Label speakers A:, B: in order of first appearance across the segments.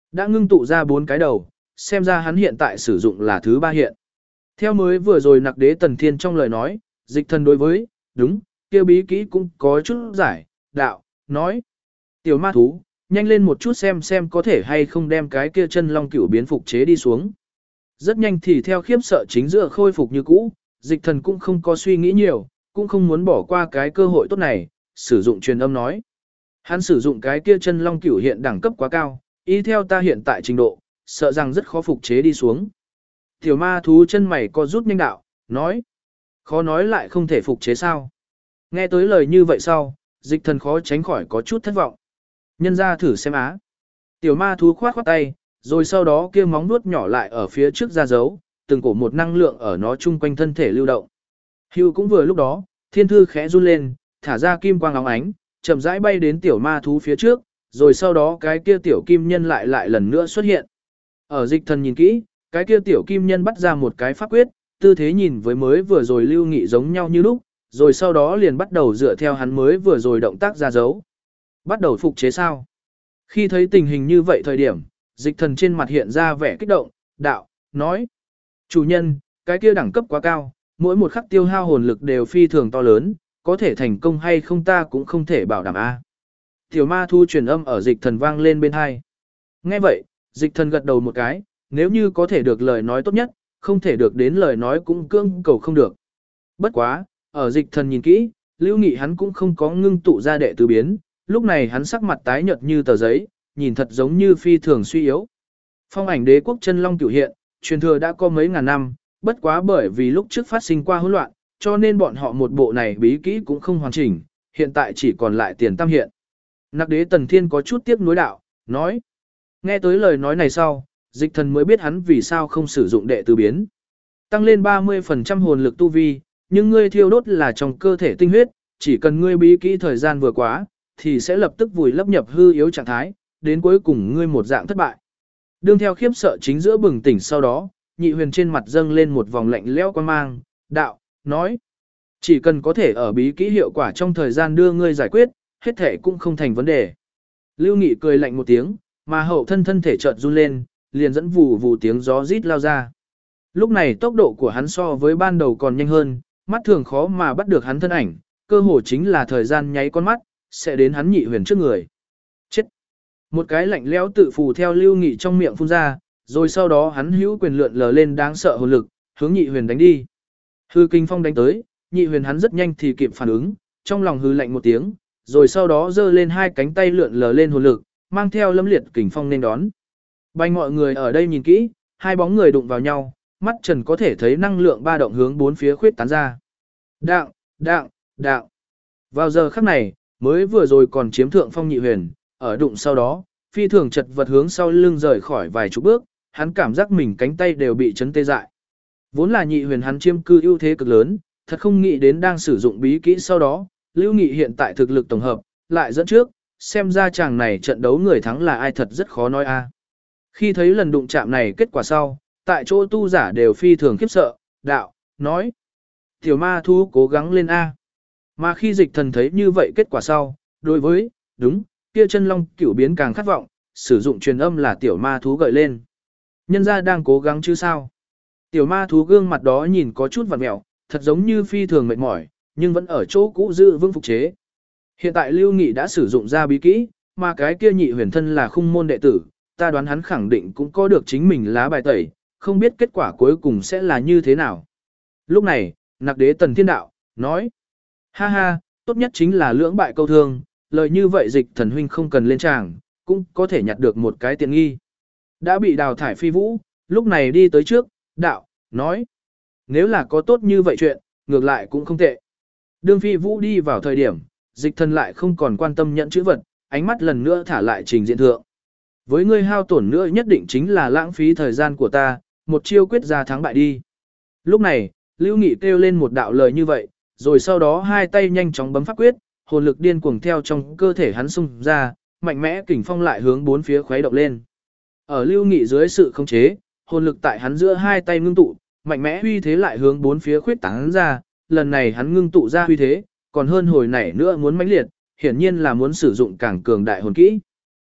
A: Đã ngưng tụ ra 4 cái đầu, xem ra hắn hiện tại sử dụng là thứ 3 hiện. Theo mới vừa rồi Nặc Đế Tần Thiên trong lời nói, Dịch Thần đối với, đúng, kia bí kỹ cũng có chút giải, đạo, nói. Tiểu ma thú, nhanh lên một chút xem có thể hay không đem cái kia chân long cửu biến phục chế đi xuống. Rất nhanh thì theo khiếp sợ chính giữa khôi phục như cũ, Dịch Thần cũng không có suy nghĩ nhiều, cũng không muốn bỏ qua cái cơ hội tốt này, sử dụng truyền âm nói. Hắn sử dụng cái kia chân long cửu hiện đẳng cấp quá cao, y theo ta hiện tại trình độ, sợ rằng rất khó phục chế đi xuống. Tiểu ma thú chân mày co rút nhanh đạo, nói. Khó nói lại không thể phục chế sao. Nghe tới lời như vậy sau, Dịch Thần khó tránh khỏi có chút thất vọng. Nhân ra thử xem á. Tiểu ma thú khoát khoát tay, rồi sau đó kia móng nuốt nhỏ lại ở phía trước ra dấu, từng cổ một năng lượng ở nó chung quanh thân thể lưu động. Hưu cũng vừa lúc đó, thiên thư khẽ run lên, thả ra kim quang óng ánh, chậm rãi bay đến tiểu ma thú phía trước, rồi sau đó cái kia tiểu kim nhân lại lần nữa xuất hiện. Ở Dịch Thần nhìn kỹ, cái kia tiểu kim nhân bắt ra một cái pháp quyết, tư thế nhìn với mới vừa rồi Lưu Nghị giống nhau như lúc, rồi sau đó liền bắt đầu dựa theo hắn mới vừa rồi động tác ra dấu. Bắt đầu phục chế sao? Khi thấy tình hình như vậy thời điểm, Dịch Thần trên mặt hiện ra vẻ kích động, đạo, nói. Chủ nhân, cái kia đẳng cấp quá cao, mỗi một khắc tiêu hao hồn lực đều phi thường to lớn, có thể thành công hay không ta cũng không thể bảo đảm a. Tiểu ma thu truyền âm ở Dịch Thần vang lên bên hai. Nghe vậy, Dịch Thần gật đầu một cái, nếu như có thể được lời nói tốt nhất, không thể được đến lời nói cũng cưỡng cầu không được. Bất quá, ở Dịch Thần nhìn kỹ, Lưu Nghị hắn cũng không có ngưng tụ ra đệ tứ biến, lúc này hắn sắc mặt tái nhợt như tờ giấy, nhìn thật giống như phi thường suy yếu. Phong ảnh đế quốc chân long cửu hiện, truyền thừa đã có mấy ngàn năm, bất quá bởi vì lúc trước phát sinh qua hỗn loạn, cho nên bọn họ một bộ này bí kỹ cũng không hoàn chỉnh, hiện tại chỉ còn lại tiền tam hiện. Nặc Đế Tần Thiên có chút tiếc nuối đạo, nói. Nghe tới lời nói này sau, Dịch Thần mới biết hắn vì sao không sử dụng đệ tứ biến. Tăng lên 30% hồn lực tu vi, nhưng ngươi thiêu đốt là trong cơ thể tinh huyết, chỉ cần ngươi bí kỹ thời gian vừa quá, thì sẽ lập tức vùi lấp nhập hư yếu trạng thái, đến cuối cùng ngươi một dạng thất bại. Đương theo khiếp sợ chính giữa bừng tỉnh sau đó, Nhị Huyền trên mặt dâng lên một vòng lạnh lẽo quan mang, đạo, nói. Chỉ cần có thể ở bí kỹ hiệu quả trong thời gian đưa ngươi giải quyết, hết thể cũng không thành vấn đề. Lưu Nghị cười lạnh một tiếng, mà hậu thân thể chợt run lên, liền dẫn vù vù tiếng gió rít lao ra. Lúc này tốc độ của hắn so với ban đầu còn nhanh hơn, mắt thường khó mà bắt được hắn thân ảnh, cơ hồ chính là thời gian nháy con mắt, sẽ đến hắn Nhị Huyền trước người. Chết! Một cái lạnh lẽo tự phù theo Lưu Nghị trong miệng phun ra, rồi sau đó hắn hữu quyền lượn lờ lên đáng sợ hồn lực, hướng Nhị Huyền đánh đi. Hư kinh phong đánh tới, Nhị Huyền hắn rất nhanh thì kịp phản ứng, trong lòng hư lạnh một tiếng, rồi sau đó giơ lên hai cánh tay lượn lờ lên hồn lực, mang theo lâm liệt kình phong nên đón. Bay mọi người ở đây nhìn kỹ, hai bóng người đụng vào nhau, mắt trần có thể thấy năng lượng ba động hướng bốn phía khuyết tán ra. Đạng, đạng, đạng. Vào giờ khắc này, mới vừa rồi còn chiếm thượng phong Nhị Huyền, ở đụng sau đó, phi thường chật vật hướng sau lưng rời khỏi vài chục bước, hắn cảm giác mình cánh tay đều bị chấn tê dại. Vốn là Nhị Huyền hắn chiếm cư ưu thế cực lớn, thật không nghĩ đến đang sử dụng bí kỹ sau đó, Lưu Nghị hiện tại thực lực tổng hợp, lại dẫn trước, xem ra chàng này trận đấu người thắng là ai thật rất khó nói a. Khi thấy lần đụng chạm này kết quả sau, tại chỗ tu giả đều phi thường khiếp sợ, đạo, nói. Tiểu ma thu cố gắng lên a. Mà khi Dịch Thần thấy như vậy kết quả sau, đối với, đúng, kia chân long cửu biến càng khát vọng, sử dụng truyền âm là tiểu ma thú gợi lên. Nhân gia đang cố gắng chứ sao. Tiểu ma thú gương mặt đó nhìn có chút vặn mẹo, thật giống như phi thường mệt mỏi, nhưng vẫn ở chỗ cũ giữ vững phục chế. Hiện tại Lưu Nghị đã sử dụng ra bí kỹ, mà cái kia Nhị Huyền thân là khung môn đệ tử, ta đoán hắn khẳng định cũng có được chính mình lá bài tẩy, không biết kết quả cuối cùng sẽ là như thế nào. Lúc này, Nặc Đế Tần Thiên Đạo, nói, ha ha, tốt nhất chính là lưỡng bại câu thương, lời như vậy Dịch Thần huynh không cần lên tràng, cũng có thể nhặt được một cái tiện nghi. Đã bị đào thải Phi Vũ, lúc này đi tới trước, đạo, nói, nếu là có tốt như vậy chuyện, ngược lại cũng không tệ. Đương Phi Vũ đi vào thời điểm, Dịch Thần lại không còn quan tâm nhận chữ vật, ánh mắt lần nữa thả lại trình diện thượng. Với ngươi hao tổn nữa nhất định chính là lãng phí thời gian của ta, một chiêu quyết ra thắng bại đi. Lúc này, Lưu Nghị kêu lên một đạo lời như vậy, rồi sau đó hai tay nhanh chóng bấm pháp quyết, hồn lực điên cuồng theo trong cơ thể hắn xung ra, mạnh mẽ kình phong lại hướng bốn phía khuấy động lên. Ở Lưu Nghị dưới sự khống chế, hồn lực tại hắn giữa hai tay ngưng tụ, mạnh mẽ uy thế lại hướng bốn phía khuyết tán ra, lần này hắn ngưng tụ ra uy thế, còn hơn hồi nãy nữa muốn mãnh liệt, hiển nhiên là muốn sử dụng càng cường đại hồn kỹ.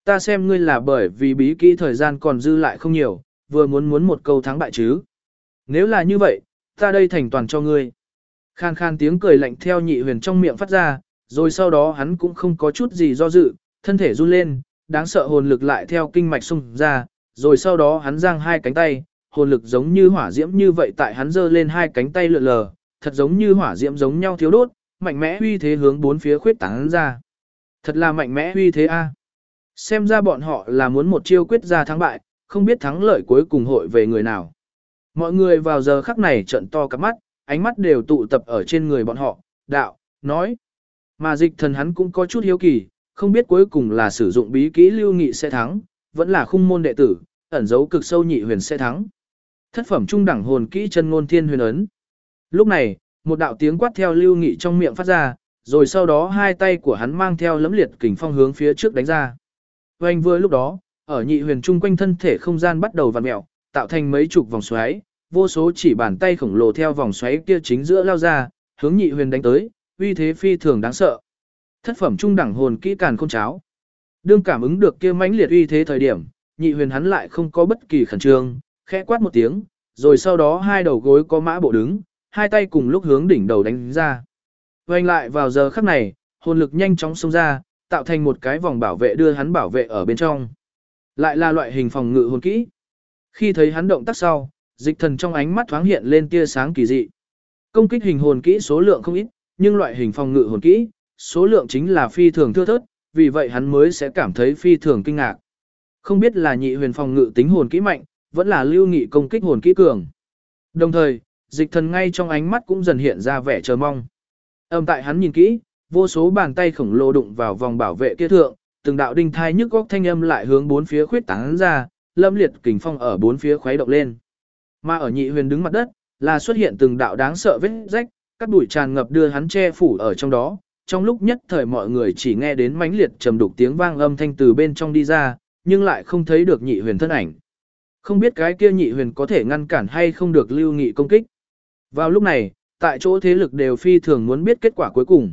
A: ta xem ngươi là bởi vì bí kỹ thời gian còn dư lại không nhiều, vừa muốn một câu thắng bại chứ. Nếu là như vậy, ta đây thành toàn cho ngươi. Khan khan tiếng cười lạnh theo Nhị Huyền trong miệng phát ra, rồi sau đó hắn cũng không có chút gì do dự, thân thể run lên, đáng sợ hồn lực lại theo kinh mạch xung ra, rồi sau đó hắn giang hai cánh tay, hồn lực giống như hỏa diễm như vậy tại hắn giơ lên hai cánh tay lượn lờ, thật giống như hỏa diễm giống nhau thiếu đốt, mạnh mẽ uy thế hướng bốn phía khuyết tán ra. Thật là mạnh mẽ uy thế a. Xem ra bọn họ là muốn một chiêu quyết ra thắng bại, không biết thắng lợi cuối cùng hội về người nào. Mọi người vào giờ khắc này trợn to cả mắt, ánh mắt đều tụ tập ở trên người bọn họ, đạo, nói. Mà Dịch Thần hắn cũng có chút hiếu kỳ, không biết cuối cùng là sử dụng bí kỹ Lưu Nghị sẽ thắng, vẫn là khung môn đệ tử, ẩn dấu cực sâu Nhị Huyền sẽ thắng. Thất phẩm trung đẳng hồn kỹ chân ngôn thiên huyền ấn. Lúc này, một đạo tiếng quát theo Lưu Nghị trong miệng phát ra, rồi sau đó hai tay của hắn mang theo lẫm liệt kình phong hướng phía trước đánh ra. Oanh vừa lúc đó, ở Nhị Huyền chung quanh thân thể không gian bắt đầu vặn mèo, tạo thành mấy chục vòng xoáy, vô số chỉ bàn tay khổng lồ theo vòng xoáy kia chính giữa lao ra, hướng Nhị Huyền đánh tới, uy thế phi thường đáng sợ. Thất phẩm trung đẳng hồn kỹ càn khôn cháo. Đương cảm ứng được kia mãnh liệt uy thế thời điểm, Nhị Huyền hắn lại không có bất kỳ khẩn trương, khẽ quát một tiếng, rồi sau đó hai đầu gối có mã bộ đứng, hai tay cùng lúc hướng đỉnh đầu đánh ra. Vành lại vào giờ khắc này, hồn lực nhanh chóng xông ra, tạo thành một cái vòng bảo vệ đưa hắn bảo vệ ở bên trong. Lại là loại hình phòng ngự hồn kỹ. Khi thấy hắn động tác sau, Dịch Thần trong ánh mắt thoáng hiện lên tia sáng kỳ dị. Công kích hình hồn kỹ số lượng không ít, nhưng loại hình phòng ngự hồn kỹ, số lượng chính là phi thường thưa thớt, vì vậy hắn mới sẽ cảm thấy phi thường kinh ngạc. Không biết là Nhị Huyền phòng ngự tính hồn kỹ mạnh, vẫn là Lưu Nghị công kích hồn kỹ cường. Đồng thời, Dịch Thần ngay trong ánh mắt cũng dần hiện ra vẻ chờ mong. Tại hắn nhìn kỹ, vô số bàn tay khổng lồ đụng vào vòng bảo vệ kia thượng, từng đạo đinh thai nhức góc thanh âm lại hướng bốn phía khuyết tán ra, lâm liệt kình phong ở bốn phía khuấy động lên. Mà ở Nhị Huyền đứng mặt đất, là xuất hiện từng đạo đáng sợ vết rách, các bụi tràn ngập đưa hắn che phủ ở trong đó. Trong lúc nhất thời mọi người chỉ nghe đến mãnh liệt trầm đục tiếng vang âm thanh từ bên trong đi ra, nhưng lại không thấy được Nhị Huyền thân ảnh. Không biết cái kia Nhị Huyền có thể ngăn cản hay không được Lưu Nghị công kích. Vào lúc này, tại chỗ thế lực đều phi thường muốn biết kết quả cuối cùng.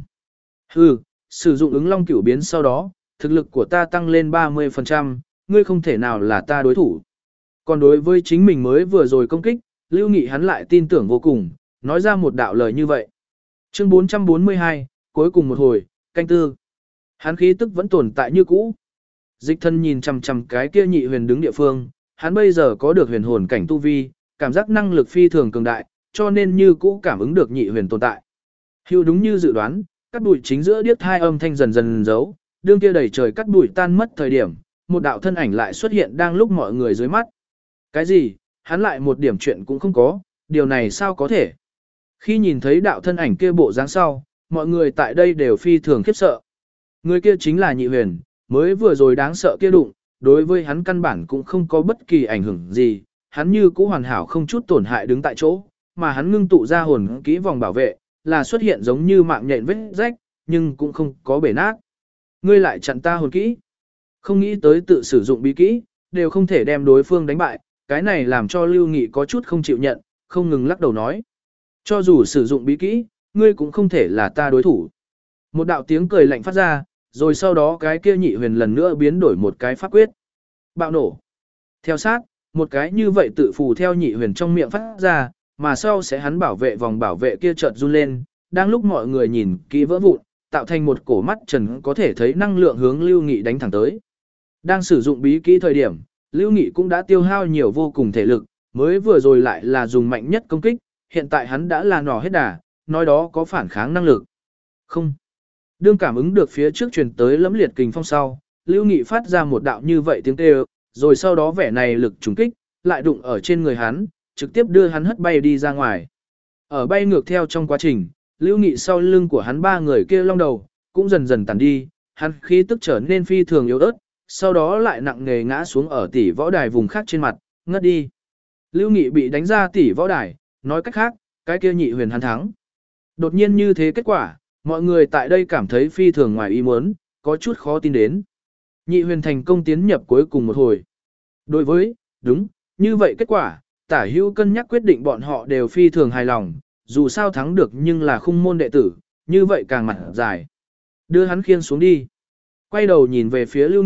A: Sử dụng ứng long cửu biến sau đó, thực lực của ta tăng lên 30%, ngươi không thể nào là ta đối thủ. Còn đối với chính mình mới vừa rồi công kích, Lưu Nghị hắn lại tin tưởng vô cùng, nói ra một đạo lời như vậy. Chương 442, cuối cùng một hồi, canh tư. Hắn khí tức vẫn tồn tại như cũ. Dịch Thân nhìn chằm chằm cái kia Nhị Huyền đứng địa phương, hắn bây giờ có được huyền hồn cảnh tu vi, cảm giác năng lực phi thường cường đại, cho nên như cũ cảm ứng được Nhị Huyền tồn tại. Hưu đúng như dự đoán, cắt bụi chính giữa điếc hai âm thanh dần dần giấu, đương kia đầy trời cắt bụi tan mất thời điểm, một đạo thân ảnh lại xuất hiện đang lúc mọi người dưới mắt. Cái gì? Hắn lại một điểm chuyện cũng không có, điều này sao có thể? Khi nhìn thấy đạo thân ảnh kia bộ dáng sau, mọi người tại đây đều phi thường khiếp sợ. Người kia chính là Nhị Huyền, mới vừa rồi đáng sợ kia đụng, đối với hắn căn bản cũng không có bất kỳ ảnh hưởng gì, hắn như cũ hoàn hảo không chút tổn hại đứng tại chỗ, mà hắn ngưng tụ ra hồn kỹ vòng bảo vệ, là xuất hiện giống như mạng nhện vết rách, nhưng cũng không có bể nát. Ngươi lại chặn ta hồn kỹ. Không nghĩ tới tự sử dụng bí kỹ, đều không thể đem đối phương đánh bại, cái này làm cho Lưu Nghị có chút không chịu nhận, không ngừng lắc đầu nói. Cho dù sử dụng bí kỹ, ngươi cũng không thể là ta đối thủ. Một đạo tiếng cười lạnh phát ra, rồi sau đó cái kia Nhị Huyền lần nữa biến đổi một cái pháp quyết. Bạo nổ. Theo sát, một cái như vậy tự phù theo Nhị Huyền trong miệng phát ra, mà sau sẽ hắn bảo vệ vòng bảo vệ kia chợt run lên, đang lúc mọi người nhìn kỹ vỡ vụn, tạo thành một cổ mắt trần có thể thấy năng lượng hướng Lưu Nghị đánh thẳng tới. Đang sử dụng bí kỹ thời điểm, Lưu Nghị cũng đã tiêu hao nhiều vô cùng thể lực, mới vừa rồi lại là dùng mạnh nhất công kích, hiện tại hắn đã là nỏ hết đà, nói đó có phản kháng năng lực. Không. Đương cảm ứng được phía trước truyền tới lẫm liệt kình phong sau, Lưu Nghị phát ra một đạo như vậy tiếng kêu, rồi sau đó vẻ này lực trùng kích, lại đụng ở trên người hắn, trực tiếp đưa hắn hất bay đi ra ngoài. Ở bay ngược theo trong quá trình, Lưu Nghị sau lưng của hắn ba người kia long đầu, cũng dần dần tàn đi, hắn khí tức trở nên phi thường yếu ớt, sau đó lại nặng nề ngã xuống ở tỷ võ đài vùng khác trên mặt, ngất đi. Lưu Nghị bị đánh ra tỷ võ đài, nói cách khác, cái kia Nhị Huyền hắn thắng. Đột nhiên như thế kết quả, mọi người tại đây cảm thấy phi thường ngoài ý muốn, có chút khó tin đến. Nhị Huyền thành công tiến nhập cuối cùng một hồi. Đối với, đúng, như vậy kết quả, Tả Hữu cân nhắc quyết định bọn họ đều phi thường hài lòng, dù sao thắng được nhưng là khung môn đệ tử, như vậy càng mặt dài. Đưa hắn khiêng xuống đi. Quay đầu nhìn về phía Lưu Nghị,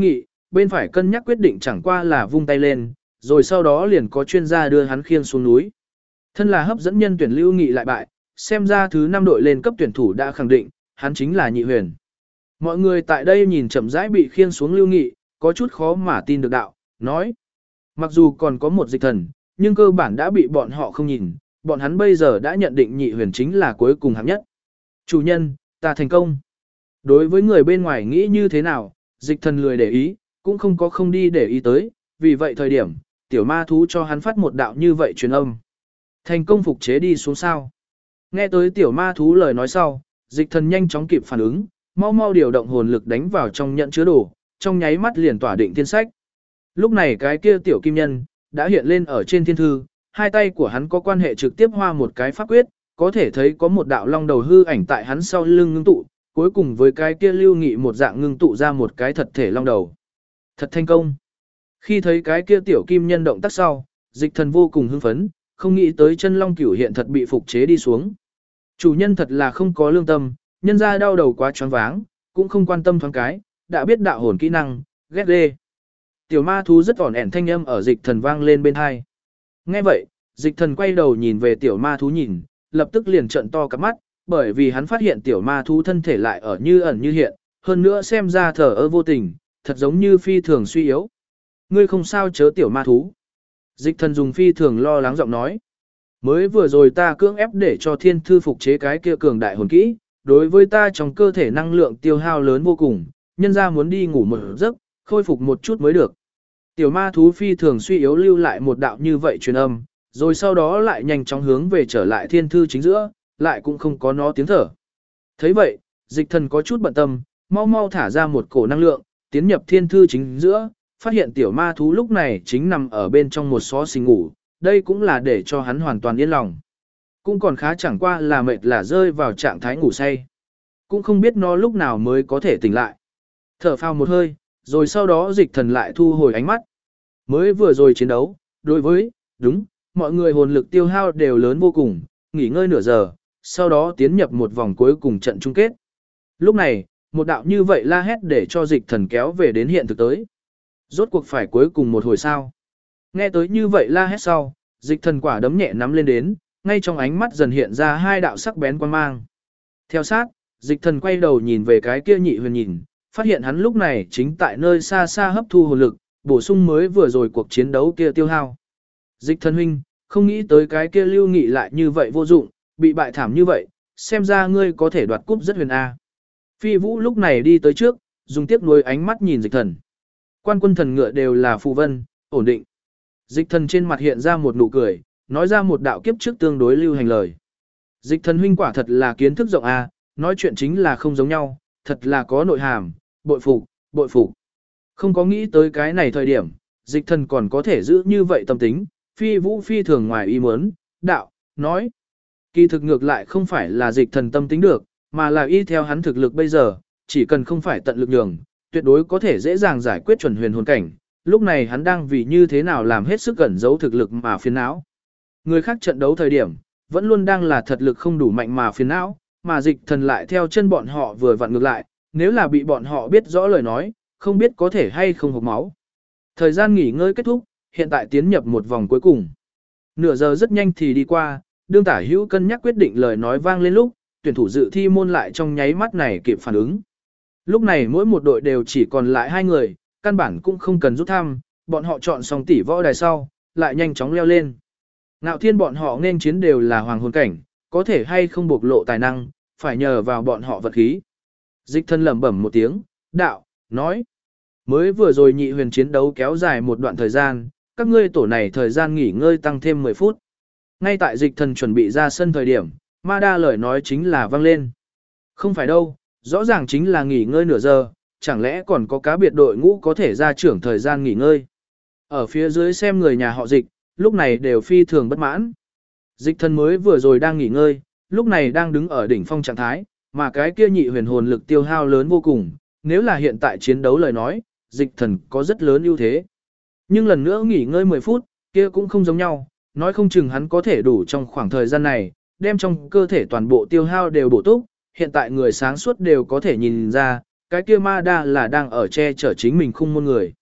A: bên phải cân nhắc quyết định chẳng qua là vung tay lên, rồi sau đó liền có chuyên gia đưa hắn khiêng xuống núi. Thân là hấp dẫn nhân tuyển Lưu Nghị lại bại, xem ra thứ 5 đội lên cấp tuyển thủ đã khẳng định, hắn chính là Nhị Huyền. Mọi người tại đây nhìn chậm rãi bị khiêng xuống Lưu Nghị, có chút khó mà tin được đạo, nói. Mặc dù còn có một Dịch Thần, nhưng cơ bản đã bị bọn họ không nhìn, bọn hắn bây giờ đã nhận định Nhị Huyền chính là cuối cùng hạng nhất. Chủ nhân, ta thành công. Đối với người bên ngoài nghĩ như thế nào, Dịch Thần lười để ý, cũng không đi để ý tới, vì vậy thời điểm, tiểu ma thú cho hắn phát một đạo như vậy truyền âm. Thành công phục chế đi xuống sao. Nghe tới tiểu ma thú lời nói sau, Dịch Thần nhanh chóng kịp phản ứng, mau mau điều động hồn lực đánh vào trong nhận chứa đồ, trong nháy mắt liền tỏa định thiên sách. Lúc này cái kia tiểu kim nhân đã hiện lên ở trên thiên thư, hai tay của hắn có quan hệ trực tiếp hoa một cái pháp quyết, có thể thấy có một đạo long đầu hư ảnh tại hắn sau lưng ngưng tụ, cuối cùng với cái kia Lưu Nghị một dạng ngưng tụ ra một cái thật thể long đầu. Thật thành công. Khi thấy cái kia tiểu kim nhân động tác sau, Dịch Thần vô cùng hưng phấn, không nghĩ tới chân long cửu hiện thật bị phục chế đi xuống. Chủ nhân thật là không có lương tâm, nhân ra đau đầu quá choáng váng, cũng không quan tâm thoáng cái, đã biết đạo hồn kỹ năng, ghét ghê. Tiểu ma thú rất ỏn ẻn thanh âm ở Dịch Thần vang lên bên hai. Nghe vậy, Dịch Thần quay đầu nhìn về tiểu ma thú nhìn, lập tức liền trợn to cả mắt, bởi vì hắn phát hiện tiểu ma thú thân thể lại ở như ẩn như hiện, hơn nữa xem ra thờ ơ vô tình, thật giống như phi thường suy yếu. Ngươi không sao chớ tiểu ma thú. Dịch Thần dùng phi thường lo lắng giọng nói. Mới vừa rồi ta cưỡng ép để cho thiên thư phục chế cái kia cường đại hồn kỹ, đối với ta trong cơ thể năng lượng tiêu hao lớn vô cùng, nhân ra muốn đi ngủ một giấc, khôi phục một chút mới được. Tiểu ma thú phi thường suy yếu lưu lại một đạo như vậy truyền âm, rồi sau đó lại nhanh chóng hướng về trở lại thiên thư chính giữa, lại cũng không có nó tiếng thở. Thấy vậy, Dịch Thần có chút bận tâm, mau mau thả ra một cổ năng lượng, tiến nhập thiên thư chính giữa, phát hiện tiểu ma thú lúc này chính nằm ở bên trong một xó xình ngủ, đây cũng là để cho hắn hoàn toàn yên lòng. Cũng còn khá chẳng qua là mệt là rơi vào trạng thái ngủ say. Cũng không biết nó lúc nào mới có thể tỉnh lại. Thở phào một hơi, rồi sau đó Dịch Thần lại thu hồi ánh mắt. Mới vừa rồi chiến đấu, đối với, đúng, mọi người hồn lực tiêu hao đều lớn vô cùng, nghỉ ngơi nửa giờ, sau đó tiến nhập một vòng cuối cùng trận chung kết. Lúc này, một đạo như vậy la hét để cho Dịch Thần kéo về đến hiện thực tới. Rốt cuộc phải cuối cùng một hồi sao. Nghe tới như vậy la hét sau, Dịch Thần quả đấm nhẹ nắm lên đến, ngay trong ánh mắt dần hiện ra hai đạo sắc bén quan mang. Theo sát, Dịch Thần quay đầu nhìn về cái kia Nhị Huyền nhìn, phát hiện hắn lúc này chính tại nơi xa xa hấp thu hồn lực, bổ sung mới vừa rồi cuộc chiến đấu kia tiêu hao. Dịch Thần huynh, không nghĩ tới cái kia Lưu Nghị lại như vậy vô dụng, bị bại thảm như vậy, xem ra ngươi có thể đoạt cúp rất huyền a. Phi Vũ lúc này đi tới trước, dùng tiếc nuối ánh mắt nhìn Dịch Thần. Quan quân thần ngựa đều là phù vân, ổn định. Dịch Thần trên mặt hiện ra một nụ cười, nói ra một đạo kiếp trước tương đối lưu hành lời. Dịch Thần huynh quả thật là kiến thức rộng a, nói chuyện chính là không giống nhau, thật là có nội hàm, bội phục, bội phục. Không có nghĩ tới cái này thời điểm, Dịch Thần còn có thể giữ như vậy tâm tính, Phi Vũ phi thường ngoài ý muốn, đạo, nói. Kỳ thực ngược lại không phải là Dịch Thần tâm tính được, mà là y theo hắn thực lực bây giờ, chỉ cần không phải tận lực nhường, tuyệt đối có thể dễ dàng giải quyết chuẩn huyền hồn cảnh. Lúc này hắn đang vì như thế nào làm hết sức ẩn giấu thực lực mà phiền não. Người khác trận đấu thời điểm, vẫn luôn đang là thật lực không đủ mạnh mà phiền não, mà Dịch Thần lại theo chân bọn họ vừa vặn ngược lại, nếu là bị bọn họ biết rõ lời nói, không biết có thể hay không hộc máu. Thời gian nghỉ ngơi kết thúc, hiện tại tiến nhập một vòng cuối cùng. Nửa giờ rất nhanh thì đi qua, đương tả hữu cân nhắc quyết định lời nói vang lên lúc, tuyển thủ dự thi môn lại trong nháy mắt này kịp phản ứng. Lúc này mỗi một đội đều chỉ còn lại 2 người, căn bản cũng không cần rút thăm, bọn họ chọn xong tỷ võ đài sau, lại nhanh chóng leo lên. Ngạo Thiên bọn họ nên chiến đều là hoàng hồn cảnh, có thể hay không bộc lộ tài năng, phải nhờ vào bọn họ vật khí. Dịch Thần lẩm bẩm một tiếng, đạo, nói. Mới vừa rồi Nhị Huyền chiến đấu kéo dài một đoạn thời gian, các ngươi tổ này thời gian nghỉ ngơi tăng thêm 10 phút. Ngay tại Dịch Thần chuẩn bị ra sân thời điểm, Ma Đa lời nói chính là vang lên. Không phải đâu, rõ ràng chính là nghỉ ngơi nửa giờ, chẳng lẽ còn có cá biệt đội ngũ có thể ra trưởng thời gian nghỉ ngơi. Ở phía dưới xem người nhà họ Dịch, lúc này đều phi thường bất mãn. Dịch Thần mới vừa rồi đang nghỉ ngơi, lúc này đang đứng ở đỉnh phong trạng thái, mà cái kia Nhị Huyền hồn lực tiêu hao lớn vô cùng, nếu là hiện tại chiến đấu lời nói, Dịch Thần có rất lớn ưu thế. Nhưng lần nữa nghỉ ngơi 10 phút, kia cũng không giống nhau, nói không chừng hắn có thể đủ trong khoảng thời gian này, đem trong cơ thể toàn bộ tiêu hao đều bổ túc, hiện tại người sáng suốt đều có thể nhìn ra, cái kia Ma Đa là đang ở che chở chính mình khung môn người.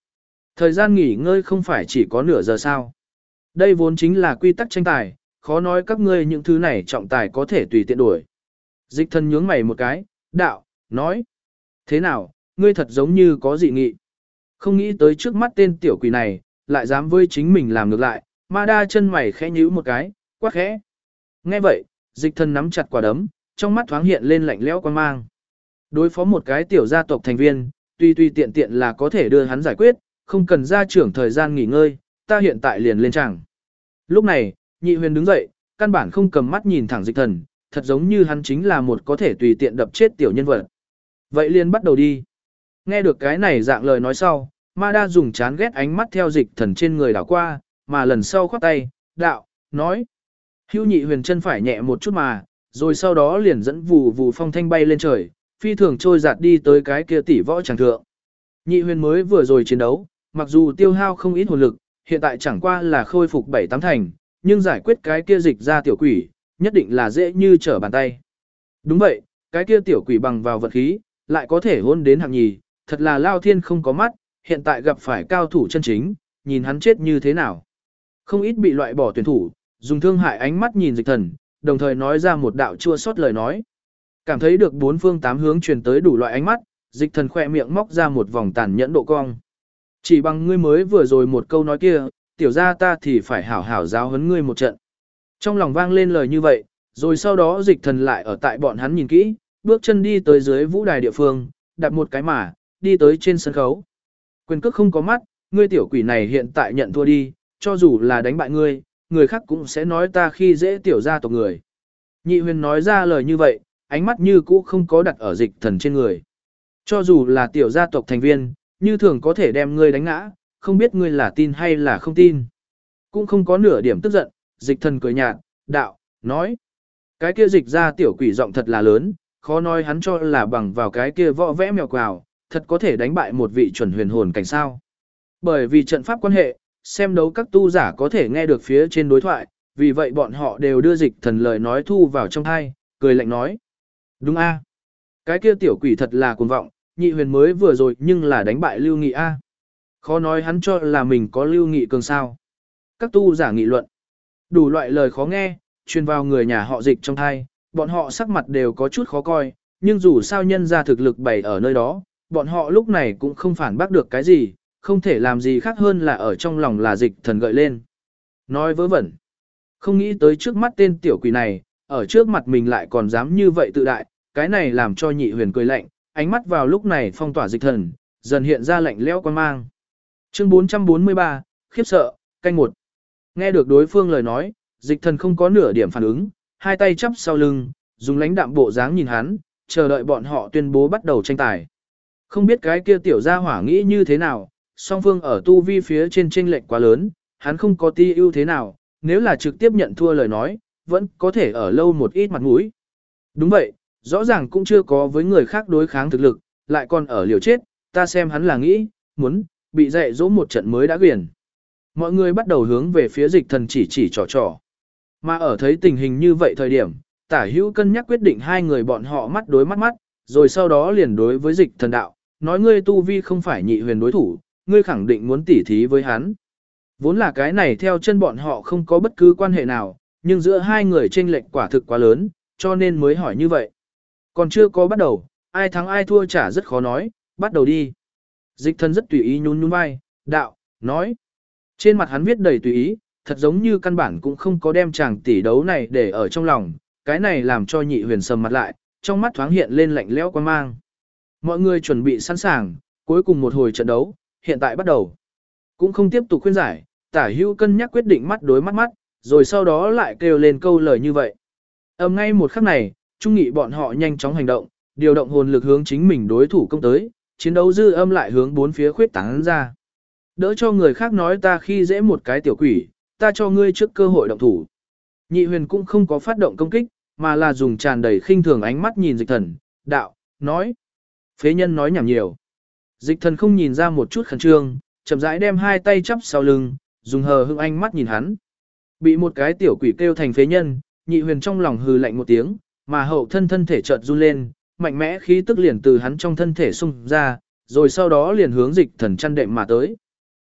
A: Thời gian nghỉ ngơi không phải chỉ có nửa giờ sao. Đây vốn chính là quy tắc tranh tài, khó nói các ngươi những thứ này trọng tài có thể tùy tiện đuổi. Dịch thần nhướng mày một cái, đạo, nói. Thế nào, ngươi thật giống như có dị nghị. Không nghĩ tới trước mắt tên tiểu quỷ này, lại dám với chính mình làm ngược lại, ma đa chân mày khẽ nhíu một cái, quát khẽ. Nghe vậy, dịch thần nắm chặt quả đấm, trong mắt thoáng hiện lên lạnh lẽo quan mang. Đối phó một cái tiểu gia tộc thành viên, tuy tiện tiện là có thể đưa hắn giải quyết, không cần gia trưởng thời gian nghỉ ngơi, ta hiện tại liền lên tràng. Lúc này, Nhị Huyền đứng dậy, căn bản không cầm mắt nhìn thẳng dịch thần, thật giống như hắn chính là một có thể tùy tiện đập chết tiểu nhân vật. Vậy liền bắt đầu đi. Nghe được cái này dạng lời nói sau, Ma Đa dùng chán ghét ánh mắt theo dịch thần trên người đảo qua, mà lần sau khoát tay, đạo, nói. Hưu Nhị Huyền chân phải nhẹ một chút mà, rồi sau đó liền dẫn vù vù phong thanh bay lên trời, phi thường trôi giạt đi tới cái kia tỷ võ tràng thượng. Nhị Huyền mới vừa rồi chiến đấu, mặc dù tiêu hao không ít hồn lực, hiện tại chẳng qua là khôi phục 7-8 thành, nhưng giải quyết cái kia dịch ra tiểu quỷ, nhất định là dễ như trở bàn tay. Đúng vậy, cái kia tiểu quỷ bằng vào vật khí, lại có thể hôn đến hạng nhì, thật là Lao Thiên không có mắt, hiện tại gặp phải cao thủ chân chính, nhìn hắn chết như thế nào. Không ít bị loại bỏ tuyển thủ, dùng thương hại ánh mắt nhìn dịch thần, đồng thời nói ra một đạo chua xót lời nói. Cảm thấy được bốn phương tám hướng truyền tới đủ loại ánh mắt, dịch thần khỏe miệng móc ra một vòng tàn nhẫn độ cong. Chỉ bằng ngươi mới vừa rồi một câu nói kia, tiểu ra ta thì phải hảo hảo giáo huấn ngươi một trận. Trong lòng vang lên lời như vậy, rồi sau đó dịch thần lại ở tại bọn hắn nhìn kỹ, bước chân đi tới dưới vũ đài địa phương, đặt một cái mà, đi tới trên sân khấu. Quyền cước không có mắt, ngươi tiểu quỷ này hiện tại nhận thua đi, cho dù là đánh bại ngươi, người khác cũng sẽ nói ta khi dễ tiểu gia tộc người. Nhị Huyền nói ra lời như vậy, ánh mắt như cũ không có đặt ở dịch thần trên người. Cho dù là tiểu gia tộc thành viên, như thường có thể đem ngươi đánh ngã, không biết ngươi là tin hay là không tin. Cũng không có nửa điểm tức giận, dịch thần cười nhạt, đạo, nói. Cái kia dịch ra tiểu quỷ giọng thật là lớn, khó nói hắn cho là bằng vào cái kia võ vẽ mèo quào, thật có thể đánh bại một vị chuẩn huyền hồn cảnh sao. Bởi vì trận pháp quan hệ, xem đấu các tu giả có thể nghe được phía trên đối thoại, vì vậy bọn họ đều đưa dịch thần lời nói thu vào trong thai, cười lạnh nói. Đúng a, cái kia tiểu quỷ thật là cuồng vọng, Nhị Huyền mới vừa rồi nhưng là đánh bại Lưu Nghị a. Khó nói hắn cho là mình có Lưu Nghị cường sao. Các tu giả nghị luận. Đủ loại lời khó nghe, truyền vào người nhà họ dịch trong thai, bọn họ sắc mặt đều có chút khó coi, nhưng dù sao nhân ra thực lực bày ở nơi đó, bọn họ lúc này cũng không phản bác được cái gì, không thể làm gì khác hơn là ở trong lòng là dịch thần gợi lên. Nói vớ vẩn. Không nghĩ tới trước mắt tên tiểu quỷ này, ở trước mặt mình lại còn dám như vậy tự đại, cái này làm cho Nhị Huyền cười lạnh, ánh mắt vào lúc này phong tỏa dịch thần, dần hiện ra lạnh lẽo quan mang. Chương 443, khiếp sợ, canh một. Nghe được đối phương lời nói, dịch thần không có nửa điểm phản ứng, hai tay chắp sau lưng, dùng lãnh đạm bộ dáng nhìn hắn, chờ đợi bọn họ tuyên bố bắt đầu tranh tài. Không biết cái kia tiểu gia hỏa nghĩ như thế nào, song phương ở tu vi phía trên chênh lệch quá lớn, hắn không có ti ưu thế nào, nếu là trực tiếp nhận thua lời nói, vẫn có thể ở lâu một ít mặt mũi. Đúng vậy, rõ ràng cũng chưa có với người khác đối kháng thực lực, lại còn ở liều chết, ta xem hắn là nghĩ, muốn, bị dạy dỗ một trận mới đã quyển. Mọi người bắt đầu hướng về phía dịch thần chỉ trò trò. Mà ở thấy tình hình như vậy thời điểm, tả hữu cân nhắc quyết định hai người bọn họ mắt đối mắt, rồi sau đó liền đối với dịch thần đạo, nói ngươi tu vi không phải Nhị Huyền đối thủ, ngươi khẳng định muốn tỉ thí với hắn. Vốn là cái này theo chân bọn họ không có bất cứ quan hệ nào, nhưng giữa hai người chênh lệch quả thực quá lớn, cho nên mới hỏi như vậy. Còn chưa có bắt đầu, ai thắng ai thua chả rất khó nói, bắt đầu đi. Dịch thần rất tùy ý nhún nhún vai, đạo, nói. Trên mặt hắn viết đầy tùy ý, thật giống như căn bản cũng không có đem chàng tỷ đấu này để ở trong lòng, cái này làm cho Nhị Huyền sầm mặt lại, trong mắt thoáng hiện lên lạnh lẽo quan mang. Mọi người chuẩn bị sẵn sàng, cuối cùng một hồi trận đấu, hiện tại bắt đầu. Cũng không tiếp tục khuyên giải, tả hữu cân nhắc quyết định mắt đối mắt, rồi sau đó lại kêu lên câu lời như vậy. Ngay một khắc này, trung nghị bọn họ nhanh chóng hành động, điều động hồn lực hướng chính mình đối thủ công tới, chiến đấu dư âm lại hướng bốn phía khuyết tán ra. Đỡ cho người khác nói ta khi dễ một cái tiểu quỷ, ta cho ngươi trước cơ hội động thủ. Nhị Huyền cũng không có phát động công kích, mà là dùng tràn đầy khinh thường ánh mắt nhìn dịch thần, đạo, nói. Phế nhân nói nhảm nhiều. Dịch thần không nhìn ra một chút khẩn trương, chậm rãi đem hai tay chắp sau lưng, dùng hờ hững ánh mắt nhìn hắn. Bị một cái tiểu quỷ kêu thành phế nhân, Nhị Huyền trong lòng hừ lạnh một tiếng, mà hậu thân thể chợt run lên, mạnh mẽ khí tức liền từ hắn trong thân thể xung ra, rồi sau đó liền hướng dịch thần chăn đệm mà tới.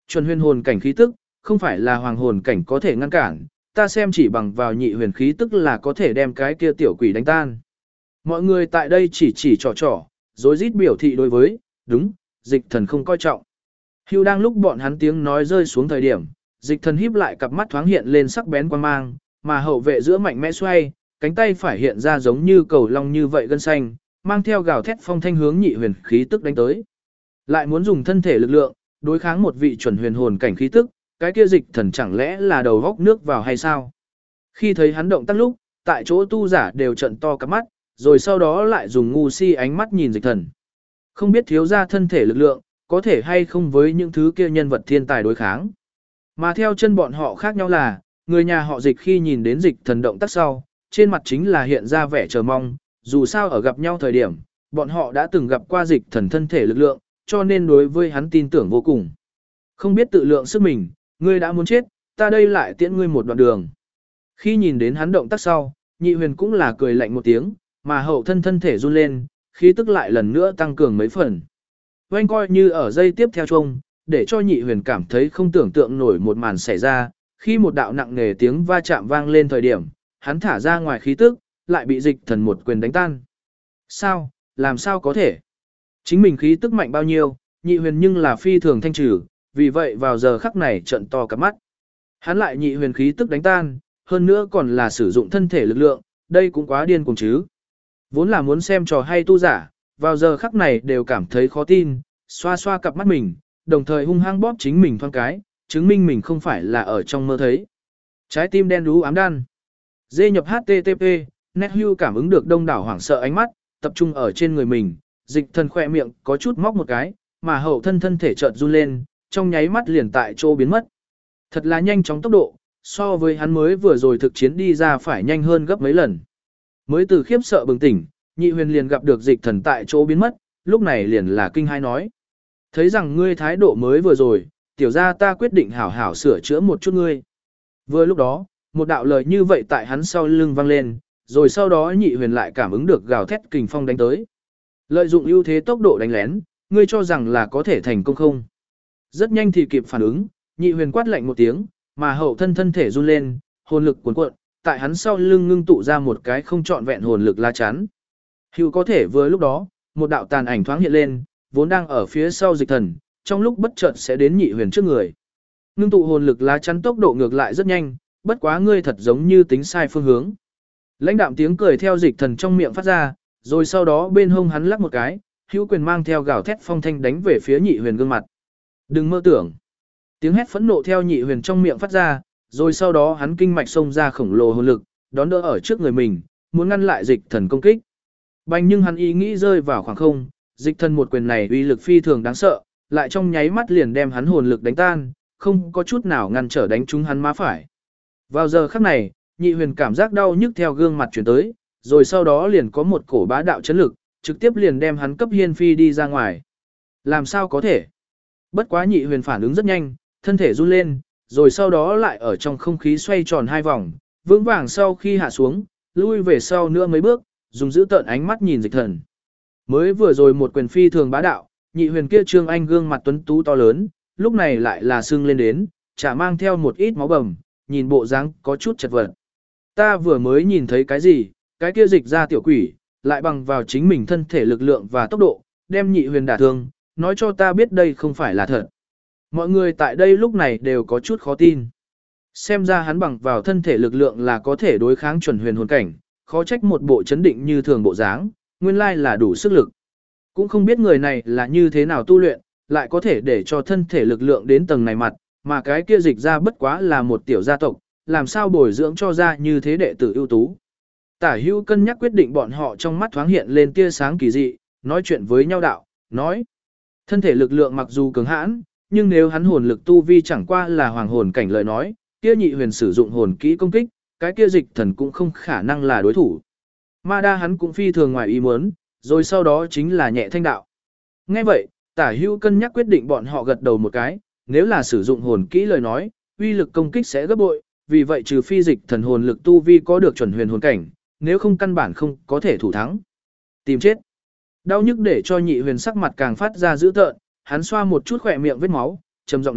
A: Chuẩn huyền hồn cảnh khí tức, không phải là hoàng hồn cảnh có thể ngăn cản, ta xem chỉ bằng vào nhị huyền khí tức là có thể đem cái kia tiểu quỷ đánh tan. Mọi người tại đây chỉ trò, rối rít biểu thị đối với, đúng, dịch thần không coi trọng. Hưu đang lúc bọn hắn tiếng nói rơi xuống thời điểm, dịch thần híp lại cặp mắt thoáng hiện lên sắc bén quan mang, mà hậu vệ giữa mạnh mẽ xoay, cánh tay phải hiện ra giống như cầu long như vậy gân xanh, mang theo gào thét phong thanh hướng nhị huyền khí tức đánh tới. Lại muốn dùng thân thể lực lượng, đối kháng một vị chuẩn huyền hồn cảnh khí tức, cái kia dịch thần chẳng lẽ là đầu góc nước vào hay sao? Khi thấy hắn động tác lúc, tại chỗ tu giả đều trận to cặp mắt, rồi sau đó lại dùng ngu si ánh mắt nhìn dịch thần. Không biết thiếu ra thân thể lực lượng, có thể hay không với những thứ kia nhân vật thiên tài đối kháng. Mà theo chân bọn họ khác nhau là, người nhà họ dịch khi nhìn đến dịch thần động tác sau, trên mặt chính là hiện ra vẻ chờ mong, dù sao ở gặp nhau thời điểm, bọn họ đã từng gặp qua dịch thần thân thể lực lượng, cho nên đối với hắn tin tưởng vô cùng. Không biết tự lượng sức mình, ngươi đã muốn chết, ta đây lại tiễn ngươi một đoạn đường. Khi nhìn đến hắn động tác sau, nhị huyền cũng là cười lạnh một tiếng, mà hậu thân thể run lên, khí tức lại lần nữa tăng cường mấy phần. Oanh coi như ở dây tiếp theo chung, để cho nhị huyền cảm thấy không tưởng tượng nổi một màn xảy ra, khi một đạo nặng nề tiếng va chạm vang lên thời điểm, hắn thả ra ngoài khí tức, lại bị dịch thần một quyền đánh tan. Sao, làm sao có thể? Chính mình khí tức mạnh bao nhiêu, nhị huyền nhưng là phi thường thanh trừ, vì vậy vào giờ khắc này trận to cả mắt. Hắn lại nhị huyền khí tức đánh tan, hơn nữa còn là sử dụng thân thể lực lượng, đây cũng quá điên cuồng chứ. Vốn là muốn xem trò hay tu giả, vào giờ khắc này đều cảm thấy khó tin, xoa xoa cặp mắt mình, đồng thời hung hăng bóp chính mình thoáng cái, chứng minh mình không phải là ở trong mơ thấy. Trái tim đen đú ám đan. Dê nhập HTTP, NetHue cảm ứng được đông đảo hoảng sợ ánh mắt, tập trung ở trên người mình, dịch thần khỏe miệng có chút móc một cái, mà hậu thân thể chợt run lên, trong nháy mắt liền tại chỗ biến mất. Thật là nhanh chóng tốc độ, so với hắn mới vừa rồi thực chiến đi ra phải nhanh hơn gấp mấy lần. Mới từ khiếp sợ bừng tỉnh, nhị huyền liền gặp được dịch thần tại chỗ biến mất, lúc này liền là kinh hai nói. Thấy rằng ngươi thái độ mới vừa rồi, tiểu ra ta quyết định hảo hảo sửa chữa một chút ngươi. Vừa lúc đó, một đạo lời như vậy tại hắn sau lưng vang lên, rồi sau đó nhị huyền lại cảm ứng được gào thét kình phong đánh tới. Lợi dụng ưu thế tốc độ đánh lén, ngươi cho rằng là có thể thành công không? Rất nhanh thì kịp phản ứng, nhị huyền quát lạnh một tiếng, mà hậu thân thể run lên, hồn lực cuồn cuộn, tại hắn sau lưng ngưng tụ ra một cái không trọn vẹn hồn lực la chắn. Hữu có thể vừa lúc đó, một đạo tàn ảnh thoáng hiện lên, vốn đang ở phía sau dịch thần, trong lúc bất chợt sẽ đến nhị huyền trước người. Ngưng tụ hồn lực lá chắn tốc độ ngược lại rất nhanh, bất quá ngươi thật giống như tính sai phương hướng. Lãnh đạm tiếng cười theo dịch thần trong miệng phát ra, rồi sau đó bên hông hắn lắc một cái, hữu quyền mang theo gào thét phong thanh đánh về phía nhị huyền gương mặt. Đừng mơ tưởng. Tiếng hét phẫn nộ theo nhị huyền trong miệng phát ra, rồi sau đó hắn kinh mạch xông ra khổng lồ hồn lực, đón đỡ ở trước người mình, muốn ngăn lại dịch thần công kích. Bành nhưng hắn ý nghĩ rơi vào khoảng không, dịch thần một quyền này uy lực phi thường đáng sợ, lại trong nháy mắt liền đem hắn hồn lực đánh tan, không có chút nào ngăn trở đánh trúng hắn má phải. Vào giờ khắc này, nhị huyền cảm giác đau nhức theo gương mặt chuyển tới, rồi sau đó liền có một cổ bá đạo chấn lực, trực tiếp liền đem hắn cấp hiên phi đi ra ngoài. Làm sao có thể? Bất quá nhị huyền phản ứng rất nhanh, thân thể run lên, rồi sau đó lại ở trong không khí xoay tròn hai vòng, vững vàng sau khi hạ xuống, lui về sau nữa mấy bước, dùng giữ tợn ánh mắt nhìn dịch thần. Mới vừa rồi một quyền phi thường bá đạo, nhị huyền kia trương anh gương mặt tuấn tú to lớn, lúc này lại là sưng lên đến, chả mang theo một ít máu bầm, nhìn bộ dáng có chút chật vật. Ta vừa mới nhìn thấy cái gì, cái kia dịch ra tiểu quỷ, lại bằng vào chính mình thân thể lực lượng và tốc độ, đem nhị huyền đả thương, nói cho ta biết đây không phải là thật. Mọi người tại đây lúc này đều có chút khó tin. Xem ra hắn bằng vào thân thể lực lượng là có thể đối kháng chuẩn huyền hồn cảnh, khó trách một bộ chấn định như thường bộ dáng, nguyên lai là đủ sức lực. Cũng không biết người này là như thế nào tu luyện, lại có thể để cho thân thể lực lượng đến tầng này mặt, mà cái kia dịch ra bất quá là một tiểu gia tộc, làm sao bồi dưỡng cho ra như thế đệ tử ưu tú. Tả Hữu cân nhắc quyết định bọn họ trong mắt thoáng hiện lên tia sáng kỳ dị, nói chuyện với nhau đạo, nói. Thân thể lực lượng mặc dù cường hãn, nhưng nếu hắn hồn lực tu vi chẳng qua là hoàng hồn cảnh lời nói, kia nhị huyền sử dụng hồn kỹ công kích, cái kia dịch thần cũng không khả năng là đối thủ. Ma đa hắn cũng phi thường ngoài ý muốn, rồi sau đó chính là nhẹ thanh đạo. Nghe vậy, Tả Hữu cân nhắc quyết định bọn họ gật đầu một cái, nếu là sử dụng hồn kỹ lời nói, uy lực công kích sẽ gấp bội, vì vậy trừ phi dịch thần hồn lực tu vi có được chuẩn huyền hồn cảnh, nếu không căn bản không có thể thủ thắng. Tìm chết. Đau nhức để cho nhị huyền sắc mặt càng phát ra dữ tợn, hắn xoa một chút khỏe miệng vết máu, trầm giọng nói,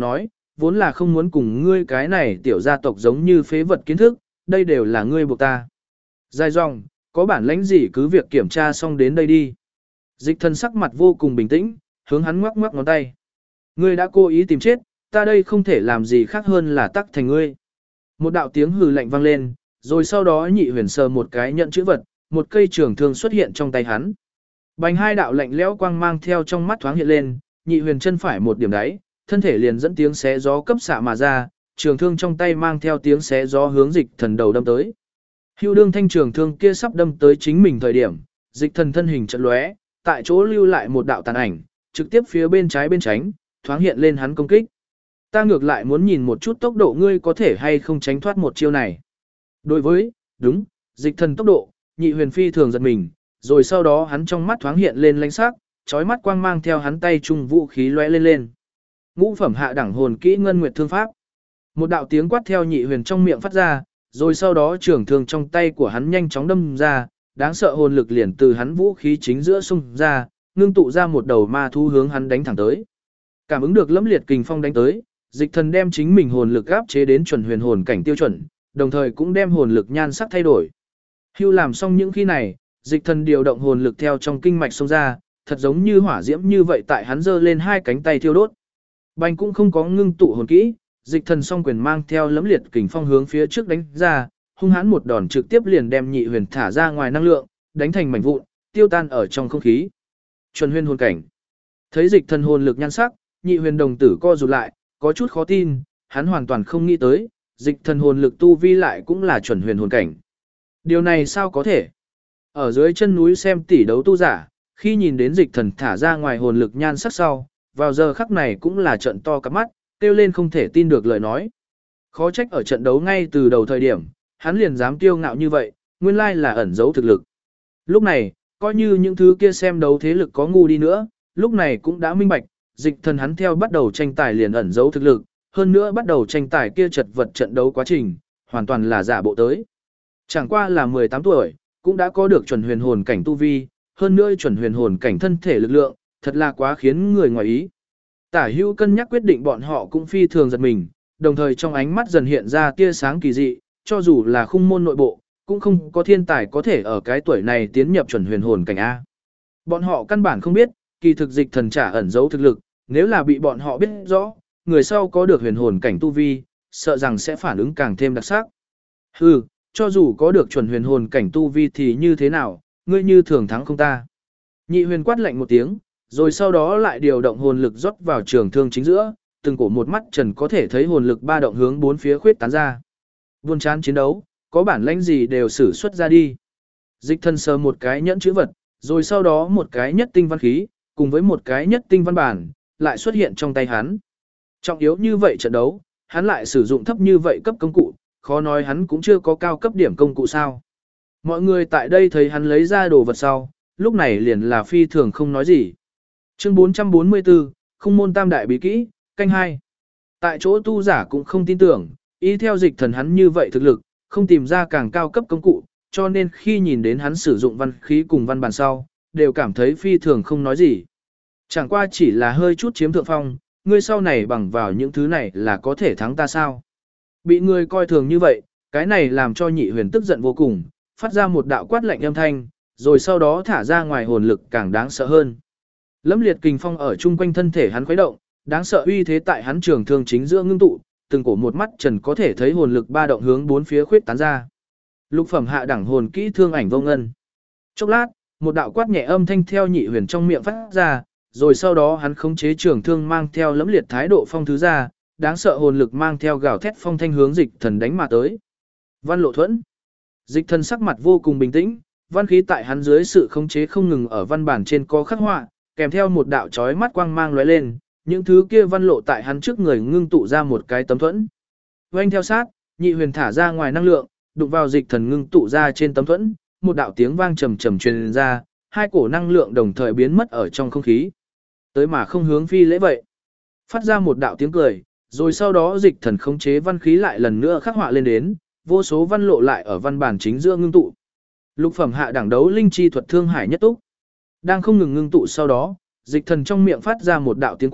A: vốn là không muốn cùng ngươi cái này tiểu gia tộc giống như phế vật kiến thức, đây đều là ngươi buộc ta. Dài dòng, có bản lãnh gì cứ việc kiểm tra xong đến đây đi. Dịch thần sắc mặt vô cùng bình tĩnh, hướng hắn ngoắc ngoắc ngón tay. Ngươi đã cố ý tìm chết, ta đây không thể làm gì khác hơn là tắc thành ngươi. Một đạo tiếng hừ lạnh vang lên, rồi sau đó Nhị Huyền sờ một cái nhận chữ vật, một cây trường thương xuất hiện trong tay hắn. Bành hai đạo lạnh lẽo quang mang theo trong mắt thoáng hiện lên, Nhị Huyền chân phải một điểm đáy, thân thể liền dẫn tiếng xé gió cấp xạ mà ra, trường thương trong tay mang theo tiếng xé gió hướng Dịch thần đầu đâm tới. Hưu đương thanh trường thương kia sắp đâm tới chính mình thời điểm, Dịch thần thân hình chợt lóe, tại chỗ lưu lại một đạo tàn ảnh, trực tiếp phía bên trái bên tránh, thoáng hiện lên hắn công kích. Ta ngược lại muốn nhìn một chút tốc độ ngươi có thể hay không tránh thoát một chiêu này. Đối với, đúng, Dịch thần tốc độ, Nhị Huyền phi thường giật mình, rồi sau đó hắn trong mắt thoáng hiện lên lánh sắc, chói mắt quang mang theo hắn tay trung vũ khí lóe lên lên. Ngũ phẩm hạ đẳng hồn kỹ ngân nguyệt thương pháp. Một đạo tiếng quát theo Nhị Huyền trong miệng phát ra, rồi sau đó trường thương trong tay của hắn nhanh chóng đâm ra, đáng sợ hồn lực liền từ hắn vũ khí chính giữa xung ra, ngưng tụ ra một đầu ma thú hướng hắn đánh thẳng tới. Cảm ứng được lẫm liệt kình phong đánh tới, Dịch thần đem chính mình hồn lực áp chế đến chuẩn huyền hồn cảnh tiêu chuẩn, đồng thời cũng đem hồn lực nhan sắc thay đổi. Hưu làm xong những khi này, Dịch thần điều động hồn lực theo trong kinh mạch xông ra, thật giống như hỏa diễm như vậy tại hắn giơ lên hai cánh tay thiêu đốt. Bành cũng không có ngưng tụ hồn kỹ, Dịch thần song quyền mang theo lẫm liệt kình phong hướng phía trước đánh ra, hung hãn một đòn trực tiếp liền đem Nhị Huyền thả ra ngoài năng lượng, đánh thành mảnh vụn, tiêu tan ở trong không khí. Chuẩn huyền hồn cảnh. Thấy Dịch thần hồn lực nhan sắc, Nhị Huyền đồng tử co rụt lại, có chút khó tin, hắn hoàn toàn không nghĩ tới, Dịch thần hồn lực tu vi lại cũng là chuẩn huyền hồn cảnh. Điều này sao có thể? Ở dưới chân núi xem tỷ đấu tu giả, khi nhìn đến Dịch thần thả ra ngoài hồn lực nhan sắc sau, vào giờ khắc này cũng là trận to cắp mắt, kêu lên không thể tin được lời nói. Khó trách ở trận đấu ngay từ đầu thời điểm, hắn liền dám kiêu ngạo như vậy, nguyên lai là ẩn giấu thực lực. Lúc này, coi như những thứ kia xem đấu thế lực có ngu đi nữa, lúc này cũng đã minh bạch, Dịch thần hắn theo bắt đầu tranh tài liền ẩn giấu thực lực, hơn nữa bắt đầu tranh tài kia chật vật trận đấu quá trình, hoàn toàn là giả bộ tới. Chẳng qua là 18 tuổi, cũng đã có được chuẩn huyền hồn cảnh tu vi, hơn nữa chuẩn huyền hồn cảnh thân thể lực lượng, thật là quá khiến người ngoài ý. Tả Hữu cân nhắc quyết định bọn họ cũng phi thường giật mình, đồng thời trong ánh mắt dần hiện ra tia sáng kỳ dị, cho dù là khung môn nội bộ, cũng không có thiên tài có thể ở cái tuổi này tiến nhập chuẩn huyền hồn cảnh A. Bọn họ căn bản không biết, kỳ thực Dịch thần trả ẩn giấu thực lực, nếu là bị bọn họ biết rõ, người sau có được huyền hồn cảnh tu vi, sợ rằng sẽ phản ứng càng thêm đặc sắc. Hừ, cho dù có được chuẩn huyền hồn cảnh tu vi thì như thế nào, ngươi như thường thắng không ta. Nhị Huyền quát lạnh một tiếng, rồi sau đó lại điều động hồn lực rót vào trường thương chính giữa, từng cổ một mắt trần có thể thấy hồn lực ba động hướng bốn phía khuyết tán ra. Buồn chán chiến đấu, có bản lãnh gì đều sử xuất ra đi. Dịch thần sờ một cái nhẫn chữ vật, rồi sau đó một cái nhất tinh văn khí, cùng với một cái nhất tinh văn bản, lại xuất hiện trong tay hắn. Trọng yếu như vậy trận đấu, hắn lại sử dụng thấp như vậy cấp công cụ, khó nói hắn cũng chưa có cao cấp điểm công cụ sao. Mọi người tại đây thấy hắn lấy ra đồ vật sau, lúc này liền là phi thường không nói gì. Chương 444, không môn tam đại bí kỹ, canh 2. Tại chỗ tu giả cũng không tin tưởng, ý theo Dịch thần hắn như vậy thực lực, không tìm ra càng cao cấp công cụ, cho nên khi nhìn đến hắn sử dụng văn khí cùng văn bản sau, đều cảm thấy phi thường không nói gì. Chẳng qua chỉ là hơi chút chiếm thượng phong, ngươi sau này bằng vào những thứ này là có thể thắng ta sao. Bị người coi thường như vậy, cái này làm cho Nhị Huyền tức giận vô cùng, phát ra một đạo quát lạnh âm thanh, rồi sau đó thả ra ngoài hồn lực càng đáng sợ hơn. Lẫm liệt kình phong ở chung quanh thân thể hắn khuấy động, đáng sợ uy thế tại hắn trường thương chính giữa ngưng tụ, từng cổ một mắt trần có thể thấy hồn lực ba động hướng bốn phía khuyết tán ra. Lục phẩm hạ đẳng hồn kỹ thương ảnh vô ngân. Chốc lát, một đạo quát nhẹ âm thanh theo Nhị Huyền trong miệng phát ra, rồi sau đó hắn khống chế trường thương mang theo lẫm liệt thái độ phong thứ ra, đáng sợ hồn lực mang theo gào thét phong thanh hướng Dịch thần đánh mà tới. Văn Lộ Thuẫn. Dịch thần sắc mặt vô cùng bình tĩnh, văn khí tại hắn dưới sự khống chế không ngừng ở văn bản trên có khắc họa, kèm theo một đạo chói mắt quang mang lóe lên, những thứ kia văn lộ tại hắn trước người ngưng tụ ra một cái tấm thuẫn. Oanh theo sát, Nhị Huyền thả ra ngoài năng lượng, đụng vào Dịch thần ngưng tụ ra trên tấm thuẫn, một đạo tiếng vang trầm trầm truyền ra, hai cổ năng lượng đồng thời biến mất ở trong không khí. Tới mà không hướng phi lễ vậy. Phát ra một đạo tiếng cười, rồi sau đó Dịch thần khống chế văn khí lại lần nữa khắc họa lên đến, vô số văn lộ lại ở văn bản chính giữa ngưng tụ. Lục phẩm hạ đẳng đấu linh chi thuật thương hải nhất túc. Đang không ngừng ngưng tụ sau đó, Dịch thần trong miệng phát ra một đạo tiếng quát,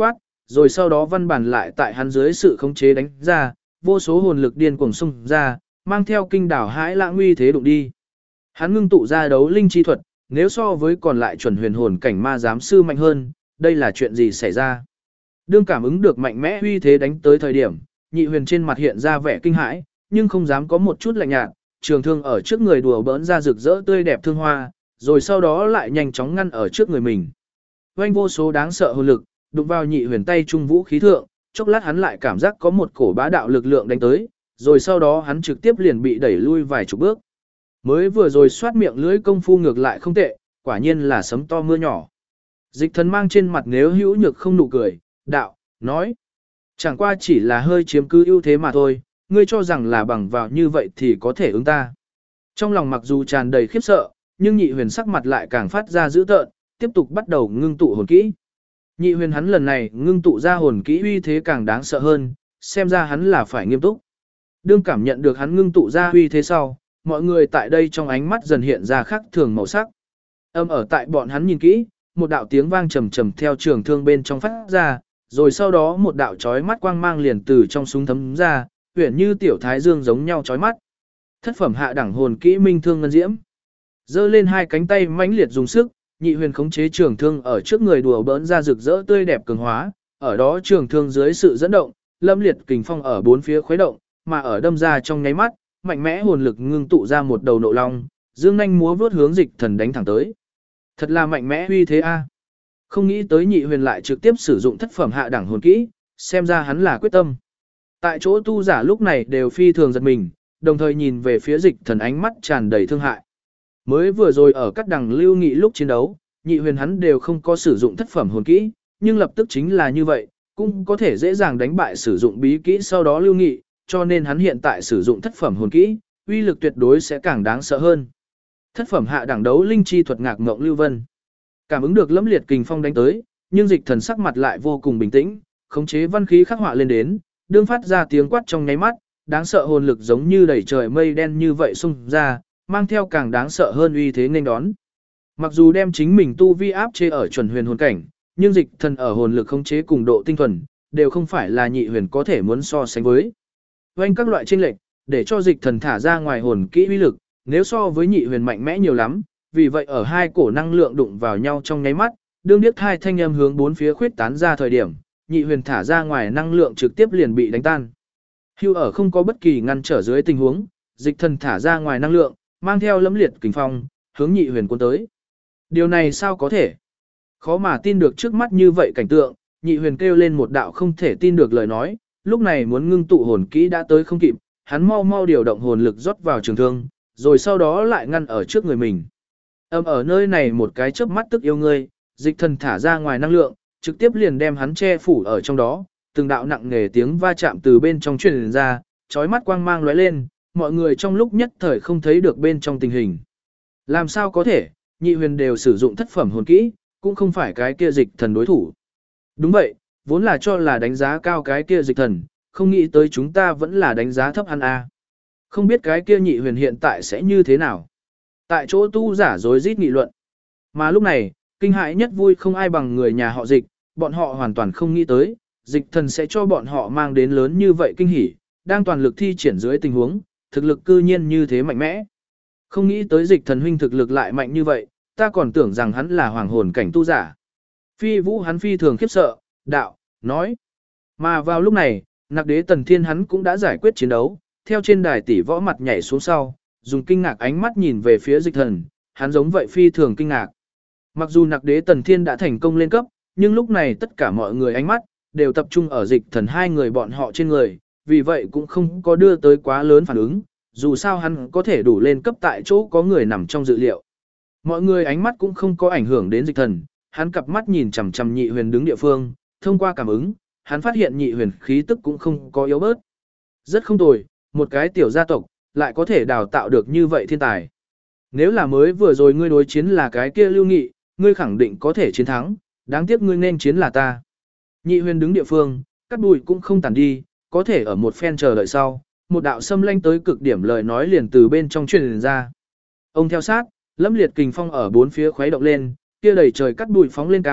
A: rồi sau đó văn bản lại tại hắn dưới sự khống chế đánh ra, vô số hồn lực điên cuồng xung ra, mang theo kinh đảo hãi lãng uy thế đụng đi. Hắn ngưng tụ ra đấu linh chi thuật, nếu so với còn lại chuẩn huyền hồn cảnh ma giám sư mạnh hơn, đây là chuyện gì xảy ra? Đương cảm ứng được mạnh mẽ uy thế đánh tới thời điểm, Nhị Huyền trên mặt hiện ra vẻ kinh hãi, nhưng không dám có một chút lạnh nhạt, trường thương ở trước người đùa bỡn ra rực rỡ tươi đẹp thương hoa, rồi sau đó lại nhanh chóng ngăn ở trước người mình. Oanh vô số đáng sợ hồn lực, đụng vào Nhị Huyền tay trung vũ khí thượng, chốc lát hắn lại cảm giác có một cổ bá đạo lực lượng đánh tới, rồi sau đó hắn trực tiếp liền bị đẩy lui vài chục bước. Mới vừa rồi xoát miệng lưỡi công phu ngược lại không tệ, quả nhiên là sấm to mưa nhỏ. Dịch Thần mang trên mặt nếu hữu nhược không nụ cười, đạo, nói. Chẳng qua chỉ là hơi chiếm cứ ưu thế mà thôi, ngươi cho rằng là bằng vào như vậy thì có thể ứng ta. Trong lòng mặc dù tràn đầy khiếp sợ, nhưng Nhị Huyền sắc mặt lại càng phát ra dữ tợn, tiếp tục bắt đầu ngưng tụ hồn kỹ. Nhị Huyền hắn lần này ngưng tụ ra hồn kỹ uy thế càng đáng sợ hơn, xem ra hắn là phải nghiêm túc. Đương cảm nhận được hắn ngưng tụ ra uy thế sau, mọi người tại đây trong ánh mắt dần hiện ra khác thường màu sắc. Âm ở tại bọn hắn nhìn kỹ, một đạo tiếng vang trầm trầm theo trường thương bên trong phát ra, rồi sau đó một đạo chói mắt quang mang liền từ trong súng thấm ra, uyển như tiểu thái dương giống nhau chói mắt. Thất phẩm hạ đẳng hồn kỹ minh thương ngân diễm. Giơ lên hai cánh tay mãnh liệt dùng sức, Nhị Huyền khống chế trường thương ở trước người đùa bỡn ra rực rỡ tươi đẹp cường hóa, ở đó trường thương dưới sự dẫn động, lâm liệt kình phong ở bốn phía khuấy động, mà ở đâm ra trong nháy mắt, mạnh mẽ hồn lực ngưng tụ ra một đầu nộ long, dương nhanh múa vớt hướng Dịch Thần đánh thẳng tới. Thật là mạnh mẽ uy thế a. Không nghĩ tới Nhị Huyền lại trực tiếp sử dụng thất phẩm hạ đẳng hồn kỹ, xem ra hắn là quyết tâm. Tại chỗ tu giả lúc này đều phi thường giật mình, đồng thời nhìn về phía Dịch Thần ánh mắt tràn đầy thương hại. Mới vừa rồi ở các đẳng lưu nghị lúc chiến đấu, Nhị Huyền hắn đều không có sử dụng thất phẩm hồn kỹ, nhưng lập tức chính là như vậy, cũng có thể dễ dàng đánh bại sử dụng bí kỹ sau đó lưu nghị, cho nên hắn hiện tại sử dụng thất phẩm hồn kỹ, uy lực tuyệt đối sẽ càng đáng sợ hơn. Thất phẩm hạ đẳng đấu linh chi thuật ngạc ngộng lưu vân. Cảm ứng được lẫm liệt kình phong đánh tới, nhưng Dịch Thần sắc mặt lại vô cùng bình tĩnh, khống chế văn khí khắc họa lên đến, đương phát ra tiếng quát trong nháy mắt, đáng sợ hồn lực giống như đẩy trời mây đen như vậy xung ra, mang theo càng đáng sợ hơn uy thế nên đón. Mặc dù đem chính mình tu vi áp chế ở chuẩn huyền hồn cảnh, nhưng Dịch Thần ở hồn lực khống chế cùng độ tinh thuần, đều không phải là Nhị Huyền có thể muốn so sánh với. Oanh các loại chênh lệch, để cho Dịch Thần thả ra ngoài hồn kỹ uy lực, nếu so với Nhị Huyền mạnh mẽ nhiều lắm, vì vậy ở hai cổ năng lượng đụng vào nhau trong nháy mắt, đương điếc hai thanh âm hướng bốn phía khuyết tán ra thời điểm, Nhị Huyền thả ra ngoài năng lượng trực tiếp liền bị đánh tan. Hưu ở không có bất kỳ ngăn trở dưới tình huống, Dịch Thần thả ra ngoài năng lượng, mang theo lẫm liệt kình phong, hướng Nhị Huyền cuốn tới. Điều này sao có thể? Khó mà tin được trước mắt như vậy cảnh tượng, Nhị Huyền kêu lên một đạo không thể tin được lời nói, lúc này muốn ngưng tụ hồn kỹ đã tới không kịp, hắn mau mau điều động hồn lực rót vào trường thương, rồi sau đó lại ngăn ở trước người mình. Ở nơi này một cái chớp mắt tức yêu ngươi, Dịch Thần thả ra ngoài năng lượng, trực tiếp liền đem hắn che phủ ở trong đó, từng đạo nặng nề tiếng va chạm từ bên trong truyền ra, chói mắt quang mang lóe lên, mọi người trong lúc nhất thời không thấy được bên trong tình hình. Làm sao có thể, Nhị Huyền đều sử dụng thất phẩm hồn kỹ, cũng không phải cái kia Dịch Thần đối thủ. Đúng vậy, vốn là cho là đánh giá cao cái kia Dịch Thần, không nghĩ tới chúng ta vẫn là đánh giá thấp hắn a. Không biết cái kia Nhị Huyền hiện tại sẽ như thế nào. Tại chỗ tu giả rối rít nghị luận. Mà lúc này, kinh hãi nhất vui không ai bằng người nhà họ Dịch, bọn họ hoàn toàn không nghĩ tới, Dịch Thần sẽ cho bọn họ mang đến lớn như vậy kinh hỉ, đang toàn lực thi triển dưới tình huống, thực lực cư nhiên như thế mạnh mẽ. Không nghĩ tới Dịch Thần huynh thực lực lại mạnh như vậy, ta còn tưởng rằng hắn là hoàng hồn cảnh tu giả. Phi Vũ hắn phi thường khiếp sợ, đạo, nói. Mà vào lúc này, Nặc Đế Tần Thiên hắn cũng đã giải quyết chiến đấu, theo trên đài tỷ võ mặt nhảy xuống sau, dùng kinh ngạc ánh mắt nhìn về phía Dịch Thần, hắn giống vậy phi thường kinh ngạc. Mặc dù Nặc Đế Tần Thiên đã thành công lên cấp, nhưng lúc này tất cả mọi người ánh mắt đều tập trung ở Dịch Thần hai người bọn họ trên người, vì vậy cũng không có đưa tới quá lớn phản ứng, dù sao hắn có thể đủ lên cấp tại chỗ có người nằm trong dự liệu. Mọi người ánh mắt cũng không có ảnh hưởng đến Dịch Thần, hắn cặp mắt nhìn chằm chằm Nhị Huyền đứng địa phương, thông qua cảm ứng, hắn phát hiện Nhị Huyền khí tức cũng không có yếu bớt. Rất không tồi, một cái tiểu gia tộc lại có thể đào tạo được như vậy thiên tài. Nếu là mới vừa rồi ngươi đối chiến là cái kia Lưu Nghị, ngươi khẳng định có thể chiến thắng, đáng tiếc ngươi nên chiến là ta. Nhị Huyền đứng địa phương, cắt bụi cũng không tản đi, có thể ở một phen chờ đợi sau, một đạo xâm lanh tới cực điểm lời nói liền từ bên trong truyền ra. Ông theo sát, lẫm liệt kình phong ở bốn phía khuấy động lên, kia đầy trời cắt bụi phóng lên cao,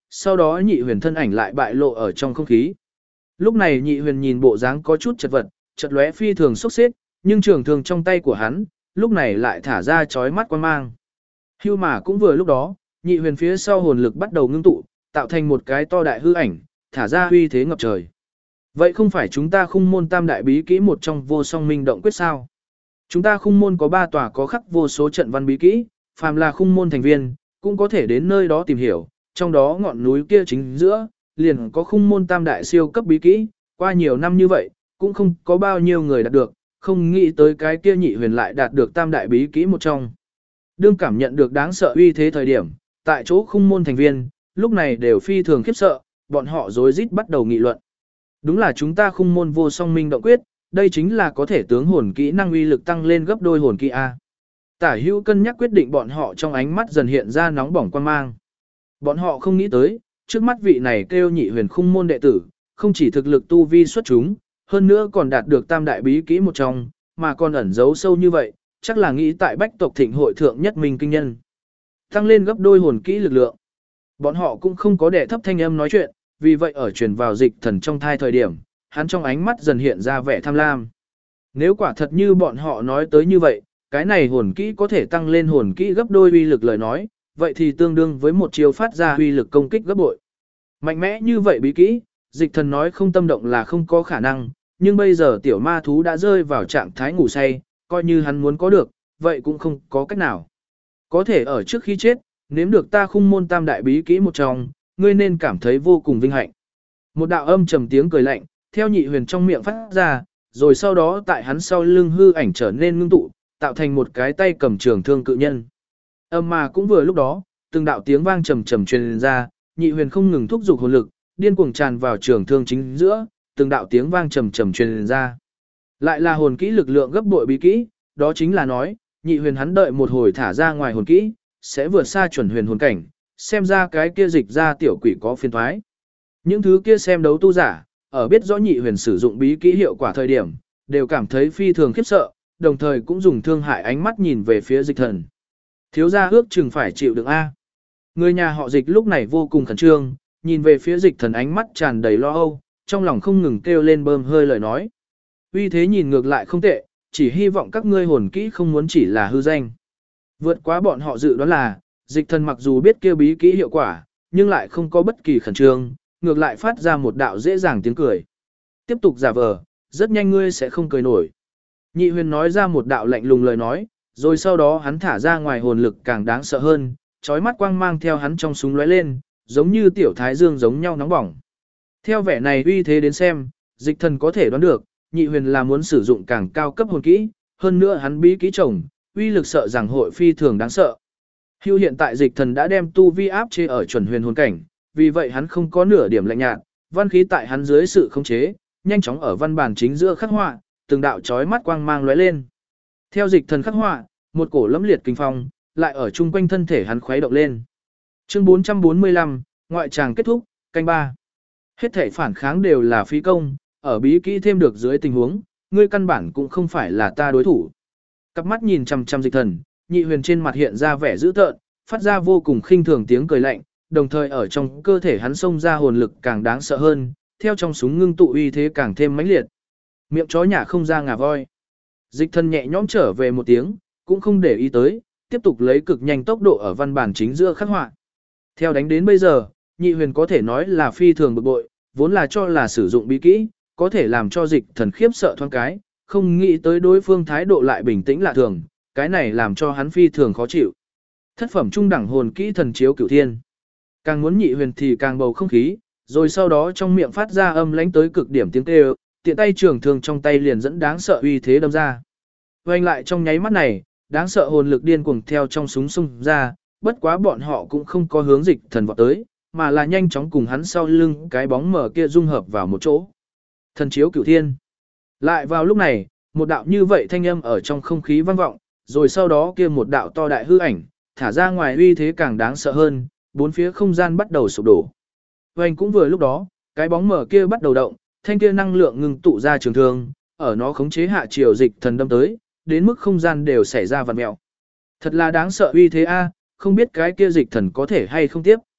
A: sau đó nhị huyền thân ảnh lại bại lộ ở trong không khí. Lúc này nhị huyền nhìn bộ dáng có chút chật vật, chật lóe phi thường sốc xếp, nhưng trường thương trong tay của hắn, lúc này lại thả ra chói mắt quan mang. Hưu mà cũng vừa lúc đó, nhị huyền phía sau hồn lực bắt đầu ngưng tụ, tạo thành một cái to đại hư ảnh, thả ra uy thế ngập trời. Vậy không phải chúng ta khung môn tam đại bí kỹ một trong vô song minh động quyết sao? Chúng ta khung môn có 3 tòa có khắc vô số trận văn bí kỹ, phàm là khung môn thành viên, cũng có thể đến nơi đó tìm hiểu, trong đó ngọn núi kia chính giữa, liền có khung môn tam đại siêu cấp bí kỹ, qua nhiều năm như vậy, cũng không có bao nhiêu người đạt được, không nghĩ tới cái kia nhị huyền lại đạt được tam đại bí kỹ một trong. Đương cảm nhận được đáng sợ uy thế thời điểm, tại chỗ khung môn thành viên, lúc này đều phi thường khiếp sợ, bọn họ rối rít bắt đầu nghị luận. Đúng là chúng ta khung môn vô song minh động quyết, đây chính là có thể tướng hồn kỹ năng uy lực tăng lên gấp đôi hồn kỹ A. Tả hữu cân nhắc quyết định bọn họ trong ánh mắt dần hiện ra nóng bỏng quan mang. Bọn họ không nghĩ tới, trước mắt vị này kêu nhị huyền khung môn đệ tử, không chỉ thực lực tu vi xuất chúng, hơn nữa còn đạt được tam đại bí kỹ một trong, mà còn ẩn giấu sâu như vậy, chắc là nghĩ tại bách tộc thịnh hội thượng nhất minh kinh nhân. Tăng lên gấp đôi hồn kỹ lực lượng. Bọn họ cũng không có đệ thấp thanh âm nói chuyện, vì vậy ở truyền vào dịch thần trong thai thời điểm, hắn trong ánh mắt dần hiện ra vẻ tham lam. Nếu quả thật như bọn họ nói tới như vậy, cái này hồn kỹ có thể tăng lên hồn kỹ gấp đôi uy lực lời nói, vậy thì tương đương với một chiêu phát ra uy lực công kích gấp bội. Mạnh mẽ như vậy bí kỹ, dịch thần nói không tâm động là không có khả năng, nhưng bây giờ tiểu ma thú đã rơi vào trạng thái ngủ say, coi như hắn muốn có được, vậy cũng không có cách nào. Có thể ở trước khi chết, nếm được ta khung môn tam đại bí kỹ một trong, ngươi nên cảm thấy vô cùng vinh hạnh. Một đạo âm trầm tiếng cười lạnh, theo nhị huyền trong miệng phát ra, rồi sau đó tại hắn sau lưng hư ảnh trở nên ngưng tụ, tạo thành một cái tay cầm trường thương cự nhân. Âm mà cũng vừa lúc đó, từng đạo tiếng vang trầm trầm truyền ra, nhị huyền không ngừng thúc giục hồn lực, điên cuồng tràn vào trường thương chính giữa, từng đạo tiếng vang trầm trầm truyền ra. Lại là hồn kỹ lực lượng gấp bội bí kỹ, đó chính là nói, nhị huyền hắn đợi một hồi thả ra ngoài hồn kỹ, sẽ vượt xa chuẩn huyền hồn cảnh, xem ra cái kia dịch ra tiểu quỷ có phiền thoái. Những thứ kia xem đấu tu giả, ở biết rõ nhị huyền sử dụng bí kỹ hiệu quả thời điểm, đều cảm thấy phi thường khiếp sợ, đồng thời cũng dùng thương hại ánh mắt nhìn về phía dịch thần. Thiếu gia ước chừng phải chịu đựng A. Người nhà họ dịch lúc này vô cùng khẩn trương, nhìn về phía dịch thần ánh mắt tràn đầy lo âu, trong lòng không ngừng kêu lên bơm hơi lời nói. Uy thế nhìn ngược lại không tệ, chỉ hy vọng các ngươi hồn kỹ không muốn chỉ là hư danh. Vượt quá bọn họ dự đoán là, dịch thần mặc dù biết kêu bí kỹ hiệu quả, nhưng lại không có bất kỳ khẩn trương, ngược lại phát ra một đạo dễ dàng tiếng cười. Tiếp tục giả vờ, rất nhanh ngươi sẽ không cười nổi. Nhị huyền nói ra một đạo lạnh lùng lời nói, rồi sau đó hắn thả ra ngoài hồn lực càng đáng sợ hơn, chói mắt quang mang theo hắn trong súng lóe lên, giống như tiểu thái dương giống nhau nóng bỏng. Theo vẻ này uy thế đến xem, dịch thần có thể đoán được, nhị huyền là muốn sử dụng càng cao cấp hồn kỹ, hơn nữa hắn bí kỹ chồng, uy lực sợ rằng hội phi thường đáng sợ. Hưu hiện tại dịch thần đã đem tu vi áp chế ở chuẩn huyền hồn cảnh, vì vậy hắn không có nửa điểm lạnh nhạt, văn khí tại hắn dưới sự khống chế, nhanh chóng ở văn bản chính giữa khắc họa, từng đạo chói mắt quang mang lóe lên. Theo dịch thần khắc họa, một cổ lẫm liệt kinh phong, lại ở chung quanh thân thể hắn khuấy động lên. Chương 445, ngoại tràng kết thúc, canh 3. Hết thể phản kháng đều là phí công, ở bí kỹ thêm được dưới tình huống, ngươi căn bản cũng không phải là ta đối thủ. Cặp mắt nhìn chằm chằm dịch thần, nhị huyền trên mặt hiện ra vẻ dữ tợn, phát ra vô cùng khinh thường tiếng cười lạnh, đồng thời ở trong cơ thể hắn xông ra hồn lực càng đáng sợ hơn, theo trong súng ngưng tụ uy thế càng thêm mãnh liệt. Miệng chó nhả không ra ngà voi. Dịch thần nhẹ nhõm trở về một tiếng, cũng không để ý tới, tiếp tục lấy cực nhanh tốc độ ở văn bản chính giữa khắc họa. Theo đánh đến bây giờ, nhị huyền có thể nói là phi thường bực bội, vốn là cho là sử dụng bí kỹ, có thể làm cho dịch thần khiếp sợ thoáng cái, không nghĩ tới đối phương thái độ lại bình tĩnh lạ thường, cái này làm cho hắn phi thường khó chịu. Thất phẩm trung đẳng hồn kỹ thần chiếu cửu thiên. Càng muốn nhị huyền thì càng bầu không khí, rồi sau đó trong miệng phát ra âm lãnh tới cực điểm tiếng kêu, tiện tay trường thương trong tay liền dẫn đáng sợ uy thế đâm ra. Quanh lại trong nháy mắt này, đáng sợ hồn lực điên cuồng theo trong súng xung ra, bất quá bọn họ cũng không có hướng dịch thần vọt tới, mà là nhanh chóng cùng hắn sau lưng cái bóng mờ kia dung hợp vào một chỗ. Thần chiếu cửu thiên. Lại vào lúc này, một đạo như vậy thanh âm ở trong không khí vang vọng, rồi sau đó kia một đạo to đại hư ảnh, thả ra ngoài uy thế càng đáng sợ hơn, bốn phía không gian bắt đầu sụp đổ. Hoành cũng vừa lúc đó, cái bóng mờ kia bắt đầu động, thanh kia năng lượng ngừng tụ ra trường thương, ở nó khống chế hạ chiều dịch thần đâm tới, đến mức không gian đều xảy ra vặn mèo. Thật là đáng sợ uy thế a, không biết cái kia dịch thần có thể hay không tiếp.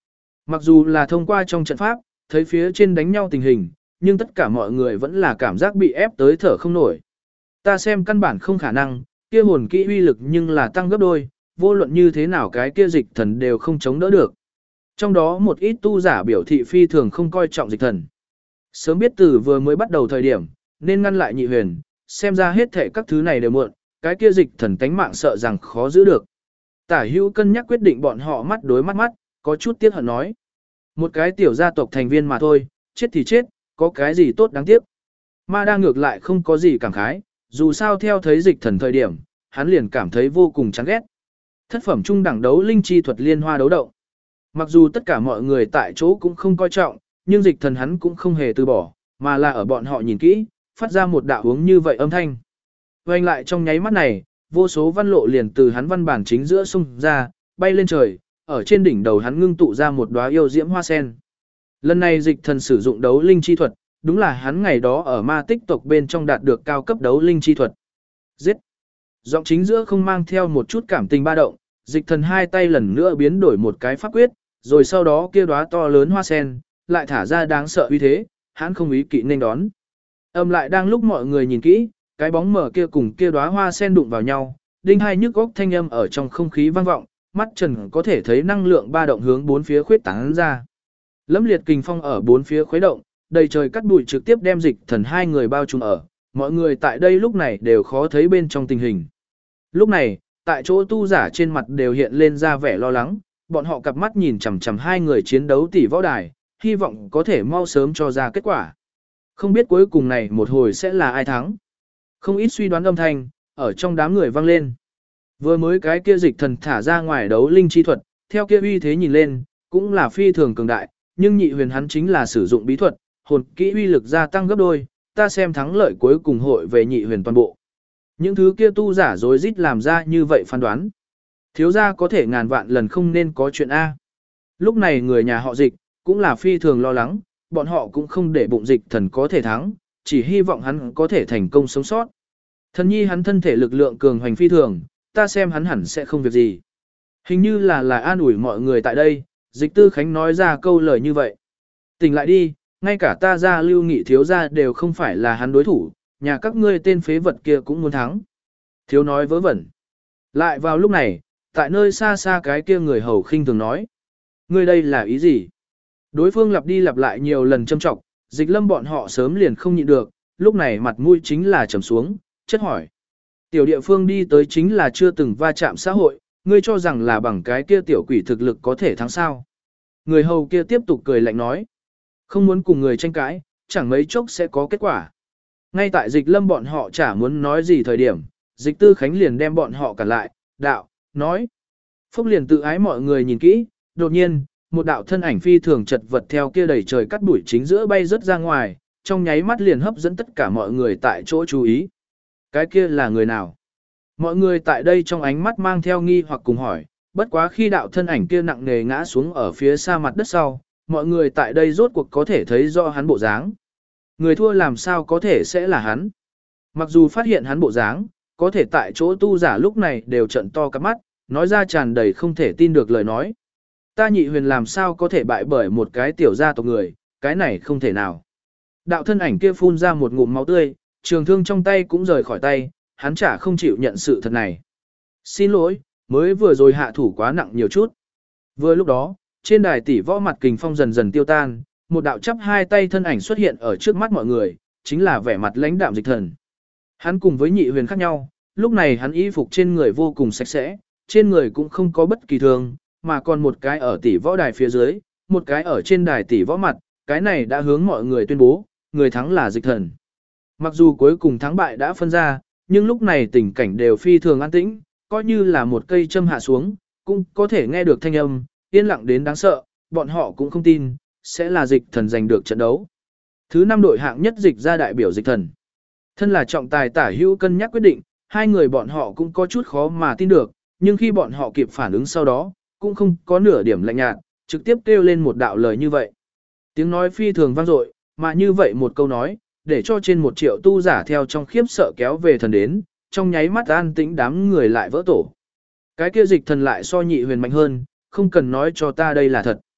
A: Mặc dù là thông qua trong trận pháp, thấy phía trên đánh nhau tình hình, nhưng tất cả mọi người vẫn là cảm giác bị ép tới thở không nổi. Ta xem căn bản không khả năng, kia hồn kỹ uy lực nhưng là tăng gấp đôi, vô luận như thế nào cái kia dịch thần đều không chống đỡ được. Trong đó một ít tu giả biểu thị phi thường không coi trọng dịch thần. Sớm biết từ vừa mới bắt đầu thời điểm, nên ngăn lại Nhị Huyền, xem ra hết thảy các thứ này đều muộn, cái kia dịch thần tánh mạng sợ rằng khó giữ được. Tả Hữu cân nhắc quyết định bọn họ mắt đối mắt, có chút tiếc hận nói. Một cái tiểu gia tộc thành viên mà thôi, chết thì chết, có cái gì tốt đáng tiếc. Ma Đa ngược lại không có gì cảm khái, dù sao theo thấy dịch thần thời điểm, hắn liền cảm thấy vô cùng chán ghét. Thất phẩm trung đẳng đấu linh chi thuật liên hoa đấu động. Mặc dù tất cả mọi người tại chỗ cũng không coi trọng, nhưng dịch thần hắn cũng không hề từ bỏ, mà là ở bọn họ nhìn kỹ, phát ra một đạo hướng như vậy âm thanh. Vành lại trong nháy mắt này, vô số văn lộ liền từ hắn văn bản chính giữa sông ra, bay lên trời, ở trên đỉnh đầu hắn ngưng tụ ra một đóa yêu diễm hoa sen. Lần này dịch thần sử dụng đấu linh chi thuật, đúng là hắn ngày đó ở ma tích tộc bên trong đạt được cao cấp đấu linh chi thuật. Giết! Giọng chính giữa không mang theo một chút cảm tình ba động, dịch thần hai tay lần nữa biến đổi một cái pháp quyết, rồi sau đó kia đóa to lớn hoa sen, lại thả ra đáng sợ uy thế, hắn không ý kỵ nên đón. Âm lại đang lúc mọi người nhìn kỹ, cái bóng mở kia cùng kia đóa hoa sen đụng vào nhau, đinh hai nhức góc thanh âm ở trong không khí vang vọng, mắt trần có thể thấy năng lượng ba động hướng bốn phía khuyết tán ra. Lẫm liệt kình phong ở bốn phía khuấy động, đầy trời cắt bụi trực tiếp đem dịch thần hai người bao trùm ở, mọi người tại đây lúc này đều khó thấy bên trong tình hình. Lúc này, tại chỗ tu giả trên mặt đều hiện lên ra vẻ lo lắng, bọn họ cặp mắt nhìn chằm chằm hai người chiến đấu tỷ võ đài, hy vọng có thể mau sớm cho ra kết quả. Không biết cuối cùng này một hồi sẽ là ai thắng. Không ít suy đoán âm thanh, ở trong đám người vang lên. Vừa mới cái kia dịch thần thả ra ngoài đấu linh chi thuật, theo kia uy thế nhìn lên, cũng là phi thường cường đại, nhưng Nhị Huyền hắn chính là sử dụng bí thuật, hồn kỹ uy lực gia tăng gấp đôi, ta xem thắng lợi cuối cùng hội về Nhị Huyền toàn bộ. Những thứ kia tu giả rối rít làm ra như vậy phán đoán. Thiếu gia có thể ngàn vạn lần không nên có chuyện A. Lúc này người nhà họ dịch, cũng là phi thường lo lắng, bọn họ cũng không để bụng dịch thần có thể thắng, chỉ hy vọng hắn có thể thành công sống sót. Thần nhi hắn thân thể lực lượng cường hoành phi thường, ta xem hắn hẳn sẽ không việc gì. Hình như là an ủi mọi người tại đây, dịch tư khánh nói ra câu lời như vậy. Tỉnh lại đi, ngay cả ta ra lưu nghị thiếu gia đều không phải là hắn đối thủ, nhà các ngươi tên phế vật kia cũng muốn thắng. Thiếu nói vớ vẩn. Lại vào lúc này, tại nơi xa xa cái kia người hầu khinh thường nói. Ngươi đây là ý gì? Đối phương lặp đi lặp lại nhiều lần châm trọng, dịch lâm bọn họ sớm liền không nhịn được, lúc này mặt mũi chính là trầm xuống, chất hỏi. Tiểu địa phương đi tới chính là chưa từng va chạm xã hội, ngươi cho rằng là bằng cái kia tiểu quỷ thực lực có thể thắng sao. Người hầu kia tiếp tục cười lạnh nói. Không muốn cùng người tranh cãi, chẳng mấy chốc sẽ có kết quả. Ngay tại dịch lâm bọn họ chả muốn nói gì thời điểm, dịch tư khánh liền đem bọn họ cản lại, đạo, nói. Phúc liền tự ái mọi người nhìn kỹ, đột nhiên, một đạo thân ảnh phi thường chật vật theo kia đầy trời cắt đuổi chính giữa bay rất ra ngoài, trong nháy mắt liền hấp dẫn tất cả mọi người tại chỗ chú ý. Cái kia là người nào? Mọi người tại đây trong ánh mắt mang theo nghi hoặc cùng hỏi, bất quá khi đạo thân ảnh kia nặng nề ngã xuống ở phía xa mặt đất sau, mọi người tại đây rốt cuộc có thể thấy rõ hắn bộ dáng. Người thua làm sao có thể sẽ là hắn? Mặc dù phát hiện hắn bộ dáng, có thể tại chỗ tu giả lúc này đều trận to cắp mắt, nói ra tràn đầy không thể tin được lời nói. Ta Nhị Huyền làm sao có thể bại bởi một cái tiểu gia tộc người, cái này không thể nào. Đạo thân ảnh kia phun ra một ngụm máu tươi, trường thương trong tay cũng rời khỏi tay, hắn chả không chịu nhận sự thật này. Xin lỗi, mới vừa rồi hạ thủ quá nặng nhiều chút. Vừa lúc đó, trên đài tỷ võ mặt kình phong dần dần tiêu tan, một đạo chắp hai tay thân ảnh xuất hiện ở trước mắt mọi người, chính là vẻ mặt lãnh đạm dịch thần. Hắn cùng với Nhị Huyền khác nhau, lúc này hắn y phục trên người vô cùng sạch sẽ, trên người cũng không có bất kỳ thương, mà còn một cái ở tỷ võ đài phía dưới, một cái ở trên đài tỷ võ mặt, cái này đã hướng mọi người tuyên bố, người thắng là dịch thần. Mặc dù cuối cùng thắng bại đã phân ra, nhưng lúc này tình cảnh đều phi thường an tĩnh, coi như là một cây châm hạ xuống, cũng có thể nghe được thanh âm, yên lặng đến đáng sợ, bọn họ cũng không tin, sẽ là dịch thần giành được trận đấu. Thứ 5 đội hạng nhất dịch ra đại biểu dịch thần. Thân là trọng tài Tả Hữu cân nhắc quyết định, hai người bọn họ cũng có chút khó mà tin được, nhưng khi bọn họ kịp phản ứng sau đó, cũng không có nửa điểm lạnh nhạt, trực tiếp kêu lên một đạo lời như vậy. Tiếng nói phi thường vang dội, mà như vậy một câu nói, để cho trên 1 triệu tu giả theo trong khiếp sợ kéo về thần đến, trong nháy mắt an tĩnh đám người lại vỡ tổ. Cái kia dịch thần lại so Nhị Huyền mạnh hơn, không cần nói cho ta đây là thật.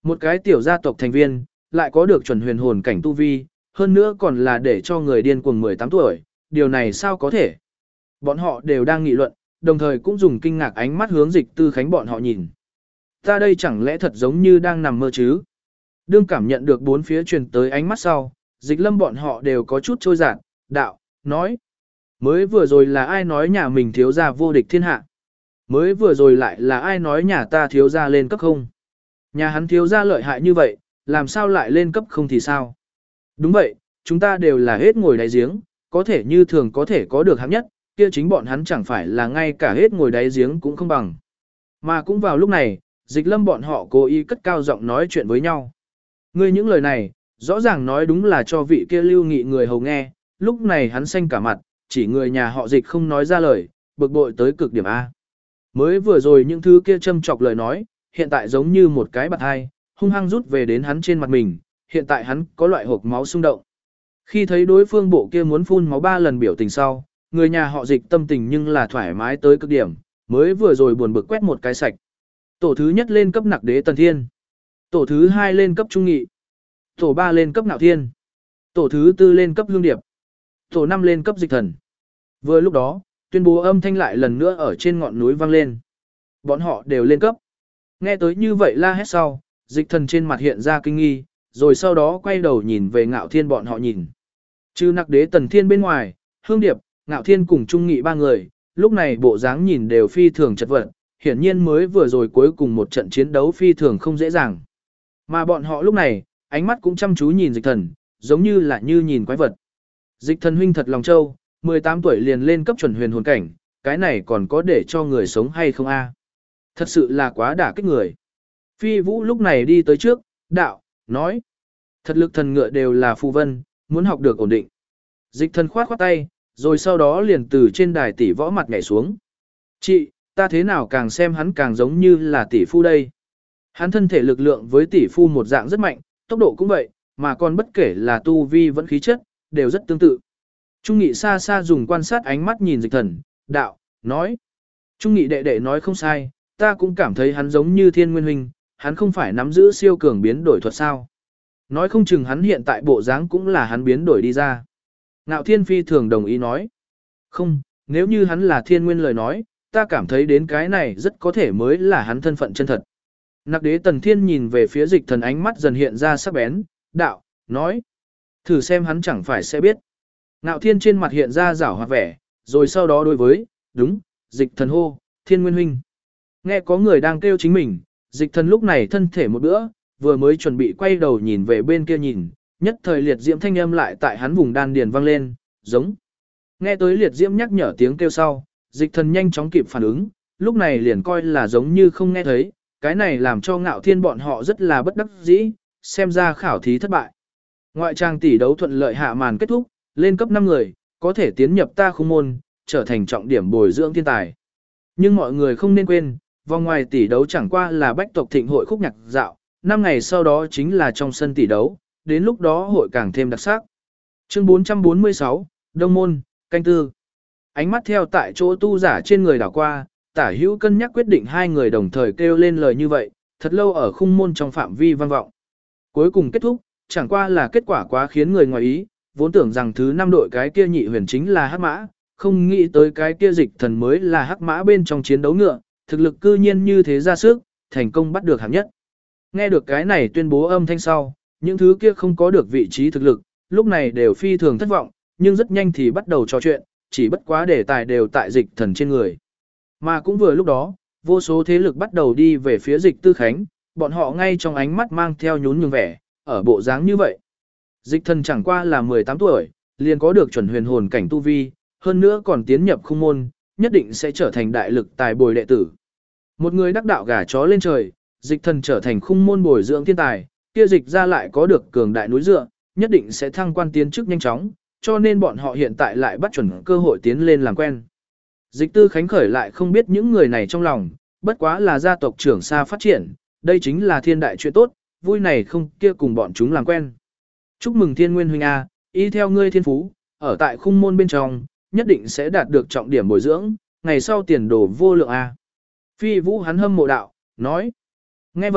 A: Một cái tiểu gia tộc thành viên, lại có được chuẩn huyền hồn cảnh tu vi, hơn nữa còn là để cho người điên cuồng 18 tuổi, điều này sao có thể? Bọn họ đều đang nghị luận, đồng thời cũng dùng kinh ngạc ánh mắt hướng Dịch Tư Khánh bọn họ nhìn. Ta đây chẳng lẽ thật giống như đang nằm mơ chứ? Đương cảm nhận được bốn phía truyền tới ánh mắt sau, Dịch Lâm bọn họ đều có chút trôi dạt, đạo, nói. Mới vừa rồi là ai nói nhà mình thiếu gia vô địch thiên hạ? Mới vừa rồi lại là ai nói nhà ta thiếu gia lên cấp không? Nhà hắn thiếu gia lợi hại như vậy, làm sao lại lên cấp không thì sao? Đúng vậy, chúng ta đều là hết ngồi đáy giếng, có thể như thường có thể có được hạng nhất, kia chính bọn hắn chẳng phải là ngay cả hết ngồi đáy giếng cũng không bằng. Mà cũng vào lúc này, Dịch Lâm bọn họ cố ý cất cao giọng nói chuyện với nhau. Ngươi những lời này, rõ ràng nói đúng là cho vị kia Lưu Nghị người hầu nghe, lúc này hắn xanh cả mặt, chỉ người nhà họ Dịch không nói ra lời, bực bội tới cực điểm A. Mới vừa rồi những thứ kia châm chọc lời nói, hiện tại giống như một cái bạt hai, hung hăng rút về đến hắn trên mặt mình, hiện tại hắn có loại hộp máu xung động. Khi thấy đối phương bộ kia muốn phun máu 3 lần biểu tình sau, người nhà họ Dịch tâm tình nhưng là thoải mái tới cực điểm, mới vừa rồi buồn bực quét một cái sạch. Tổ thứ nhất lên cấp Nặc Đế Tần Thiên, tổ thứ hai lên cấp Trung Nghị, tổ 3 lên cấp Nạo Thiên, tổ thứ 4 lên cấp Hương Điệp, tổ 5 lên cấp Dịch Thần. Vừa lúc đó, tuyên bố âm thanh lại lần nữa ở trên ngọn núi vang lên. Bọn họ đều lên cấp. Nghe tới như vậy la hét sau, Dịch Thần trên mặt hiện ra kinh nghi, rồi sau đó quay đầu nhìn về Ngạo Thiên bọn họ nhìn. Trừ Nặc Đế Tần Thiên bên ngoài, Hương Điệp, Ngạo Thiên cùng Trung Nghị ba người, lúc này bộ dáng nhìn đều phi thường chật vật, hiển nhiên mới vừa rồi cuối cùng một trận chiến đấu phi thường không dễ dàng. Mà bọn họ lúc này, ánh mắt cũng chăm chú nhìn Dịch Thần, giống như là như nhìn quái vật. Dịch Thần huynh thật lòng châu, 18 tuổi liền lên cấp chuẩn huyền hồn cảnh, cái này còn có để cho người sống hay không a? Thật sự là quá đả kích người. Phi Vũ lúc này đi tới trước, đạo, nói. Thật lực thần ngựa đều là phù vân, muốn học được ổn định. Dịch Thần khoát khoát tay, rồi sau đó liền từ trên đài tỷ võ mặt nhảy xuống. Chị, ta thế nào càng xem hắn càng giống như là tỷ phu đây. Hắn thân thể lực lượng với tỷ phu một dạng rất mạnh, tốc độ cũng vậy, mà còn bất kể là tu vi vẫn khí chất, đều rất tương tự. Trung Nghị xa xa dùng quan sát ánh mắt nhìn Dịch Thần, đạo, nói. Trung Nghị đệ đệ nói không sai, ta cũng cảm thấy hắn giống như Thiên Nguyên huynh, hắn không phải nắm giữ siêu cường biến đổi thuật sao. Nói không chừng hắn hiện tại bộ dáng cũng là hắn biến đổi đi ra. Ngạo Thiên phi thường đồng ý nói. Không, nếu như hắn là Thiên Nguyên lời nói, ta cảm thấy đến cái này rất có thể mới là hắn thân phận chân thật. Nặc Đế Tần Thiên nhìn về phía Dịch Thần ánh mắt dần hiện ra sắc bén, đạo, nói. Thử xem hắn chẳng phải sẽ biết. Ngạo Thiên trên mặt hiện ra giảo hoạt vẻ, rồi sau đó đối với, đúng, Dịch Thần hô, Thiên Nguyên huynh. Nghe có người đang kêu chính mình, Dịch Thần lúc này thân thể một bữa, vừa mới chuẩn bị quay đầu nhìn về bên kia nhìn, nhất thời liệt diễm thanh âm lại tại hắn vùng đan điền vang lên, giống. Nghe tới liệt diễm nhắc nhở tiếng kêu sau, Dịch Thần nhanh chóng kịp phản ứng, lúc này liền coi là giống như không nghe thấy, cái này làm cho Ngạo Thiên bọn họ rất là bất đắc dĩ, xem ra khảo thí thất bại. Ngoại trang tỷ đấu thuận lợi hạ màn kết thúc, lên cấp 5 người, có thể tiến nhập ta khung môn, trở thành trọng điểm bồi dưỡng thiên tài. Nhưng mọi người không nên quên, vòng ngoài tỷ đấu chẳng qua là bách tộc thịnh hội khúc nhạc dạo, 5 ngày sau đó chính là trong sân tỷ đấu, đến lúc đó hội càng thêm đặc sắc. Chương 446, Đông Môn, canh tư. Ánh mắt theo tại chỗ tu giả trên người đảo qua, Tả Hữu cân nhắc quyết định hai người đồng thời kêu lên lời như vậy, thật lâu ở khung môn trong phạm vi vang vọng. Cuối cùng kết thúc, chẳng qua là kết quả quá khiến người ngoài ý, vốn tưởng rằng thứ 5 đội cái kia nhị huyền chính là hắc mã, không nghĩ tới cái kia Dịch Thần mới là hắc mã bên trong chiến đấu ngựa, thực lực cư nhiên như thế ra sức, thành công bắt được hạng nhất. Nghe được cái này tuyên bố âm thanh sau, những thứ kia không có được vị trí thực lực, lúc này đều phi thường thất vọng, nhưng rất nhanh thì bắt đầu trò chuyện, chỉ bất quá đề tài đều tại Dịch Thần trên người. Mà cũng vừa lúc đó, vô số thế lực bắt đầu đi về phía Dịch Tư Khánh, bọn họ ngay trong ánh mắt mang theo nhún nhường vẻ, ở bộ dáng như vậy. Dịch Thần chẳng qua là 18 tuổi, liền có được chuẩn huyền hồn cảnh tu vi, hơn nữa còn tiến nhập khung môn, nhất định sẽ trở thành đại lực tài bồi đệ tử. Một người đắc đạo gà chó lên trời, Dịch Thần trở thành khung môn bồi dưỡng thiên tài, kia dịch ra lại có được cường đại núi dựa, nhất định sẽ thăng quan tiến chức nhanh chóng, cho nên bọn họ hiện tại lại bắt chuẩn cơ hội tiến lên làm quen. Dịch Tư Khánh khởi lại không biết những người này trong lòng, bất quá là gia tộc trưởng xa phát triển, đây chính là thiên đại chuyện tốt, vui này không kia cùng bọn chúng làm quen. Chúc mừng Thiên Nguyên huynh A, y theo ngươi thiên phú, ở tại khung môn bên trong, nhất định sẽ đạt được trọng điểm bồi dưỡng, ngày sau tiền đồ vô lượng A. Phi Vũ hắn hâm mộ đạo, nói. Nghe vậy,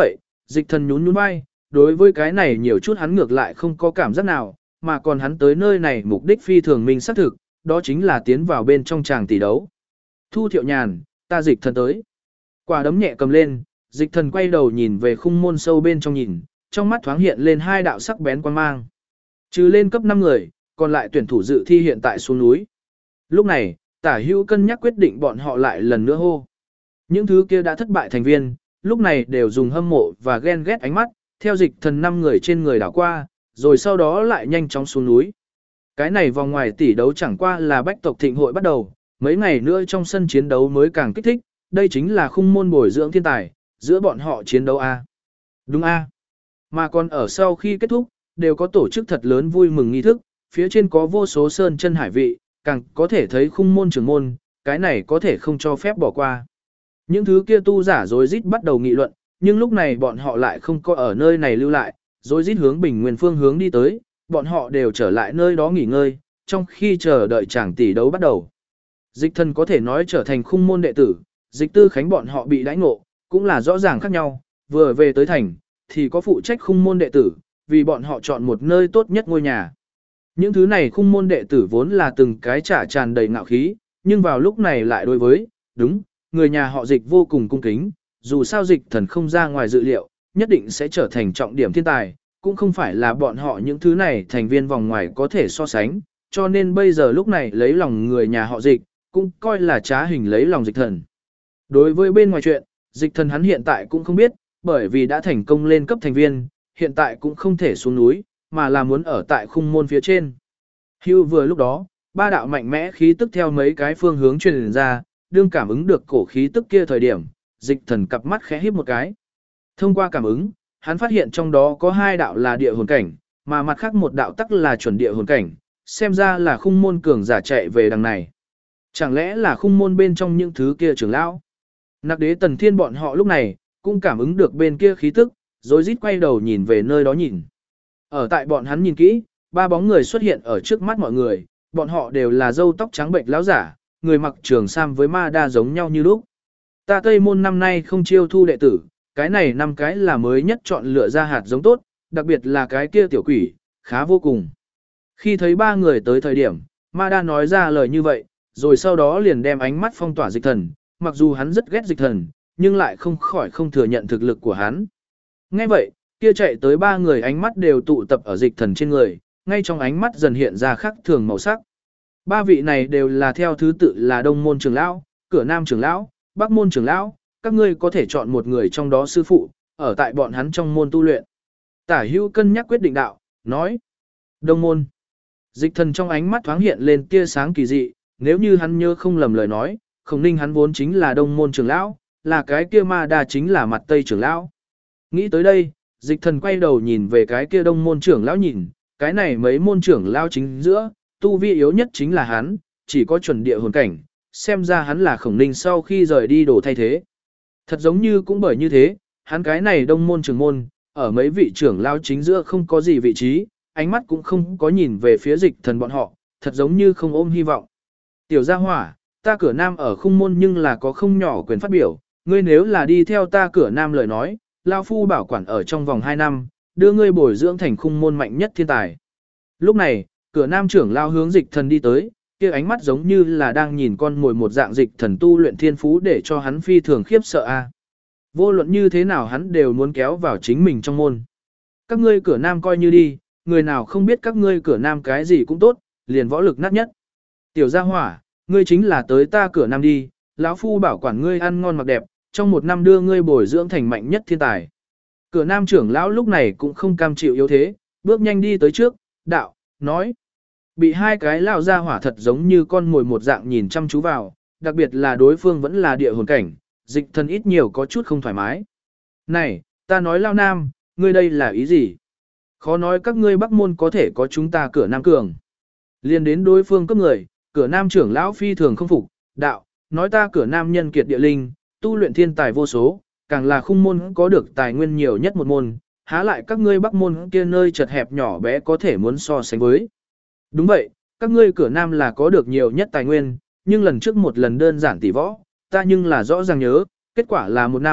A: Dịch thần nhún nhún vai, đối với cái này nhiều chút hắn ngược lại không có cảm giác nào, mà còn hắn tới nơi này mục đích phi thường mình xác thực, đó chính là tiến vào bên trong tràng tỷ đấu. Thu Thiệu Nhàn, ta dịch thần tới. Quả đấm nhẹ cầm lên, dịch thần quay đầu nhìn về khung môn sâu bên trong nhìn, trong mắt thoáng hiện lên hai đạo sắc bén quan mang. Trừ lên cấp 5 người, còn lại tuyển thủ dự thi hiện tại xuống núi. Lúc này, Tả Hữu cân nhắc quyết định bọn họ lại lần nữa hô. Những thứ kia đã thất bại thành viên, lúc này đều dùng hâm mộ và ghen ghét ánh mắt, theo dịch thần 5 người trên người đảo qua, rồi sau đó lại nhanh chóng xuống núi. Cái này vòng ngoài tỷ đấu chẳng qua là bách tộc thịnh hội bắt đầu, mấy ngày nữa trong sân chiến đấu mới càng kích thích, đây chính là khung môn bồi dưỡng thiên tài, giữa bọn họ chiến đấu A. Đúng A. Mà còn ở sau khi kết thúc, đều có tổ chức thật lớn vui mừng nghi thức, phía trên có vô số sơn chân hải vị, càng có thể thấy khung môn trưởng môn, cái này có thể không cho phép bỏ qua. Những thứ kia tu giả rối rít bắt đầu nghị luận, nhưng lúc này bọn họ lại không có ở nơi này lưu lại, rối rít hướng Bình Nguyên phương hướng đi tới, bọn họ đều trở lại nơi đó nghỉ ngơi, trong khi chờ đợi chàng tỷ đấu bắt đầu. Dịch thần có thể nói trở thành khung môn đệ tử, dịch tư khánh bọn họ bị đãi ngộ, cũng là rõ ràng khác nhau, vừa về tới thành, thì có phụ trách khung môn đệ tử, vì bọn họ chọn một nơi tốt nhất ngôi nhà. Những thứ này khung môn đệ tử vốn là từng cái trả tràn đầy ngạo khí, nhưng vào lúc này lại đối với, đúng, người nhà họ dịch vô cùng cung kính, dù sao dịch thần không ra ngoài dự liệu, nhất định sẽ trở thành trọng điểm thiên tài, cũng không phải là bọn họ những thứ này thành viên vòng ngoài có thể so sánh, cho nên bây giờ lúc này lấy lòng người nhà họ dịch, cũng coi là trá hình lấy lòng dịch thần. Đối với bên ngoài chuyện, dịch thần hắn hiện tại cũng không biết, bởi vì đã thành công lên cấp thành viên, hiện tại cũng không thể xuống núi, mà là muốn ở tại khung môn phía trên. Hưu vừa lúc đó, ba đạo mạnh mẽ khí tức theo mấy cái phương hướng truyền ra, đương cảm ứng được cổ khí tức kia thời điểm, dịch thần cặp mắt khẽ híp một cái. Thông qua cảm ứng, hắn phát hiện trong đó có hai đạo là địa hồn cảnh, mà mặt khác một đạo tắc là chuẩn địa hồn cảnh, xem ra là khung môn cường giả chạy về đằng này. Chẳng lẽ là khung môn bên trong những thứ kia trưởng lão? Nặc Đế Tần Thiên bọn họ lúc này, cũng cảm ứng được bên kia khí tức, rồi rít quay đầu nhìn về nơi đó nhìn. Ở tại bọn hắn nhìn kỹ, ba bóng người xuất hiện ở trước mắt mọi người, bọn họ đều là râu tóc trắng bệnh lão giả, người mặc trường sam với ma đa giống nhau như lúc. Ta Tây Môn năm nay không chiêu thu đệ tử, cái này năm cái là mới nhất chọn lựa ra hạt giống tốt, đặc biệt là cái kia tiểu quỷ, khá vô cùng. Khi thấy ba người tới thời điểm, ma đa nói ra lời như vậy, rồi sau đó liền đem ánh mắt phong tỏa dịch thần, mặc dù hắn rất ghét dịch thần, nhưng lại không khỏi không thừa nhận thực lực của hắn. Nghe vậy, kia chạy tới ba người ánh mắt đều tụ tập ở dịch thần trên người, ngay trong ánh mắt dần hiện ra khác thường màu sắc. Ba vị này đều là theo thứ tự là Đông môn trưởng lão, Cửa Nam trưởng lão, Bắc môn trưởng lão, các ngươi có thể chọn một người trong đó sư phụ, ở tại bọn hắn trong môn tu luyện. Tả Hữu cân nhắc quyết định đạo, nói: Đông môn. Dịch thần trong ánh mắt thoáng hiện lên tia sáng kỳ dị, nếu như hắn nhớ không lầm lời nói, Khổng Ninh hắn vốn chính là Đông môn trưởng lão, là cái kia ma đa chính là mặt Tây trưởng lão. Nghĩ tới đây, dịch thần quay đầu nhìn về cái kia Đông môn trưởng lão nhìn, cái này mấy môn trưởng lão chính giữa, tu vi yếu nhất chính là hắn, chỉ có chuẩn địa hồn cảnh, xem ra hắn là Khổng Ninh sau khi rời đi đổ thay thế. Thật giống như cũng bởi như thế, hắn cái này Đông môn trưởng môn, ở mấy vị trưởng lão chính giữa không có gì vị trí, ánh mắt cũng không có nhìn về phía dịch thần bọn họ, thật giống như không ôm hy vọng. Tiểu gia hỏa, ta Cửa Nam ở khung môn nhưng là có không nhỏ quyền phát biểu, ngươi nếu là đi theo ta Cửa Nam lời nói, lão phu bảo quản ở trong vòng 2 năm, đưa ngươi bồi dưỡng thành khung môn mạnh nhất thiên tài. Lúc này, Cửa Nam trưởng lão hướng dịch thần đi tới, kia ánh mắt giống như là đang nhìn con mồi một dạng dịch thần tu luyện thiên phú để cho hắn phi thường khiếp sợ a. Vô luận như thế nào hắn đều muốn kéo vào chính mình trong môn. Các ngươi Cửa Nam coi như đi, người nào không biết các ngươi Cửa Nam cái gì cũng tốt, liền võ lực nát nhất. Tiểu gia hỏa, ngươi chính là tới ta Cửa Nam đi, lão phu bảo quản ngươi ăn ngon mặc đẹp, trong 1 năm đưa ngươi bồi dưỡng thành mạnh nhất thiên tài. Cửa Nam trưởng lão lúc này cũng không cam chịu yếu thế, bước nhanh đi tới trước, đạo, nói. Bị hai cái lao ra hỏa thật giống như con mồi một dạng nhìn chăm chú vào, đặc biệt là đối phương vẫn là địa hồn cảnh, dịch thần ít nhiều có chút không thoải mái. Này, ta nói lao nam, ngươi đây là ý gì? Khó nói các ngươi Bắc môn có thể có chúng ta Cửa Nam cường. Liên đến đối phương cấp người, Cửa Nam trưởng lão phi thường không phục, đạo, nói ta Cửa Nam nhân kiệt địa linh, tu luyện thiên tài vô số, càng là khung môn có được tài nguyên nhiều nhất một môn, há lại các ngươi Bắc môn kia nơi chật hẹp nhỏ bé có thể muốn so sánh với. Đúng vậy, các ngươi Cửa Nam là có được nhiều nhất tài nguyên, nhưng lần trước một lần đơn giản tỷ võ, ta nhưng là rõ ràng nhớ, kết quả là 1 năm,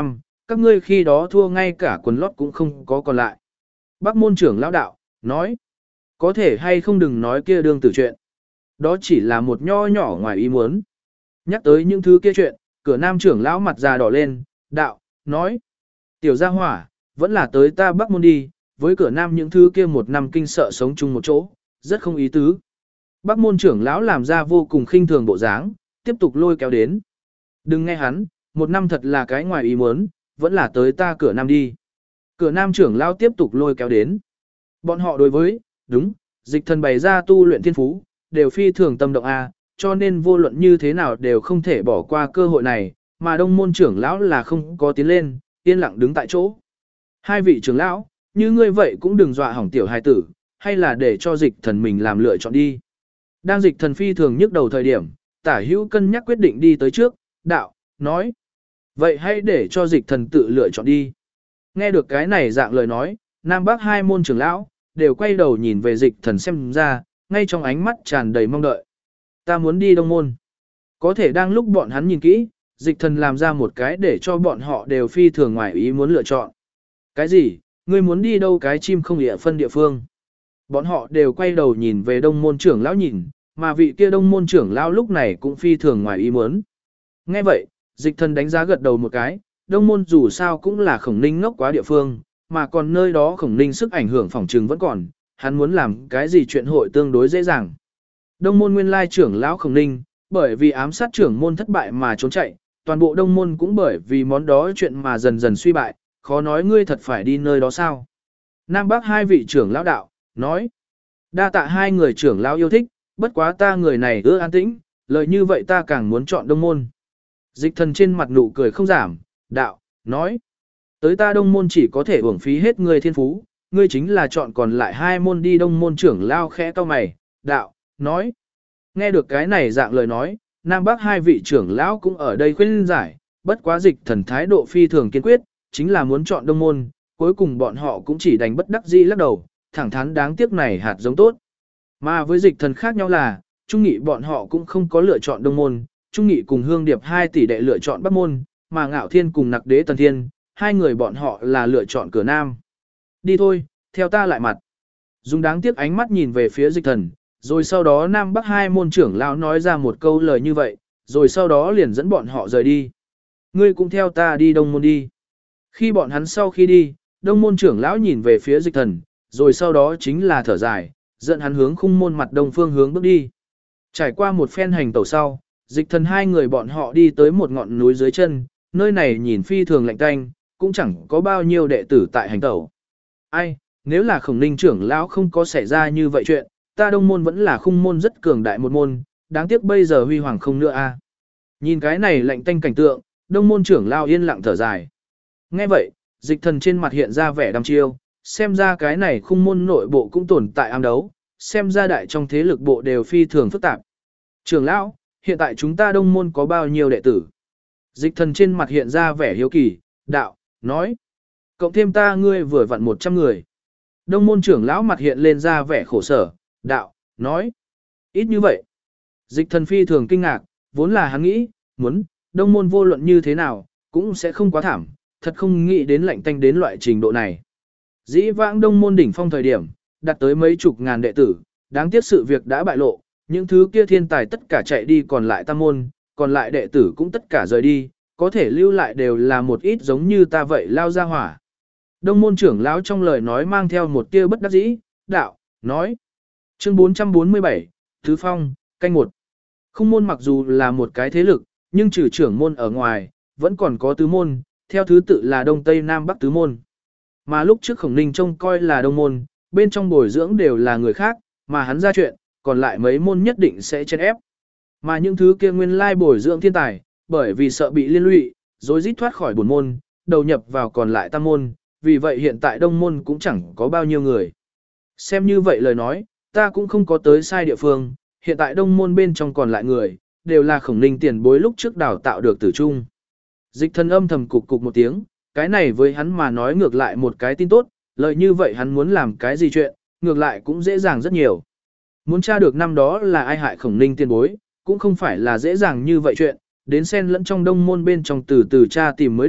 A: các ngươi khi đó thua ngay cả quần lót cũng không có còn lại. Bắc môn trưởng lão đạo, nói, có thể hay không đừng nói kia đương tử chuyện. Đó chỉ là một nho nhỏ ngoài ý muốn. Nhắc tới những thứ kia chuyện, cửa nam trưởng lão mặt già đỏ lên, đạo, nói, tiểu gia hỏa, vẫn là tới ta Bắc môn đi, với cửa nam những thứ kia một năm kinh sợ sống chung một chỗ, rất không ý tứ. Bắc môn trưởng lão làm ra vô cùng khinh thường bộ dáng, tiếp tục lôi kéo đến. Đừng nghe hắn, một năm thật là cái ngoài ý muốn, vẫn là tới ta cửa nam đi. Cửa nam trưởng lão tiếp tục lôi kéo đến. Bọn họ đối với, đúng, dịch thần bày ra tu luyện thiên phú, đều phi thường tâm động a, cho nên vô luận như thế nào đều không thể bỏ qua cơ hội này, mà đông môn trưởng lão là không có tiến lên, yên lặng đứng tại chỗ. Hai vị trưởng lão, như ngươi vậy cũng đừng dọa hỏng tiểu hài tử, hay là để cho dịch thần mình làm lựa chọn đi. Đang dịch thần phi thường nhức đầu thời điểm, tả hữu cân nhắc quyết định đi tới trước, đạo, nói. Vậy hãy để cho dịch thần tự lựa chọn đi. Nghe được cái này dạng lời nói, Nam Bắc hai môn trưởng lão, đều quay đầu nhìn về dịch thần xem ra, ngay trong ánh mắt tràn đầy mong đợi. Ta muốn đi đông môn. Có thể đang lúc bọn hắn nhìn kỹ, dịch thần làm ra một cái để cho bọn họ đều phi thường ngoài ý muốn lựa chọn. Cái gì? Ngươi muốn đi đâu cái chim không địa phân địa phương? Bọn họ đều quay đầu nhìn về đông môn trưởng lão nhìn, mà vị kia đông môn trưởng lão lúc này cũng phi thường ngoài ý muốn. Nghe vậy, dịch thần đánh giá gật đầu một cái, đông môn dù sao cũng là khổng ninh ngốc quá địa phương, mà còn nơi đó khổng ninh sức ảnh hưởng phòng trừng vẫn còn, hắn muốn làm cái gì chuyện hội tương đối dễ dàng. Đông môn nguyên lai trưởng lão khổng ninh, bởi vì ám sát trưởng môn thất bại mà trốn chạy, toàn bộ đông môn cũng bởi vì món đó chuyện mà dần dần suy bại, khó nói ngươi thật phải đi nơi đó sao. Nam Bắc hai vị trưởng lão đạo, nói, đa tạ hai người trưởng lão yêu thích, bất quá ta người này ưa an tĩnh, lời như vậy ta càng muốn chọn đông môn. Dịch thần trên mặt nụ cười không giảm, đạo, nói, tới ta đông môn chỉ có thể uổng phí hết người thiên phú, ngươi chính là chọn còn lại hai môn đi đông môn trưởng lão khẽ cau mày, đạo, nói. Nghe được cái này dạng lời nói, Nam Bắc hai vị trưởng lão cũng ở đây khuyên giải, bất quá dịch thần thái độ phi thường kiên quyết, chính là muốn chọn đông môn, cuối cùng bọn họ cũng chỉ đành bất đắc dĩ lắc đầu, thẳng thắn đáng tiếc này hạt giống tốt. Mà với dịch thần khác nhau là, Trung Nghị bọn họ cũng không có lựa chọn đông môn, Trung Nghị cùng Hương Điệp 2 tỷ đệ lựa chọn Bắc môn, mà Ngạo Thiên cùng Nặc Đế Tần Thiên, hai người bọn họ là lựa chọn cửa Nam. Đi thôi, theo ta lại mặt. Dùng đáng tiếc ánh mắt nhìn về phía dịch thần, rồi sau đó Nam Bắc hai môn trưởng lão nói ra một câu lời như vậy, rồi sau đó liền dẫn bọn họ rời đi. Ngươi cũng theo ta đi đông môn đi. Khi bọn hắn sau khi đi, đông môn trưởng lão nhìn về phía dịch thần, rồi sau đó chính là thở dài, dẫn hắn hướng khung môn mặt đông phương hướng bước đi. Trải qua một phen hành tẩu sau, dịch thần hai người bọn họ đi tới một ngọn núi dưới chân, nơi này nhìn phi thường lạnh tanh, cũng chẳng có bao nhiêu đệ tử tại hành tẩu. Ai, nếu là khổng ninh trưởng lão không có xảy ra như vậy chuyện, ta đông môn vẫn là khung môn rất cường đại một môn, đáng tiếc bây giờ huy hoàng không nữa a. Nhìn cái này lạnh tanh cảnh tượng, đông môn trưởng lão yên lặng thở dài. Nghe vậy, dịch thần trên mặt hiện ra vẻ đăm chiêu, xem ra cái này khung môn nội bộ cũng tồn tại ám đấu, xem ra đại trong thế lực bộ đều phi thường phức tạp. Trưởng lão, hiện tại chúng ta đông môn có bao nhiêu đệ tử? Dịch thần trên mặt hiện ra vẻ hiếu kỳ, đạo, nói. Cộng thêm ta ngươi vừa vặn 100 người. Đông môn trưởng lão mặt hiện lên ra vẻ khổ sở, đạo, nói. Ít như vậy. Dịch thần phi thường kinh ngạc, vốn là hắn nghĩ, muốn, đông môn vô luận như thế nào, cũng sẽ không quá thảm, thật không nghĩ đến lạnh tanh đến loại trình độ này. Dĩ vãng đông môn đỉnh phong thời điểm, đạt tới mấy chục ngàn đệ tử, đáng tiếc sự việc đã bại lộ, những thứ kia thiên tài tất cả chạy đi còn lại tam môn, còn lại đệ tử cũng tất cả rời đi, có thể lưu lại đều là một ít giống như ta vậy lao ra hỏa. Đông môn trưởng lão trong lời nói mang theo một tia bất đắc dĩ, đạo, nói. Chương 447, Thứ Phong, canh 1. Khung môn mặc dù là một cái thế lực, nhưng trừ trưởng môn ở ngoài, vẫn còn có tứ môn, theo thứ tự là Đông Tây Nam Bắc tứ môn. Mà lúc trước Khổng Ninh trông coi là đông môn, bên trong bồi dưỡng đều là người khác, mà hắn ra chuyện, còn lại mấy môn nhất định sẽ chen ép. Mà những thứ kia nguyên lai bồi dưỡng thiên tài, bởi vì sợ bị liên lụy, rồi rít thoát khỏi bổn môn, đầu nhập vào còn lại tam môn, vì vậy hiện tại đông môn cũng chẳng có bao nhiêu người. Xem như vậy lời nói, ta cũng không có tới sai địa phương, hiện tại đông môn bên trong còn lại người, đều là Khổng Ninh tiền bối lúc trước đào tạo được tử trung. Dịch thần âm thầm cục cục một tiếng, cái này với hắn mà nói ngược lại một cái tin tốt, lợi như vậy hắn muốn làm cái gì chuyện, ngược lại cũng dễ dàng rất nhiều. Muốn tra được năm đó là ai hại Khổng Ninh tiền bối, cũng không phải là dễ dàng như vậy chuyện, đến xen lẫn trong đông môn bên trong từ từ tra tìm mới được,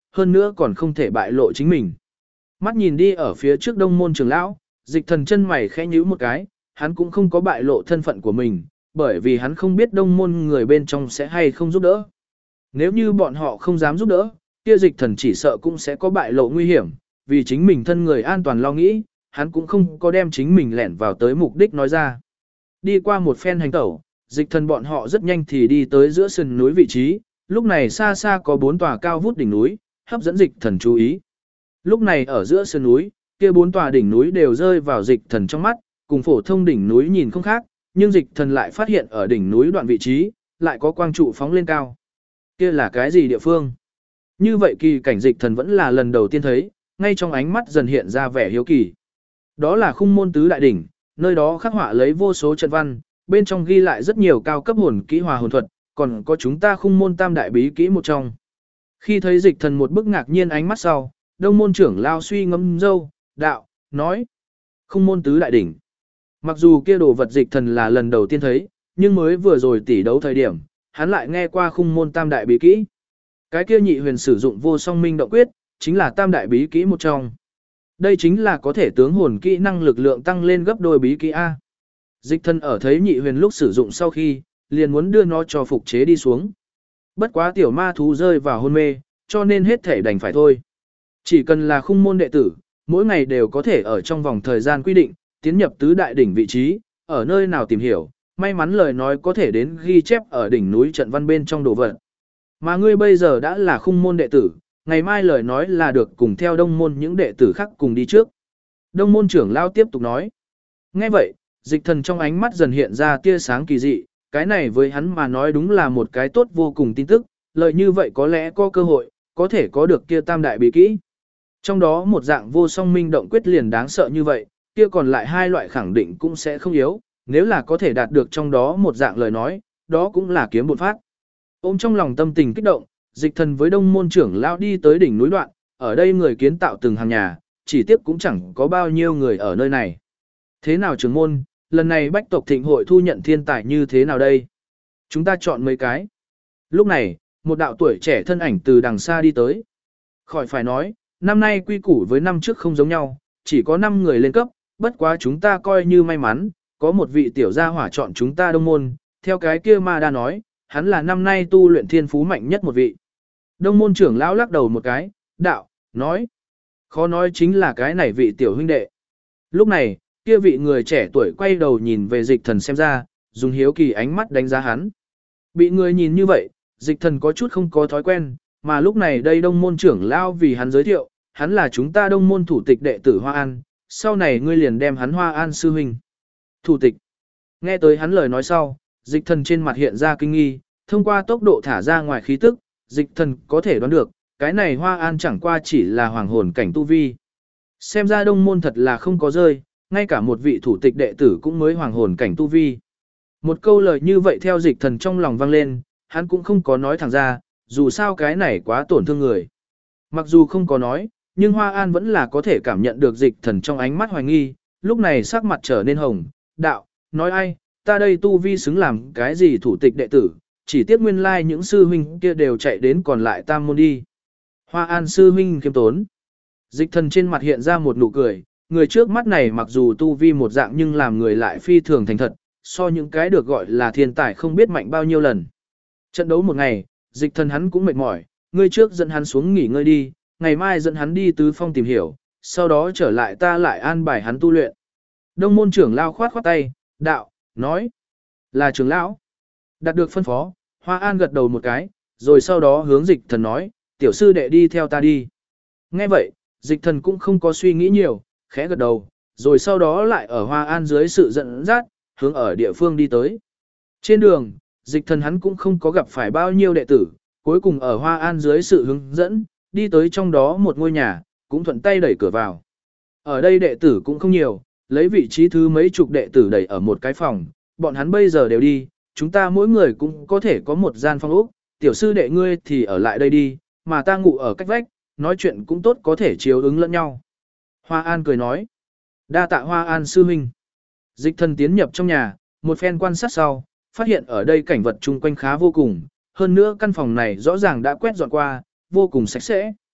A: hơn nữa còn không thể bại lộ chính mình. Mắt nhìn đi ở phía trước Đông môn trưởng lão, Dịch Thần chân mày khẽ nhíu một cái, hắn cũng không có bại lộ thân phận của mình, bởi vì hắn không biết Đông môn người bên trong sẽ hay không giúp đỡ. Nếu như bọn họ không dám giúp đỡ, kia Dịch Thần chỉ sợ cũng sẽ có bại lộ nguy hiểm, vì chính mình thân người an toàn lo nghĩ, hắn cũng không có đem chính mình lẻn vào tới mục đích nói ra. Đi qua một phen hành tẩu, Dịch Thần bọn họ rất nhanh thì đi tới giữa sườn núi vị trí, lúc này xa xa có 4 tòa cao vút đỉnh núi, hấp dẫn Dịch Thần chú ý. Lúc này ở giữa sườn núi, kia 4 tòa đỉnh núi đều rơi vào Dịch Thần trong mắt, cùng phổ thông đỉnh núi nhìn không khác, nhưng Dịch Thần lại phát hiện ở đỉnh núi đoạn vị trí, lại có quang trụ phóng lên cao. Kia là cái gì địa phương? Như vậy kỳ cảnh Dịch Thần vẫn là lần đầu tiên thấy, ngay trong ánh mắt dần hiện ra vẻ hiếu kỳ. Đó là khung môn tứ đại đỉnh, nơi đó khắc họa lấy vô số trận văn, bên trong ghi lại rất nhiều cao cấp hồn kỹ hòa hồn thuật, còn có chúng ta khung môn tam đại bí kỹ một trong. Khi thấy Dịch Thần một bức ngạc nhiên ánh mắt sau, Đông môn trưởng lao suy ngẫm dâu, đạo, nói. Khung môn tứ đại đỉnh. Mặc dù kia đồ vật Dịch Thần là lần đầu tiên thấy, nhưng mới vừa rồi tỉ đấu thời điểm, hắn lại nghe qua khung môn tam đại bí kỹ. Cái kia nhị huyền sử dụng vô song minh động quyết, chính là tam đại bí kỹ một trong. Đây chính là có thể tướng hồn kỹ năng lực lượng tăng lên gấp đôi bí kỹ A. Dịch Thần ở thấy nhị huyền lúc sử dụng sau khi, liền muốn đưa nó cho phục chế đi xuống. Bất quá tiểu ma thú rơi vào hôn mê, cho nên hết thể đành phải thôi. Chỉ cần là khung môn đệ tử, mỗi ngày đều có thể ở trong vòng thời gian quy định, tiến nhập tứ đại đỉnh vị trí, ở nơi nào tìm hiểu, may mắn lời nói có thể đến ghi chép ở đỉnh núi trận văn bên trong đồ vật. Mà ngươi bây giờ đã là khung môn đệ tử, ngày mai lời nói là được cùng theo đông môn những đệ tử khác cùng đi trước. Đông môn trưởng lao tiếp tục nói. Nghe vậy, Dịch Thần trong ánh mắt dần hiện ra tia sáng kỳ dị, cái này với hắn mà nói đúng là một cái tốt vô cùng tin tức, lời như vậy có lẽ có cơ hội, có thể có được kia tam đại bí kỹ. Trong đó một dạng vô song minh động quyết liền đáng sợ như vậy, kia còn lại hai loại khẳng định cũng sẽ không yếu, nếu là có thể đạt được trong đó một dạng lời nói, đó cũng là kiếm bột phát. Ôm trong lòng tâm tình kích động, Dịch Thần với đông môn trưởng lao đi tới đỉnh núi đoạn, ở đây người kiến tạo từng hàng nhà, chỉ tiếc cũng chẳng có bao nhiêu người ở nơi này. Thế nào trưởng môn, lần này bách tộc thịnh hội thu nhận thiên tài như thế nào đây? Chúng ta chọn mấy cái. Lúc này, một đạo tuổi trẻ thân ảnh từ đằng xa đi tới. Khỏi phải nói, năm nay quy củ với năm trước không giống nhau, chỉ có 5 người lên cấp, bất quá chúng ta coi như may mắn, có một vị tiểu gia hỏa chọn chúng ta đông môn, theo cái kia ma đa nói, hắn là năm nay tu luyện thiên phú mạnh nhất một vị. Đông môn trưởng lão lắc đầu một cái, đạo, nói. Khó nói chính là cái này vị tiểu huynh đệ. Lúc này, kia vị người trẻ tuổi quay đầu nhìn về Dịch Thần xem ra, dùng hiếu kỳ ánh mắt đánh giá hắn. Bị người nhìn như vậy, Dịch Thần có chút không có thói quen, mà lúc này đây đông môn trưởng lão vì hắn giới thiệu, hắn là chúng ta đông môn thủ tịch đệ tử Hoa An, sau này ngươi liền đem hắn Hoa An sư huynh. Thủ tịch. Nghe tới hắn lời nói sau, Dịch Thần trên mặt hiện ra kinh nghi, thông qua tốc độ thả ra ngoài khí tức, Dịch Thần có thể đoán được, cái này Hoa An chẳng qua chỉ là hoàng hồn cảnh tu vi. Xem ra đông môn thật là không có rơi, ngay cả một vị thủ tịch đệ tử cũng mới hoàng hồn cảnh tu vi. Một câu lời như vậy theo Dịch Thần trong lòng vang lên, hắn cũng không có nói thẳng ra, dù sao cái này quá tổn thương người. Mặc dù không có nói, nhưng Hoa An vẫn là có thể cảm nhận được Dịch Thần trong ánh mắt hoài nghi, lúc này sắc mặt trở nên hồng, đạo, nói ai, ta đây tu vi xứng làm cái gì thủ tịch đệ tử, chỉ tiếc nguyên lai những sư huynh kia đều chạy đến còn lại tam môn đi. Hoa An sư huynh khiêm tốn. Dịch Thần trên mặt hiện ra một nụ cười, người trước mắt này mặc dù tu vi một dạng nhưng làm người lại phi thường thành thật, so những cái được gọi là thiên tài không biết mạnh bao nhiêu lần. Trận đấu một ngày, Dịch Thần hắn cũng mệt mỏi, ngươi trước dẫn hắn xuống nghỉ ngơi đi, ngày mai dẫn hắn đi tứ phong tìm hiểu, sau đó trở lại ta lại an bài hắn tu luyện. Đông môn trưởng lao khoát khoát tay, đạo, nói, là trưởng lão. Đạt được phân phó, Hoa An gật đầu một cái, rồi sau đó hướng Dịch Thần nói, tiểu sư đệ đi theo ta đi. Nghe vậy, Dịch Thần cũng không có suy nghĩ nhiều, khẽ gật đầu, rồi sau đó lại ở Hoa An dưới sự dẫn dắt, hướng ở địa phương đi tới. Trên đường, Dịch Thần hắn cũng không có gặp phải bao nhiêu đệ tử, cuối cùng ở Hoa An dưới sự hướng dẫn, đi tới trong đó một ngôi nhà, cũng thuận tay đẩy cửa vào. Ở đây đệ tử cũng không nhiều, lấy vị trí thứ mấy chục đệ tử đẩy ở một cái phòng, bọn hắn bây giờ đều đi, chúng ta mỗi người cũng có thể có một gian phòng ốc, tiểu sư đệ ngươi thì ở lại đây đi, mà ta ngủ ở cách vách, nói chuyện cũng tốt có thể chiếu ứng lẫn nhau. Hoa An cười nói, đa tạ Hoa An sư huynh. Dịch Thần tiến nhập trong nhà, một phen quan sát sau, phát hiện ở đây cảnh vật chung quanh khá vô cùng, hơn nữa căn phòng này rõ ràng đã quét dọn qua, vô cùng sạch sẽ.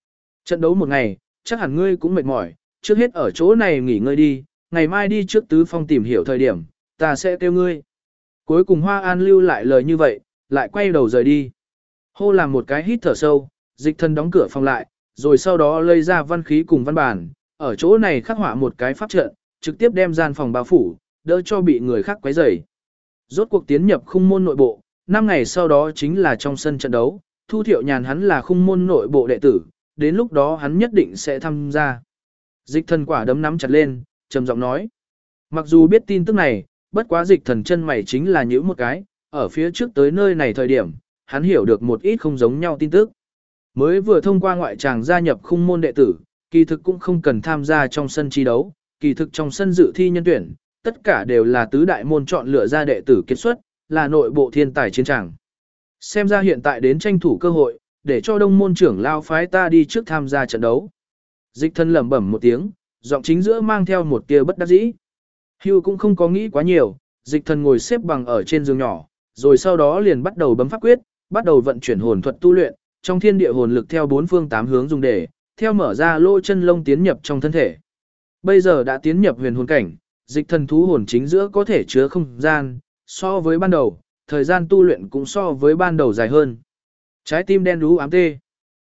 A: Trận đấu một ngày, chắc hẳn ngươi cũng mệt mỏi, trước hết ở chỗ này nghỉ ngơi đi, ngày mai đi trước tứ phong tìm hiểu thời điểm, ta sẽ kêu ngươi. Cuối cùng Hoa An lưu lại lời như vậy, lại quay đầu rời đi. Hô làm một cái hít thở sâu, Dịch Thần đóng cửa phòng lại, rồi sau đó lấy ra văn khí cùng văn bản, ở chỗ này khắc họa một cái pháp trận, trực tiếp đem gian phòng bao phủ, đỡ cho bị người khác quấy rầy. Rốt cuộc tiến nhập khung môn nội bộ, 5 ngày sau đó chính là trong sân trận đấu, Thu Thiệu Nhàn hắn là khung môn nội bộ đệ tử, đến lúc đó hắn nhất định sẽ tham gia. Dịch Thần quả đấm nắm chặt lên, trầm giọng nói. Mặc dù biết tin tức này, bất quá Dịch Thần chân mày chính là nhíu một cái, ở phía trước tới nơi này thời điểm, hắn hiểu được một ít không giống nhau tin tức. Mới vừa thông qua ngoại tràng gia nhập khung môn đệ tử, kỳ thực cũng không cần tham gia trong sân chi đấu, kỳ thực trong sân dự thi nhân tuyển, tất cả đều là tứ đại môn chọn lựa ra đệ tử kết xuất, là nội bộ thiên tài chiến tràng. Xem ra hiện tại đến tranh thủ cơ hội, để cho đông môn trưởng lao phái ta đi trước tham gia trận đấu. Dịch Thần lẩm bẩm một tiếng, giọng chính giữa mang theo một tia bất đắc dĩ. Hưu cũng không có nghĩ quá nhiều, Dịch Thần ngồi xếp bằng ở trên giường nhỏ, rồi sau đó liền bắt đầu bấm pháp quyết, bắt đầu vận chuyển hồn thuật tu luyện, trong thiên địa hồn lực theo bốn phương tám hướng dùng để, theo mở ra lỗ chân lông tiến nhập trong thân thể. Bây giờ đã tiến nhập huyền hồn cảnh, Dịch Thần thú hồn chính giữa có thể chứa không gian, so với ban đầu, thời gian tu luyện cũng so với ban đầu dài hơn. Trái tim đen đú ám tê.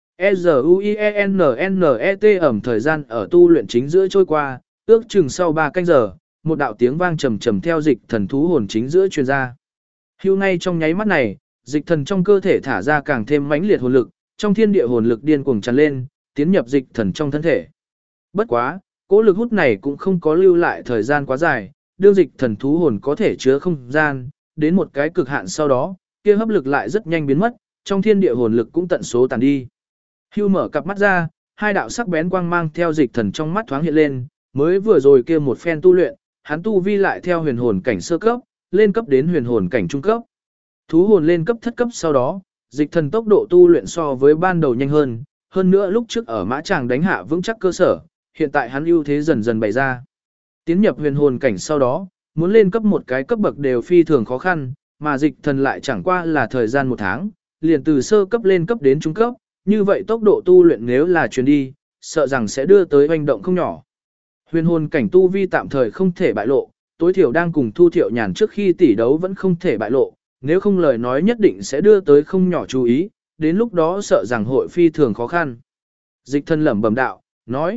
A: E-Z-U-I-E-N-N-E-T ẩm thời gian ở tu luyện chính giữa trôi qua, ước chừng sau 3 canh giờ, một đạo tiếng vang trầm trầm theo Dịch Thần thú hồn chính giữa truyền ra. Hưu ngay trong nháy mắt này, Dịch Thần trong cơ thể thả ra càng thêm mãnh liệt hồn lực, trong thiên địa hồn lực điên cuồng tràn lên, tiến nhập Dịch Thần trong thân thể. Bất quá, cỗ lực hút này cũng không có lưu lại thời gian quá dài, đương Dịch Thần thú hồn có thể chứa không gian, đến một cái cực hạn sau đó, kia hấp lực lại rất nhanh biến mất, trong thiên địa hồn lực cũng tận số tàn đi. Hưu mở cặp mắt ra, hai đạo sắc bén quang mang theo Dịch Thần trong mắt thoáng hiện lên, mới vừa rồi kia một phen tu luyện, hắn tu vi lại theo huyền hồn cảnh sơ cấp, lên cấp đến huyền hồn cảnh trung cấp. Thú hồn lên cấp thất cấp sau đó, Dịch Thần tốc độ tu luyện so với ban đầu nhanh hơn nữa lúc trước ở mã tràng đánh hạ vững chắc cơ sở, hiện tại hắn ưu thế dần dần bày ra. Tiến nhập huyền hồn cảnh sau đó, muốn lên cấp một cái cấp bậc đều phi thường khó khăn, mà Dịch Thần lại chẳng qua là thời gian 1 tháng, liền từ sơ cấp lên cấp đến trung cấp, như vậy tốc độ tu luyện nếu là truyền đi, sợ rằng sẽ đưa tới hoành động không nhỏ. Huyền hồn cảnh tu vi tạm thời không thể bại lộ, tối thiểu đang cùng Thu Thiệu Nhàn trước khi tỷ đấu vẫn không thể bại lộ, nếu không lời nói nhất định sẽ đưa tới không nhỏ chú ý, đến lúc đó sợ rằng hội phi thường khó khăn. Dịch Thần lẩm bẩm đạo, nói,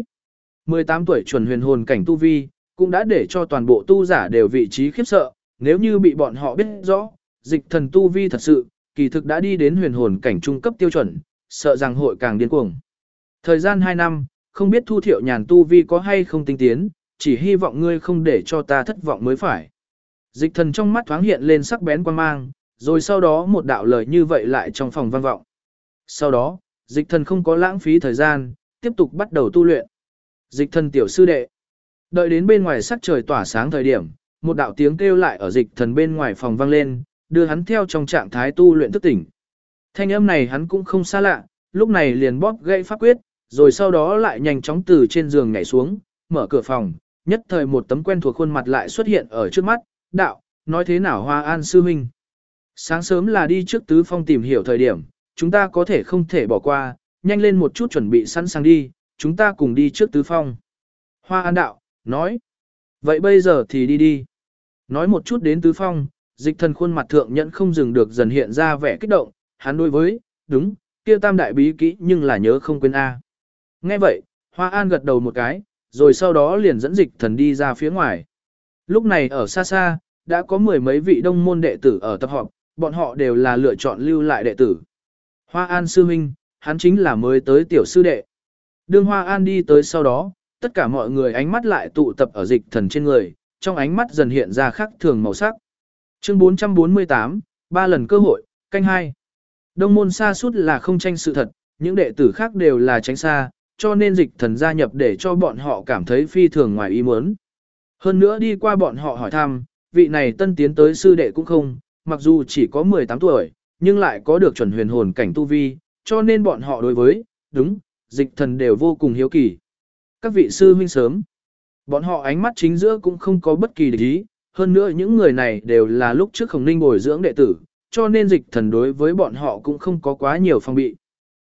A: 18 tuổi chuẩn huyền hồn cảnh tu vi, cũng đã để cho toàn bộ tu giả đều vị trí khiếp sợ, nếu như bị bọn họ biết rõ, Dịch Thần tu vi thật sự, kỳ thực đã đi đến huyền hồn cảnh trung cấp tiêu chuẩn, sợ rằng hội càng điên cuồng. Thời gian 2 năm, không biết Thu Thiệu Nhàn tu vi có hay không tinh tiến, chỉ hy vọng ngươi không để cho ta thất vọng mới phải. Dịch Thần trong mắt thoáng hiện lên sắc bén quan mang, rồi sau đó một đạo lời như vậy lại trong phòng vang vọng. Sau đó, Dịch Thần không có lãng phí thời gian, tiếp tục bắt đầu tu luyện. Dịch Thần tiểu sư đệ. Đợi đến bên ngoài sắc trời tỏa sáng thời điểm, một đạo tiếng kêu lại ở Dịch Thần bên ngoài phòng vang lên, đưa hắn theo trong trạng thái tu luyện thức tỉnh. Thanh âm này hắn cũng không xa lạ, lúc này liền bóp gãy pháp quyết, rồi sau đó lại nhanh chóng từ trên giường nhảy xuống, mở cửa phòng, nhất thời một tấm quen thuộc khuôn mặt lại xuất hiện ở trước mắt, đạo, nói thế nào Hoa An sư huynh. Sáng sớm là đi trước tứ phong tìm hiểu thời điểm, chúng ta có thể không thể bỏ qua, nhanh lên một chút chuẩn bị sẵn sàng đi, chúng ta cùng đi trước tứ phong. Hoa An đạo, nói, vậy bây giờ thì đi đi. Nói một chút đến tứ phong, Dịch Thần khuôn mặt thượng nhẫn không dừng được dần hiện ra vẻ kích động, hắn đối với, đúng, kia tam đại bí kỹ nhưng là nhớ không quên a. Nghe vậy, Hoa An gật đầu một cái, rồi sau đó liền dẫn Dịch Thần đi ra phía ngoài. Lúc này ở xa xa, đã có 10 mấy vị đông môn đệ tử ở tập họp, bọn họ đều là lựa chọn lưu lại đệ tử. Hoa An sư huynh, hắn chính là mới tới tiểu sư đệ. Đương Hoa An đi tới sau đó, tất cả mọi người ánh mắt lại tụ tập ở Dịch Thần trên người, trong ánh mắt dần hiện ra khác thường màu sắc. Chương 448, 3 lần cơ hội, canh 2. Đông môn xa suốt là không tranh sự thật, những đệ tử khác đều là tránh xa, cho nên Dịch Thần gia nhập để cho bọn họ cảm thấy phi thường ngoài ý muốn. Hơn nữa đi qua bọn họ hỏi thăm, vị này tân tiến tới sư đệ cũng không, mặc dù chỉ có 18 tuổi, nhưng lại có được chuẩn huyền hồn cảnh tu vi, cho nên bọn họ đối với, đúng, Dịch Thần đều vô cùng hiếu kỳ. Các vị sư huynh sớm, bọn họ ánh mắt chính giữa cũng không có bất kỳ địch ý, hơn nữa những người này đều là lúc trước Khổng Ninh bồi dưỡng đệ tử, cho nên Dịch Thần đối với bọn họ cũng không có quá nhiều phong bị.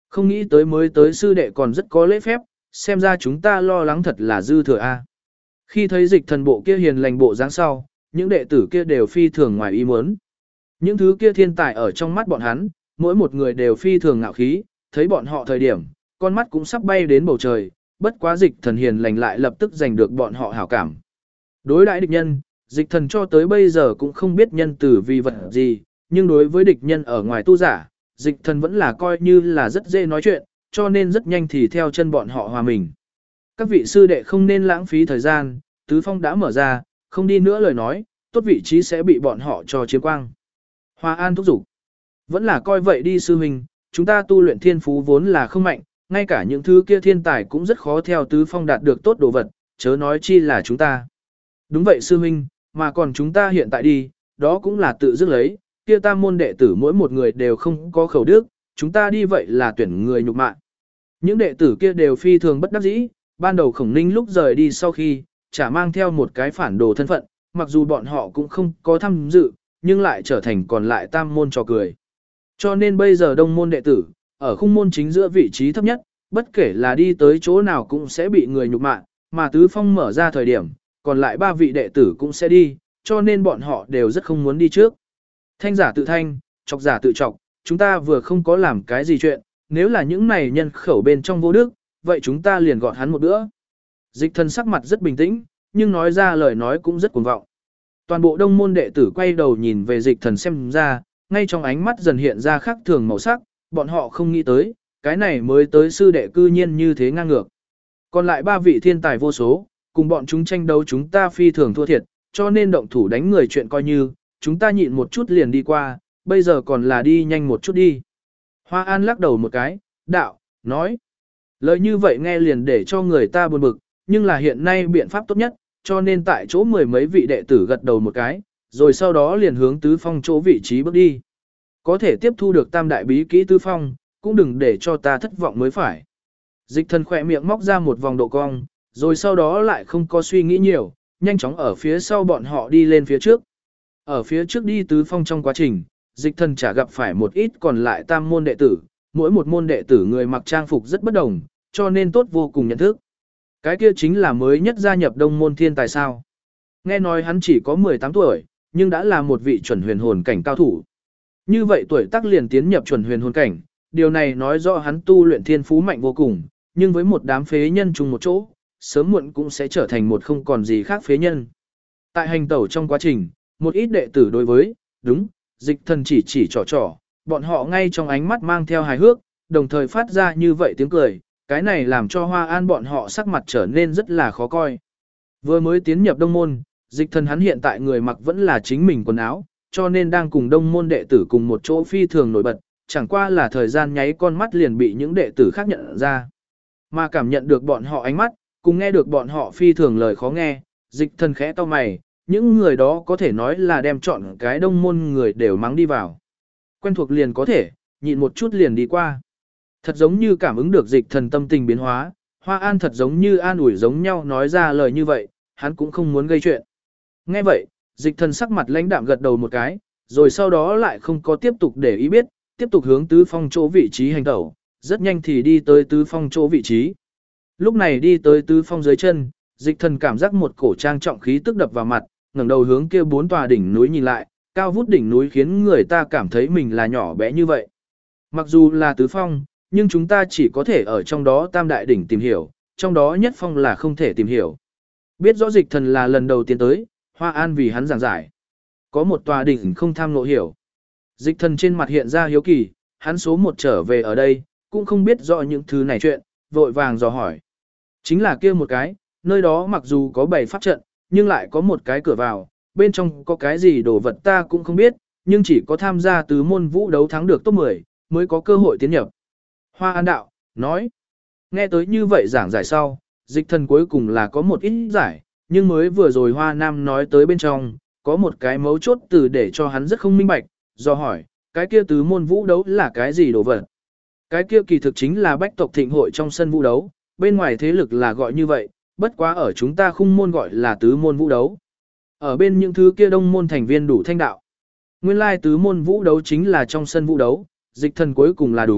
A: Không nghĩ tới mới tới sư đệ còn rất có lễ phép, xem ra chúng ta lo lắng thật là dư thừa a. Khi thấy dịch thần bộ kia hiền lành bộ dáng sau, những đệ tử kia đều phi thường ngoài ý muốn. Những thứ kia thiên tài ở trong mắt bọn hắn, mỗi một người đều phi thường ngạo khí, thấy bọn họ thời điểm, con mắt cũng sắp bay đến bầu trời, bất quá dịch thần hiền lành lại lập tức giành được bọn họ hảo cảm. Đối đãi địch nhân, dịch thần cho tới bây giờ cũng không biết nhân tử vì vật gì, nhưng đối với địch nhân ở ngoài tu giả, dịch thần vẫn là coi như là rất dễ nói chuyện, cho nên rất nhanh thì theo chân bọn họ hòa mình. Các vị sư đệ không nên lãng phí thời gian, tứ phong đã mở ra, không đi nữa lời nói, tốt vị trí sẽ bị bọn họ cho chiếm quang. Hoa An thúc giục. Vẫn là coi vậy đi sư huynh, chúng ta tu luyện thiên phú vốn là không mạnh, ngay cả những thứ kia thiên tài cũng rất khó theo tứ phong đạt được tốt đồ vật, chớ nói chi là chúng ta. Đúng vậy sư huynh, mà còn chúng ta hiện tại đi, đó cũng là tự dứt lấy, kia tam môn đệ tử mỗi một người đều không có khẩu đức, chúng ta đi vậy là tuyển người nhục mạ. Những đệ tử kia đều phi thường bất đắc dĩ, ban đầu Khổng Ninh lúc rời đi sau khi, chả mang theo một cái phản đồ thân phận, mặc dù bọn họ cũng không có tham dự, nhưng lại trở thành còn lại tam môn trò cười. Cho nên bây giờ đông môn đệ tử, ở khung môn chính giữa vị trí thấp nhất, bất kể là đi tới chỗ nào cũng sẽ bị người nhục mạ, mà tứ phong mở ra thời điểm, còn lại 3 vị đệ tử cũng sẽ đi, cho nên bọn họ đều rất không muốn đi trước. Thanh giả tự thanh, chọc giả tự chọc, chúng ta vừa không có làm cái gì chuyện, nếu là những này nhân khẩu bên trong vô đức, vậy chúng ta liền gọt hắn một bữa. Dịch thần sắc mặt rất bình tĩnh, nhưng nói ra lời nói cũng rất cuồng vọng. Toàn bộ đông môn đệ tử quay đầu nhìn về dịch thần xem ra, ngay trong ánh mắt dần hiện ra khác thường màu sắc, bọn họ không nghĩ tới, cái này mới tới sư đệ cư nhiên như thế ngang ngược. Còn lại 3 vị thiên tài vô số, cùng bọn chúng tranh đấu chúng ta phi thường thua thiệt, cho nên động thủ đánh người chuyện coi như, chúng ta nhịn một chút liền đi qua, bây giờ còn là đi nhanh một chút đi. Hoa An lắc đầu một cái, đạo, nói. Lời như vậy nghe liền để cho người ta buồn bực, nhưng là hiện nay biện pháp tốt nhất, cho nên tại chỗ 10 mấy vị đệ tử gật đầu một cái, rồi sau đó liền hướng tứ phong chỗ vị trí bước đi. Có thể tiếp thu được tam đại bí kỹ tứ phong, cũng đừng để cho ta thất vọng mới phải. Dịch thần khỏe miệng móc ra một vòng độ cong, rồi sau đó lại không có suy nghĩ nhiều, nhanh chóng ở phía sau bọn họ đi lên phía trước. Ở phía trước đi tứ phong trong quá trình, dịch thần chả gặp phải một ít còn lại tam môn đệ tử, mỗi một môn đệ tử người mặc trang phục rất bất đồng, cho nên tốt vô cùng nhận thức. Cái kia chính là mới nhất gia nhập đông môn thiên tài sao. Nghe nói hắn chỉ có 18 tuổi, nhưng đã là một vị chuẩn huyền hồn cảnh cao thủ. Như vậy tuổi tác liền tiến nhập chuẩn huyền hồn cảnh, điều này nói rõ hắn tu luyện thiên phú mạnh vô cùng, nhưng với một đám phế nhân chung một chỗ, sớm muộn cũng sẽ trở thành một không còn gì khác phế nhân. Tại hành tẩu trong quá trình, một ít đệ tử đối với, đúng, dịch thần chỉ trò, bọn họ ngay trong ánh mắt mang theo hài hước, đồng thời phát ra như vậy tiếng cười, cái này làm cho Hoa An bọn họ sắc mặt trở nên rất là khó coi. Vừa mới tiến nhập đông môn, dịch thần hắn hiện tại người mặc vẫn là chính mình quần áo, cho nên đang cùng đông môn đệ tử cùng một chỗ phi thường nổi bật, chẳng qua là thời gian nháy con mắt liền bị những đệ tử khác nhận ra. Mà cảm nhận được bọn họ ánh mắt, cùng nghe được bọn họ phi thường lời khó nghe, dịch thần khẽ to mày, những người đó có thể nói là đem chọn cái đông môn người đều mắng đi vào. Quen thuộc liền có thể, nhịn một chút liền đi qua. Thật giống như cảm ứng được dịch thần tâm tình biến hóa, Hoa An thật giống như an ủi giống nhau nói ra lời như vậy, hắn cũng không muốn gây chuyện. Nghe vậy, dịch thần sắc mặt lãnh đạm gật đầu một cái, rồi sau đó lại không có tiếp tục để ý biết, tiếp tục hướng tứ phong chỗ vị trí hành tẩu, rất nhanh thì đi tới tứ phong chỗ vị trí. Lúc này đi tới tứ phong dưới chân, dịch thần cảm giác một cổ trang trọng khí tức đập vào mặt, ngẩng đầu hướng kia 4 tòa đỉnh núi nhìn lại, cao vút đỉnh núi khiến người ta cảm thấy mình là nhỏ bé như vậy. Mặc dù là tứ phong, nhưng chúng ta chỉ có thể ở trong đó tam đại đỉnh tìm hiểu, trong đó nhất phong là không thể tìm hiểu. Biết rõ dịch thần là lần đầu tiên tới, Hoa An vì hắn giảng giải. Có một tòa đỉnh không tham ngộ hiểu. Dịch thần trên mặt hiện ra hiếu kỳ, hắn số 1 trở về ở đây, cũng không biết rõ những thứ này chuyện, vội vàng dò hỏi. Chính là kia một cái, nơi đó mặc dù có 7 pháp trận, nhưng lại có một cái cửa vào, bên trong có cái gì đồ vật ta cũng không biết, nhưng chỉ có tham gia tứ môn vũ đấu thắng được top 10, mới có cơ hội tiến nhập. Hoa An đạo, nói. Nghe tới như vậy giảng giải sau, dịch thần cuối cùng là có một ít giải, nhưng mới vừa rồi Hoa Nam nói tới bên trong, có một cái mấu chốt từ để cho hắn rất không minh bạch, do hỏi, cái kia tứ môn vũ đấu là cái gì đồ vật? Cái kia kỳ thực chính là bách tộc thịnh hội trong sân vũ đấu, bên ngoài thế lực là gọi như vậy, bất quá ở chúng ta khung môn gọi là tứ môn vũ đấu. Ở bên những thứ kia đông môn thành viên đủ thanh đạo. Nguyên lai tứ môn vũ đấu chính là trong sân vũ đấu, dịch thần cuối cùng là đúng,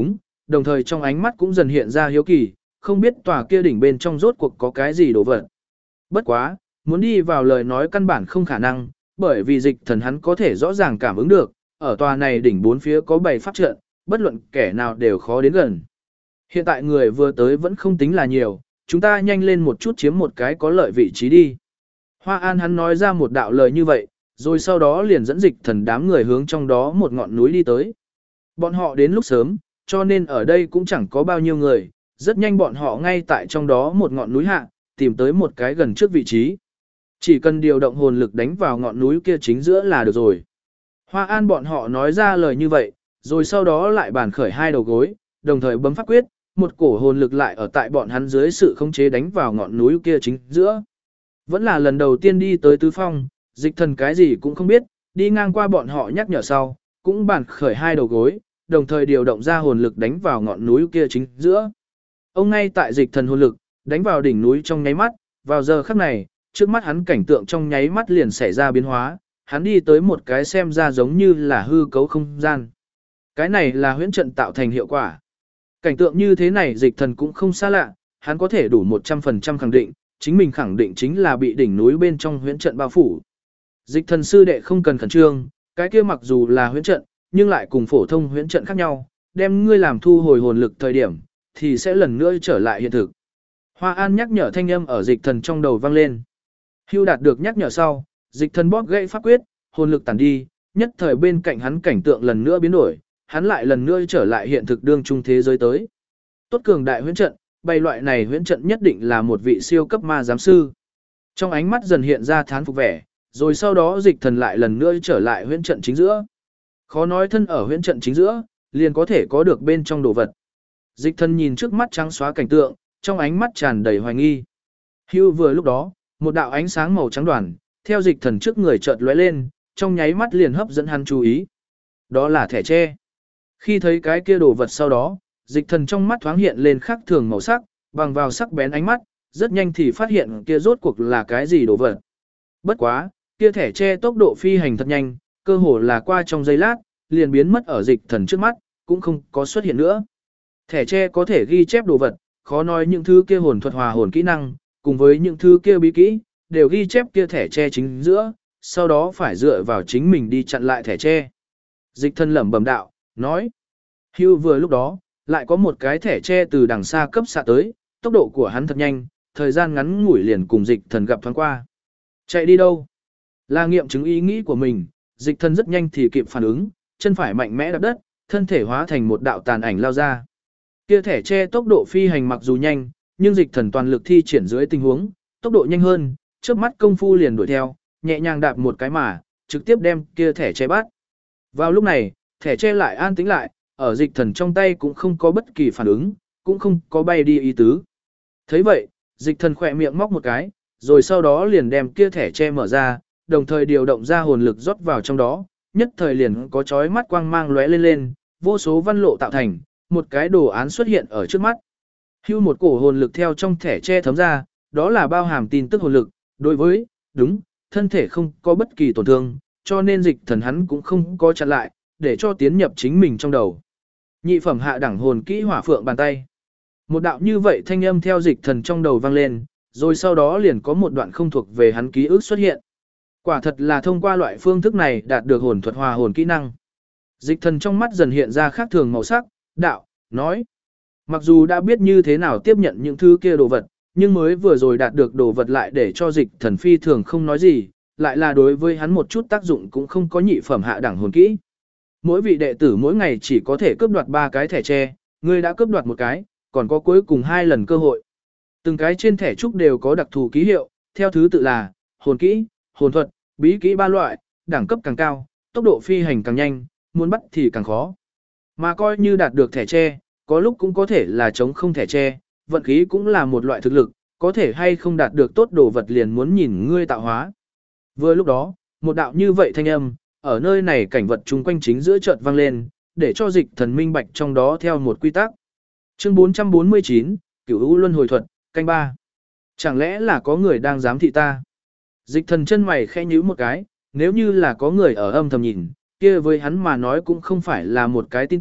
A: đồng thời trong ánh mắt cũng dần hiện ra hiếu kỳ, không biết tòa kia đỉnh bên trong rốt cuộc có cái gì đồ vật. Bất quá, muốn đi vào lời nói căn bản không khả năng, bởi vì dịch thần hắn có thể rõ ràng cảm ứng được, ở tòa này đỉnh bốn phía có 7 pháp trận, bất luận kẻ nào đều khó đến gần. Hiện tại người vừa tới vẫn không tính là nhiều, chúng ta nhanh lên một chút chiếm một cái có lợi vị trí đi. Hoa An hắn nói ra một đạo lời như vậy, rồi sau đó liền dẫn dịch thần đám người hướng trong đó một ngọn núi đi tới. Bọn họ đến lúc sớm, cho nên ở đây cũng chẳng có bao nhiêu người, rất nhanh bọn họ ngay tại trong đó một ngọn núi hạ, tìm tới một cái gần trước vị trí. Chỉ cần điều động hồn lực đánh vào ngọn núi kia chính giữa là được rồi. Hoa An bọn họ nói ra lời như vậy, rồi sau đó lại bàn khởi hai đầu gối, đồng thời bấm pháp quyết, một cổ hồn lực lại ở tại bọn hắn dưới sự khống chế đánh vào ngọn núi kia chính giữa. Vẫn là lần đầu tiên đi tới tứ phong, dịch thần cái gì cũng không biết, đi ngang qua bọn họ nhắc nhở sau, cũng bàn khởi hai đầu gối, đồng thời điều động ra hồn lực đánh vào ngọn núi kia chính giữa. Ông ngay tại dịch thần hồn lực, đánh vào đỉnh núi trong nháy mắt, vào giờ khắc này, trước mắt hắn cảnh tượng trong nháy mắt liền xảy ra biến hóa, hắn đi tới một cái xem ra giống như là hư cấu không gian. Cái này là huyễn trận tạo thành hiệu quả. Cảnh tượng như thế này dịch thần cũng không xa lạ, hắn có thể đủ 100% khẳng định, chính mình khẳng định chính là bị đỉnh núi bên trong huyễn trận bao phủ. Dịch thần sư đệ không cần khẩn trương, cái kia mặc dù là huyễn trận, nhưng lại cùng phổ thông huyễn trận khác nhau, đem ngươi làm thu hồi hồn lực thời điểm, thì sẽ lần nữa trở lại hiện thực. Hoa An nhắc nhở thanh âm ở dịch thần trong đầu vang lên. Hưu đạt được nhắc nhở sau, dịch thần bóp gãy pháp quyết, hồn lực tản đi, nhất thời bên cạnh hắn cảnh tượng lần nữa biến đổi, hắn lại lần nữa trở lại hiện thực đương trung thế giới tới. Tốt cường đại huyễn trận, bày loại này huyễn trận nhất định là một vị siêu cấp ma giám sư. Trong ánh mắt dần hiện ra thán phục vẻ, rồi sau đó dịch thần lại lần nữa trở lại huyễn trận chính giữa. Khó nói thân ở huyễn trận chính giữa, liền có thể có được bên trong đồ vật. Dịch thần nhìn trước mắt trắng xóa cảnh tượng, trong ánh mắt tràn đầy hoài nghi. Hưu vừa lúc đó, một đạo ánh sáng màu trắng đoàn, theo dịch thần trước người chợt lóe lên, trong nháy mắt liền hấp dẫn hắn chú ý. Đó là thẻ tre. Khi thấy cái kia đồ vật sau đó, dịch thần trong mắt thoáng hiện lên khác thường màu sắc, bằng vào sắc bén ánh mắt, rất nhanh thì phát hiện kia rốt cuộc là cái gì đồ vật. Bất quá, kia thẻ tre tốc độ phi hành thật nhanh, cơ hồ là qua trong giây lát, liền biến mất ở dịch thần trước mắt, cũng không có xuất hiện nữa. Thẻ tre có thể ghi chép đồ vật, khó nói những thứ kia hồn thuật hòa hồn kỹ năng, cùng với những thứ kia bí kỹ, đều ghi chép kia thẻ tre chính giữa, sau đó phải dựa vào chính mình đi chặn lại thẻ tre. Dịch thần lẩm bẩm đạo, nói. Hưu vừa lúc đó, lại có một cái thẻ tre từ đằng xa cấp xạ tới, tốc độ của hắn thật nhanh, thời gian ngắn ngủi liền cùng dịch thần gặp thoáng qua. Chạy đi đâu? Là nghiệm chứng ý nghĩ của mình, dịch thần rất nhanh thì kịp phản ứng, chân phải mạnh mẽ đạp đất, thân thể hóa thành một đạo tàn ảnh lao ra. Kia thẻ tre tốc độ phi hành mặc dù nhanh, nhưng dịch thần toàn lực thi triển dưới tình huống, tốc độ nhanh hơn, trước mắt công phu liền đuổi theo, nhẹ nhàng đạp một cái mà, trực tiếp đem kia thẻ tre bắt. Vào lúc này, thẻ tre lại an tĩnh lại, ở dịch thần trong tay cũng không có bất kỳ phản ứng, cũng không có bay đi ý tứ. Thấy vậy, dịch thần khỏe miệng móc một cái, rồi sau đó liền đem kia thẻ tre mở ra, đồng thời điều động ra hồn lực rót vào trong đó, nhất thời liền có chói mắt quang mang lóe lên lên, vô số văn lộ tạo thành, một cái đồ án xuất hiện ở trước mắt. Hưu một cổ hồn lực theo trong thẻ tre thấm ra, đó là bao hàm tin tức hồn lực, đối với, đúng, thân thể không có bất kỳ tổn thương, cho nên dịch thần hắn cũng không có chặn lại, để cho tiến nhập chính mình trong đầu. Nhị phẩm hạ đẳng hồn kỹ hỏa phượng bàn tay. Một đạo như vậy thanh âm theo dịch thần trong đầu vang lên, rồi sau đó liền có một đoạn không thuộc về hắn ký ức xuất hiện. Quả thật là thông qua loại phương thức này đạt được hồn thuật hòa hồn kỹ năng. Dịch thần trong mắt dần hiện ra khác thường màu sắc, đạo, nói. Mặc dù đã biết như thế nào tiếp nhận những thứ kia đồ vật, nhưng mới vừa rồi đạt được đồ vật lại để cho dịch thần phi thường không nói gì, lại là đối với hắn một chút tác dụng cũng không có nhị phẩm hạ đẳng hồn kỹ. Mỗi vị đệ tử mỗi ngày chỉ có thể cướp đoạt 3 cái thẻ tre, ngươi đã cướp đoạt một cái, còn có cuối cùng 2 lần cơ hội. Từng cái trên thẻ trúc đều có đặc thù ký hiệu, theo thứ tự là hồn kỹ, hồn thuật, bí kỹ 3 loại, đẳng cấp càng cao, tốc độ phi hành càng nhanh, muốn bắt thì càng khó. Mà coi như đạt được thẻ tre, có lúc cũng có thể là chống không thẻ tre, vận khí cũng là một loại thực lực, có thể hay không đạt được tốt đồ vật liền muốn nhìn ngươi tạo hóa. Vừa lúc đó, một đạo như vậy thanh âm, ở nơi này cảnh vật chung quanh chính giữa chợt vang lên, để cho dịch thần minh bạch trong đó theo một quy tắc. Chương 449, Cửu U Luân Hồi Thuật, canh 3. Chẳng lẽ là có người đang giám thị ta? Dịch thần chân mày khẽ nhíu một cái, nếu như là có người ở âm thầm nhìn, kia với hắn mà nói cũng không phải là một cái tin tốt,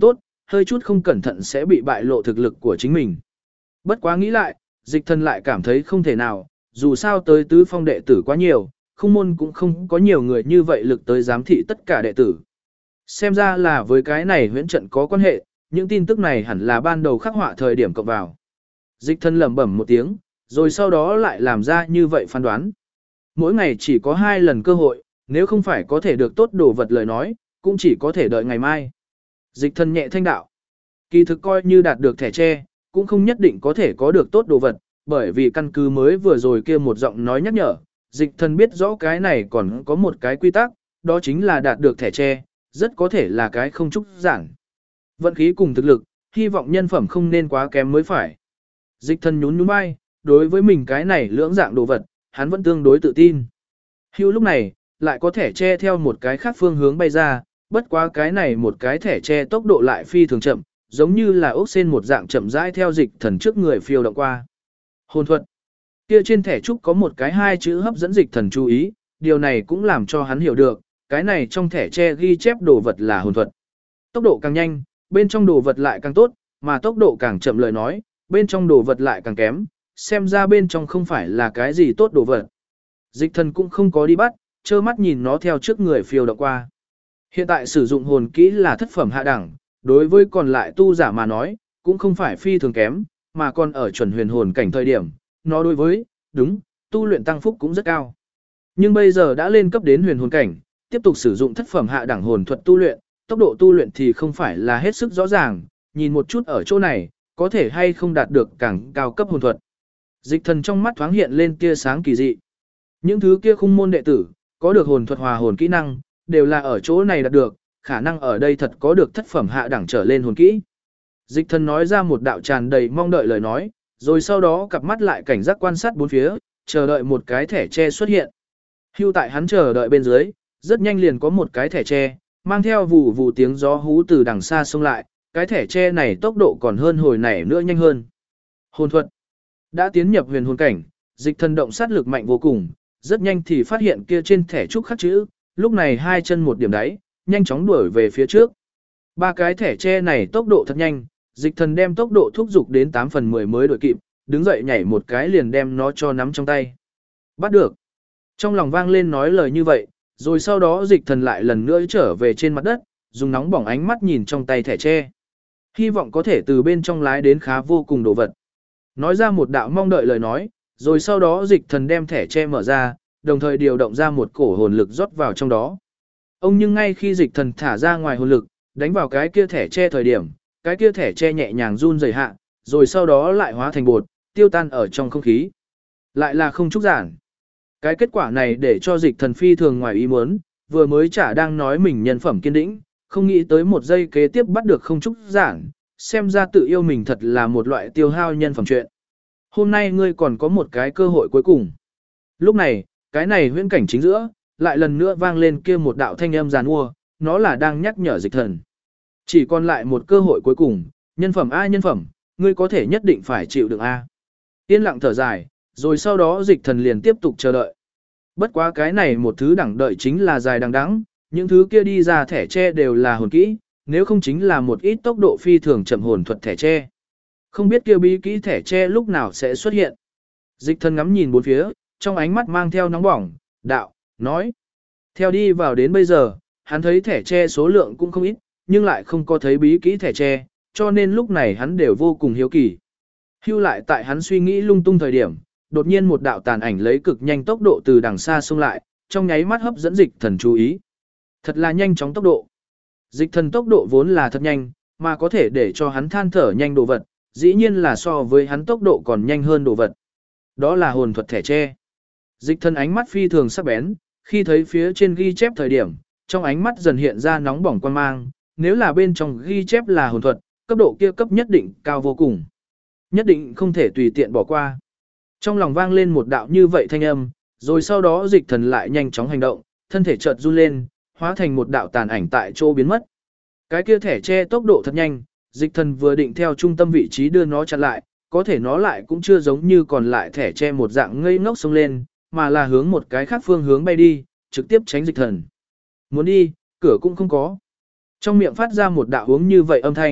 A: hơi chút không cẩn thận sẽ bị bại lộ thực lực của chính mình. Bất quá nghĩ lại, dịch thần lại cảm thấy không thể nào, dù sao tới tứ phong đệ tử quá nhiều, không môn cũng không có nhiều người như vậy lực tới giám thị tất cả đệ tử. Xem ra là với cái này huyễn trận có quan hệ, những tin tức này hẳn là ban đầu khắc họa thời điểm cộng vào. Dịch thần lẩm bẩm một tiếng, rồi sau đó lại làm ra như vậy phán đoán. Mỗi ngày chỉ có 2 lần cơ hội, nếu không phải có thể được tốt đồ vật lời nói, cũng chỉ có thể đợi ngày mai. Dịch thần nhẹ thanh đạo. Kỳ thực coi như đạt được thẻ tre, cũng không nhất định có thể có được tốt đồ vật, bởi vì căn cứ mới vừa rồi kia một giọng nói nhắc nhở, dịch thần biết rõ cái này còn có một cái quy tắc, đó chính là đạt được thẻ tre, rất có thể là cái không trúc giản. Vận khí cùng thực lực, hy vọng nhân phẩm không nên quá kém mới phải. Dịch thần nhún nhún vai, đối với mình cái này lưỡng dạng đồ vật, hắn vẫn tương đối tự tin. Hưu lúc này, lại có thẻ che theo một cái khác phương hướng bay ra, bất quá cái này một cái thẻ che tốc độ lại phi thường chậm, giống như là ốc sen một dạng chậm rãi theo dịch thần trước người phiêu động qua. Hồn thuật. Kia trên thẻ trúc có một cái 2 chữ hấp dẫn dịch thần chú ý, điều này cũng làm cho hắn hiểu được, cái này trong thẻ che ghi chép đồ vật là hồn thuật. Tốc độ càng nhanh, bên trong đồ vật lại càng tốt, mà tốc độ càng chậm lời nói, bên trong đồ vật lại càng kém, xem ra bên trong không phải là cái gì tốt đồ vật. Dịch thần cũng không có đi bắt, trơ mắt nhìn nó theo trước người phiêu động qua. Hiện tại sử dụng hồn kỹ là thất phẩm hạ đẳng, đối với còn lại tu giả mà nói, cũng không phải phi thường kém, mà còn ở chuẩn huyền hồn cảnh thời điểm, nó đối với, đúng, tu luyện tăng phúc cũng rất cao. Nhưng bây giờ đã lên cấp đến huyền hồn cảnh, tiếp tục sử dụng thất phẩm hạ đẳng hồn thuật tu luyện, tốc độ tu luyện thì không phải là hết sức rõ ràng, nhìn một chút ở chỗ này, có thể hay không đạt được càng cao cấp hồn thuật. Dịch thần trong mắt thoáng hiện lên tia sáng kỳ dị. Những thứ kia khung môn đệ tử, có được hồn thuật hòa hồn kỹ năng, đều là ở chỗ này đạt được, khả năng ở đây thật có được thất phẩm hạ đẳng trở lên hồn kỹ. Dịch thần nói ra một đạo tràn đầy mong đợi lời nói, rồi sau đó cặp mắt lại cảnh giác quan sát bốn phía, chờ đợi một cái thẻ tre xuất hiện. Hưu tại hắn chờ đợi bên dưới, rất nhanh liền có một cái thẻ tre, mang theo vù vù tiếng gió hú từ đằng xa xông lại, cái thẻ tre này tốc độ còn hơn hồi nãy nữa nhanh hơn. Hồn thuật. Đã tiến nhập huyền hồn cảnh, dịch thần động sát lực mạnh vô cùng, rất nhanh thì phát hiện kia trên thẻ trúc khắc chữ, lúc này 2 chân một điểm đáy, nhanh chóng đuổi về phía trước. 3 cái thẻ tre này tốc độ thật nhanh, dịch thần đem tốc độ thúc dục đến 8/10 mới đuổi kịp, đứng dậy nhảy một cái liền đem nó cho nắm trong tay. Bắt được. Trong lòng vang lên nói lời như vậy, rồi sau đó dịch thần lại lần nữa trở về trên mặt đất, dùng nóng bỏng ánh mắt nhìn trong tay thẻ tre. Hy vọng có thể từ bên trong lái đến khá vô cùng đồ vật. Nói ra một đạo mong đợi lời nói, rồi sau đó dịch thần đem thẻ tre mở ra, đồng thời điều động ra một cổ hồn lực rót vào trong đó. Ông nhưng ngay khi dịch thần thả ra ngoài hồn lực, đánh vào cái kia thẻ tre thời điểm, cái kia thẻ tre nhẹ nhàng run rẩy hạ, rồi sau đó lại hóa thành bột, tiêu tan ở trong không khí. Lại là không trúc giản. Cái kết quả này để cho dịch thần phi thường ngoài ý muốn, vừa mới chả đang nói mình nhân phẩm kiên định, không nghĩ tới một giây kế tiếp bắt được không trúc giản, xem ra tự yêu mình thật là một loại tiêu hao nhân phẩm chuyện. Hôm nay ngươi còn có một cái cơ hội cuối cùng. Lúc này, cái này huyễn cảnh chính giữa, lại lần nữa vang lên kia một đạo thanh âm giàn ua, nó là đang nhắc nhở dịch thần. Chỉ còn lại một cơ hội cuối cùng, nhân phẩm A nhân phẩm, ngươi có thể nhất định phải chịu đựng A. Yên lặng thở dài, rồi sau đó dịch thần liền tiếp tục chờ đợi. Bất quá cái này một thứ đẳng đợi chính là dài đằng đẵng, những thứ kia đi ra thẻ tre đều là hồn kỹ, nếu không chính là một ít tốc độ phi thường chậm hồn thuật thẻ tre. Không biết kia bí kỹ thẻ tre lúc nào sẽ xuất hiện. Dịch thần ngắm nhìn bốn phía, trong ánh mắt mang theo nóng bỏng, đạo, nói. Theo đi vào đến bây giờ, hắn thấy thẻ tre số lượng cũng không ít, nhưng lại không có thấy bí kỹ thẻ tre, cho nên lúc này hắn đều vô cùng hiếu kỳ. Hưu lại tại hắn suy nghĩ lung tung thời điểm, đột nhiên một đạo tàn ảnh lấy cực nhanh tốc độ từ đằng xa xông lại, trong nháy mắt hấp dẫn dịch thần chú ý. Thật là nhanh chóng tốc độ. Dịch thần tốc độ vốn là thật nhanh, mà có thể để cho hắn than thở nhanh đồ vật, dĩ nhiên là so với hắn tốc độ còn nhanh hơn đồ vật. Đó là hồn thuật thẻ tre. Dịch thần ánh mắt phi thường sắc bén, khi thấy phía trên ghi chép thời điểm, trong ánh mắt dần hiện ra nóng bỏng quan mang, nếu là bên trong ghi chép là hồn thuật, cấp độ kia cấp nhất định cao vô cùng. Nhất định không thể tùy tiện bỏ qua. Trong lòng vang lên một đạo như vậy thanh âm, rồi sau đó dịch thần lại nhanh chóng hành động, thân thể chợt run lên, hóa thành một đạo tàn ảnh tại chỗ biến mất. Cái kia thẻ che tốc độ thật nhanh, dịch thần vừa định theo trung tâm vị trí đưa nó chặn lại, có thể nó lại cũng chưa giống như còn lại thẻ che một dạng ngây ngốc xông lên, mà là hướng một cái khác phương hướng bay đi, trực tiếp tránh dịch thần. Muốn đi, cửa cũng không có. Trong miệng phát ra một đạo hướng như vậy âm thanh,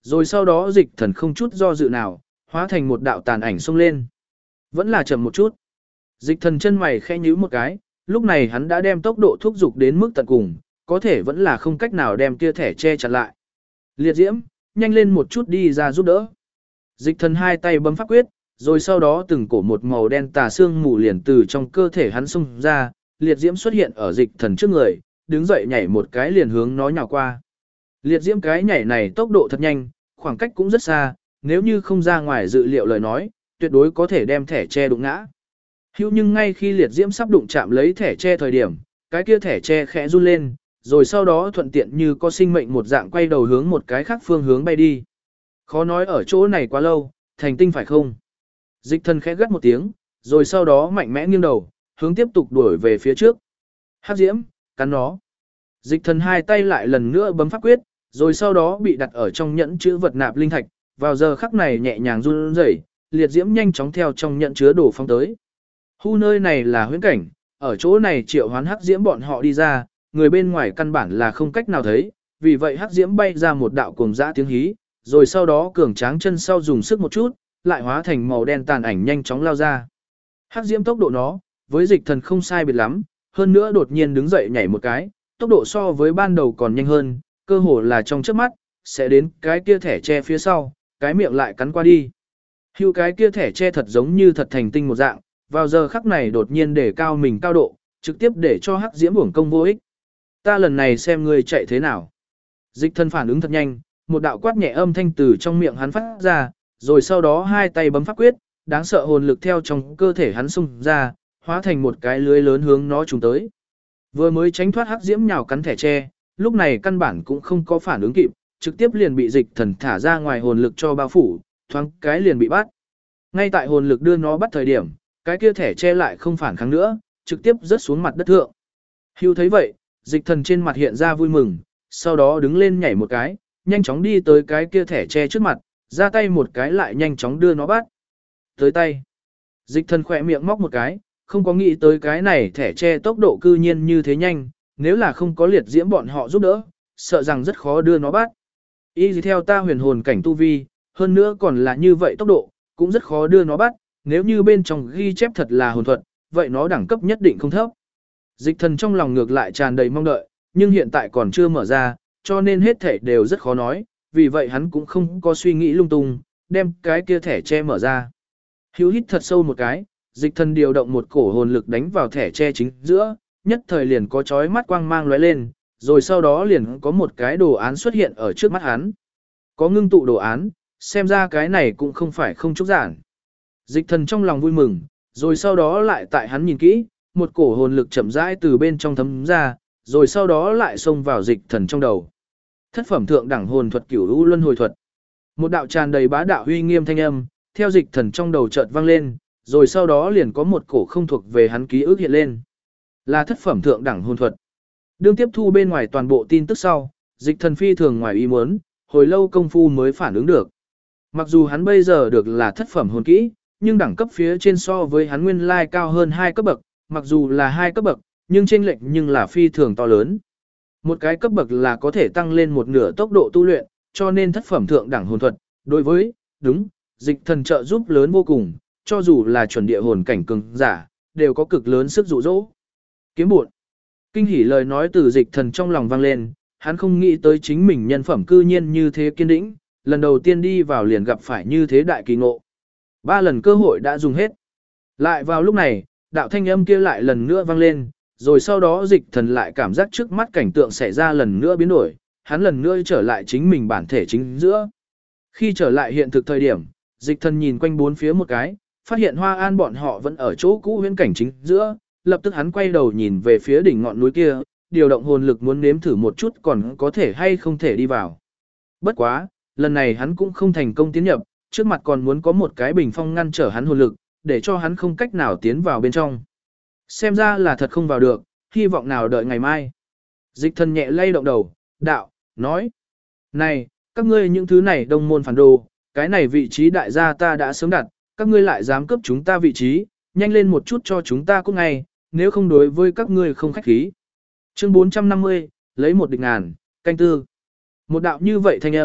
A: Rồi sau đó dịch thần không chút do dự nào, hóa thành một đạo tàn ảnh xông lên. Vẫn là chậm một chút. Dịch thần chân mày khẽ nhíu một cái, lúc này hắn đã đem tốc độ thúc giục đến mức tận cùng, có thể vẫn là không cách nào đem kia thẻ che chặt lại. Liệt diễm, nhanh lên một chút đi ra giúp đỡ. Dịch thần hai tay bấm pháp quyết, rồi sau đó từng cổ một màu đen tà xương mù liền từ trong cơ thể hắn xông ra, liệt diễm xuất hiện ở dịch thần trước người, đứng dậy nhảy một cái liền hướng nó nhào qua. Liệt diễm cái nhảy này tốc độ thật nhanh, khoảng cách cũng rất xa, nếu như không ra ngoài dự liệu lời nói, tuyệt đối có thể đem thẻ che đụng ngã. Hữu nhưng ngay khi liệt diễm sắp đụng chạm lấy thẻ che thời điểm, cái kia thẻ che khẽ run lên, rồi sau đó thuận tiện như có sinh mệnh một dạng quay đầu hướng một cái khác phương hướng bay đi. Khó nói ở chỗ này quá lâu, thành tinh phải không? Dịch thần khẽ gắt một tiếng, rồi sau đó mạnh mẽ nghiêng đầu, hướng tiếp tục đuổi về phía trước. Hắc diễm, cắn nó. Dịch thần hai tay lại lần nữa bấm pháp quyết, rồi sau đó bị đặt ở trong nhẫn chứa vật nạp linh thạch, vào giờ khắc này nhẹ nhàng run rẩy, liệt diễm nhanh chóng theo trong nhẫn chứa đổ phong tới. Khu nơi này là huyễn cảnh, ở chỗ này triệu hoán hắc diễm bọn họ đi ra, người bên ngoài căn bản là không cách nào thấy, vì vậy hắc diễm bay ra một đạo cuồng dã tiếng hí, rồi sau đó cường tráng chân sau dùng sức một chút, lại hóa thành màu đen tàn ảnh nhanh chóng lao ra. Hắc diễm tốc độ nó, với dịch thần không sai biệt lắm, hơn nữa đột nhiên đứng dậy nhảy một cái, tốc độ so với ban đầu còn nhanh hơn, cơ hồ là trong chớp mắt, sẽ đến cái kia thẻ che phía sau, cái miệng lại cắn qua đi. Hưu cái kia thẻ che thật giống như thật thành tinh một dạng, vào giờ khắc này đột nhiên để cao mình cao độ, trực tiếp để cho hắc diễm uổng công vô ích. Ta lần này xem ngươi chạy thế nào. Dịch thần phản ứng thật nhanh, một đạo quát nhẹ âm thanh từ trong miệng hắn phát ra, rồi sau đó hai tay bấm pháp quyết, đáng sợ hồn lực theo trong cơ thể hắn xung ra, hóa thành một cái lưới lớn hướng nó trùng tới. Vừa mới tránh thoát hắc diễm nhào cắn thẻ tre, lúc này căn bản cũng không có phản ứng kịp, trực tiếp liền bị dịch thần thả ra ngoài hồn lực cho bao phủ, thoáng cái liền bị bắt. Ngay tại hồn lực đưa nó bắt thời điểm, cái kia thẻ tre lại không phản kháng nữa, trực tiếp rớt xuống mặt đất thượng. Hưu thấy vậy, dịch thần trên mặt hiện ra vui mừng, sau đó đứng lên nhảy một cái, nhanh chóng đi tới cái kia thẻ tre trước mặt, ra tay một cái lại nhanh chóng đưa nó bắt. Tới tay. Dịch thần khỏe miệng móc một cái, không có nghĩ tới cái này thẻ tre tốc độ cư nhiên như thế nhanh, nếu là không có liệt diễm bọn họ giúp đỡ, sợ rằng rất khó đưa nó bắt. Y gì theo ta huyền hồn cảnh tu vi, hơn nữa còn là như vậy tốc độ, cũng rất khó đưa nó bắt, nếu như bên trong ghi chép thật là hồn thuật, vậy nó đẳng cấp nhất định không thấp. Dịch thần trong lòng ngược lại tràn đầy mong đợi, nhưng hiện tại còn chưa mở ra, cho nên hết thẻ đều rất khó nói, vì vậy hắn cũng không có suy nghĩ lung tung, đem cái kia thẻ che mở ra. Hữu hít thật sâu một cái, dịch thần điều động một cổ hồn lực đánh vào thẻ che chính giữa, nhất thời liền có chói mắt quang mang lóe lên, rồi sau đó liền có một cái đồ án xuất hiện ở trước mắt hắn. Có ngưng tụ đồ án, xem ra cái này cũng không phải không trúc giản. Dịch thần trong lòng vui mừng, rồi sau đó lại tại hắn nhìn kỹ, một cổ hồn lực chậm rãi từ bên trong thấm ra, rồi sau đó lại xông vào dịch thần trong đầu. Thất phẩm thượng đẳng hồn thuật Cửu U Luân Hồi thuật. Một đạo tràn đầy bá đạo uy nghiêm thanh âm, theo dịch thần trong đầu chợt vang lên, rồi sau đó liền có một cổ không thuộc về hắn ký ức hiện lên. Là thất phẩm thượng đẳng hồn thuật. Đương tiếp thu bên ngoài toàn bộ tin tức sau, dịch thần phi thường ngoài ý muốn, hồi lâu công phu mới phản ứng được. Mặc dù hắn bây giờ được là thất phẩm hồn kỹ, nhưng đẳng cấp phía trên so với hắn nguyên lai cao hơn 2 cấp bậc, mặc dù là 2 cấp bậc, nhưng chênh lệch nhưng là phi thường to lớn. Một cái cấp bậc là có thể tăng lên một nửa tốc độ tu luyện, cho nên thất phẩm thượng đẳng hồn thuật, đối với, đúng, dịch thần trợ giúp lớn vô cùng, cho dù là chuẩn địa hồn cảnh cường giả, đều có cực lớn sức dụ dỗ. Kiếm buồn. Kinh hỉ lời nói từ dịch thần trong lòng vang lên, hắn không nghĩ tới chính mình nhân phẩm cư nhiên như thế kiên định, lần đầu tiên đi vào liền gặp phải như thế đại kỳ ngộ. 3 lần cơ hội đã dùng hết. Lại vào lúc này, đạo thanh âm kia lại lần nữa vang lên, rồi sau đó dịch thần lại cảm giác trước mắt cảnh tượng xảy ra lần nữa biến đổi, hắn lần nữa trở lại chính mình bản thể chính giữa. Khi trở lại hiện thực thời điểm, dịch thần nhìn quanh bốn phía một cái, phát hiện Hoa An bọn họ vẫn ở chỗ cũ huyễn cảnh chính giữa, lập tức hắn quay đầu nhìn về phía đỉnh ngọn núi kia, điều động hồn lực muốn nếm thử một chút còn có thể hay không thể đi vào. Bất quá, lần này hắn cũng không thành công tiến nhập, trước mặt còn muốn có một cái bình phong ngăn trở hắn hồn lực, để cho hắn không cách nào tiến vào bên trong. Xem ra là thật không vào được, hy vọng nào đợi ngày mai. Dịch thần nhẹ lay động đầu, đạo, nói. Này, các ngươi những thứ này đông môn phản đồ, cái này vị trí đại gia ta đã sớm đặt, các ngươi lại dám cướp chúng ta vị trí, nhanh lên một chút cho chúng ta cũng ngay, nếu không đối với các ngươi không khách khí. Chương 450, lấy một địch ngàn, canh tư. Một đạo như vậy thanh âm,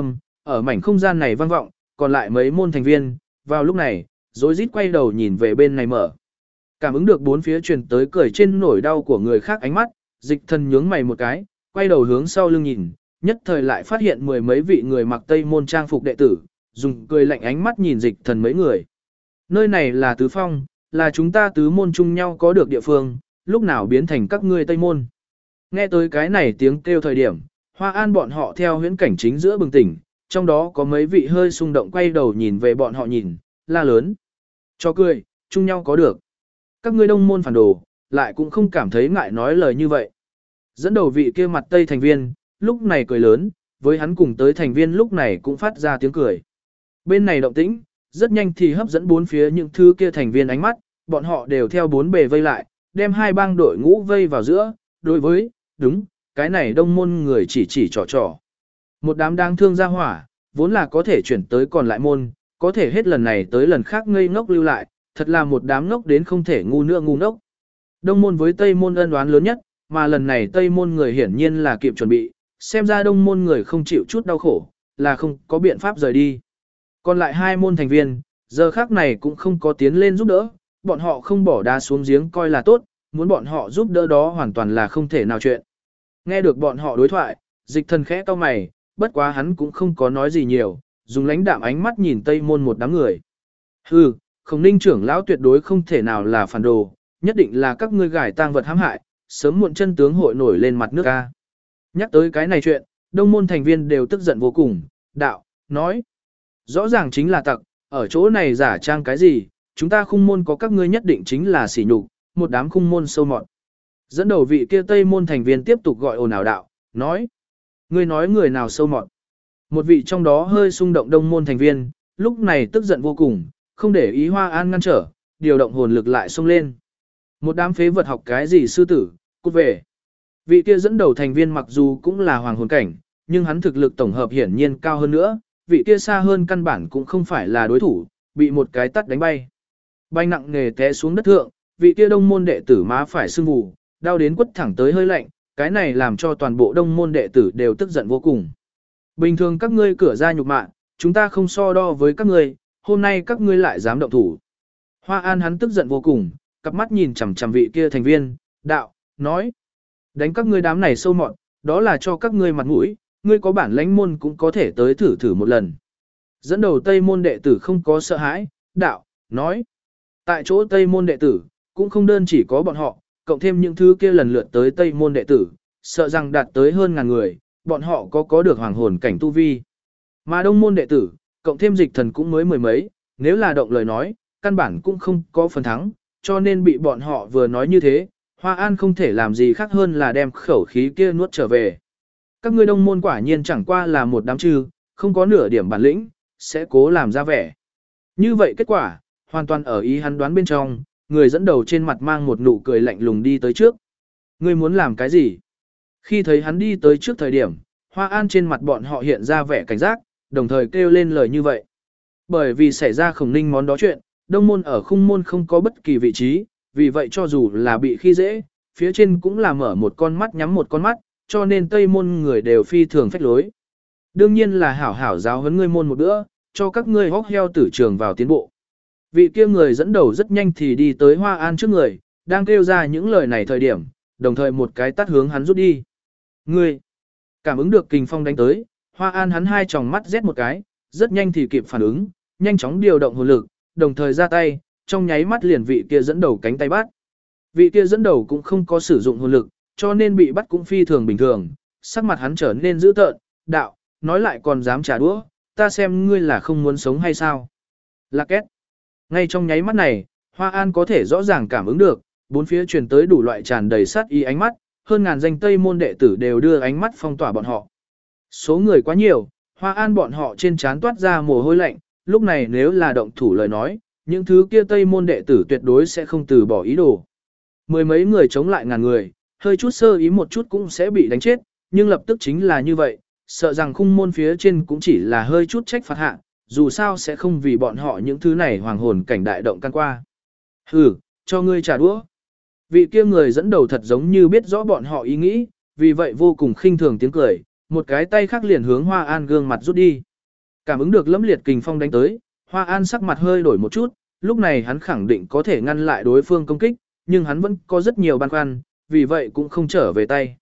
A: ở mảnh không gian này vang vọng, còn lại mấy môn thành viên, vào lúc này, rối rít quay đầu nhìn về bên này mở. Cảm ứng được bốn phía truyền tới cười trên nỗi đau của người khác ánh mắt, Dịch Thần nhướng mày một cái, quay đầu hướng sau lưng nhìn, nhất thời lại phát hiện mười mấy vị người mặc Tây môn trang phục đệ tử, dùng cười lạnh ánh mắt nhìn Dịch Thần mấy người. Nơi này là Tứ Phong, là chúng ta tứ môn chung nhau có được địa phương, lúc nào biến thành các ngươi Tây môn. Nghe tới cái này tiếng kêu thời điểm, Hoa An bọn họ theo huyễn cảnh chính giữa bừng tỉnh, trong đó có mấy vị hơi xung động quay đầu nhìn về bọn họ nhìn, la lớn. Cho cười, chung nhau có được. Các ngươi đông môn phản đồ, lại cũng không cảm thấy ngại nói lời như vậy. Dẫn đầu vị kia mặt Tây thành viên, lúc này cười lớn, với hắn cùng tới thành viên lúc này cũng phát ra tiếng cười. Bên này động tĩnh, rất nhanh thì hấp dẫn bốn phía những thứ kia thành viên ánh mắt, bọn họ đều theo bốn bề vây lại, đem hai bang đội ngũ vây vào giữa, đối với, đúng, cái này đông môn người chỉ trò trò. Một đám đang thương ra hỏa, vốn là có thể chuyển tới còn lại môn, có thể hết lần này tới lần khác ngây ngốc lưu lại, thật là một đám ngốc đến không thể ngu nữa ngu ngốc. Đông môn với Tây môn ân oán lớn nhất, mà lần này Tây môn người hiển nhiên là kịp chuẩn bị, xem ra đông môn người không chịu chút đau khổ, là không có biện pháp rời đi. Còn lại hai môn thành viên, giờ khác này cũng không có tiến lên giúp đỡ, bọn họ không bỏ đá xuống giếng coi là tốt, muốn bọn họ giúp đỡ đó hoàn toàn là không thể nào chuyện. Nghe được bọn họ đối thoại, Dịch Thần khẽ cau mày, bất quá hắn cũng không có nói gì nhiều, dùng lãnh đạm ánh mắt nhìn Tây môn một đám người. Hừ, Khổng Ninh trưởng lão tuyệt đối không thể nào là phản đồ, nhất định là các ngươi gài tang vật hãm hại, sớm muộn chân tướng hội nổi lên mặt nước a. Nhắc tới cái này chuyện, đông môn thành viên đều tức giận vô cùng, đạo, nói. Rõ ràng chính là tặc, ở chỗ này giả trang cái gì, chúng ta khung môn có các ngươi nhất định chính là sỉ nhục, một đám khung môn sâu mọt. Dẫn đầu vị kia Tây môn thành viên tiếp tục gọi ồn ào đạo, nói. Ngươi nói người nào sâu mọt. Một vị trong đó hơi xung động đông môn thành viên, lúc này tức giận vô cùng, không để ý Hoa An ngăn trở, điều động hồn lực lại xông lên. Một đám phế vật học cái gì sư tử, cút về. Vị kia dẫn đầu thành viên mặc dù cũng là hoàng hồn cảnh, nhưng hắn thực lực tổng hợp hiển nhiên cao hơn nữa, vị kia xa hơn căn bản cũng không phải là đối thủ, bị một cái tắt đánh bay. Bay nặng nề té xuống đất thượng, vị kia đông môn đệ tử má phải sưng vù, đau đến quất thẳng tới hơi lạnh, cái này làm cho toàn bộ đông môn đệ tử đều tức giận vô cùng. Bình thường các ngươi cửa ra nhục mạ, chúng ta không so đo với các ngươi, hôm nay các ngươi lại dám động thủ. Hoa An hắn tức giận vô cùng, cặp mắt nhìn chằm chằm vị kia thành viên, đạo, nói. Đánh các ngươi đám này sâu mọt, đó là cho các ngươi mặt mũi, ngươi có bản lãnh môn cũng có thể tới thử thử một lần. Dẫn đầu Tây môn đệ tử không có sợ hãi, đạo, nói. Tại chỗ Tây môn đệ tử, cũng không đơn chỉ có bọn họ, cộng thêm những thứ kia lần lượt tới Tây môn đệ tử, sợ rằng đạt tới hơn ngàn người, bọn họ có được hoàng hồn cảnh tu vi. Mà đông môn đệ tử, cộng thêm Dịch Thần cũng mới mười mấy, nếu là động lời nói, căn bản cũng không có phần thắng, cho nên bị bọn họ vừa nói như thế, Hoa An không thể làm gì khác hơn là đem khẩu khí kia nuốt trở về. Các ngươi đông môn quả nhiên chẳng qua là một đám trư, không có nửa điểm bản lĩnh, sẽ cố làm ra vẻ. Như vậy kết quả, hoàn toàn ở ý hắn đoán bên trong, người dẫn đầu trên mặt mang một nụ cười lạnh lùng đi tới trước. Ngươi muốn làm cái gì? Khi thấy hắn đi tới trước thời điểm, Hoa An trên mặt bọn họ hiện ra vẻ cảnh giác, đồng thời kêu lên lời như vậy. Bởi vì xảy ra Khổng Ninh món đó chuyện, đông môn ở khung môn không có bất kỳ vị trí, vì vậy cho dù là bị khi dễ, phía trên cũng là mở một con mắt nhắm một con mắt, cho nên Tây môn người đều phi thường phách lối. Đương nhiên là hảo hảo giáo huấn ngươi môn một bữa, cho các ngươi hóc heo tử trường vào tiến bộ. Vị kia người dẫn đầu rất nhanh thì đi tới Hoa An trước người, đang kêu ra những lời này thời điểm, đồng thời một cái tát hướng hắn rút đi. Ngươi, cảm ứng được kình phong đánh tới, Hoa An hắn hai tròng mắt rét một cái, rất nhanh thì kịp phản ứng, nhanh chóng điều động hồn lực, đồng thời ra tay, trong nháy mắt liền vị kia dẫn đầu cánh tay bắt. Vị kia dẫn đầu cũng không có sử dụng hồn lực, cho nên bị bắt cũng phi thường bình thường, sắc mặt hắn trở nên dữ tợn, đạo, nói lại còn dám trả đũa, ta xem ngươi là không muốn sống hay sao. Lạc két. Ngay trong nháy mắt này, Hoa An có thể rõ ràng cảm ứng được, bốn phía truyền tới đủ loại tràn đầy sát ý ánh mắt, hơn ngàn danh Tây môn đệ tử đều đưa ánh mắt phong tỏa bọn họ. Số người quá nhiều, Hoa An bọn họ trên trán toát ra mồ hôi lạnh, lúc này nếu là động thủ lời nói, những thứ kia Tây môn đệ tử tuyệt đối sẽ không từ bỏ ý đồ. Mười mấy người chống lại ngàn người, hơi chút sơ ý một chút cũng sẽ bị đánh chết, nhưng lập tức chính là như vậy, sợ rằng khung môn phía trên cũng chỉ là hơi chút trách phạt hạ, dù sao sẽ không vì bọn họ những thứ này hoàng hồn cảnh đại động căn qua. Hừ, cho ngươi trả đũa. Vị kia người dẫn đầu thật giống như biết rõ bọn họ ý nghĩ, vì vậy vô cùng khinh thường tiếng cười, một cái tay khác liền hướng Hoa An gương mặt rút đi. Cảm ứng được lẫm liệt kình phong đánh tới, Hoa An sắc mặt hơi đổi một chút, lúc này hắn khẳng định có thể ngăn lại đối phương công kích, nhưng hắn vẫn có rất nhiều băn khoăn, vì vậy cũng không trở về tay.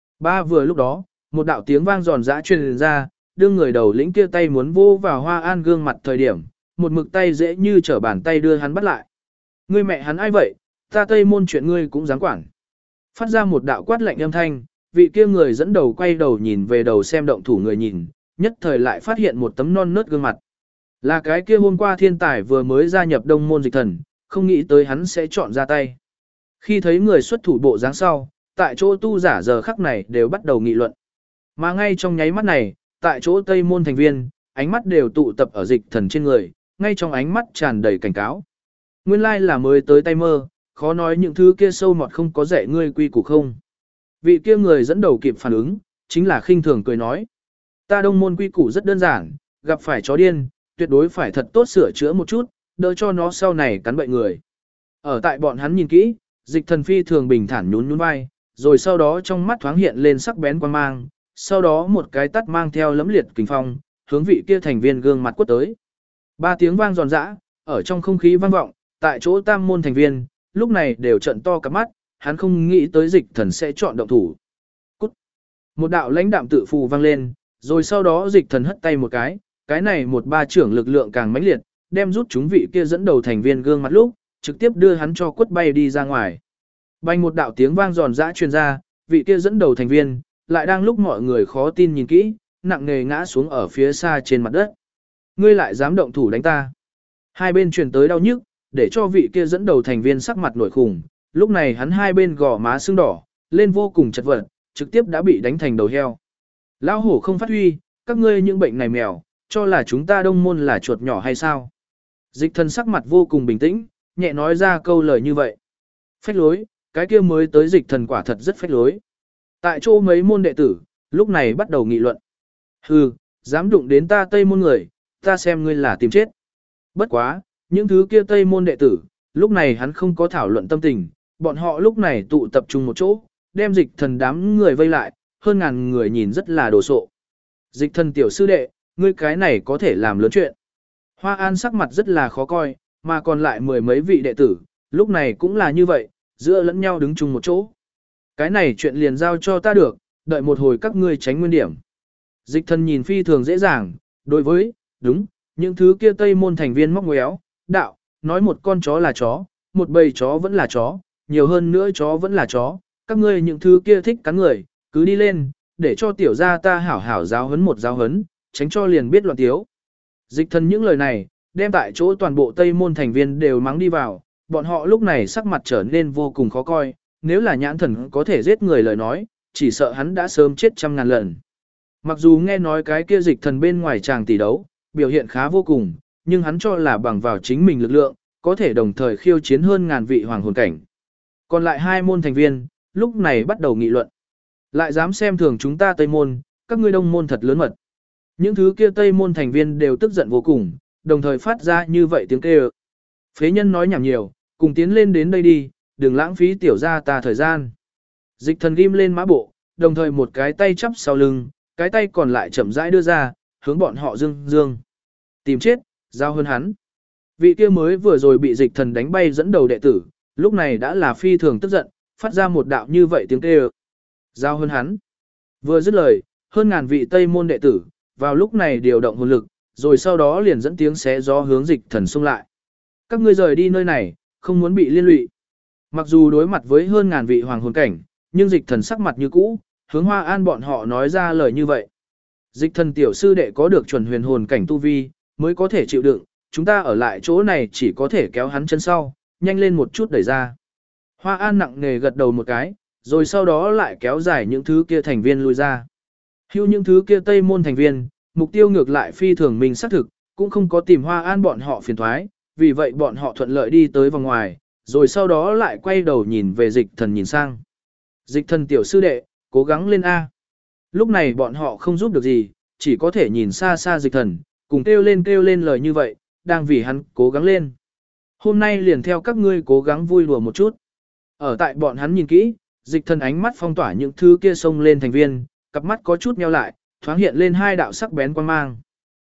A: Vừa lúc đó, một đạo tiếng vang giòn giã truyền ra, đưa người đầu lĩnh kia tay muốn vô vào Hoa An gương mặt thời điểm, một mực tay dễ như trở bàn tay đưa hắn bắt lại. Ngươi mẹ hắn ai vậy, ta Tây Môn chuyện ngươi cũng dám quản. Phát ra một đạo quát lạnh âm thanh, vị kia người dẫn đầu quay đầu nhìn về đầu xem động thủ người nhìn, nhất thời lại phát hiện một tấm non nớt gương mặt. Là cái kia hôm qua thiên tài vừa mới gia nhập Đông Môn Dịch Thần, không nghĩ tới hắn sẽ chọn ra tay. Khi thấy người xuất thủ bộ dáng sau, tại chỗ tu giả giờ khắc này đều bắt đầu nghị luận. Mà ngay trong nháy mắt này, tại chỗ Tây Môn thành viên, ánh mắt đều tụ tập ở Dịch Thần trên người, ngay trong ánh mắt tràn đầy cảnh cáo. Nguyên lai là mới tới tay mơ, khó nói những thứ kia sâu mọt không có dạy ngươi quy củ không. Vị kia người dẫn đầu kịp phản ứng, chính là khinh thường cười nói. Ta Đông Môn quy củ rất đơn giản, gặp phải chó điên, tuyệt đối phải thật tốt sửa chữa một chút, đỡ cho nó sau này cắn bậy người. Ở tại bọn hắn nhìn kỹ, Dịch Thần phi thường bình thản nhún nhún vai, rồi sau đó trong mắt thoáng hiện lên sắc bén quan mang, sau đó một cái tát mang theo lẫm liệt kình phong, hướng vị kia thành viên gương mặt quất tới. 3 tiếng vang giòn giã, ở trong không khí vang vọng, tại chỗ Tam Môn thành viên, lúc này đều trợn to cả mắt, hắn không nghĩ tới Dịch Thần sẽ chọn động thủ. Cút. Một đạo lãnh đạm tự phù vang lên, rồi sau đó Dịch Thần hất tay một cái này một ba trưởng lực lượng càng mãnh liệt, đem rút chúng vị kia dẫn đầu thành viên gương mặt lúc, trực tiếp đưa hắn cho quất bay đi ra ngoài. Bành một đạo tiếng vang giòn giã truyền ra, vị kia dẫn đầu thành viên, lại đang lúc mọi người khó tin nhìn kỹ, nặng nề ngã xuống ở phía xa trên mặt đất. Ngươi lại dám động thủ đánh ta. Hai bên truyền tới đau nhức, để cho vị kia dẫn đầu thành viên sắc mặt nổi khủng, lúc này hắn hai bên gò má sưng đỏ, lên vô cùng chật vật, trực tiếp đã bị đánh thành đầu heo. Lão hổ không phát huy, các ngươi những bệnh này mèo, cho là chúng ta Đông Môn là chuột nhỏ hay sao? Dịch Thần sắc mặt vô cùng bình tĩnh, nhẹ nói ra câu lời như vậy. Phách lối, cái kia mới tới Dịch Thần quả thật rất phách lối. Tại chỗ mấy môn đệ tử, lúc này bắt đầu nghị luận. Hừ, dám đụng đến ta Tây Môn người, ta xem ngươi là tìm chết. Bất quá, những thứ kia Tây Môn đệ tử, lúc này hắn không có thảo luận tâm tình, bọn họ lúc này tụ tập trung một chỗ, đem Dịch Thần đám người vây lại, hơn ngàn người nhìn rất là đồ sộ. Dịch Thần tiểu sư đệ, ngươi cái này có thể làm lớn chuyện. Hoa An sắc mặt rất là khó coi, mà còn lại mười mấy vị đệ tử, lúc này cũng là như vậy, giữa lẫn nhau đứng chung một chỗ. Cái này chuyện liền giao cho ta được, đợi một hồi các ngươi tránh nguyên điểm. Dịch Thần nhìn phi thường dễ dàng, đối với, đúng, những thứ kia Tây Môn thành viên móc ngoéo, đạo, nói một con chó là chó, một bầy chó vẫn là chó, nhiều hơn nữa chó vẫn là chó, các ngươi những thứ kia thích cắn người, cứ đi lên, để cho tiểu gia ta hảo hảo giáo huấn một giáo huấn, tránh cho liền biết loạn tiếu. Dịch Thần những lời này, đem tại chỗ toàn bộ Tây Môn thành viên đều mắng đi vào, bọn họ lúc này sắc mặt trở nên vô cùng khó coi, nếu là nhãn thần có thể giết người lời nói, chỉ sợ hắn đã sớm chết trăm ngàn lần. Mặc dù nghe nói cái kia Dịch Thần bên ngoài chàng tỷ đấu, biểu hiện khá vô cùng, nhưng hắn cho là bằng vào chính mình lực lượng, có thể đồng thời khiêu chiến hơn ngàn vị hoàng hồn cảnh. Còn lại hai môn thành viên, lúc này bắt đầu nghị luận. Lại dám xem thường chúng ta Tây Môn, các ngươi Đông Môn thật lớn mật. Những thứ kia Tây Môn thành viên đều tức giận vô cùng, đồng thời phát ra như vậy tiếng kêu. Phế nhân nói nhảm nhiều, cùng tiến lên đến đây đi, đừng lãng phí tiểu gia ta thời gian. Dịch Thần ghim lên mã bộ, đồng thời một cái tay chắp sau lưng, cái tay còn lại chậm rãi đưa ra, hướng bọn họ dương. Tìm chết, giao hơn hắn. Vị kia mới vừa rồi bị Dịch Thần đánh bay dẫn đầu đệ tử, lúc này đã là phi thường tức giận, phát ra một đạo như vậy tiếng kêu. Giao hơn hắn. Vừa dứt lời, hơn ngàn vị Tây Môn đệ tử, vào lúc này điều động hồn lực, rồi sau đó liền dẫn tiếng xé gió hướng Dịch Thần xung lại. Các ngươi rời đi nơi này, không muốn bị liên lụy. Mặc dù đối mặt với hơn ngàn vị hoàng hồn cảnh, nhưng Dịch Thần sắc mặt như cũ, hướng Hoa An bọn họ nói ra lời như vậy. Dịch Thần tiểu sư đệ có được chuẩn huyền hồn cảnh tu vi, mới có thể chịu đựng, chúng ta ở lại chỗ này chỉ có thể kéo hắn chân sau, nhanh lên một chút đẩy ra. Hoa An nặng nề gật đầu một cái, rồi sau đó lại kéo dài những thứ kia thành viên lui ra. Hưu những thứ kia Tây Môn thành viên, mục tiêu ngược lại phi thường mình xác thực, cũng không có tìm Hoa An bọn họ phiền thoái, vì vậy bọn họ thuận lợi đi tới vòng ngoài, rồi sau đó lại quay đầu nhìn về Dịch Thần nhìn sang. Dịch Thần tiểu sư đệ, cố gắng lên A. Lúc này bọn họ không giúp được gì, chỉ có thể nhìn xa xa Dịch Thần, cùng kêu lên lời như vậy, đang vì hắn cố gắng lên. Hôm nay liền theo các ngươi cố gắng vui đùa một chút. Ở tại bọn hắn nhìn kỹ, Dịch Thần ánh mắt phong tỏa những thứ kia xông lên thành viên, cặp mắt có chút nheo lại, thoáng hiện lên hai đạo sắc bén quan mang.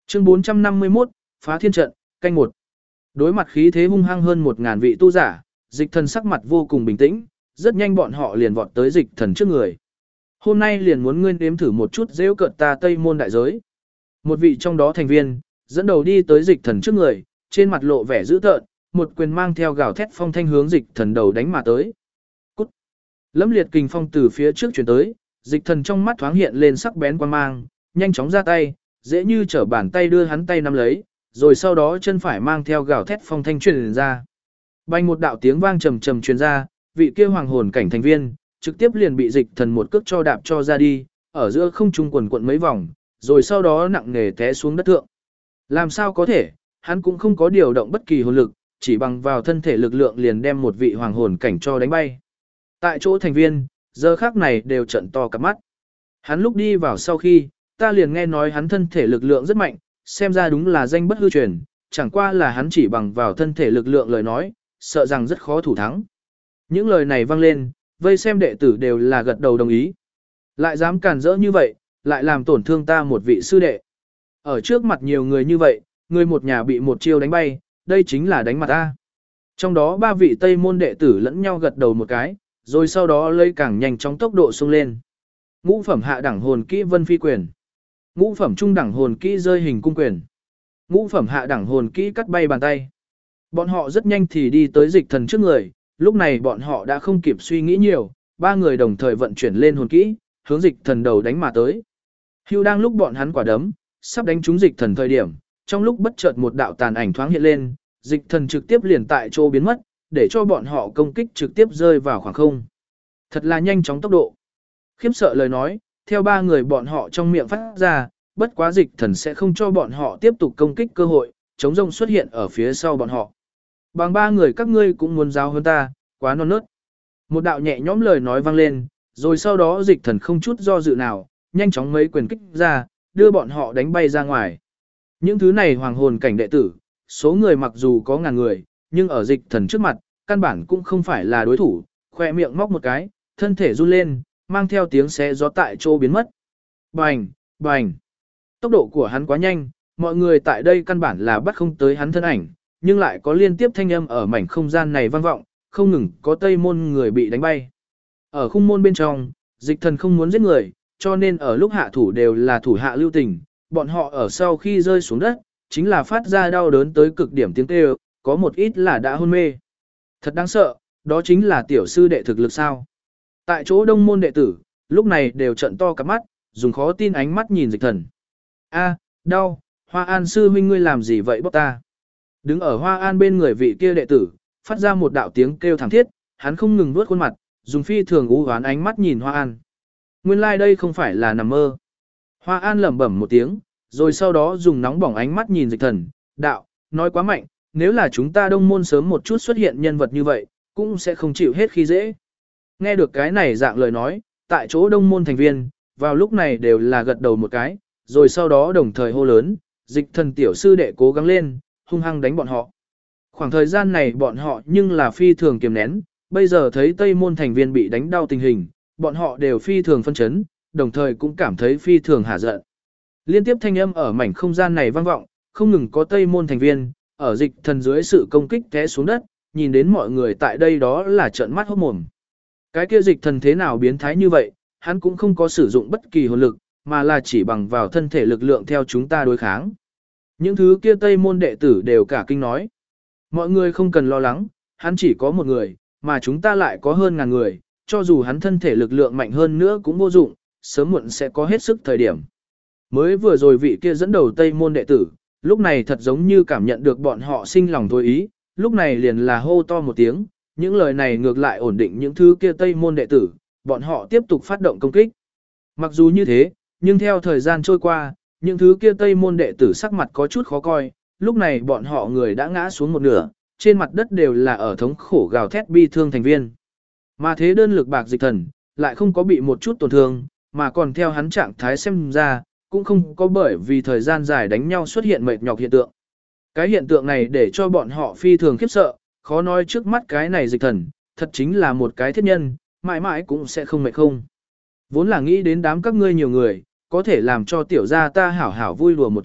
A: Chương 451, phá thiên trận, canh một. Đối mặt khí thế hung hăng hơn 1000 vị tu giả, Dịch Thần sắc mặt vô cùng bình tĩnh, rất nhanh bọn họ liền vọt tới Dịch Thần trước người. Hôm nay liền muốn ngươi nếm thử một chút giễu cợt ta Tây Môn đại giới. Một vị trong đó thành viên dẫn đầu đi tới Dịch Thần trước người, trên mặt lộ vẻ dữ tợn, một quyền mang theo gào thét phong thanh hướng Dịch Thần đầu đánh mà tới. Cút! Lẫm liệt kình phong từ phía trước truyền tới, Dịch Thần trong mắt thoáng hiện lên sắc bén quan mang, nhanh chóng ra tay, dễ như trở bàn tay đưa hắn tay nắm lấy, rồi sau đó chân phải mang theo gào thét phong thanh truyền ra. Bành một đạo tiếng vang trầm trầm truyền ra, vị kia hoàng hồn cảnh thành viên trực tiếp liền bị Dịch Thần một cước cho đạp cho ra đi, ở giữa không trung quần quận mấy vòng, rồi sau đó nặng nề té xuống đất thượng. Làm sao có thể, hắn cũng không có điều động bất kỳ hồn lực, chỉ bằng vào thân thể lực lượng liền đem một vị hoàng hồn cảnh cho đánh bay. Tại chỗ thành viên, giờ khắc này đều trận to cả mắt. Hắn lúc đi vào sau khi, ta liền nghe nói hắn thân thể lực lượng rất mạnh, xem ra đúng là danh bất hư truyền, chẳng qua là hắn chỉ bằng vào thân thể lực lượng lời nói, sợ rằng rất khó thủ thắng. Những lời này vang lên, vây xem đệ tử đều là gật đầu đồng ý. Lại dám cản rỡ như vậy, lại làm tổn thương ta một vị sư đệ. Ở trước mặt nhiều người như vậy, người một nhà bị một chiêu đánh bay, đây chính là đánh mặt ta. Trong đó 3 vị Tây môn đệ tử lẫn nhau gật đầu một cái, rồi sau đó lấy càng nhanh chóng tốc độ xông lên. Ngũ phẩm hạ đẳng hồn kỹ vân phi quyền. Ngũ phẩm trung đẳng hồn kỹ rơi hình cung quyền. Ngũ phẩm hạ đẳng hồn kỹ cắt bay bàn tay. Bọn họ rất nhanh thì đi tới Dịch Thần trước người, lúc này bọn họ đã không kịp suy nghĩ nhiều, 3 người đồng thời vận chuyển lên hồn kỹ, hướng Dịch Thần đầu đánh mà tới. Hưu đang lúc bọn hắn quả đấm, sắp đánh trúng Dịch Thần thời điểm, trong lúc bất chợt một đạo tàn ảnh thoáng hiện lên, Dịch Thần trực tiếp liền tại chỗ biến mất, để cho bọn họ công kích trực tiếp rơi vào khoảng không. Thật là nhanh chóng tốc độ. Khiếp sợ lời nói, theo 3 người bọn họ trong miệng phát ra, bất quá Dịch Thần sẽ không cho bọn họ tiếp tục công kích cơ hội, chống rông xuất hiện ở phía sau bọn họ. Bằng 3 người các ngươi cũng muốn giáo hơn ta, quá non nớt. Một đạo nhẹ nhõm lời nói vang lên, rồi sau đó Dịch Thần không chút do dự nào, nhanh chóng mấy quyền kích ra, đưa bọn họ đánh bay ra ngoài. Những thứ này hoàng hồn cảnh đệ tử, số người mặc dù có ngàn người, nhưng ở Dịch Thần trước mặt, căn bản cũng không phải là đối thủ, khoe miệng móc một cái, thân thể run lên, mang theo tiếng xé gió tại chỗ biến mất. Bành, bành. Tốc độ của hắn quá nhanh, mọi người tại đây căn bản là bắt không tới hắn thân ảnh, nhưng lại có liên tiếp thanh âm ở mảnh không gian này vang vọng, không ngừng có Tây môn người bị đánh bay. Ở khung môn bên trong, Dịch Thần không muốn giết người, cho nên ở lúc hạ thủ đều là thủ hạ lưu tình, bọn họ ở sau khi rơi xuống đất, chính là phát ra đau đớn tới cực điểm tiếng kêu, có một ít là đã hôn mê. Thật đáng sợ, đó chính là tiểu sư đệ thực lực sao. Tại chỗ đông môn đệ tử, lúc này đều trận to cả mắt, dùng khó tin ánh mắt nhìn Dịch Thần. A, đau, Hoa An sư huynh ngươi làm gì vậy bóc ta? Đứng ở Hoa An bên người vị kia đệ tử, phát ra một đạo tiếng kêu thảm thiết, hắn không ngừng vuốt khuôn mặt, dùng phi thường u hoán ánh mắt nhìn Hoa An. Nguyên lai like đây không phải là nằm mơ. Hoa An lẩm bẩm một tiếng, rồi sau đó dùng nóng bỏng ánh mắt nhìn Dịch Thần, đạo, nói quá mạnh, nếu là chúng ta đông môn sớm một chút xuất hiện nhân vật như vậy, cũng sẽ không chịu hết khi dễ. Nghe được cái này dạng lời nói, tại chỗ đông môn thành viên, vào lúc này đều là gật đầu một cái, rồi sau đó đồng thời hô lớn, Dịch Thần tiểu sư đệ cố gắng lên, hung hăng đánh bọn họ. Khoảng thời gian này bọn họ nhưng là phi thường kiềm nén, bây giờ thấy Tây môn thành viên bị đánh đau tình hình, bọn họ đều phi thường phân chấn, đồng thời cũng cảm thấy phi thường hả giận. Liên tiếp thanh âm ở mảnh không gian này vang vọng, không ngừng có Tây môn thành viên, ở Dịch Thần dưới sự công kích té xuống đất, nhìn đến mọi người tại đây đó là trợn mắt hốt mồm. Cái kia Dịch Thần thế nào biến thái như vậy, hắn cũng không có sử dụng bất kỳ hồn lực, mà là chỉ bằng vào thân thể lực lượng theo chúng ta đối kháng. Những thứ kia Tây môn đệ tử đều cả kinh nói. Mọi người không cần lo lắng, hắn chỉ có một người, mà chúng ta lại có hơn ngàn người, cho dù hắn thân thể lực lượng mạnh hơn nữa cũng vô dụng, sớm muộn sẽ có hết sức thời điểm. Mới vừa rồi vị kia dẫn đầu Tây môn đệ tử, lúc này thật giống như cảm nhận được bọn họ sinh lòng thôi ý, lúc này liền là hô to một tiếng, những lời này ngược lại ổn định những thứ kia Tây môn đệ tử, bọn họ tiếp tục phát động công kích. Mặc dù như thế, nhưng theo thời gian trôi qua, những thứ kia Tây môn đệ tử sắc mặt có chút khó coi, lúc này bọn họ người đã ngã xuống một nửa, trên mặt đất đều là ở thống khổ gào thét bi thương thành viên. Mà thế đơn lực bạc Dịch Thần, lại không có bị một chút tổn thương, mà còn theo hắn trạng thái xem ra, cũng không có bởi vì thời gian dài đánh nhau xuất hiện mệt nhọc hiện tượng. Cái hiện tượng này để cho bọn họ phi thường khiếp sợ, khó nói trước mắt cái này Dịch Thần, thật chính là một cái thiết nhân, mãi mãi cũng sẽ không mệt không. Vốn là nghĩ đến đám các ngươi nhiều người, có thể làm cho tiểu gia ta hảo hảo vui đùa một chút,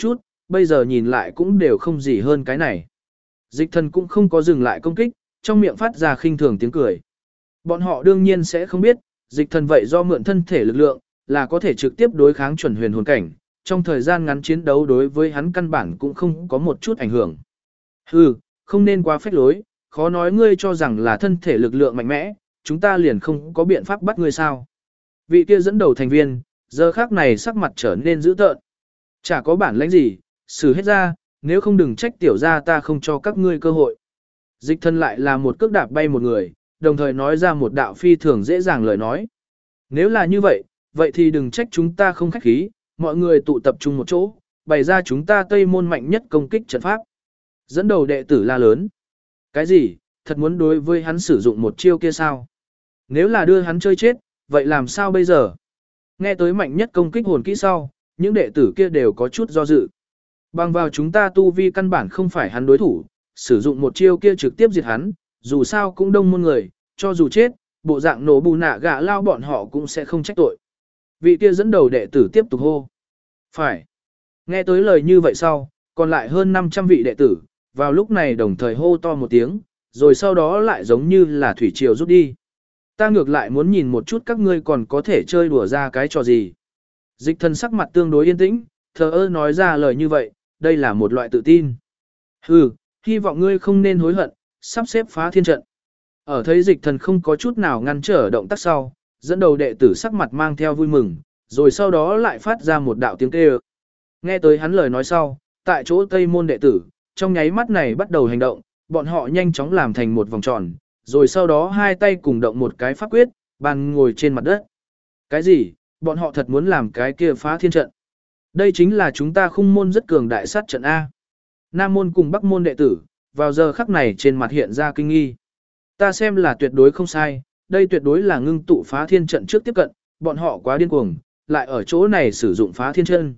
A: bây giờ nhìn lại cũng đều không gì hơn cái này. Dịch thần cũng không có dừng lại công kích, trong miệng phát ra khinh thường tiếng cười. Bọn họ đương nhiên sẽ không biết, dịch thần vậy do mượn thân thể lực lượng, là có thể trực tiếp đối kháng chuẩn huyền hồn cảnh, trong thời gian ngắn chiến đấu đối với hắn căn bản cũng không có một chút ảnh hưởng. Hừ, không nên quá phách lối, khó nói ngươi cho rằng là thân thể lực lượng mạnh mẽ, chúng ta liền không có biện pháp bắt ngươi sao. Vị kia dẫn đầu thành viên, giờ khác này sắc mặt trở nên dữ tợn. Chả có bản lãnh gì, xử hết ra, nếu không đừng trách tiểu gia ta không cho các ngươi cơ hội. Dịch thân lại là một cước đạp bay một người, đồng thời nói ra một đạo phi thường dễ dàng lời nói. Nếu là như vậy, vậy thì đừng trách chúng ta không khách khí, mọi người tụ tập trung một chỗ, bày ra chúng ta Tây môn mạnh nhất công kích trận pháp. Dẫn đầu đệ tử la lớn. Cái gì, thật muốn đối với hắn sử dụng một chiêu kia sao? Nếu là đưa hắn chơi chết, vậy làm sao bây giờ? Nghe tới mạnh nhất công kích hồn kỹ sau, những đệ tử kia đều có chút do dự. Bằng vào chúng ta tu vi căn bản không phải hắn đối thủ, sử dụng một chiêu kia trực tiếp diệt hắn, dù sao cũng đông môn người, cho dù chết, bộ dạng nổ bù nạ gạ lao bọn họ cũng sẽ không trách tội. Vị kia dẫn đầu đệ tử tiếp tục hô. Phải. Nghe tới lời như vậy sau, còn lại hơn 500 vị đệ tử, vào lúc này đồng thời hô to một tiếng, rồi sau đó lại giống như là thủy triều rút đi. Ta ngược lại muốn nhìn một chút các ngươi còn có thể chơi đùa ra cái trò gì. Dịch thần sắc mặt tương đối yên tĩnh, thờ ơ nói ra lời như vậy, đây là một loại tự tin. Hừ, hy vọng ngươi không nên hối hận, sắp xếp phá thiên trận. Ở thấy dịch thần không có chút nào ngăn trở động tác sau, dẫn đầu đệ tử sắc mặt mang theo vui mừng, rồi sau đó lại phát ra một đạo tiếng kêu. Nghe tới hắn lời nói sau, tại chỗ Tây môn đệ tử, trong nháy mắt này bắt đầu hành động, bọn họ nhanh chóng làm thành một vòng tròn, rồi sau đó hai tay cùng động một cái pháp quyết, bàn ngồi trên mặt đất. Cái gì? Bọn họ thật muốn làm cái kia phá thiên trận. Đây chính là chúng ta khung môn rất cường đại sát trận A. Nam môn cùng Bắc môn đệ tử, vào giờ khắc này trên mặt hiện ra kinh nghi. Ta xem là tuyệt đối không sai, đây tuyệt đối là ngưng tụ phá thiên trận trước tiếp cận, bọn họ quá điên cuồng, lại ở chỗ này sử dụng phá thiên chân.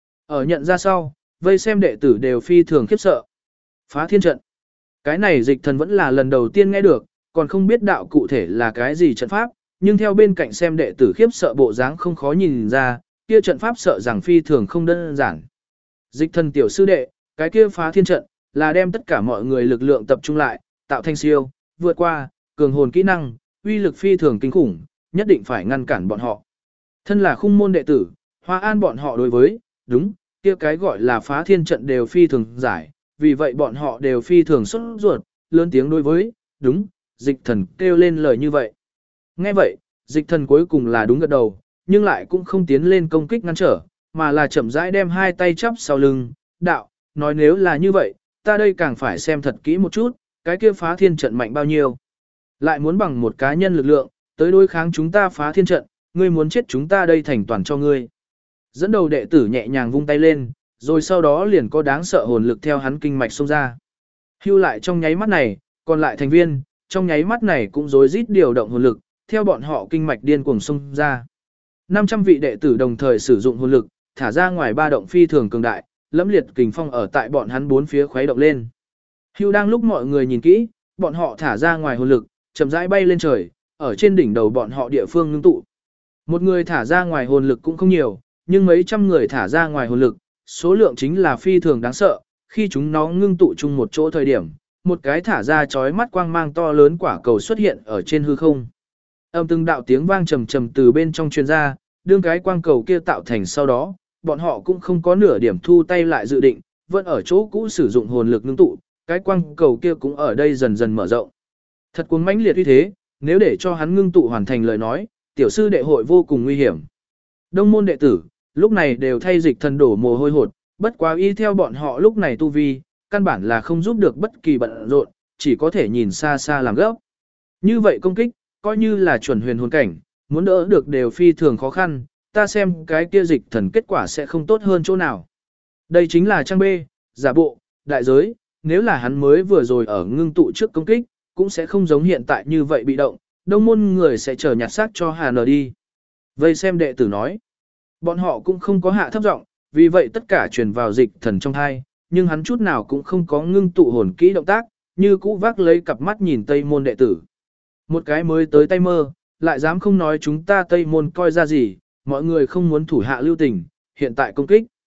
A: Ở nhận ra sau, vây xem đệ tử đều phi thường khiếp sợ. Phá thiên trận. Cái này dịch thần vẫn là lần đầu tiên nghe được, còn không biết đạo cụ thể là cái gì trận pháp, nhưng theo bên cạnh xem đệ tử khiếp sợ bộ dáng không khó nhìn ra, kia trận pháp sợ rằng phi thường không đơn giản. Dịch thần tiểu sư đệ, cái kia phá thiên trận, là đem tất cả mọi người lực lượng tập trung lại, tạo thành siêu, vượt qua, cường hồn kỹ năng, uy lực phi thường kinh khủng, nhất định phải ngăn cản bọn họ. Thân là khung môn đệ tử, Hoa An bọn họ đối với, đúng, kia cái gọi là phá thiên trận đều phi thường giải, vì vậy bọn họ đều phi thường xuất ruột, lớn tiếng đối với, đúng, dịch thần kêu lên lời như vậy. Nghe vậy, dịch thần cuối cùng là đúng gật đầu, nhưng lại cũng không tiến lên công kích ngăn trở, mà là chậm rãi đem hai tay chắp sau lưng, đạo, nói nếu là như vậy, ta đây càng phải xem thật kỹ một chút, cái kia phá thiên trận mạnh bao nhiêu. Lại muốn bằng một cá nhân lực lượng, tới đối kháng chúng ta phá thiên trận, ngươi muốn chết chúng ta đây thành toàn cho ngươi. Dẫn đầu đệ tử nhẹ nhàng vung tay lên, rồi sau đó liền có đáng sợ hồn lực theo hắn kinh mạch xông ra. Hưu lại trong nháy mắt này, còn lại thành viên, trong nháy mắt này cũng rối rít điều động hồn lực, theo bọn họ kinh mạch điên cuồng xông ra. 500 vị đệ tử đồng thời sử dụng hồn lực, thả ra ngoài ba động phi thường cường đại, lẫm liệt kình phong ở tại bọn hắn bốn phía khuấy động lên. Hưu đang lúc mọi người nhìn kỹ, bọn họ thả ra ngoài hồn lực, chậm rãi bay lên trời, ở trên đỉnh đầu bọn họ địa phương ngưng tụ. Một người thả ra ngoài hồn lực cũng không nhiều, nhưng mấy trăm người thả ra ngoài hồn lực, số lượng chính là phi thường đáng sợ, khi chúng nó ngưng tụ chung một chỗ thời điểm, một cái thả ra chói mắt quang mang to lớn quả cầu xuất hiện ở trên hư không. Âm từng đạo tiếng vang trầm trầm từ bên trong truyền ra, đương cái quang cầu kia tạo thành sau đó, bọn họ cũng không có nửa điểm thu tay lại dự định, vẫn ở chỗ cũ sử dụng hồn lực ngưng tụ, cái quang cầu kia cũng ở đây dần dần mở rộng. Thật cuồng mãnh liệt như thế, nếu để cho hắn ngưng tụ hoàn thành lời nói, tiểu sư đệ hội vô cùng nguy hiểm. Đông môn đệ tử, lúc này đều thay dịch thần đổ mồ hôi hột, bất quá y theo bọn họ lúc này tu vi, căn bản là không giúp được bất kỳ bận rộn, chỉ có thể nhìn xa xa làm gấp. Như vậy công kích, coi như là chuẩn huyền hồn cảnh, muốn đỡ được đều phi thường khó khăn, ta xem cái kia dịch thần kết quả sẽ không tốt hơn chỗ nào. Đây chính là trang B, giả bộ, đại giới, nếu là hắn mới vừa rồi ở ngưng tụ trước công kích, cũng sẽ không giống hiện tại như vậy bị động, đông môn người sẽ chờ nhặt xác cho Hà Nờ đi. Vây xem đệ tử nói, bọn họ cũng không có hạ thấp giọng, vì vậy tất cả truyền vào dịch thần trong thai, nhưng hắn chút nào cũng không có ngưng tụ hồn kỹ động tác, như cũ vác lấy cặp mắt nhìn Tây môn đệ tử. Một cái mới tới tay mơ, lại dám không nói chúng ta Tây môn coi ra gì, mọi người không muốn thủ hạ lưu tình, hiện tại công kích.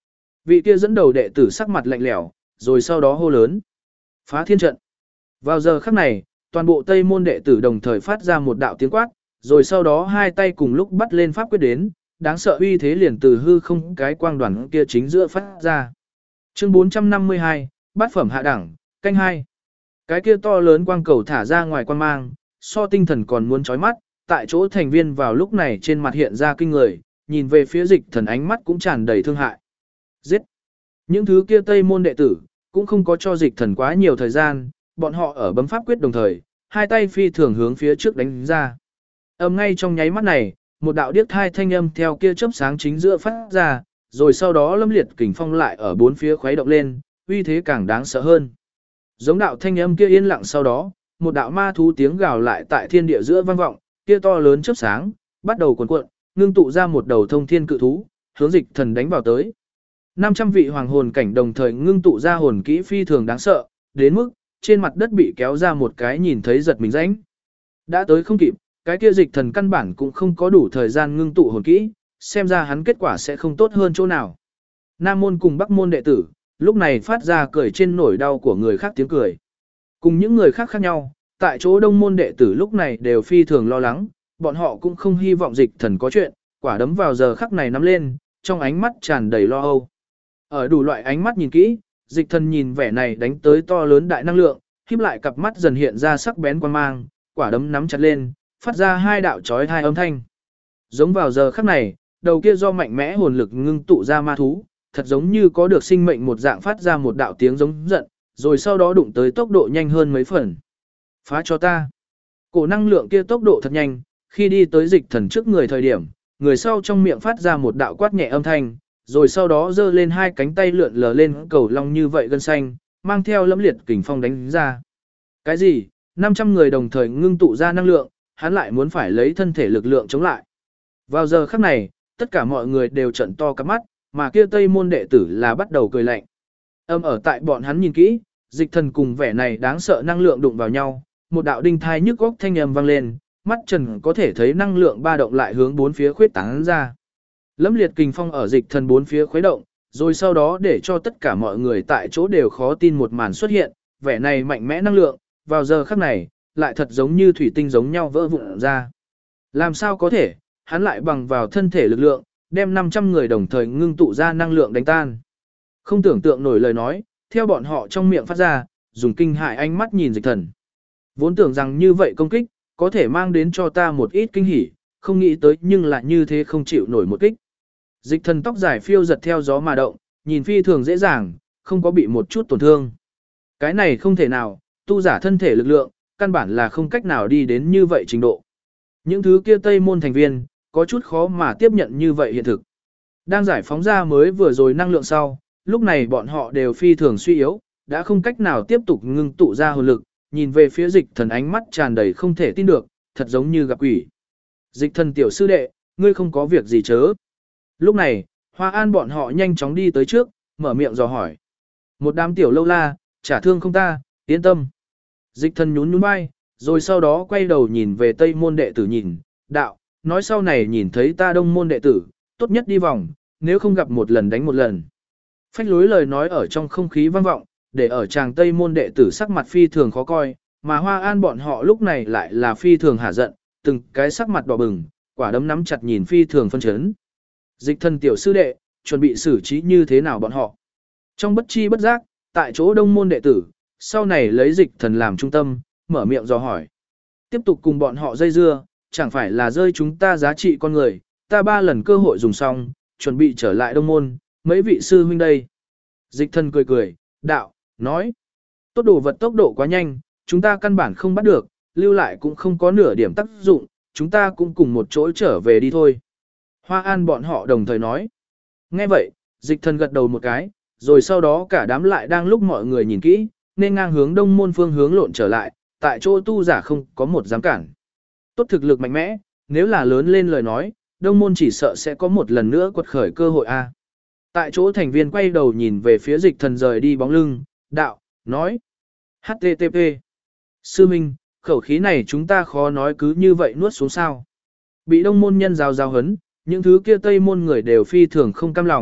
A: Vị kia dẫn đầu đệ tử sắc mặt lạnh lẽo, rồi sau đó hô lớn. Phá thiên trận. Vào giờ khắc này, toàn bộ Tây môn đệ tử đồng thời phát ra một đạo tiếng quát, rồi sau đó hai tay cùng lúc bắt lên pháp quyết đến, đáng sợ uy thế liền từ hư không cái quang đoàn kia chính giữa phát ra. Chương 452, bát phẩm hạ đẳng, canh 2. Cái kia to lớn quang cầu thả ra ngoài quang mang, so tinh thần còn muốn chói mắt, tại chỗ thành viên vào lúc này trên mặt hiện ra kinh người, nhìn về phía dịch thần ánh mắt cũng tràn đầy thương hại. Giết! Những thứ kia Tây môn đệ tử, cũng không có cho dịch thần quá nhiều thời gian, bọn họ ở bấm pháp quyết đồng thời, hai tay phi thường hướng phía trước đánh ra. Ngay trong nháy mắt này, một đạo điếc thai thanh âm theo kia chớp sáng chính giữa phát ra, rồi sau đó lâm liệt kình phong lại ở bốn phía khuấy động lên, uy thế càng đáng sợ hơn. Giống đạo thanh âm kia yên lặng sau đó, một đạo ma thú tiếng gào lại tại thiên địa giữa vang vọng, kia to lớn chớp sáng, bắt đầu cuồn cuộn, ngưng tụ ra một đầu thông thiên cự thú, hướng dịch thần đánh vào tới. 500 vị hoàng hồn cảnh đồng thời ngưng tụ ra hồn kỹ phi thường đáng sợ, đến mức trên mặt đất bị kéo ra một cái nhìn thấy giật mình rãnh. Đã tới không kịp, cái kia dịch thần căn bản cũng không có đủ thời gian ngưng tụ hồn kỹ, xem ra hắn kết quả sẽ không tốt hơn chỗ nào. Nam môn cùng Bắc môn đệ tử, lúc này phát ra cười trên nỗi đau của người khác tiếng cười. Cùng những người khác khác nhau, tại chỗ Đông môn đệ tử lúc này đều phi thường lo lắng, bọn họ cũng không hy vọng dịch thần có chuyện, quả đấm vào giờ khắc này nắm lên, trong ánh mắt tràn đầy lo âu. Ở đủ loại ánh mắt nhìn kỹ, dịch thần nhìn vẻ này đánh tới to lớn đại năng lượng, híp lại cặp mắt dần hiện ra sắc bén quan mang, quả đấm nắm chặt lên, phát ra hai đạo chói tai âm thanh. Giống vào giờ khắc này, đầu kia do mạnh mẽ hồn lực ngưng tụ ra ma thú, thật giống như có được sinh mệnh một dạng phát ra một đạo tiếng giống giận, rồi sau đó đụng tới tốc độ nhanh hơn mấy phần. Phá cho ta. Cổ năng lượng kia tốc độ thật nhanh, khi đi tới dịch thần trước người thời điểm, người sau trong miệng phát ra một đạo quát nhẹ âm thanh, rồi sau đó giơ lên hai cánh tay lượn lờ lên cầu long như vậy gân xanh, mang theo lẫm liệt kình phong đánh ra. Cái gì? 500 người đồng thời ngưng tụ ra năng lượng, hắn lại muốn phải lấy thân thể lực lượng chống lại. Vào giờ khắc này, tất cả mọi người đều trợn to cả mắt, mà kia Tây môn đệ tử là bắt đầu cười lạnh. Ở tại bọn hắn nhìn kỹ, dịch thần cùng vẻ này đáng sợ năng lượng đụng vào nhau, một đạo đinh thai nhức góc thanh âm vang lên, mắt trần có thể thấy năng lượng ba động lại hướng bốn phía khuyết tán ra. Lẫm liệt kình phong ở dịch thần bốn phía khuấy động, rồi sau đó để cho tất cả mọi người tại chỗ đều khó tin một màn xuất hiện, vẻ này mạnh mẽ năng lượng, vào giờ khắc này, lại thật giống như thủy tinh giống nhau vỡ vụn ra. Làm sao có thể, hắn lại bằng vào thân thể lực lượng, đem 500 người đồng thời ngưng tụ ra năng lượng đánh tan. Không tưởng tượng nổi lời nói, theo bọn họ trong miệng phát ra, dùng kinh hại ánh mắt nhìn dịch thần. Vốn tưởng rằng như vậy công kích, có thể mang đến cho ta một ít kinh hỉ, không nghĩ tới nhưng lại như thế không chịu nổi một kích. Dịch thần tóc dài phiêu giật theo gió mà động, nhìn phi thường dễ dàng, không có bị một chút tổn thương. Cái này không thể nào, tu giả thân thể lực lượng, căn bản là không cách nào đi đến như vậy trình độ. Những thứ kia Tây môn thành viên, có chút khó mà tiếp nhận như vậy hiện thực. Đang giải phóng ra mới vừa rồi năng lượng sau, lúc này bọn họ đều phi thường suy yếu, đã không cách nào tiếp tục ngưng tụ ra hồn lực, nhìn về phía dịch thần ánh mắt tràn đầy không thể tin được, thật giống như gặp quỷ. Dịch thần tiểu sư đệ, ngươi không có việc gì chớ. Lúc này, Hoa An bọn họ nhanh chóng đi tới trước, mở miệng dò hỏi. Một đám tiểu lâu la, chả thương không ta, yên tâm. Dịch thần nhún nhún vai, rồi sau đó quay đầu nhìn về Tây môn đệ tử nhìn, đạo, nói sau này nhìn thấy ta Đông môn đệ tử, tốt nhất đi vòng, nếu không gặp một lần đánh một lần. Phách lối lời nói ở trong không khí vang vọng, để ở chàng Tây môn đệ tử sắc mặt phi thường khó coi, mà Hoa An bọn họ lúc này lại là phi thường hả giận, từng cái sắc mặt đỏ bừng, quả đấm nắm chặt nhìn phi thường phân chấn. Dịch thần tiểu sư đệ, chuẩn bị xử trí như thế nào bọn họ? Trong bất chi bất giác, tại chỗ Đông môn đệ tử, sau này lấy dịch thần làm trung tâm, mở miệng dò hỏi. Tiếp tục cùng bọn họ dây dưa, chẳng phải là rơi chúng ta giá trị con người, ta 3 lần cơ hội dùng xong, chuẩn bị trở lại Đông môn, mấy vị sư huynh đây. Dịch thần cười cười, đạo, nói. Tốt đồ vật tốc độ quá nhanh, chúng ta căn bản không bắt được, lưu lại cũng không có nửa điểm tác dụng, chúng ta cũng cùng một chỗ trở về đi thôi. Hoa An bọn họ đồng thời nói. Nghe vậy, dịch thần gật đầu một cái, rồi sau đó cả đám lại đang lúc mọi người nhìn kỹ, nên ngang hướng Đông môn phương hướng lộn trở lại, tại chỗ tu giả không có một dám cản. Tốt thực lực mạnh mẽ, nếu là lớn lên lời nói, Đông môn chỉ sợ sẽ có một lần nữa quật khởi cơ hội a. Tại chỗ thành viên quay đầu nhìn về phía dịch thần rời đi bóng lưng, đạo, nói. HTTP. Sư Minh, khẩu khí này chúng ta khó nói cứ như vậy nuốt xuống sao. Bị Đông môn nhân giao hấn, những thứ kia Tây môn người đều phi thường không cam lòng,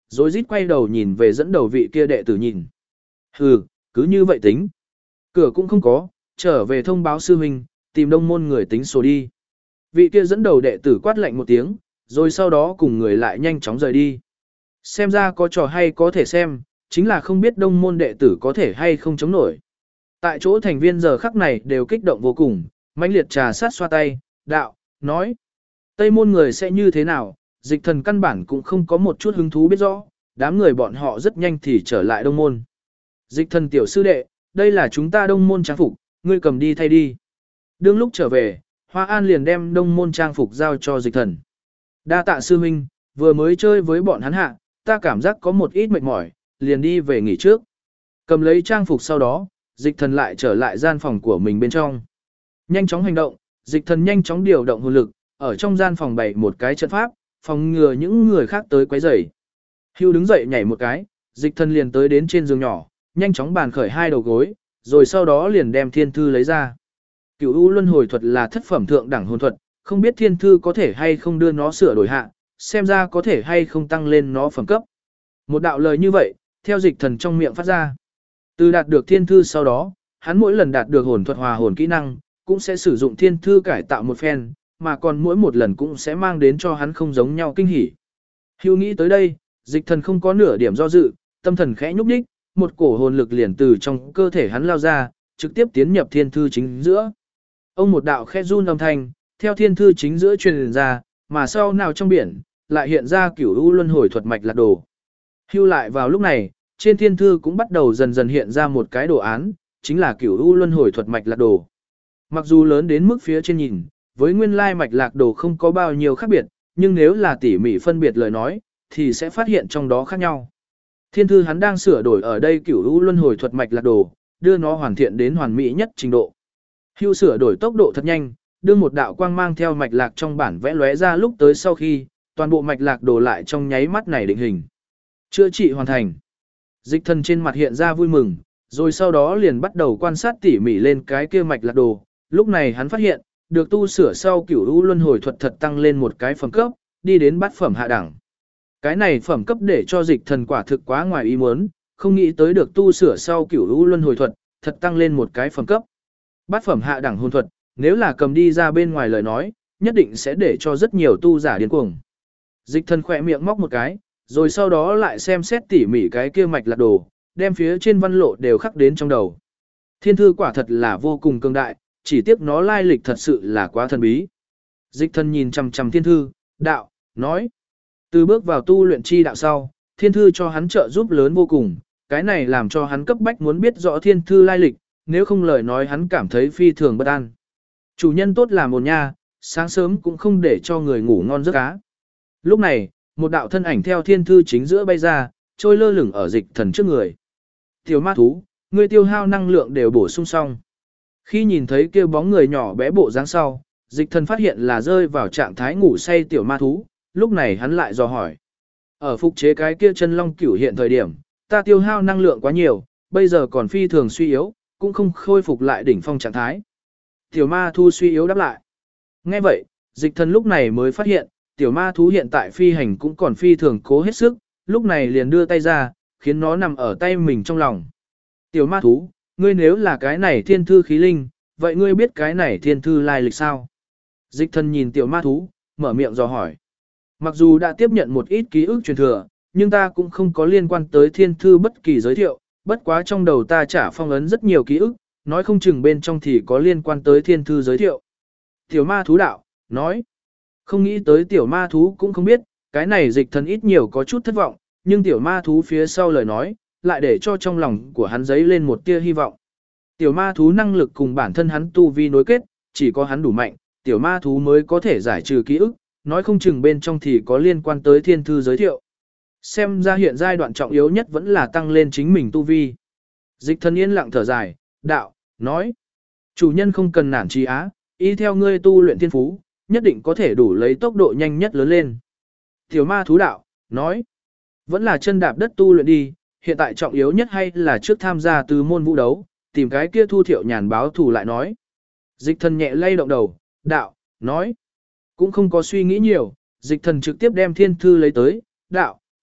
A: rồi rít quay đầu nhìn về dẫn đầu vị kia đệ tử nhìn. Hừ, cứ như vậy tính. Cửa cũng không có, trở về thông báo sư huynh, tìm đông môn người tính sổ đi. Vị kia dẫn đầu đệ tử quát lạnh một tiếng, rồi sau đó cùng người lại nhanh chóng rời đi. Xem ra có trò hay có thể xem, chính là không biết đông môn đệ tử có thể hay không chống nổi. Tại chỗ thành viên giờ khắc này đều kích động vô cùng, mãnh liệt trà sát xoa tay, đạo, nói. Tây môn người sẽ như thế nào, dịch thần căn bản cũng không có một chút hứng thú biết rõ, đám người bọn họ rất nhanh thì trở lại đông môn. Dịch thần tiểu sư đệ, đây là chúng ta đông môn trang phục, ngươi cầm đi thay đi. Đương lúc trở về, Hoa An liền đem đông môn trang phục giao cho dịch thần. Đa tạ sư huynh, vừa mới chơi với bọn hắn hạ, ta cảm giác có một ít mệt mỏi, liền đi về nghỉ trước. Cầm lấy trang phục sau đó, dịch thần lại trở lại gian phòng của mình bên trong. Nhanh chóng hành động, dịch thần nhanh chóng điều động hồn lực, ở trong gian phòng bày một cái trận pháp, phòng ngừa những người khác tới quấy rầy. Hưu đứng dậy nhảy một cái, dịch thần liền tới đến trên giường nhỏ, nhanh chóng bàn khởi hai đầu gối, rồi sau đó liền đem thiên thư lấy ra. Cửu U Luân Hồi thuật là thất phẩm thượng đẳng hồn thuật, không biết thiên thư có thể hay không đưa nó sửa đổi hạ, xem ra có thể hay không tăng lên nó phẩm cấp. Một đạo lời như vậy, theo dịch thần trong miệng phát ra. Từ đạt được thiên thư sau đó, hắn mỗi lần đạt được hồn thuật hòa hồn kỹ năng, cũng sẽ sử dụng thiên thư cải tạo một phen, mà còn mỗi một lần cũng sẽ mang đến cho hắn không giống nhau kinh hỉ. Hưu nghĩ tới đây, dịch thần không có nửa điểm do dự, tâm thần khẽ nhúc nhích, một cổ hồn lực liền từ trong cơ thể hắn lao ra, trực tiếp tiến nhập thiên thư chính giữa. Ông một đạo khẽ run âm thanh, theo thiên thư chính giữa truyền ra, mà sau nào trong biển, lại hiện ra Cửu U Luân Hồi thuật mạch lạc đồ. Hưu lại vào lúc này, trên thiên thư cũng bắt đầu dần dần hiện ra một cái đồ án, chính là Cửu U Luân Hồi thuật mạch lạc đồ. Mặc dù lớn đến mức phía trên nhìn, với nguyên lai mạch lạc đồ không có bao nhiêu khác biệt, nhưng nếu là tỉ mỉ phân biệt lời nói, thì sẽ phát hiện trong đó khác nhau. Thiên thư hắn đang sửa đổi ở đây Cửu U Luân Hồi thuật mạch lạc đồ, đưa nó hoàn thiện đến hoàn mỹ nhất trình độ. Hưu sửa đổi tốc độ thật nhanh, đưa một đạo quang mang theo mạch lạc trong bản vẽ lóe ra lúc tới sau khi, toàn bộ mạch lạc đồ lại trong nháy mắt này định hình. Chữa trị hoàn thành. Dịch thần trên mặt hiện ra vui mừng, rồi sau đó liền bắt đầu quan sát tỉ mỉ lên cái kia mạch lạc đồ. Lúc này hắn phát hiện, được tu sửa sau Cửu U Luân Hồi thuật thật tăng lên một cái phẩm cấp, đi đến bát phẩm hạ đẳng. Cái này phẩm cấp để cho dịch thần quả thực quá ngoài ý muốn, không nghĩ tới được tu sửa sau Cửu U Luân Hồi thuật, thật tăng lên một cái phẩm cấp. Bát phẩm hạ đẳng hồn thuật, nếu là cầm đi ra bên ngoài lời nói, nhất định sẽ để cho rất nhiều tu giả điên cuồng. Dịch thần khỏe miệng móc một cái, rồi sau đó lại xem xét tỉ mỉ cái kia mạch lạc đồ, đem phía trên văn lộ đều khắc đến trong đầu. Thiên thư quả thật là vô cùng cường đại, chỉ tiếc nó lai lịch thật sự là quá thần bí. Dịch thần nhìn chằm chằm thiên thư, đạo, nói. Từ bước vào tu luyện chi đạo sau, thiên thư cho hắn trợ giúp lớn vô cùng, cái này làm cho hắn cấp bách muốn biết rõ thiên thư lai lịch, nếu không lời nói hắn cảm thấy phi thường bất an. Chủ nhân tốt là một nha, sáng sớm cũng không để cho người ngủ ngon giấc cá. Lúc này, một đạo thân ảnh theo thiên thư chính giữa bay ra, trôi lơ lửng ở dịch thần trước người. Tiểu ma thú, ngươi tiêu hao năng lượng đều bổ sung xong. Khi nhìn thấy kia bóng người nhỏ bé bộ dáng sau, dịch thần phát hiện là rơi vào trạng thái ngủ say tiểu ma thú, lúc này hắn lại dò hỏi. Ở phục chế cái kia chân long cửu hiện thời điểm, ta tiêu hao năng lượng quá nhiều, bây giờ còn phi thường suy yếu, cũng không khôi phục lại đỉnh phong trạng thái. Tiểu ma thú suy yếu đáp lại. Nghe vậy, dịch thần lúc này mới phát hiện, tiểu ma thú hiện tại phi hành cũng còn phi thường cố hết sức, lúc này liền đưa tay ra, khiến nó nằm ở tay mình trong lòng. Tiểu ma thú, ngươi nếu là cái này thiên thư khí linh, vậy ngươi biết cái này thiên thư lai lịch sao? Dịch thần nhìn tiểu ma thú, mở miệng dò hỏi. Mặc dù đã tiếp nhận một ít ký ức truyền thừa, nhưng ta cũng không có liên quan tới thiên thư bất kỳ giới thiệu, bất quá trong đầu ta trả phong ấn rất nhiều ký ức, nói không chừng bên trong thì có liên quan tới thiên thư giới thiệu. Tiểu ma thú đạo, nói. Không nghĩ tới tiểu ma thú cũng không biết, cái này dịch thần ít nhiều có chút thất vọng, nhưng tiểu ma thú phía sau lời nói, lại để cho trong lòng của hắn dấy lên một tia hy vọng. Tiểu ma thú năng lực cùng bản thân hắn tu vi nối kết, chỉ có hắn đủ mạnh, tiểu ma thú mới có thể giải trừ ký ức, nói không chừng bên trong thì có liên quan tới thiên thư giới thiệu. Xem ra hiện giai đoạn trọng yếu nhất vẫn là tăng lên chính mình tu vi. Dịch thần yên lặng thở dài, đạo, nói. Chủ nhân không cần nản trí á, y theo ngươi tu luyện thiên phú, nhất định có thể đủ lấy tốc độ nhanh nhất lớn lên. Tiểu ma thú đạo, nói. Vẫn là chân đạp đất tu luyện đi, hiện tại trọng yếu nhất hay là trước tham gia từ môn vũ đấu, tìm cái kia Thu Thiệu Nhàn báo thù lại nói. Dịch thần nhẹ lay động đầu, đạo, nói. Cũng không có suy nghĩ nhiều, dịch thần trực tiếp đem thiên thư lấy tới, đạo,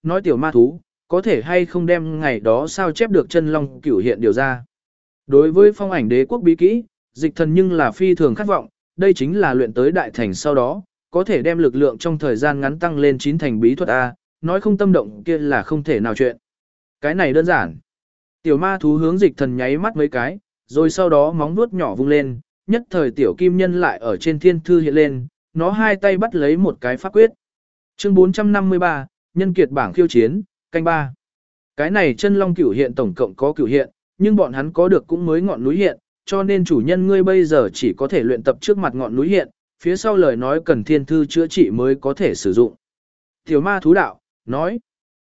A: nói tiểu ma thú, có thể hay không đem ngày đó sao chép được chân long cửu hiện điều ra. Đối với phong ảnh đế quốc bí kỹ, dịch thần nhưng là phi thường khát vọng, đây chính là luyện tới đại thành sau đó, có thể đem lực lượng trong thời gian ngắn tăng lên 9 thành bí thuật A, nói không tâm động kia là không thể nào chuyện. Cái này đơn giản. Tiểu ma thú hướng dịch thần nháy mắt mấy cái, rồi sau đó móng vuốt nhỏ vung lên, nhất thời tiểu kim nhân lại ở trên thiên thư hiện lên, nó hai tay bắt lấy một cái pháp quyết. Chương 453, nhân kiệt bảng khiêu chiến, canh 3. Cái này chân long cửu hiện tổng cộng có cửu hiện, nhưng bọn hắn có được cũng mới ngọn núi hiện, cho nên chủ nhân ngươi bây giờ chỉ có thể luyện tập trước mặt ngọn núi hiện, phía sau lời nói cần thiên thư chữa trị mới có thể sử dụng. Tiểu ma thú đạo, nói,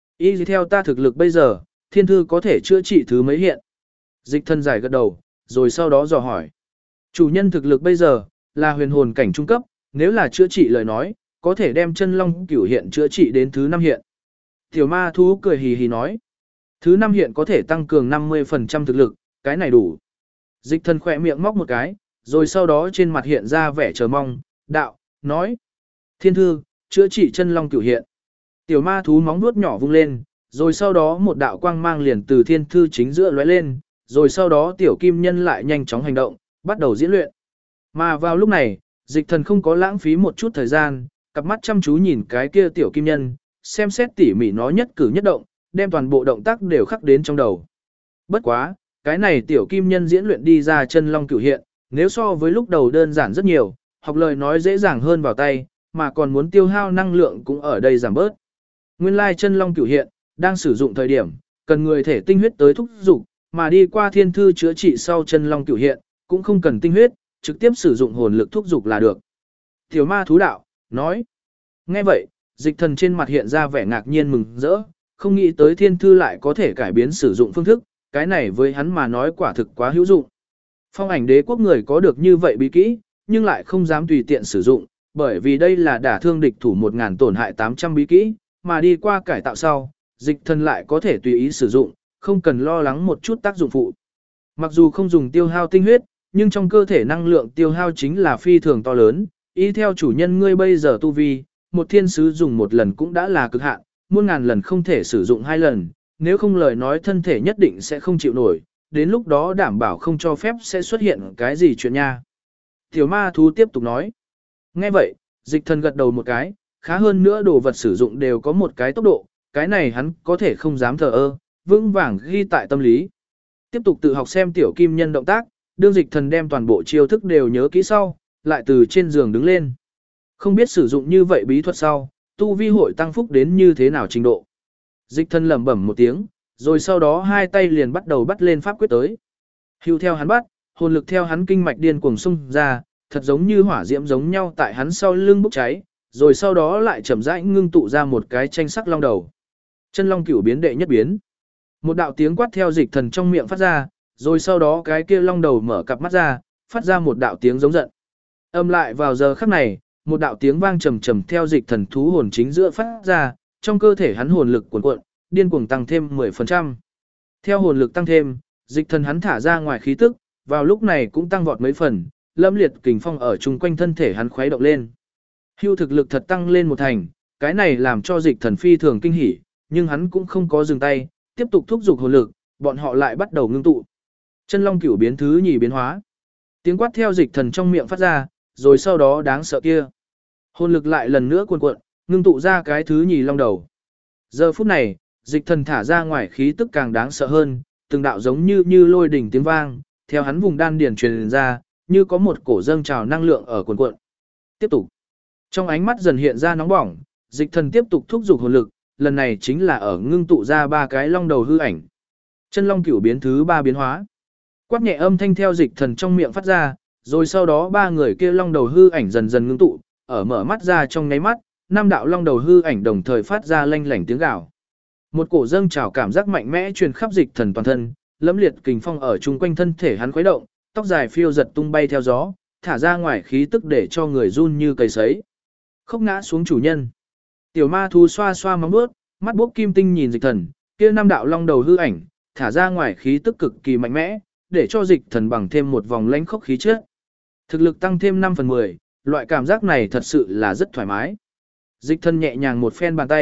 A: y theo ta thực lực bây giờ, thiên thư có thể chữa trị thứ mấy hiện. Dịch thân giải gật đầu, rồi sau đó dò hỏi. Chủ nhân thực lực bây giờ, là huyền hồn cảnh trung cấp, nếu là chữa trị lời nói, có thể đem chân long cửu hiện chữa trị đến thứ 5 hiện. Tiểu ma thú cười hì hì nói. Thứ 5 hiện có thể tăng cường 50% thực lực, cái này đủ. Dịch thần khỏe miệng móc một cái, rồi sau đó trên mặt hiện ra vẻ chờ mong, đạo, nói. Thiên thư, chữa trị chân long cửu hiện. Tiểu ma thú móng vuốt nhỏ vung lên, rồi sau đó một đạo quang mang liền từ thiên thư chính giữa lóe lên, rồi sau đó tiểu kim nhân lại nhanh chóng hành động, bắt đầu diễn luyện. Mà vào lúc này, dịch thần không có lãng phí một chút thời gian, cặp mắt chăm chú nhìn cái kia tiểu kim nhân, xem xét tỉ mỉ nó nhất cử nhất động, đem toàn bộ động tác đều khắc đến trong đầu. Bất quá, cái này tiểu kim nhân diễn luyện đi ra chân long cửu hiện, nếu so với lúc đầu đơn giản rất nhiều, học lời nói dễ dàng hơn vào tay, mà còn muốn tiêu hao năng lượng cũng ở đây giảm bớt. Nguyên lai chân long cửu hiện, đang sử dụng thời điểm, cần người thể tinh huyết tới thúc dục, mà đi qua thiên thư chữa trị sau chân long cửu hiện, cũng không cần tinh huyết, trực tiếp sử dụng hồn lực thúc dục là được. Tiểu ma thú đạo, nói. Nghe vậy, dịch thần trên mặt hiện ra vẻ ngạc nhiên mừng rỡ, không nghĩ tới thiên thư lại có thể cải biến sử dụng phương thức, cái này với hắn mà nói quả thực quá hữu dụng. Phong ảnh đế quốc người có được như vậy bí kỹ, nhưng lại không dám tùy tiện sử dụng, bởi vì đây là đả thương địch thủ 1000 tổn hại 800 bí kỹ, mà đi qua cải tạo sau, dịch thần lại có thể tùy ý sử dụng, không cần lo lắng một chút tác dụng phụ. Mặc dù không dùng tiêu hao tinh huyết, nhưng trong cơ thể năng lượng tiêu hao chính là phi thường to lớn, ý theo chủ nhân ngươi bây giờ tu vi, một thiên sứ dùng một lần cũng đã là cực hạn, muôn ngàn lần không thể sử dụng 2 lần, nếu không lời nói thân thể nhất định sẽ không chịu nổi, đến lúc đó đảm bảo không cho phép sẽ xuất hiện cái gì chuyện nha. Tiểu ma thú tiếp tục nói. Nghe vậy, dịch thần gật đầu một cái, khá hơn nữa đồ vật sử dụng đều có một cái tốc độ, cái này hắn có thể không dám thờ ơ, vững vàng ghi tại tâm lý. Tiếp tục tự học xem tiểu kim nhân động tác, đương dịch thần đem toàn bộ chiêu thức đều nhớ kỹ sau, lại từ trên giường đứng lên. Không biết sử dụng như vậy bí thuật sau, tu vi hội tăng phúc đến như thế nào trình độ. Dịch thần lẩm bẩm một tiếng, rồi sau đó hai tay liền bắt đầu bắt lên pháp quyết tới. Hưu theo hắn bắt, hồn lực theo hắn kinh mạch điên cuồng xung ra, thật giống như hỏa diễm giống nhau tại hắn sau lưng bốc cháy, rồi sau đó lại chậm rãi ngưng tụ ra một cái tranh sắc long đầu. Chân long cửu biến đệ nhất biến. Một đạo tiếng quát theo dịch thần trong miệng phát ra, rồi sau đó cái kia long đầu mở cặp mắt ra, phát ra một đạo tiếng giống giận. Âm lại vào giờ khắc này, một đạo tiếng vang trầm trầm theo dịch thần thú hồn chính giữa phát ra, trong cơ thể hắn hồn lực cuồn cuộn, điên cuồng tăng thêm 10%. Theo hồn lực tăng thêm, dịch thần hắn thả ra ngoài khí tức, vào lúc này cũng tăng vọt mấy phần, lâm liệt kình phong ở chung quanh thân thể hắn khuấy động lên. Hưu thực lực thật tăng lên một thành, cái này làm cho dịch thần phi thường kinh hỉ, nhưng hắn cũng không có dừng tay, tiếp tục thúc giục hồn lực, bọn họ lại bắt đầu ngưng tụ. Chân long cửu biến thứ nhì biến hóa. Tiếng quát theo dịch thần trong miệng phát ra, rồi sau đó đáng sợ kia. Hồn lực lại lần nữa cuồn cuộn, ngưng tụ ra cái thứ nhì long đầu. Giờ phút này, dịch thần thả ra ngoài khí tức càng đáng sợ hơn, từng đạo giống như lôi đỉnh tiếng vang, theo hắn vùng đan điền truyền ra, như có một cổ dâng trào năng lượng ở cuồn cuộn. Tiếp tục. Trong ánh mắt dần hiện ra nóng bỏng, dịch thần tiếp tục thúc giục hồn lực, lần này chính là ở ngưng tụ ra 3 cái long đầu hư ảnh. Chân long cửu biến thứ 3 biến hóa. Quát nhẹ âm thanh theo dịch thần trong miệng phát ra, rồi sau đó 3 người kia long đầu hư ảnh dần dần ngưng tụ, ở mở mắt ra trong nháy mắt, 5 đạo long đầu hư ảnh đồng thời phát ra lanh lảnh tiếng gào. Một cổ dâng trào cảm giác mạnh mẽ truyền khắp dịch thần toàn thân, lẫm liệt kình phong ở chung quanh thân thể hắn khuấy động, tóc dài phiêu giật tung bay theo gió, thả ra ngoài khí tức để cho người run như cầy sấy. Khốc ngã xuống chủ nhân. Tiểu ma thú xoa xoa móng vuốt, mắt bốc kim tinh nhìn dịch thần, kia 5 đạo long đầu hư ảnh, thả ra ngoài khí tức cực kỳ mạnh mẽ, để cho dịch thần bằng thêm một vòng lãnh khốc khí chất. Thực lực tăng thêm 5/10, loại cảm giác này thật sự là rất thoải mái. Dịch thần nhẹ nhàng một phen bàn tay,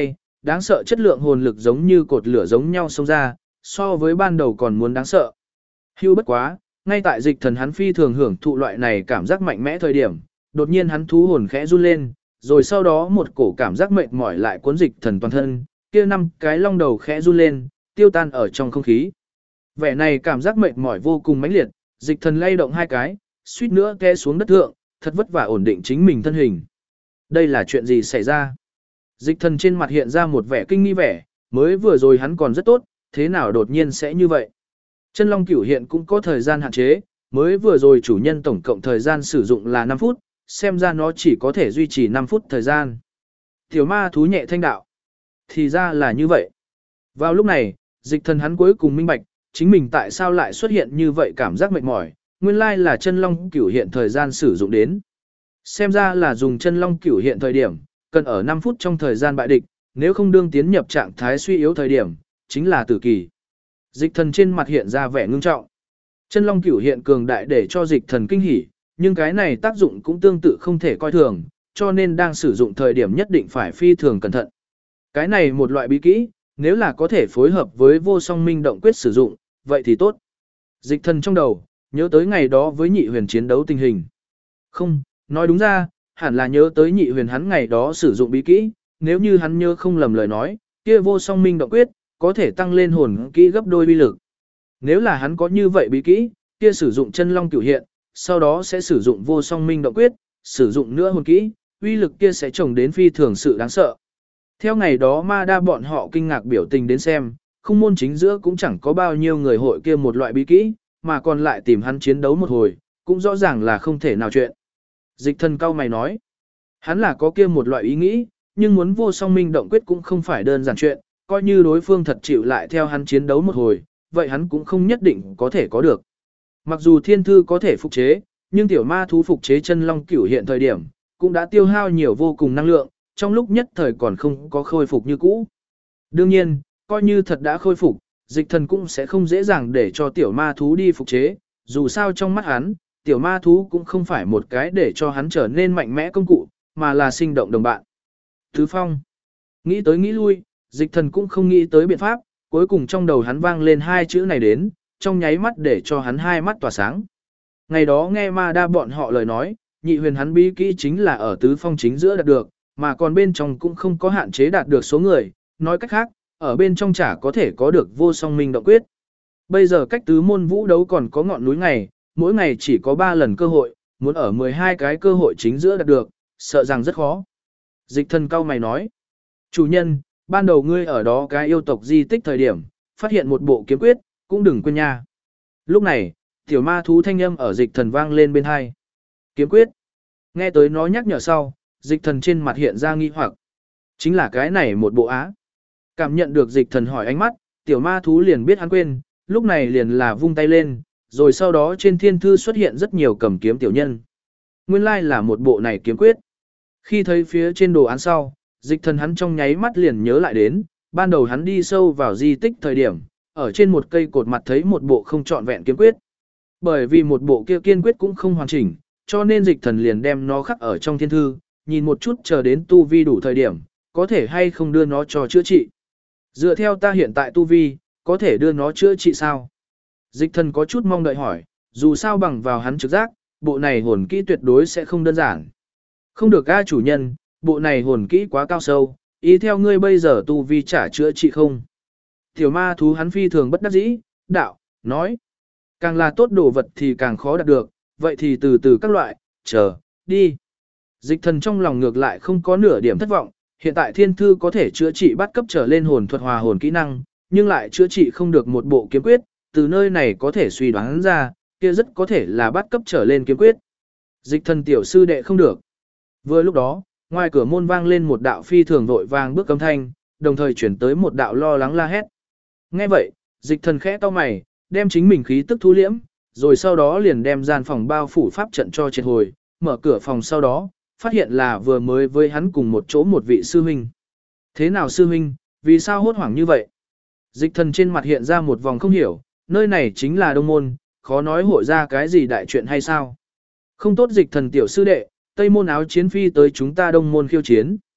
A: đáng sợ chất lượng hồn lực giống như cột lửa giống nhau xông ra, so với ban đầu còn muốn đáng sợ. Hưu bất quá, ngay tại dịch thần hắn phi thường hưởng thụ loại này cảm giác mạnh mẽ thời điểm, đột nhiên hắn thú hồn khẽ run lên, rồi sau đó một cổ cảm giác mệt mỏi lại cuốn dịch thần toàn thân, kia 5 cái long đầu khẽ run lên, tiêu tan ở trong không khí. Vẻ này cảm giác mệt mỏi vô cùng mãnh liệt, dịch thần lay động 2 cái, suýt nữa té xuống đất thượng, thật vất vả ổn định chính mình thân hình. Đây là chuyện gì xảy ra? Dịch thần trên mặt hiện ra một vẻ kinh nghi vẻ, mới vừa rồi hắn còn rất tốt, thế nào đột nhiên sẽ như vậy? Chân long cửu hiện cũng có thời gian hạn chế, mới vừa rồi chủ nhân tổng cộng thời gian sử dụng là 5 phút, xem ra nó chỉ có thể duy trì 5 phút thời gian. Tiểu ma thú nhẹ thanh đạo. Thì ra là như vậy. Vào lúc này, dịch thần hắn cuối cùng minh bạch, chính mình tại sao lại xuất hiện như vậy cảm giác mệt mỏi, nguyên lai là chân long cửu hiện thời gian sử dụng đến. Xem ra là dùng chân long cửu hiện thời điểm, cần ở 5 phút trong thời gian bại địch, nếu không đương tiến nhập trạng thái suy yếu thời điểm, chính là tử kỳ. Dịch thần trên mặt hiện ra vẻ ngưng trọng. Chân long cửu hiện cường đại để cho dịch thần kinh hỉ, nhưng cái này tác dụng cũng tương tự không thể coi thường, cho nên đang sử dụng thời điểm nhất định phải phi thường cẩn thận. Cái này một loại bí kỹ, nếu là có thể phối hợp với vô song minh động quyết sử dụng, vậy thì tốt. Dịch thần trong đầu, nhớ tới ngày đó với nhị huyền chiến đấu tình hình. Không, nói đúng ra, hẳn là nhớ tới nhị huyền hắn ngày đó sử dụng bí kỹ, nếu như hắn nhớ không lầm lời nói, kia vô song minh động quyết, có thể tăng lên hồn kỹ gấp đôi uy lực. Nếu là hắn có như vậy bí kỹ, kia sử dụng chân long cửu hiện, sau đó sẽ sử dụng vô song minh động quyết, sử dụng nữa hồn kỹ, uy lực kia sẽ trồng đến phi thường sự đáng sợ. Theo ngày đó ma đa bọn họ kinh ngạc biểu tình đến xem, không môn chính giữa cũng chẳng có bao nhiêu người hội kia một loại bí kỹ, mà còn lại tìm hắn chiến đấu một hồi, cũng rõ ràng là không thể nào chuyện. Dịch thần cao mày nói, hắn là có kia một loại ý nghĩ, nhưng muốn vô song minh động quyết cũng không phải đơn giản chuyện, coi như đối phương thật chịu lại theo hắn chiến đấu một hồi, vậy hắn cũng không nhất định có thể có được. Mặc dù thiên thư có thể phục chế, nhưng tiểu ma thú phục chế chân long cửu hiện thời điểm, cũng đã tiêu hao nhiều vô cùng năng lượng, trong lúc nhất thời còn không có khôi phục như cũ. Đương nhiên, coi như thật đã khôi phục, dịch thần cũng sẽ không dễ dàng để cho tiểu ma thú đi phục chế, dù sao trong mắt hắn, tiểu ma thú cũng không phải một cái để cho hắn trở nên mạnh mẽ công cụ, mà là sinh động đồng bạn. Thứ phong, nghĩ tới nghĩ lui, dịch thần cũng không nghĩ tới biện pháp, cuối cùng trong đầu hắn vang lên 2 chữ này đến, trong nháy mắt để cho hắn 2 mắt tỏa sáng. Ngày đó nghe ma đa bọn họ lời nói, nhị huyền hắn bí kỹ chính là ở tứ phong chính giữa đạt được, mà còn bên trong cũng không có hạn chế đạt được số người, nói cách khác, ở bên trong chả có thể có được vô song minh động quyết. Bây giờ cách tứ môn vũ đấu còn có ngọn núi ngày, mỗi ngày chỉ có 3 lần cơ hội, muốn ở 12 cái cơ hội chính giữa đạt được, sợ rằng rất khó. Dịch thần cao mày nói, chủ nhân, ban đầu ngươi ở đó cái yêu tộc di tích thời điểm, phát hiện một bộ kiếm quyết, cũng đừng quên nha. Lúc này, tiểu ma thú thanh âm ở dịch thần vang lên bên hai. Kiếm quyết. Nghe tới nó nhắc nhở sau, dịch thần trên mặt hiện ra nghi hoặc. Chính là cái này một bộ á. Cảm nhận được dịch thần hỏi ánh mắt, tiểu ma thú liền biết hắn quên, lúc này liền là vung tay lên, rồi sau đó trên thiên thư xuất hiện rất nhiều cầm kiếm tiểu nhân. Nguyên lai là một bộ này kiếm quyết. Khi thấy phía trên đồ án sau, dịch thần hắn trong nháy mắt liền nhớ lại đến, ban đầu hắn đi sâu vào di tích thời điểm, ở trên một cây cột mặt thấy một bộ không trọn vẹn kiếm quyết. Bởi vì một bộ kia kiên quyết cũng không hoàn chỉnh, cho nên dịch thần liền đem nó khắc ở trong thiên thư, nhìn một chút chờ đến tu vi đủ thời điểm, có thể hay không đưa nó cho chữa trị. Dựa theo ta hiện tại tu vi, có thể đưa nó chữa trị sao? Dịch thần có chút mong đợi hỏi, dù sao bằng vào hắn trực giác, bộ này hồn kỹ tuyệt đối sẽ không đơn giản. Không được a chủ nhân, bộ này hồn kỹ quá cao sâu, ý theo ngươi bây giờ tu vi trả chữa trị không? Tiểu ma thú hắn phi thường bất đắc dĩ, đạo, nói. Càng là tốt đồ vật thì càng khó đạt được, vậy thì từ từ các loại, chờ, đi. Dịch thần trong lòng ngược lại không có nửa điểm thất vọng, hiện tại thiên thư có thể chữa trị bắt cấp trở lên hồn thuật hòa hồn kỹ năng, nhưng lại chữa trị không được một bộ kiếm quyết, từ nơi này có thể suy đoán ra, kia rất có thể là bắt cấp trở lên kiếm quyết. Dịch thần tiểu sư đệ không được. Vừa lúc đó, ngoài cửa môn vang lên một đạo phi thường vội vàng bước âm thanh, đồng thời chuyển tới một đạo lo lắng la hét. Nghe vậy, dịch thần khẽ cau mày, đem chính mình khí tức thu liễm, rồi sau đó liền đem gian phòng bao phủ pháp trận cho triệt hồi, mở cửa phòng sau đó, phát hiện là vừa mới với hắn cùng một chỗ một vị sư huynh. Thế nào sư huynh, vì sao hốt hoảng như vậy? Dịch thần trên mặt hiện ra một vòng không hiểu, nơi này chính là đông môn, khó nói hội ra cái gì đại chuyện hay sao? Không tốt dịch thần tiểu sư đệ, tây môn áo chiến phi tới chúng ta đông môn khiêu chiến.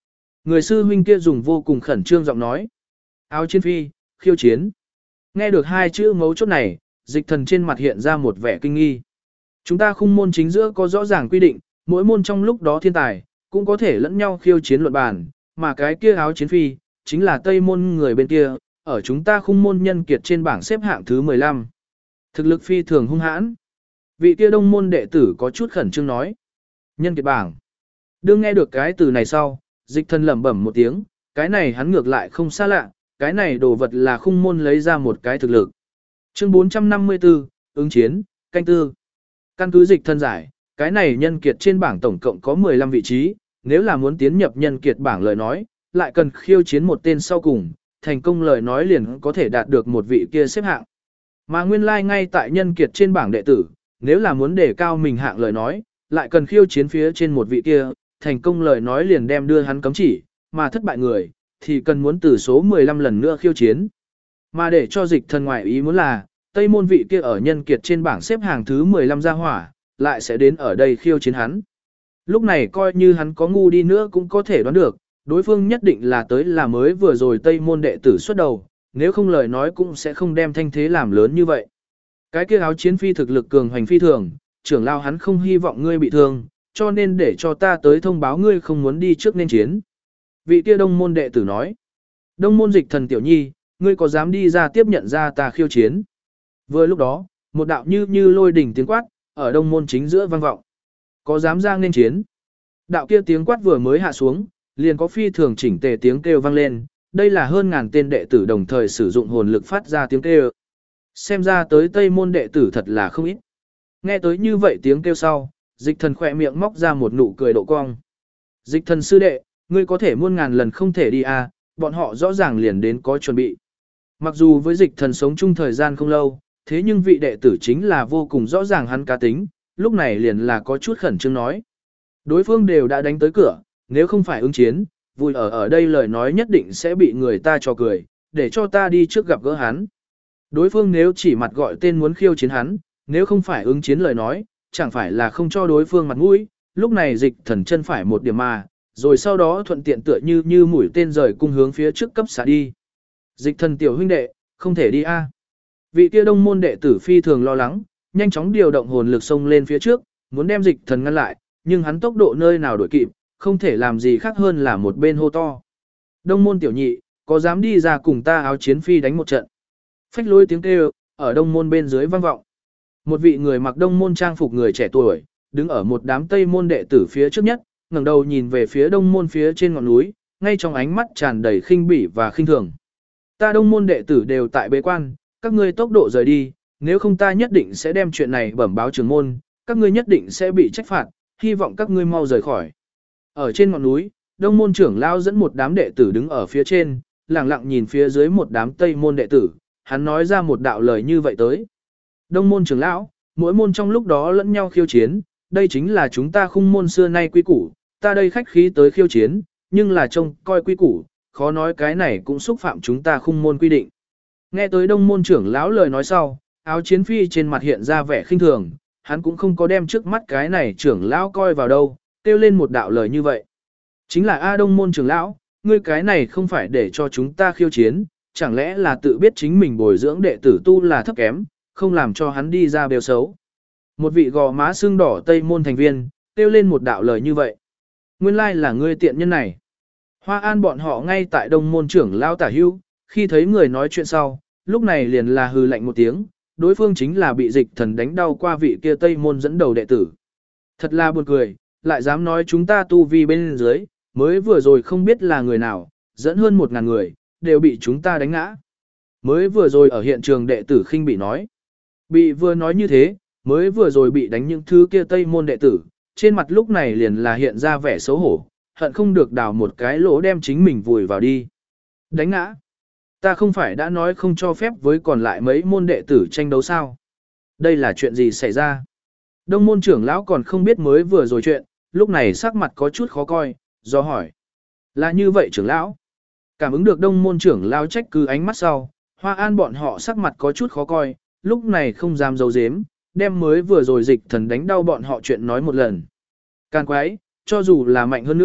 A: Người sư huynh kia dùng vô cùng khẩn trương giọng nói. Áo chiến phi, khiêu chiến. Nghe được hai chữ mấu chốt này, dịch thần trên mặt hiện ra một vẻ kinh nghi. Chúng ta khung môn chính giữa có rõ ràng quy định, mỗi môn trong lúc đó thiên tài, cũng có thể lẫn nhau khiêu chiến luận bàn, mà cái kia áo chiến phi, chính là tây môn người bên kia, ở chúng ta khung môn nhân kiệt trên bảng xếp hạng thứ 15. Thực lực phi thường hung hãn. Vị kia đông môn đệ tử có chút khẩn trương nói. Nhân kiệt bảng. Đương nghe được cái từ này sau, dịch thần lẩm bẩm một tiếng, cái này hắn ngược lại không xa lạ, cái này đồ vật là khung môn lấy ra một cái thực lực. Chương 454, ứng chiến, canh tư. Căn cứ dịch thần giải, cái này nhân kiệt trên bảng tổng cộng có 15 vị trí, nếu là muốn tiến nhập nhân kiệt bảng lời nói, lại cần khiêu chiến một tên sau cùng, thành công lời nói liền có thể đạt được một vị kia xếp hạng. Mà nguyên lai like ngay tại nhân kiệt trên bảng đệ tử, nếu là muốn đề cao mình hạng lời nói, lại cần khiêu chiến phía trên một vị kia, thành công lời nói liền đem đưa hắn cấm chỉ, mà thất bại người, thì cần muốn từ số 15 lần nữa khiêu chiến. Mà để cho dịch thần ngoại ý muốn là, Tây môn vị kia ở nhân kiệt trên bảng xếp hàng thứ 15 ra hỏa, lại sẽ đến ở đây khiêu chiến hắn. Lúc này coi như hắn có ngu đi nữa cũng có thể đoán được, đối phương nhất định là tới là mới vừa rồi Tây môn đệ tử xuất đầu, nếu không lời nói cũng sẽ không đem thanh thế làm lớn như vậy. Cái kia áo chiến phi thực lực cường hoành phi thường, trưởng lao hắn không hy vọng ngươi bị thương, cho nên để cho ta tới thông báo ngươi không muốn đi trước nên chiến. Vị kia đông môn đệ tử nói. Đông môn dịch thần tiểu nhi, ngươi có dám đi ra tiếp nhận ra ta khiêu chiến? Vừa lúc đó, một đạo như lôi đỉnh tiếng quát, ở đông môn chính giữa vang vọng. Có dám ra nên chiến? Đạo kia tiếng quát vừa mới hạ xuống, liền có phi thường chỉnh tề tiếng kêu vang lên, đây là hơn ngàn tên đệ tử đồng thời sử dụng hồn lực phát ra tiếng kêu. Xem ra tới Tây môn đệ tử thật là không ít. Nghe tới như vậy tiếng kêu sau, dịch thần khỏe miệng móc ra một nụ cười độ cong. Dịch thần sư đệ, ngươi có thể muôn ngàn lần không thể đi à, bọn họ rõ ràng liền đến có chuẩn bị. Mặc dù với dịch thần sống chung thời gian không lâu, thế nhưng vị đệ tử chính là vô cùng rõ ràng hắn cá tính, lúc này liền là có chút khẩn trương nói. Đối phương đều đã đánh tới cửa, nếu không phải ứng chiến, vui ở đây lời nói nhất định sẽ bị người ta cho cười, để cho ta đi trước gặp gỡ hắn. Đối phương nếu chỉ mặt gọi tên muốn khiêu chiến hắn, nếu không phải ứng chiến lời nói, chẳng phải là không cho đối phương mặt mũi, lúc này dịch thần chân phải một điểm mà, rồi sau đó thuận tiện tựa như mũi tên rời cung hướng phía trước cấp xả đi. Dịch thần tiểu huynh đệ, không thể đi a. Vị kia đông môn đệ tử phi thường lo lắng, nhanh chóng điều động hồn lực xông lên phía trước, muốn đem dịch thần ngăn lại, nhưng hắn tốc độ nơi nào đuổi kịp, không thể làm gì khác hơn là một bên hô to. Đông môn tiểu nhị, có dám đi ra cùng ta áo chiến phi đánh một trận? Phách lối tiếng kêu, ở đông môn bên dưới vang vọng. Một vị người mặc đông môn trang phục người trẻ tuổi, đứng ở một đám tây môn đệ tử phía trước nhất, ngẩng đầu nhìn về phía đông môn phía trên ngọn núi, ngay trong ánh mắt tràn đầy khinh bỉ và khinh thường. Ta đông môn đệ tử đều tại bế quan, các ngươi tốc độ rời đi, nếu không ta nhất định sẽ đem chuyện này bẩm báo trưởng môn, các ngươi nhất định sẽ bị trách phạt, hy vọng các ngươi mau rời khỏi. Ở trên ngọn núi, đông môn trưởng lao dẫn một đám đệ tử đứng ở phía trên, lặng lặng nhìn phía dưới một đám tây môn đệ tử, hắn nói ra một đạo lời như vậy tới. Đông môn trưởng lão, mỗi môn trong lúc đó lẫn nhau khiêu chiến, đây chính là chúng ta khung môn xưa nay quy củ, ta đây khách khí tới khiêu chiến, nhưng là trông coi quy củ, khó nói cái này cũng xúc phạm chúng ta khung môn quy định. Nghe tới đông môn trưởng lão lời nói sau, áo chiến phi trên mặt hiện ra vẻ khinh thường, hắn cũng không có đem trước mắt cái này trưởng lão coi vào đâu, kêu lên một đạo lời như vậy. Chính là A đông môn trưởng lão, ngươi cái này không phải để cho chúng ta khiêu chiến, chẳng lẽ là tự biết chính mình bồi dưỡng đệ tử tu là thấp kém, không làm cho hắn đi ra bêu xấu. Một vị gò má xương đỏ tây môn thành viên, kêu lên một đạo lời như vậy. Nguyên lai là ngươi tiện nhân này. Hoa An bọn họ ngay tại đông môn trưởng lão tả hưu, khi thấy người nói chuyện sau, lúc này liền là hừ lạnh một tiếng, đối phương chính là bị dịch thần đánh đau qua vị kia tây môn dẫn đầu đệ tử. Thật là buồn cười, lại dám nói chúng ta tu vi bên dưới, mới vừa rồi không biết là người nào, dẫn hơn 1000 người, đều bị chúng ta đánh ngã. Mới vừa rồi ở hiện trường đệ tử khinh bị nói. Bị vừa nói như thế, mới vừa rồi bị đánh những thứ kia tây môn đệ tử, trên mặt lúc này liền là hiện ra vẻ xấu hổ, hận không được đào một cái lỗ đem chính mình vùi vào đi. Đánh ngã. Ta không phải đã nói không cho phép với còn lại mấy môn đệ tử tranh đấu sao? Đây là chuyện gì xảy ra? Đông môn trưởng lão còn không biết mới vừa rồi chuyện, lúc này sắc mặt có chút khó coi, do hỏi. Là như vậy trưởng lão. Cảm ứng được đông môn trưởng lão trách cứ ánh mắt sau, Hoa An bọn họ sắc mặt có chút khó coi, lúc này không dám giấu giếm, đem mới vừa rồi dịch thần đánh đau bọn họ chuyện nói một lần. Can quái, cho dù là mạnh hơn nữa,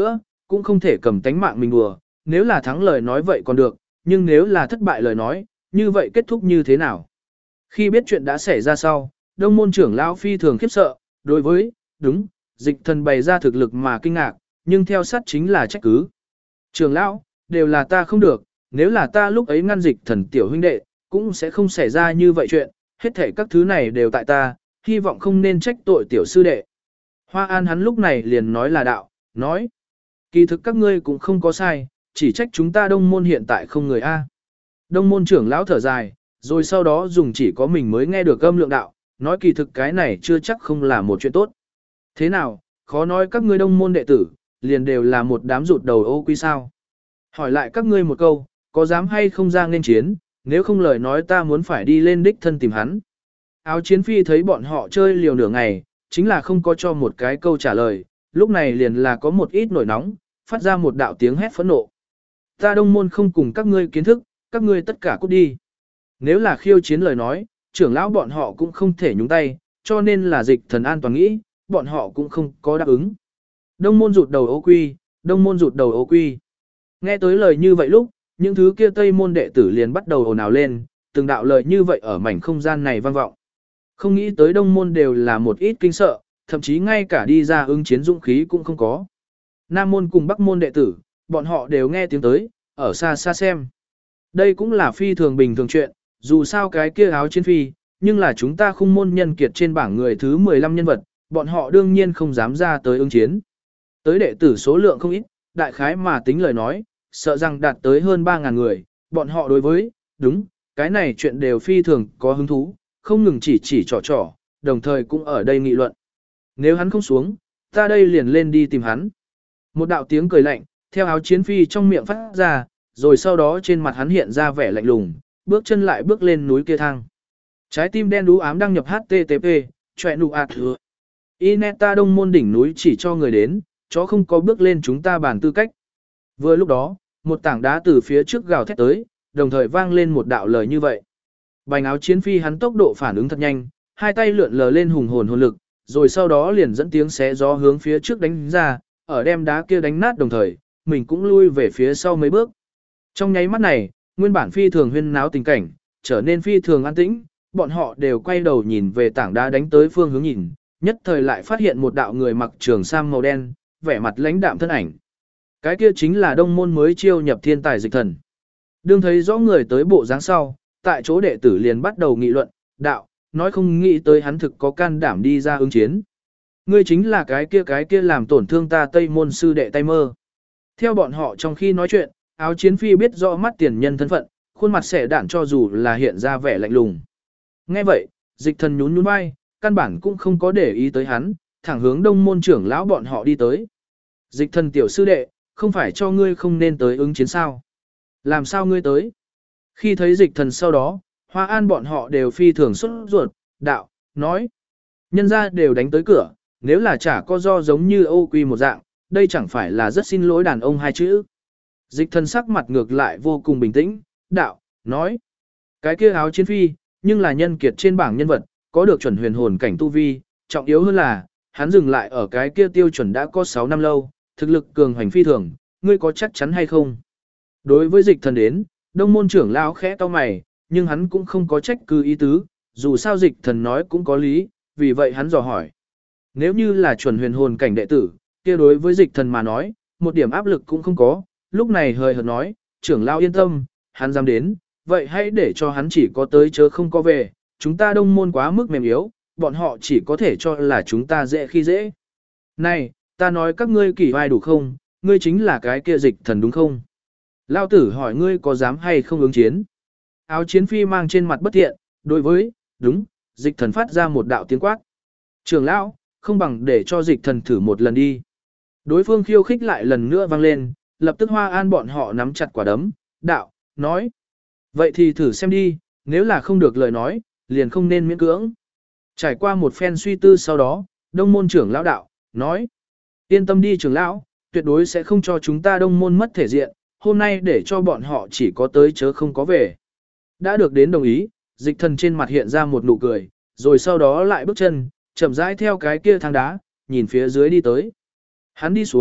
A: cũng không thể cầm tánh mạng mình đùa, nếu là thắng lời nói vậy còn được, nhưng nếu là thất bại lời nói, như vậy kết thúc như thế nào? Khi biết chuyện đã xảy ra sau, Đông môn trưởng lão phi thường khiếp sợ, đối với, đúng, Dịch Thần bày ra thực lực mà kinh ngạc, nhưng theo sát chính là trách cứ. Trưởng lão, đều là ta không được, nếu là ta lúc ấy ngăn Dịch Thần tiểu huynh đệ, cũng sẽ không xảy ra như vậy chuyện, hết thảy các thứ này đều tại ta, hy vọng không nên trách tội tiểu sư đệ. Hoa An hắn lúc này liền nói là đạo, nói, kỳ thực các ngươi cũng không có sai, chỉ trách chúng ta Đông môn hiện tại không người A. Đông môn trưởng lão thở dài, rồi sau đó dùng chỉ có mình mới nghe được âm lượng đạo, nói kỳ thực cái này chưa chắc không là một chuyện tốt. Thế nào, khó nói các ngươi Đông môn đệ tử, liền đều là một đám rụt đầu ô quy sao. Hỏi lại các ngươi một câu, có dám hay không ra nên chiến, nếu không lời nói ta muốn phải đi lên đích thân tìm hắn. Áo chiến phi thấy bọn họ chơi liều nửa ngày, chính là không có cho một cái câu trả lời, lúc này liền là có một ít nổi nóng, phát ra một đạo tiếng hét phẫn nộ. Ta Đông môn không cùng các ngươi kiến thức, các ngươi tất cả cút đi. Nếu là khiêu chiến lời nói, trưởng lão bọn họ cũng không thể nhúng tay, cho nên là Dịch Thần an toàn nghĩ, bọn họ cũng không có đáp ứng. Đông môn rụt đầu ô quy, đông môn rụt đầu ô quy. Nghe tới lời như vậy lúc, những thứ kia tây môn đệ tử liền bắt đầu ồn ào lên, từng đạo lời như vậy ở mảnh không gian này vang vọng. Không nghĩ tới đông môn đều là một ít kinh sợ, thậm chí ngay cả đi ra ứng chiến dũng khí cũng không có. Nam môn cùng bắc môn đệ tử, bọn họ đều nghe tiếng tới, ở xa xa xem. Đây cũng là phi thường bình thường chuyện, dù sao cái kia áo chiến phi, nhưng là chúng ta khung môn nhân kiệt trên bảng người thứ 15 nhân vật, bọn họ đương nhiên không dám ra tới ứng chiến. Tới đệ tử số lượng không ít, đại khái mà tính lời nói, sợ rằng đạt tới hơn 3.000 người, bọn họ đối với, đúng, cái này chuyện đều phi thường có hứng thú, không ngừng chỉ trò, đồng thời cũng ở đây nghị luận. Nếu hắn không xuống, ta đây liền lên đi tìm hắn. Một đạo tiếng cười lạnh, theo áo chiến phi trong miệng phát ra, rồi sau đó trên mặt hắn hiện ra vẻ lạnh lùng, bước chân lại bước lên núi kia thang. Trái tim đen đú ám đăng nhập HTTP, chọe nụ ạt hứa. Ineta đông môn đỉnh núi chỉ cho người đến, chó không có bước lên chúng ta bàn tư cách. Vừa lúc đó, một tảng đá từ phía trước gào thét tới, đồng thời vang lên một đạo lời như vậy. Bành áo chiến phi hắn tốc độ phản ứng thật nhanh, hai tay lượn lờ lên hùng hồn lực, rồi sau đó liền dẫn tiếng xé gió hướng phía trước đánh ra, ở đem đá kia đánh nát đồng thời, mình cũng lui về phía sau mấy bước. Trong nháy mắt này, nguyên bản phi thường huyên náo tình cảnh, trở nên phi thường an tĩnh, bọn họ đều quay đầu nhìn về tảng đá đánh tới phương hướng nhìn, nhất thời lại phát hiện một đạo người mặc trường sam màu đen, vẻ mặt lãnh đạm thân ảnh. Cái kia chính là đông môn mới chiêu nhập thiên tài Dịch Thần. Đương thấy rõ người tới bộ dáng sau, tại chỗ đệ tử liền bắt đầu nghị luận, đạo, nói không nghĩ tới hắn thực có can đảm đi ra ứng chiến. Ngươi chính là cái kia làm tổn thương ta Tây môn sư đệ tay mơ. Theo bọn họ trong khi nói chuyện, áo chiến phi biết rõ mắt tiền nhân thân phận, khuôn mặt xẻ đạn cho dù là hiện ra vẻ lạnh lùng. Nghe vậy, Dịch Thần nhún nhún vai, căn bản cũng không có để ý tới hắn, thẳng hướng đông môn trưởng lão bọn họ đi tới. Dịch Thần tiểu sư đệ, không phải cho ngươi không nên tới ứng chiến sao? Làm sao ngươi tới? Khi thấy Dịch Thần sau đó, Hoa An bọn họ đều phi thường xuất ruột, đạo, nói. Nhân ra đều đánh tới cửa, nếu là chả có do giống như ô quy một dạng, đây chẳng phải là rất xin lỗi đàn ông hai chữ. Dịch Thần sắc mặt ngược lại vô cùng bình tĩnh, đạo, nói. Cái kia áo chiến phi, nhưng là nhân kiệt trên bảng nhân vật, có được chuẩn huyền hồn cảnh tu vi, trọng yếu hơn là, hắn dừng lại ở cái kia tiêu chuẩn đã có 6 năm lâu, thực lực cường hoành phi thường, ngươi có chắc chắn hay không? Đối với Dịch Thần đến, đông môn trưởng lão khẽ cau mày, nhưng hắn cũng không có trách cứ ý tứ, dù sao Dịch Thần nói cũng có lý, vì vậy hắn dò hỏi. Nếu như là chuẩn huyền hồn cảnh đệ tử, kia đối với Dịch Thần mà nói, một điểm áp lực cũng không có, lúc này hời hợt nói, trưởng lão yên tâm, hắn dám đến, vậy hãy để cho hắn chỉ có tới chớ không có về, chúng ta đông môn quá mức mềm yếu, bọn họ chỉ có thể cho là chúng ta dễ khi dễ. Này, ta nói các ngươi kỳ vai đủ không, ngươi chính là cái kia Dịch Thần đúng không? Lao tử hỏi ngươi có dám hay không ứng chiến? Áo chiến phi mang trên mặt bất thiện, đối với, đúng, Dịch Thần phát ra một đạo tiếng quát. Trưởng lão, không bằng để cho Dịch Thần thử một lần đi. Đối phương khiêu khích lại lần nữa vang lên, lập tức Hoa An bọn họ nắm chặt quả đấm, đạo, nói. Vậy thì thử xem đi, nếu là không được lời nói, liền không nên miễn cưỡng. Trải qua một phen suy tư sau đó, đông môn trưởng lão đạo, nói. Yên tâm đi trưởng lão, tuyệt đối sẽ không cho chúng ta đông môn mất thể diện, hôm nay để cho bọn họ chỉ có tới chớ không có về. Đã được đến đồng ý, Dịch Thần trên mặt hiện ra một nụ cười, rồi sau đó lại bước chân, chậm rãi theo cái kia thang đá, nhìn phía dưới đi tới. Hắn đi xuống,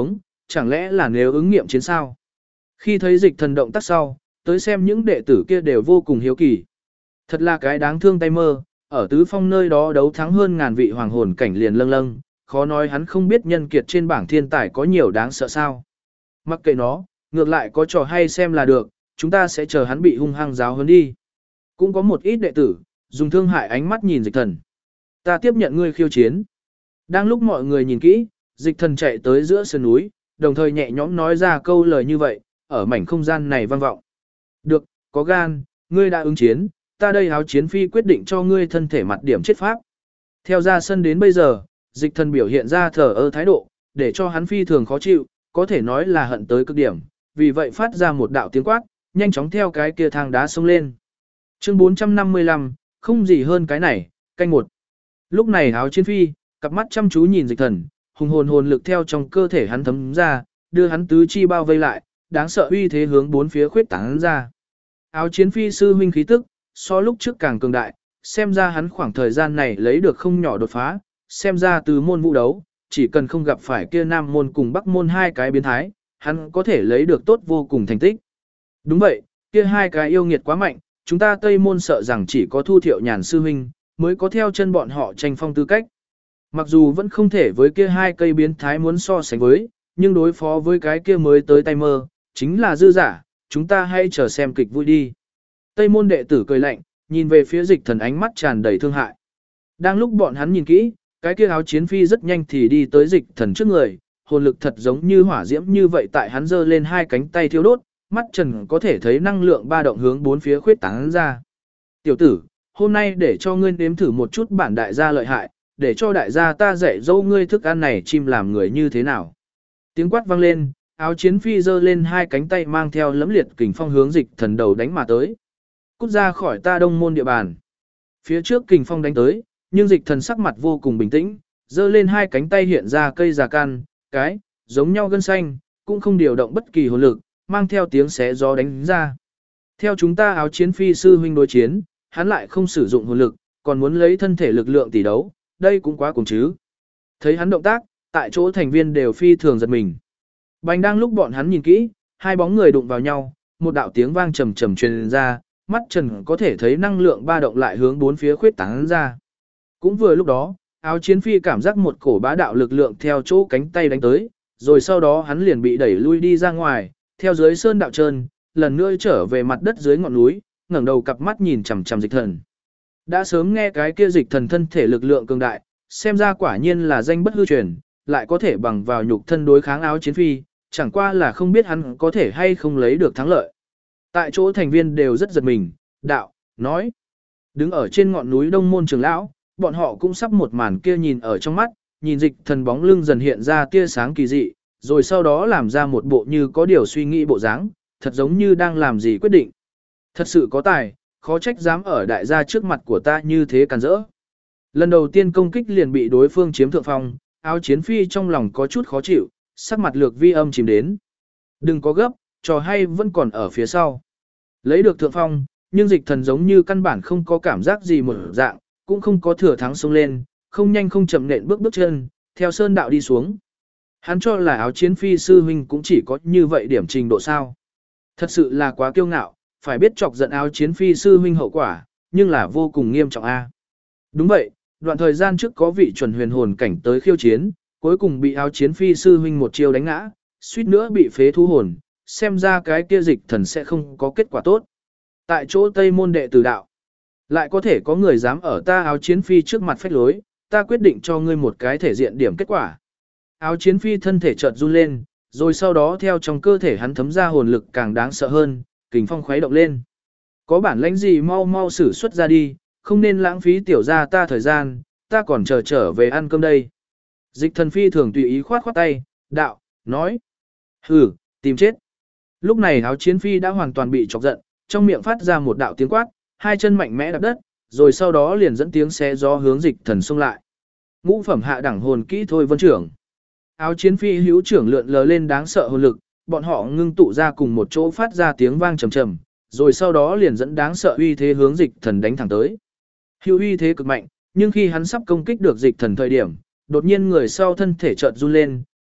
A: chẳng lẽ là nếu ứng nghiệm chiến sao? Khi thấy dịch thần động tác sau, tới xem những đệ tử kia đều vô cùng hiếu kỳ. Thật là cái đáng thương tay mơ, ở tứ phong nơi đó đấu thắng hơn ngàn vị hoàng hồn cảnh liền lâng lâng, khó nói hắn không biết nhân kiệt trên bảng thiên tài có nhiều đáng sợ sao. Mặc kệ nó, ngược lại có trò hay xem là được, chúng ta sẽ chờ hắn bị hung hăng giáo huấn đi. Cũng có một ít đệ tử, dùng thương hại ánh mắt nhìn dịch thần. Ta tiếp nhận ngươi khiêu chiến. Đang lúc mọi người nhìn kỹ, dịch thần chạy tới giữa sườn núi, đồng thời nhẹ nhõm nói ra câu lời như vậy, ở mảnh không gian này vang vọng. Được, có gan, ngươi đã ứng chiến, ta đây áo chiến phi quyết định cho ngươi thân thể mặt điểm chết pháp. Theo ra sân đến bây giờ, dịch thần biểu hiện ra thờ ơ thái độ, để cho hắn phi thường khó chịu, có thể nói là hận tới cực điểm, vì vậy phát ra một đạo tiếng quát, nhanh chóng theo cái kia thang đá xông lên. Chương 455, không gì hơn cái này, canh một. Lúc này áo chiến phi, cặp mắt chăm chú nhìn dịch thần, hùng hồn lực theo trong cơ thể hắn thấm ra, đưa hắn tứ chi bao vây lại, đáng sợ uy thế hướng bốn phía khuyết tán ra. Áo chiến phi sư huynh khí tức, so lúc trước càng cường đại, xem ra hắn khoảng thời gian này lấy được không nhỏ đột phá, xem ra từ môn vũ đấu, chỉ cần không gặp phải kia nam môn cùng bắc môn hai cái biến thái, hắn có thể lấy được tốt vô cùng thành tích. Đúng vậy, kia hai cái yêu nghiệt quá mạnh, chúng ta Tây môn sợ rằng chỉ có Thu Thiệu Nhàn sư huynh mới có theo chân bọn họ tranh phong tư cách. Mặc dù vẫn không thể với kia hai cây biến thái muốn so sánh với, nhưng đối phó với cái kia mới tới tay mơ, chính là dư giả, chúng ta hãy chờ xem kịch vui đi. Tây môn đệ tử cười lạnh, nhìn về phía dịch thần ánh mắt tràn đầy thương hại. Đang lúc bọn hắn nhìn kỹ, cái kia áo chiến phi rất nhanh thì đi tới dịch thần trước người, hồn lực thật giống như hỏa diễm như vậy tại hắn giơ lên hai cánh tay thiêu đốt, mắt trần có thể thấy năng lượng ba động hướng bốn phía khuyết tán ra. Tiểu tử, hôm nay để cho ngươi nếm thử một chút bản đại gia lợi hại, để cho đại gia ta dạy dỗ ngươi thức ăn này chim làm người như thế nào. Tiếng quát vang lên, áo chiến phi giơ lên hai cánh tay mang theo lẫm liệt kình phong hướng dịch thần đầu đánh mà tới. Cút ra khỏi ta đông môn địa bàn. Phía trước kình phong đánh tới, nhưng dịch thần sắc mặt vô cùng bình tĩnh, giơ lên hai cánh tay hiện ra cây già căn, cái, giống nhau gân xanh, cũng không điều động bất kỳ hồn lực, mang theo tiếng xé gió đánh ra. Theo chúng ta áo chiến phi sư huynh đối chiến, hắn lại không sử dụng hồn lực, còn muốn lấy thân thể lực lượng tỷ đấu, đây cũng quá cùng chứ. Thấy hắn động tác, tại chỗ thành viên đều phi thường giật mình. Bành đang lúc bọn hắn nhìn kỹ, hai bóng người đụng vào nhau, một đạo tiếng vang trầm trầm truyền ra, mắt trần có thể thấy năng lượng ba động lại hướng bốn phía khuyết tán ra. Cũng vừa lúc đó, áo chiến phi cảm giác một cổ bá đạo lực lượng theo chỗ cánh tay đánh tới, rồi sau đó hắn liền bị đẩy lui đi ra ngoài, theo dưới sơn đạo trơn, lần nữa trở về mặt đất dưới ngọn núi, ngẩng đầu cặp mắt nhìn chằm chằm dịch thần. Đã sớm nghe cái kia dịch thần thân thể lực lượng cường đại, xem ra quả nhiên là danh bất hư truyền, lại có thể bằng vào nhục thân đối kháng áo chiến phi, chẳng qua là không biết hắn có thể hay không lấy được thắng lợi. Tại chỗ thành viên đều rất giật mình, đạo, nói. Đứng ở trên ngọn núi Đông Môn Trường Lão, bọn họ cũng sắp một màn kia nhìn ở trong mắt, nhìn dịch thần bóng lưng dần hiện ra tia sáng kỳ dị, rồi sau đó làm ra một bộ như có điều suy nghĩ bộ dáng, thật giống như đang làm gì quyết định. Thật sự có tài, khó trách dám ở đại gia trước mặt của ta như thế càn rỡ. Lần đầu tiên công kích liền bị đối phương chiếm thượng phong, áo chiến phi trong lòng có chút khó chịu, sắc mặt lược vi âm chìm đến. Đừng có gấp, trò hay vẫn còn ở phía sau. Lấy được thượng phong, nhưng dịch thần giống như căn bản không có cảm giác gì một dạng, cũng không có thừa thắng xông lên, không nhanh không chậm nện bước chân, theo sơn đạo đi xuống. Hắn cho là áo chiến phi sư huynh cũng chỉ có như vậy điểm trình độ sao. Thật sự là quá kiêu ngạo, phải biết chọc giận áo chiến phi sư huynh hậu quả, nhưng là vô cùng nghiêm trọng a. Đúng vậy, đoạn thời gian trước có vị chuẩn huyền hồn cảnh tới khiêu chiến, cuối cùng bị áo chiến phi sư huynh một chiêu đánh ngã, suýt nữa bị phế thu hồn, xem ra cái kia dịch thần sẽ không có kết quả tốt. Tại chỗ Tây môn đệ tử đạo, lại có thể có người dám ở ta áo chiến phi trước mặt phách lối, ta quyết định cho ngươi một cái thể diện điểm kết quả. Áo chiến phi thân thể chợt run lên, rồi sau đó theo trong cơ thể hắn thấm ra hồn lực càng đáng sợ hơn, kình phong khuấy động lên. Có bản lãnh gì mau mau sử xuất ra đi, không nên lãng phí tiểu gia ta thời gian, ta còn chờ trở về ăn cơm đây. Dịch thần phi thường tùy ý khoát khoát tay, đạo, nói. Hừ, tìm chết. Lúc này áo chiến phi đã hoàn toàn bị chọc giận, trong miệng phát ra một đạo tiếng quát, hai chân mạnh mẽ đạp đất, rồi sau đó liền dẫn tiếng xé gió hướng dịch thần xông lại. Ngũ phẩm hạ đẳng hồn kỹ thôi vân trưởng. Áo chiến phi hữu trưởng lượn lờ lên đáng sợ hồn lực, bọn họ ngưng tụ ra cùng một chỗ phát ra tiếng vang trầm trầm, rồi sau đó liền dẫn đáng sợ uy thế hướng dịch thần đánh thẳng tới. Hữu uy thế cực mạnh, nhưng khi hắn sắp công kích được dịch thần thời điểm, đột nhiên người sau thân thể chợt run lên,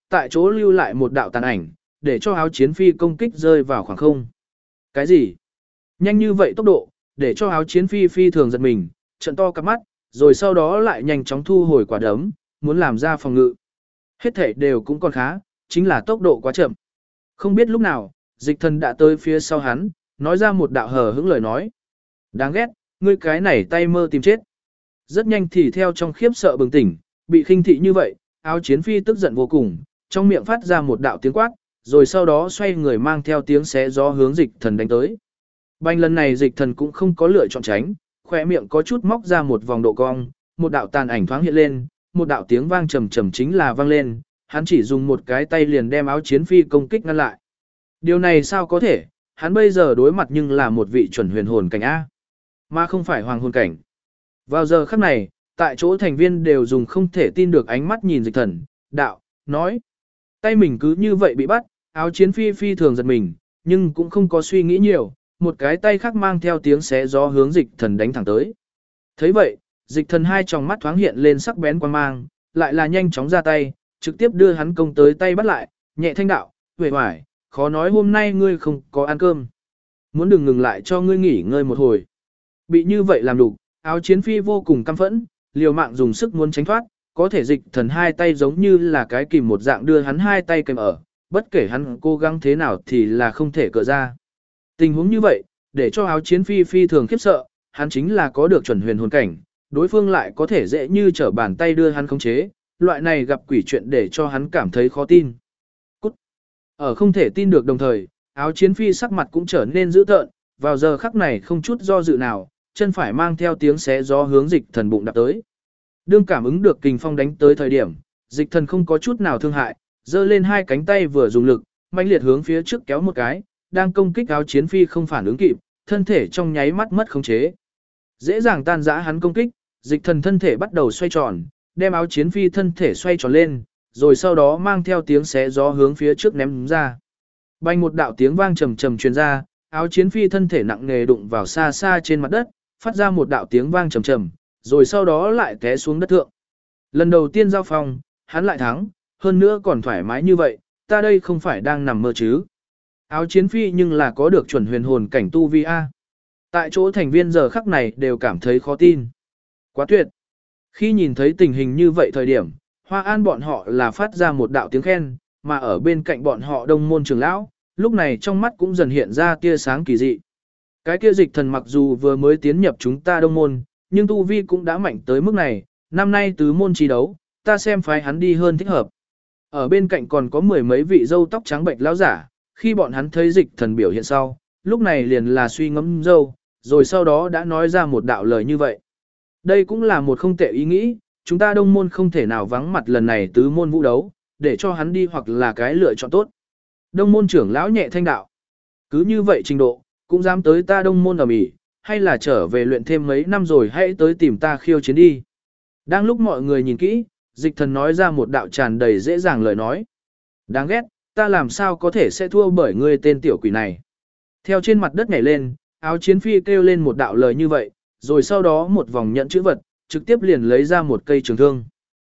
A: tại chỗ lưu lại một đạo tàn ảnh, để cho áo chiến phi công kích rơi vào khoảng không. Cái gì? Nhanh như vậy tốc độ, để cho áo chiến phi phi thường giật mình, trận to cặp mắt, rồi sau đó lại nhanh chóng thu hồi quả đấm, muốn làm ra phòng ngự. Hết thể đều cũng còn khá, chính là tốc độ quá chậm. Không biết lúc nào, Dịch Thần đã tới phía sau hắn, nói ra một đạo hờ hững lời nói. Đáng ghét, ngươi cái này tay mơ tìm chết. Rất nhanh thì theo trong khiếp sợ bừng tỉnh, bị khinh thị như vậy, áo chiến phi tức giận vô cùng, trong miệng phát ra một đạo tiếng quát, rồi sau đó xoay người mang theo tiếng xé gió hướng Dịch Thần đánh tới. Bành lần này Dịch Thần cũng không có lựa chọn tránh, khỏe miệng có chút móc ra một vòng độ cong, một đạo tàn ảnh thoáng hiện lên, một đạo tiếng vang trầm trầm chính là vang lên, hắn chỉ dùng một cái tay liền đem áo chiến phi công kích ngăn lại. Điều này sao có thể, hắn bây giờ đối mặt nhưng là một vị chuẩn huyền hồn cảnh A, mà không phải hoàng hồn cảnh. Vào giờ khắc này, tại chỗ thành viên đều dùng không thể tin được ánh mắt nhìn Dịch Thần, đạo, nói. Tay mình cứ như vậy bị bắt, áo chiến phi phi thường giật mình, nhưng cũng không có suy nghĩ nhiều, một cái tay khác mang theo tiếng xé gió hướng Dịch Thần đánh thẳng tới. Thấy vậy, Dịch Thần hai tròng mắt thoáng hiện lên sắc bén quan mang, lại là nhanh chóng ra tay, trực tiếp đưa hắn công tới tay bắt lại, nhẹ thanh đạo, huệ hoài, khó nói hôm nay ngươi không có ăn cơm. Muốn đừng ngừng lại cho ngươi nghỉ ngơi một hồi. Bị như vậy làm đục, áo chiến phi vô cùng căm phẫn, liều mạng dùng sức muốn tránh thoát, có thể Dịch Thần hai tay giống như là cái kìm một dạng đưa hắn hai tay kèm ở, bất kể hắn cố gắng thế nào thì là không thể cựa ra. Tình huống như vậy, để cho áo chiến phi phi thường khiếp sợ, hắn chính là có được chuẩn huyền hồn cảnh, đối phương lại có thể dễ như trở bàn tay đưa hắn khống chế, loại này gặp quỷ chuyện để cho hắn cảm thấy khó tin. Cút! Ở không thể tin được đồng thời, áo chiến phi sắc mặt cũng trở nên dữ tợn, vào giờ khắc này không chút do dự nào, chân phải mang theo tiếng xé gió hướng Dịch Thần bụng đạp tới. Đương cảm ứng được kình phong đánh tới thời điểm, Dịch Thần không có chút nào thương hại, giơ lên hai cánh tay vừa dùng lực, mạnh liệt hướng phía trước kéo một cái, đang công kích áo chiến phi không phản ứng kịp, thân thể trong nháy mắt mất khống chế. Dễ dàng tan rã hắn công kích, Dịch Thần thân thể bắt đầu xoay tròn, đem áo chiến phi thân thể xoay tròn lên, rồi sau đó mang theo tiếng xé gió hướng phía trước ném ra. Bành một đạo tiếng vang trầm trầm truyền ra, áo chiến phi thân thể nặng nề đụng vào xa xa trên mặt đất, phát ra một đạo tiếng vang trầm trầm, rồi sau đó lại té xuống đất thượng. Lần đầu tiên giao phong, hắn lại thắng, hơn nữa còn thoải mái như vậy, ta đây không phải đang nằm mơ chứ. Áo chiến phi nhưng là có được chuẩn huyền hồn cảnh tu vi A. Tại chỗ thành viên giờ khắc này đều cảm thấy khó tin. Quá tuyệt. Khi nhìn thấy tình hình như vậy thời điểm, Hoa An bọn họ là phát ra một đạo tiếng khen, mà ở bên cạnh bọn họ Đông môn trưởng lão, lúc này trong mắt cũng dần hiện ra tia sáng kỳ dị. Cái kia Dịch Thần mặc dù vừa mới tiến nhập chúng ta Đông môn, nhưng tu vi cũng đã mạnh tới mức này, năm nay tứ môn chi đấu, ta xem phái hắn đi hơn thích hợp. Ở bên cạnh còn có mười mấy vị râu tóc trắng bệnh lão giả, khi bọn hắn thấy Dịch Thần biểu hiện sau, lúc này liền là suy ngẫm râu, rồi sau đó đã nói ra một đạo lời như vậy. Đây cũng là một không tệ ý nghĩ, chúng ta Đông môn không thể nào vắng mặt lần này tứ môn vũ đấu, để cho hắn đi hoặc là cái lựa chọn tốt. Đông môn trưởng lão nhẹ thanh đạo. Cứ như vậy trình độ, cũng dám tới ta Đông môn ở Mỹ, hay là trở về luyện thêm mấy năm rồi hãy tới tìm ta khiêu chiến đi. Đang lúc mọi người nhìn kỹ, Dịch Thần nói ra một đạo tràn đầy dễ dàng lời nói. Đáng ghét, ta làm sao có thể sẽ thua bởi ngươi tên tiểu quỷ này. Theo trên mặt đất nhảy lên, áo chiến phi kêu lên một đạo lời như vậy, rồi sau đó một vòng nhận chữ vật, trực tiếp liền lấy ra một cây trường thương.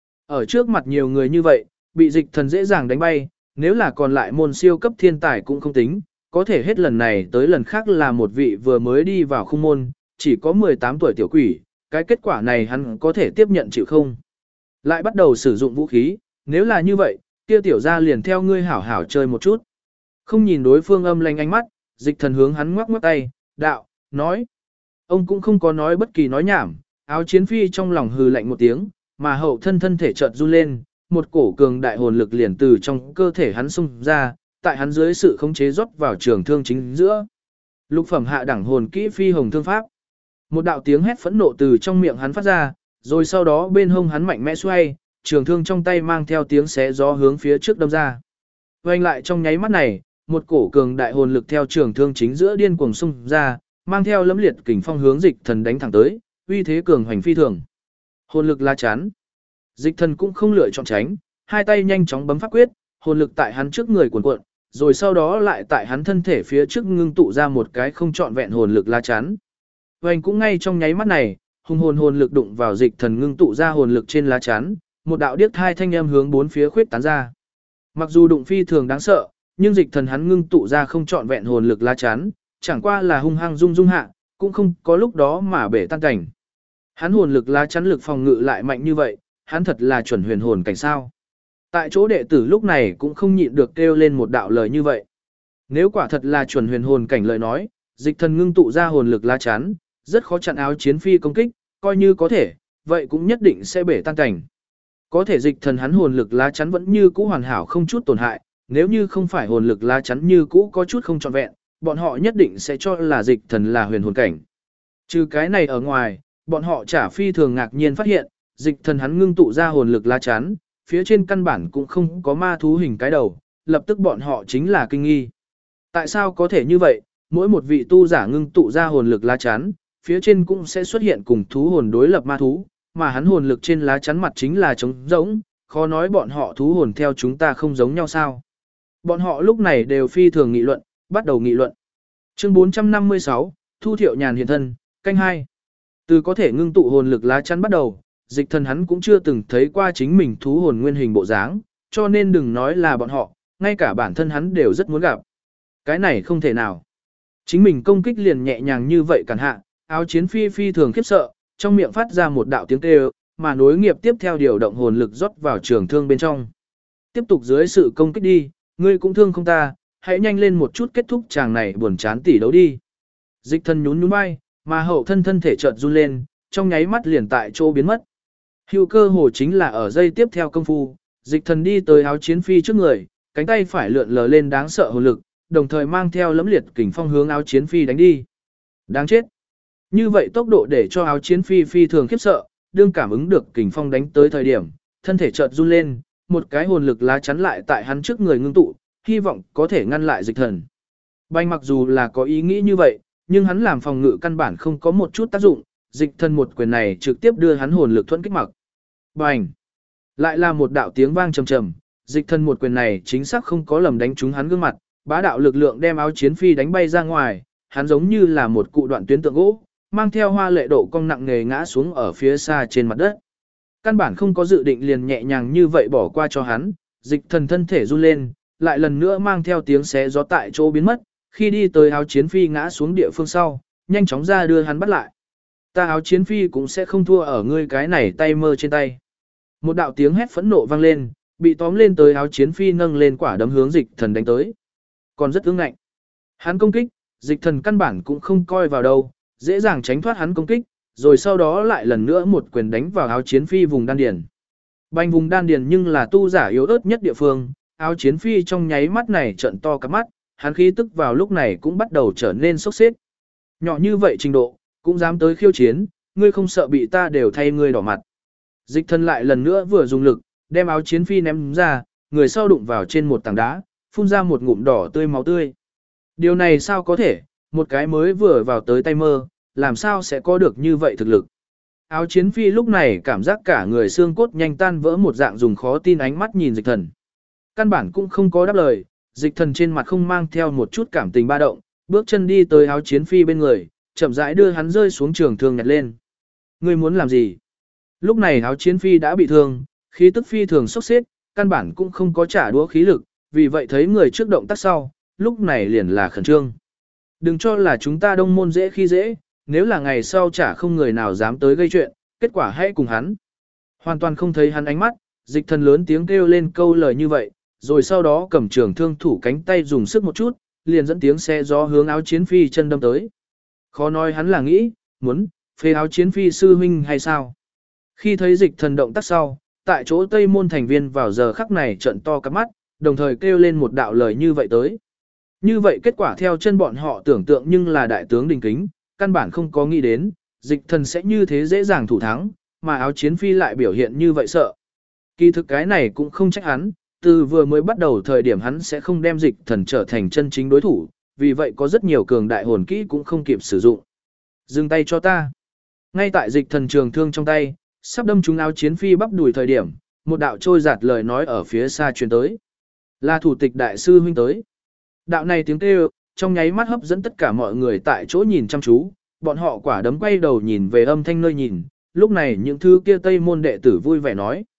A: Ở trước mặt nhiều người như vậy, bị Dịch Thần dễ dàng đánh bay, nếu là còn lại môn siêu cấp thiên tài cũng không tính, có thể hết lần này tới lần khác là một vị vừa mới đi vào khung môn, chỉ có 18 tuổi tiểu quỷ, cái kết quả này hắn có thể tiếp nhận chịu không? Lại bắt đầu sử dụng vũ khí, nếu là như vậy, kia tiểu gia liền theo ngươi hảo hảo chơi một chút. Không nhìn đối phương âm lanh ánh mắt, Dịch Thần hướng hắn ngoắc ngoắc tay, đạo, nói. Ông cũng không có nói bất kỳ nói nhảm, áo chiến phi trong lòng hừ lạnh một tiếng, mà hậu thân thể chợt run lên, một cổ cường đại hồn lực liền từ trong cơ thể hắn xung ra, tại hắn dưới sự khống chế rót vào trường thương chính giữa. Lục phẩm hạ đẳng hồn kỹ phi hồng thương pháp. Một đạo tiếng hét phẫn nộ từ trong miệng hắn phát ra, rồi sau đó bên hông hắn mạnh mẽ xoay, trường thương trong tay mang theo tiếng xé gió hướng phía trước đâm ra. Quay lại trong nháy mắt này, một cổ cường đại hồn lực theo trường thương chính giữa điên cuồng xung ra, mang theo lẫm liệt kình phong hướng Dịch Thần đánh thẳng tới, uy thế cường hoành phi thường. Hồn lực la chắn. Dịch Thần cũng không lựa chọn tránh, hai tay nhanh chóng bấm pháp quyết, hồn lực tại hắn trước người cuồn cuộn, rồi sau đó lại tại hắn thân thể phía trước ngưng tụ ra một cái không trọn vẹn hồn lực la chắn. Hoành cũng ngay trong nháy mắt này, hồn lực đụng vào Dịch Thần ngưng tụ ra hồn lực trên lá chắn, một đạo điếc thai thanh âm hướng bốn phía khuyết tán ra. Mặc dù đụng phi thường đáng sợ, nhưng dịch thần hắn ngưng tụ ra không trọn vẹn hồn lực lá chắn, chẳng qua là hung hăng rung rung hạ, cũng không có lúc đó mà bể tan cảnh. Hắn hồn lực lá chắn lực phòng ngự lại mạnh như vậy, hắn thật là chuẩn huyền hồn cảnh sao. Tại chỗ đệ tử lúc này cũng không nhịn được kêu lên một đạo lời như vậy. Nếu quả thật là chuẩn huyền hồn cảnh lời nói, dịch thần ngưng tụ ra hồn lực lá chắn, rất khó chặn áo chiến phi công kích, coi như có thể, vậy cũng nhất định sẽ bể tan cảnh. Có thể dịch thần hắn hồn lực lá chắn vẫn như cũ hoàn hảo không chút tổn hại, nếu như không phải hồn lực lá chắn như cũ có chút không trọn vẹn, bọn họ nhất định sẽ cho là dịch thần là huyền hồn cảnh. Trừ cái này ở ngoài, bọn họ chả phi thường ngạc nhiên phát hiện, dịch thần hắn ngưng tụ ra hồn lực lá chắn, phía trên căn bản cũng không có ma thú hình cái đầu, lập tức bọn họ chính là kinh nghi. Tại sao có thể như vậy, mỗi một vị tu giả ngưng tụ ra hồn lực lá chắn, phía trên cũng sẽ xuất hiện cùng thú hồn đối lập ma thú, mà hắn hồn lực trên lá chắn mặt chính là trống rỗng, khó nói bọn họ thú hồn theo chúng ta không giống nhau sao. Bọn họ lúc này đều phi thường nghị luận, bắt đầu nghị luận. Chương 456, Thu Thiệu Nhàn hiện thân, canh 2. Từ có thể ngưng tụ hồn lực lá chắn bắt đầu, dịch thần hắn cũng chưa từng thấy qua chính mình thú hồn nguyên hình bộ dáng, cho nên đừng nói là bọn họ, ngay cả bản thân hắn đều rất muốn gặp. Cái này không thể nào. Chính mình công kích liền nhẹ nhàng như vậy cản hạ, áo chiến phi phi thường khiếp sợ, trong miệng phát ra một đạo tiếng kêu, mà nối nghiệp tiếp theo điều động hồn lực rót vào trường thương bên trong. Tiếp tục dưới sự công kích đi, ngươi cũng thương không ta, hãy nhanh lên một chút kết thúc chàng này buồn chán tỉ đấu đi. Dịch thần nhún nhún vai, mà hậu thân thân thể chợt run lên, trong nháy mắt liền tại chỗ biến mất. Hữu cơ hồ chính là ở giây tiếp theo công phu, dịch thần đi tới áo chiến phi trước người, cánh tay phải lượn lờ lên đáng sợ hồn lực, đồng thời mang theo lẫm liệt kình phong hướng áo chiến phi đánh đi. Đáng chết. Như vậy tốc độ để cho áo chiến phi phi thường khiếp sợ, đương cảm ứng được kình phong đánh tới thời điểm, thân thể chợt run lên, một cái hồn lực lá chắn lại tại hắn trước người ngưng tụ, hy vọng có thể ngăn lại dịch thần. Banh mặc dù là có ý nghĩ như vậy, nhưng hắn làm phòng ngự căn bản không có một chút tác dụng, dịch thần một quyền này trực tiếp đưa hắn hồn lực thuẫn kích mặc. Bành! Lại là một đạo tiếng vang trầm trầm, dịch thần một quyền này chính xác không có lầm đánh trúng hắn gương mặt, bá đạo lực lượng đem áo chiến phi đánh bay ra ngoài, hắn giống như là một cụ đoạn tuyến tượng gỗ, mang theo hoa lệ độ cong nặng nề ngã xuống ở phía xa trên mặt đất. Căn bản không có dự định liền nhẹ nhàng như vậy bỏ qua cho hắn, dịch thần thân thể run lên, lại lần nữa mang theo tiếng xé gió tại chỗ biến mất, khi đi tới áo chiến phi ngã xuống địa phương sau, nhanh chóng ra đưa hắn bắt lại. Ta áo chiến phi cũng sẽ không thua ở ngươi cái này tay mơ trên tay. Một đạo tiếng hét phẫn nộ vang lên, bị tóm lên tới áo chiến phi nâng lên quả đấm hướng dịch thần đánh tới. Còn rất ương ngạnh. Hắn công kích, dịch thần căn bản cũng không coi vào đâu, dễ dàng tránh thoát hắn công kích, rồi sau đó lại lần nữa một quyền đánh vào áo chiến phi vùng đan điền. Bành vùng đan điền nhưng là tu giả yếu ớt nhất địa phương, áo chiến phi trong nháy mắt này trợn to cả mắt, hắn khí tức vào lúc này cũng bắt đầu trở nên sốc xếp. Nhỏ như vậy trình độ, cũng dám tới khiêu chiến, ngươi không sợ bị ta đều thay ngươi đỏ mặt. Dịch thần lại lần nữa vừa dùng lực, đem áo chiến phi ném ra, người sau đụng vào trên một tảng đá, phun ra một ngụm đỏ tươi máu tươi. Điều này sao có thể, một cái mới vừa vào tới tay mơ, làm sao sẽ có được như vậy thực lực. Áo chiến phi lúc này cảm giác cả người xương cốt nhanh tan vỡ một dạng dùng khó tin ánh mắt nhìn dịch thần. Căn bản cũng không có đáp lời, dịch thần trên mặt không mang theo một chút cảm tình ba động, bước chân đi tới áo chiến phi bên người, chậm rãi đưa hắn rơi xuống trường thương nhặt lên. Ngươi muốn làm gì? Lúc này áo chiến phi đã bị thương, khí tức phi thường sốc xếp, căn bản cũng không có trả đũa khí lực, vì vậy thấy người trước động tác sau, lúc này liền là khẩn trương. Đừng cho là chúng ta đông môn dễ khi dễ, nếu là ngày sau chả không người nào dám tới gây chuyện, kết quả hãy cùng hắn. Hoàn toàn không thấy hắn ánh mắt, dịch thần lớn tiếng kêu lên câu lời như vậy, rồi sau đó cầm trường thương thủ cánh tay dùng sức một chút, liền dẫn tiếng xe gió hướng áo chiến phi chân đâm tới. Khó nói hắn là nghĩ, muốn, phê áo chiến phi sư huynh hay sao. Khi thấy dịch thần động tác sau, tại chỗ Tây môn thành viên vào giờ khắc này trận to cắp mắt, đồng thời kêu lên một đạo lời như vậy tới. Như vậy kết quả theo chân bọn họ tưởng tượng nhưng là đại tướng đình kính, căn bản không có nghĩ đến, dịch thần sẽ như thế dễ dàng thủ thắng, mà áo chiến phi lại biểu hiện như vậy sợ. Kỳ thực cái này cũng không trách hắn, từ vừa mới bắt đầu thời điểm hắn sẽ không đem dịch thần trở thành chân chính đối thủ, vì vậy có rất nhiều cường đại hồn kỹ cũng không kịp sử dụng. Dừng tay cho ta. Ngay tại dịch thần trường thương trong tay, sắp đâm trúng áo chiến phi bắp đùi thời điểm, một đạo trôi giạt lời nói ở phía xa truyền tới. Là thủ tịch đại sư huynh tới. Đạo này tiếng kêu, trong nháy mắt hấp dẫn tất cả mọi người tại chỗ nhìn chăm chú, bọn họ quả đấm quay đầu nhìn về âm thanh nơi nhìn, lúc này những thứ kia Tây môn đệ tử vui vẻ nói.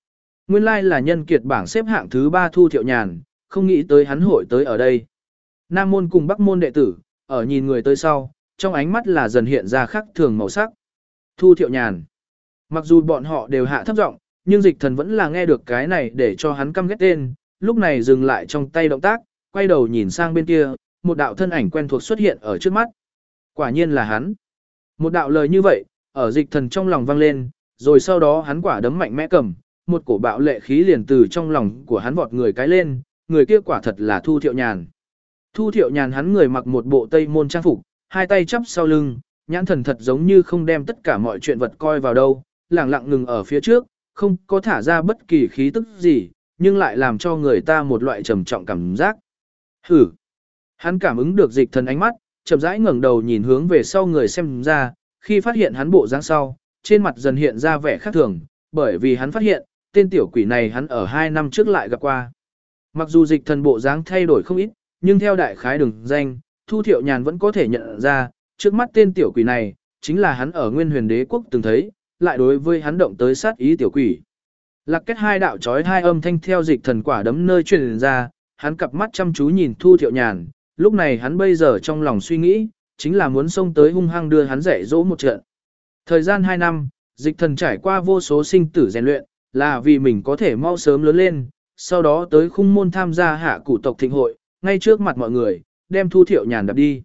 A: Nguyên lai là nhân kiệt bảng xếp hạng thứ 3 Thu Thiệu Nhàn, không nghĩ tới hắn hội tới ở đây. Nam môn cùng Bắc môn đệ tử, ở nhìn người tới sau, trong ánh mắt là dần hiện ra khác thường màu sắc. Thu Thiệu Nhàn. Mặc dù bọn họ đều hạ thấp giọng, nhưng Dịch Thần vẫn là nghe được cái này để cho hắn căm ghét tên, lúc này dừng lại trong tay động tác, quay đầu nhìn sang bên kia, một đạo thân ảnh quen thuộc xuất hiện ở trước mắt. Quả nhiên là hắn. Một đạo lời như vậy, ở Dịch Thần trong lòng vang lên, rồi sau đó hắn quả đấm mạnh mẽ cầm, một cổ bạo lệ khí liền từ trong lòng của hắn vọt người cái lên, người kia quả thật là Thu Thiệu Nhàn. Thu Thiệu Nhàn hắn người mặc một bộ tây môn trang phục, hai tay chắp sau lưng, nhãn thần thật giống như không đem tất cả mọi chuyện vật coi vào đâu, lẳng lặng ngừng ở phía trước, không có thả ra bất kỳ khí tức gì, nhưng lại làm cho người ta một loại trầm trọng cảm giác. Hử! Hắn cảm ứng được Dịch Thần ánh mắt, chậm rãi ngẩng đầu nhìn hướng về sau người xem ra, khi phát hiện hắn bộ dáng sau, trên mặt dần hiện ra vẻ khác thường, bởi vì hắn phát hiện, tên tiểu quỷ này hắn ở 2 năm trước lại gặp qua. Mặc dù Dịch Thần bộ dáng thay đổi không ít, nhưng theo đại khái đường danh, Thu Thiệu Nhàn vẫn có thể nhận ra, trước mắt tên tiểu quỷ này, chính là hắn ở Nguyên Huyền Đế Quốc từng thấy, lại đối với hắn động tới sát ý tiểu quỷ. Lạc kết hai đạo chói hai âm thanh theo Dịch Thần quả đấm nơi truyền ra, hắn cặp mắt chăm chú nhìn Thu Thiệu Nhàn, lúc này hắn bây giờ trong lòng suy nghĩ, chính là muốn xông tới hung hăng đưa hắn dạy dỗ một trận. Thời gian 2 năm, Dịch Thần trải qua vô số sinh tử rèn luyện, là vì mình có thể mau sớm lớn lên, sau đó tới khung môn tham gia hạ cụ tộc thịnh hội, ngay trước mặt mọi người, đem Thu Thiệu Nhàn đạp đi.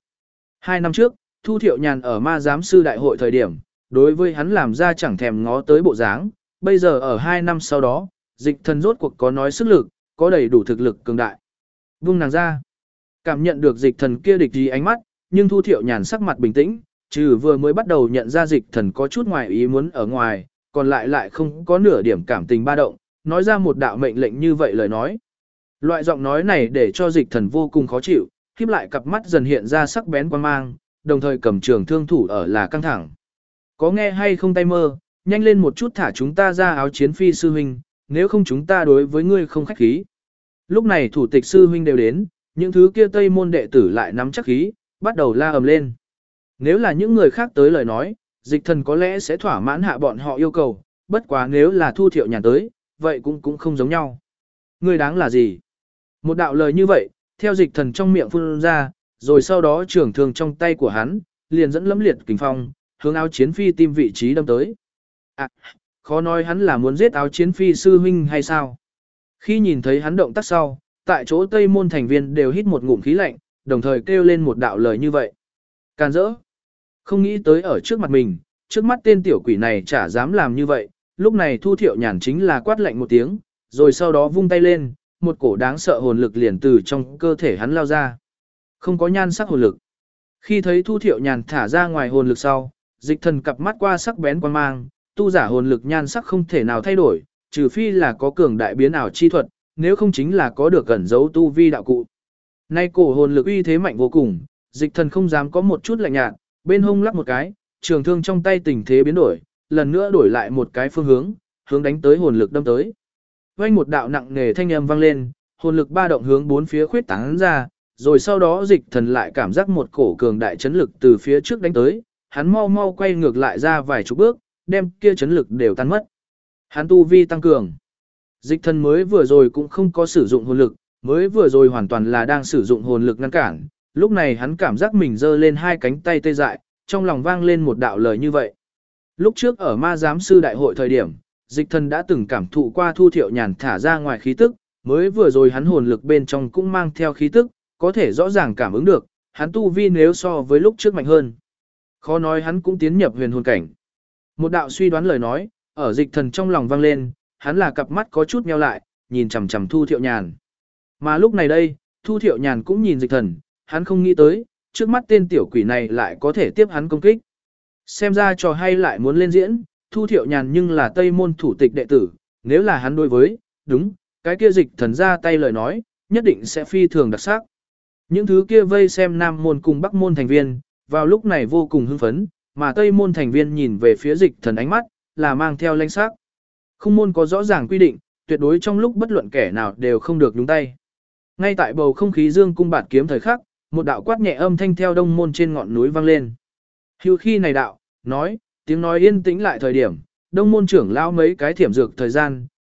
A: 2 năm trước, Thu Thiệu Nhàn ở ma giám sư đại hội thời điểm, đối với hắn làm ra chẳng thèm ngó tới bộ dáng, bây giờ ở 2 năm sau đó, Dịch Thần rốt cuộc có nói sức lực, có đầy đủ thực lực cường đại. Vung nàng ra. Cảm nhận được Dịch Thần kia địch ý ánh mắt, nhưng Thu Thiệu Nhàn sắc mặt bình tĩnh, trừ vừa mới bắt đầu nhận ra Dịch Thần có chút ngoài ý muốn ở ngoài, còn lại không có nửa điểm cảm tình ba động, nói ra một đạo mệnh lệnh như vậy lời nói. Loại giọng nói này để cho Dịch Thần vô cùng khó chịu, khép lại cặp mắt dần hiện ra sắc bén quan mang, đồng thời cầm trường thương thủ ở là căng thẳng. Có nghe hay không tay mơ, nhanh lên một chút thả chúng ta ra áo chiến phi sư huynh, nếu không chúng ta đối với ngươi không khách khí. Lúc này thủ tịch sư huynh đều đến, những thứ kia tây môn đệ tử lại nắm chắc khí, bắt đầu la ầm lên. Nếu là những người khác tới lời nói, Dịch Thần có lẽ sẽ thỏa mãn hạ bọn họ yêu cầu, bất quá nếu là Thu Thiệu Nhàn tới, vậy cũng không giống nhau. Ngươi đáng là gì? Một đạo lời như vậy, theo Dịch Thần trong miệng phun ra, rồi sau đó trường thương trong tay của hắn, liền dẫn lẫm liệt kình phong, hướng áo chiến phi tim vị trí đâm tới. À, khó nói hắn là muốn giết áo chiến phi sư huynh hay sao? Khi nhìn thấy hắn động tác sau, tại chỗ Tây môn thành viên đều hít một ngụm khí lạnh, đồng thời kêu lên một đạo lời như vậy. Càn rỡ. Không nghĩ tới ở trước mặt mình, trước mắt tên tiểu quỷ này chả dám làm như vậy, lúc này Thu Thiệu Nhàn chính là quát lạnh một tiếng, rồi sau đó vung tay lên, một cổ đáng sợ hồn lực liền từ trong cơ thể hắn lao ra. Không có nhan sắc hồn lực. Khi thấy Thu Thiệu Nhàn thả ra ngoài hồn lực sau, Dịch Thần cặp mắt qua sắc bén quan mang, tu giả hồn lực nhan sắc không thể nào thay đổi, trừ phi là có cường đại biến ảo chi thuật, nếu không chính là có được ẩn dấu tu vi đạo cụ. Nay cổ hồn lực uy thế mạnh vô cùng, Dịch Thần không dám có một chút lạnh nhạt, bên hông lắc một cái, trường thương trong tay tình thế biến đổi, lần nữa đổi lại một cái phương hướng, hướng đánh tới hồn lực đâm tới. Vang một đạo nặng nề thanh âm vang lên, hồn lực ba động hướng bốn phía khuyết tán ra, rồi sau đó Dịch Thần lại cảm giác một cổ cường đại chấn lực từ phía trước đánh tới, hắn mau mau quay ngược lại ra vài chục bước, đem kia chấn lực đều tan mất. Hắn tu vi tăng cường. Dịch Thần mới vừa rồi cũng không có sử dụng hồn lực, mới vừa rồi hoàn toàn là đang sử dụng hồn lực ngăn cản, lúc này hắn cảm giác mình giơ lên hai cánh tay tê dại, trong lòng vang lên một đạo lời như vậy. Lúc trước ở ma giám sư đại hội thời điểm, Dịch Thần đã từng cảm thụ qua Thu Thiệu Nhàn thả ra ngoài khí tức, mới vừa rồi hắn hồn lực bên trong cũng mang theo khí tức, có thể rõ ràng cảm ứng được, hắn tu vi nếu so với lúc trước mạnh hơn. Khó nói hắn cũng tiến nhập huyền hồn cảnh. Một đạo suy đoán lời nói, ở Dịch Thần trong lòng vang lên, hắn là cặp mắt có chút nheo lại, nhìn chằm chằm Thu Thiệu Nhàn. Mà lúc này đây, Thu Thiệu Nhàn cũng nhìn Dịch Thần, hắn không nghĩ tới, trước mắt tên tiểu quỷ này lại có thể tiếp hắn công kích. Xem ra trò hay lại muốn lên diễn, Thu Thiệu Nhàn nhưng là Tây môn thủ tịch đệ tử, nếu là hắn đối với, đúng, cái kia Dịch Thần ra tay lời nói, nhất định sẽ phi thường đặc sắc. Những thứ kia vây xem Nam môn cùng Bắc môn thành viên, vào lúc này vô cùng hưng phấn, mà Tây môn thành viên nhìn về phía Dịch Thần ánh mắt, là mang theo lãnh sắc. Khung môn có rõ ràng quy định, tuyệt đối trong lúc bất luận kẻ nào đều không được nhúng tay. Ngay tại bầu không khí dương cung bạt kiếm thời khắc, một đạo quát nhẹ âm thanh theo đông môn trên ngọn núi vang lên. Hưu khi này đạo, nói, tiếng nói yên tĩnh lại thời điểm, đông môn trưởng lao mấy cái thiểm dược thời gian,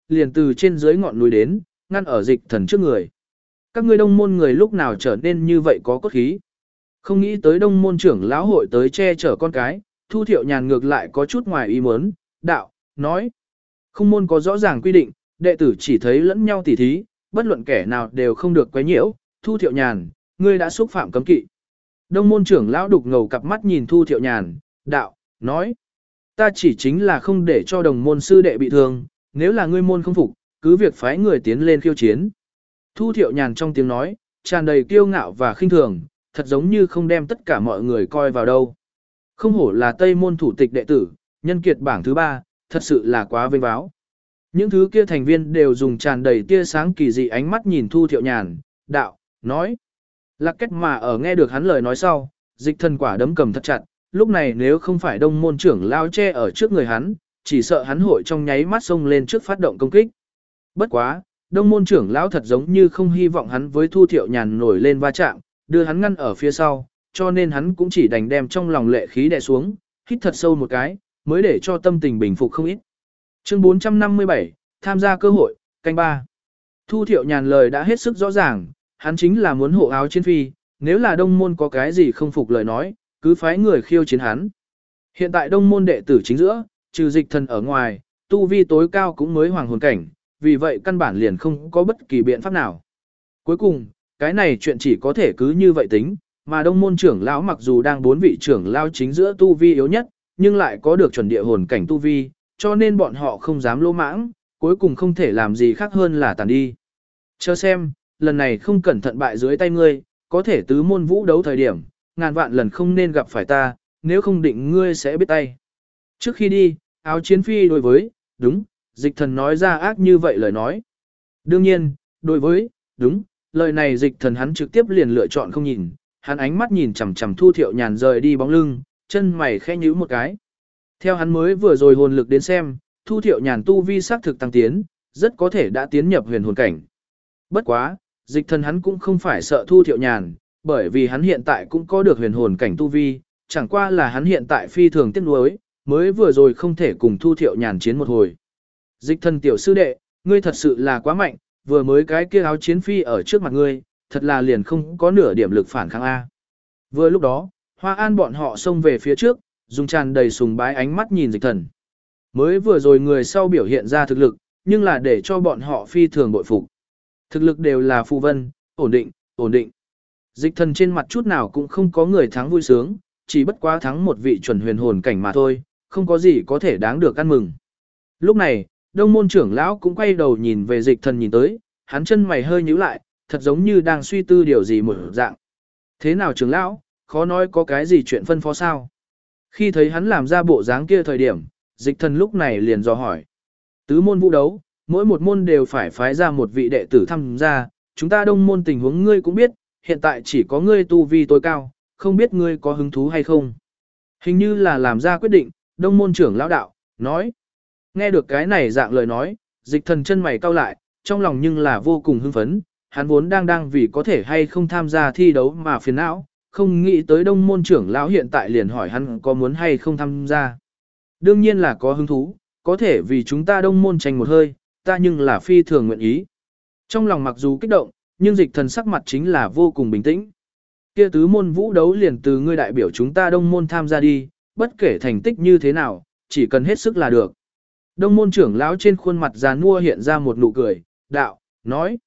A: liền từ trên dưới ngọn núi đến, ngăn ở dịch thần trước người. Các ngươi đông môn người lúc nào trở nên như vậy có cốt khí. Không nghĩ tới đông môn trưởng lão hội tới che chở con cái, Thu Thiệu Nhàn ngược lại có chút ngoài ý muốn, đạo, nói. Không môn có rõ ràng quy định, đệ tử chỉ thấy lẫn nhau tỉ thí, bất luận kẻ nào đều không được quấy nhiễu. Thu Thiệu Nhàn, ngươi đã xúc phạm cấm kỵ. Đông môn trưởng lão đục ngầu cặp mắt nhìn Thu Thiệu Nhàn, đạo, nói. Ta chỉ chính là không để cho đồng môn sư đệ bị thương, nếu là ngươi môn không phục, cứ việc phái người tiến lên khiêu chiến. Thu Thiệu Nhàn trong tiếng nói, tràn đầy kiêu ngạo và khinh thường, thật giống như không đem tất cả mọi người coi vào đâu. Không hổ là Tây môn thủ tịch đệ tử, nhân kiệt bảng thứ 3, thật sự là quá vinh váo. Những thứ kia thành viên đều dùng tràn đầy tia sáng kỳ dị ánh mắt nhìn Thu Thiệu Nhàn, đạo, nói. Lạc Kết mà ở nghe được hắn lời nói sau, dịch thần quả đấm cầm thật chặt, lúc này nếu không phải đông môn trưởng lao che ở trước người hắn, chỉ sợ hắn hội trong nháy mắt xông lên trước phát động công kích. Bất quá, đông môn trưởng lão thật giống như không hy vọng hắn với Thu Thiệu Nhàn nổi lên va chạm, đưa hắn ngăn ở phía sau, cho nên hắn cũng chỉ đành đem trong lòng lệ khí đè xuống, hít thật sâu một cái, mới để cho tâm tình bình phục không ít. Chương 457, tham gia cơ hội, canh 3. Thu Thiệu Nhàn lời đã hết sức rõ ràng, hắn chính là muốn hộ áo chiến phi, nếu là đông môn có cái gì không phục lời nói, cứ phái người khiêu chiến hắn. Hiện tại đông môn đệ tử chính giữa, trừ dịch thần ở ngoài, tu vi tối cao cũng mới hoàng hồn cảnh, vì vậy căn bản liền không có bất kỳ biện pháp nào. Cuối cùng, cái này chuyện chỉ có thể cứ như vậy tính, mà đông môn trưởng lão mặc dù đang 4 vị trưởng lão chính giữa tu vi yếu nhất, nhưng lại có được chuẩn địa hồn cảnh tu vi, cho nên bọn họ không dám lỗ mãng, cuối cùng không thể làm gì khác hơn là tàn đi. Chờ xem, lần này không cẩn thận bại dưới tay ngươi, có thể tứ môn vũ đấu thời điểm, ngàn vạn lần không nên gặp phải ta, nếu không định ngươi sẽ biết tay. Trước khi đi, áo chiến phi đối với, đúng, dịch thần nói ra ác như vậy lời nói. Đương nhiên, đối với, đúng, lời này dịch thần hắn trực tiếp liền lựa chọn không nhìn, hắn ánh mắt nhìn chằm chằm Thu Thiệu Nhàn rời đi bóng lưng, chân mày khẽ nhíu một cái. Theo hắn mới vừa rồi hồn lực đến xem, Thu Thiệu Nhàn tu vi sắc thực tăng tiến, rất có thể đã tiến nhập huyền hồn cảnh. Bất quá, dịch thần hắn cũng không phải sợ Thu Thiệu Nhàn, bởi vì hắn hiện tại cũng có được huyền hồn cảnh tu vi, chẳng qua là hắn hiện tại phi thường tiếc nuối, mới vừa rồi không thể cùng Thu Thiệu Nhàn chiến một hồi. Dịch thần tiểu sư đệ, ngươi thật sự là quá mạnh, vừa mới cái kia áo chiến phi ở trước mặt ngươi, thật là liền không có nửa điểm lực phản kháng A. Vừa lúc đó, Hoa An bọn họ xông về phía trước, dùng tràn đầy sùng bái ánh mắt nhìn dịch thần. Mới vừa rồi người sau biểu hiện ra thực lực, nhưng là để cho bọn họ phi thường bội phục. Thực lực đều là phù vân, ổn định, ổn định. Dịch thần trên mặt chút nào cũng không có người thắng vui sướng, chỉ bất quá thắng một vị chuẩn huyền hồn cảnh mà thôi, không có gì có thể đáng được ăn mừng. Lúc này, đông môn trưởng lão cũng quay đầu nhìn về dịch thần nhìn tới, hắn chân mày hơi nhíu lại, thật giống như đang suy tư điều gì một dạng. Thế nào trưởng lão, khó nói có cái gì chuyện phân phó sao? Khi thấy hắn làm ra bộ dáng kia thời điểm, dịch thần lúc này liền dò hỏi. Tứ môn vũ đấu, mỗi một môn đều phải phái ra một vị đệ tử tham gia, chúng ta đông môn tình huống ngươi cũng biết, hiện tại chỉ có ngươi tu vi tối cao, không biết ngươi có hứng thú hay không. Hình như là làm ra quyết định, đông môn trưởng lão đạo, nói. Nghe được cái này dạng lời nói, dịch thần chân mày cau lại, trong lòng nhưng là vô cùng hưng phấn, hắn vốn đang vì có thể hay không tham gia thi đấu mà phiền não, không nghĩ tới đông môn trưởng lão hiện tại liền hỏi hắn có muốn hay không tham gia. Đương nhiên là có hứng thú, có thể vì chúng ta đông môn tranh một hơi, ta nhưng là phi thường nguyện ý. Trong lòng mặc dù kích động, nhưng dịch thần sắc mặt chính là vô cùng bình tĩnh. Kia tứ môn vũ đấu liền từ ngươi đại biểu chúng ta đông môn tham gia đi, bất kể thành tích như thế nào, chỉ cần hết sức là được. Đông môn trưởng lão trên khuôn mặt già nua hiện ra một nụ cười, đạo, nói.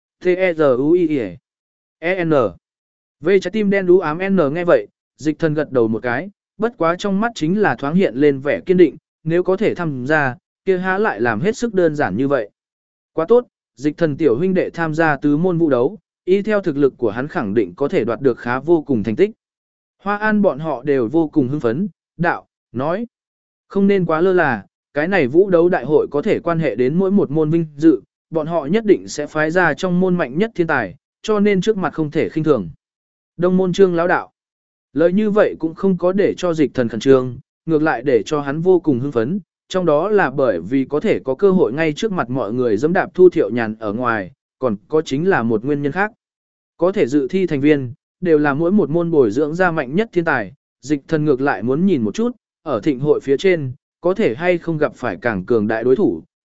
A: T-E-Z-U-I-E-N. V trái tim đen đú ám N nghe vậy, dịch thần gật đầu một cái, bất quá trong mắt chính là thoáng hiện lên vẻ kiên định, nếu có thể tham gia, kia há lại làm hết sức đơn giản như vậy. Quá tốt, dịch thần tiểu huynh đệ tham gia tứ môn vũ đấu, y theo thực lực của hắn khẳng định có thể đoạt được khá vô cùng thành tích. Hoa An bọn họ đều vô cùng hưng phấn, đạo, nói. Không nên quá lơ là, cái này vũ đấu đại hội có thể quan hệ đến mỗi một môn vinh dự, bọn họ nhất định sẽ phái ra trong môn mạnh nhất thiên tài, cho nên trước mặt không thể khinh thường. Đông môn trương lão đạo. Lời như vậy cũng không có để cho dịch thần khẩn trương, ngược lại để cho hắn vô cùng hưng phấn, trong đó là bởi vì có thể có cơ hội ngay trước mặt mọi người dẫm đạp Thu Thiệu Nhàn ở ngoài, còn có chính là một nguyên nhân khác. Có thể dự thi thành viên, đều là mỗi một môn bồi dưỡng ra mạnh nhất thiên tài, dịch thần ngược lại muốn nhìn một chút, ở thịnh hội phía trên, có thể hay không gặp phải càng cường đại đối thủ,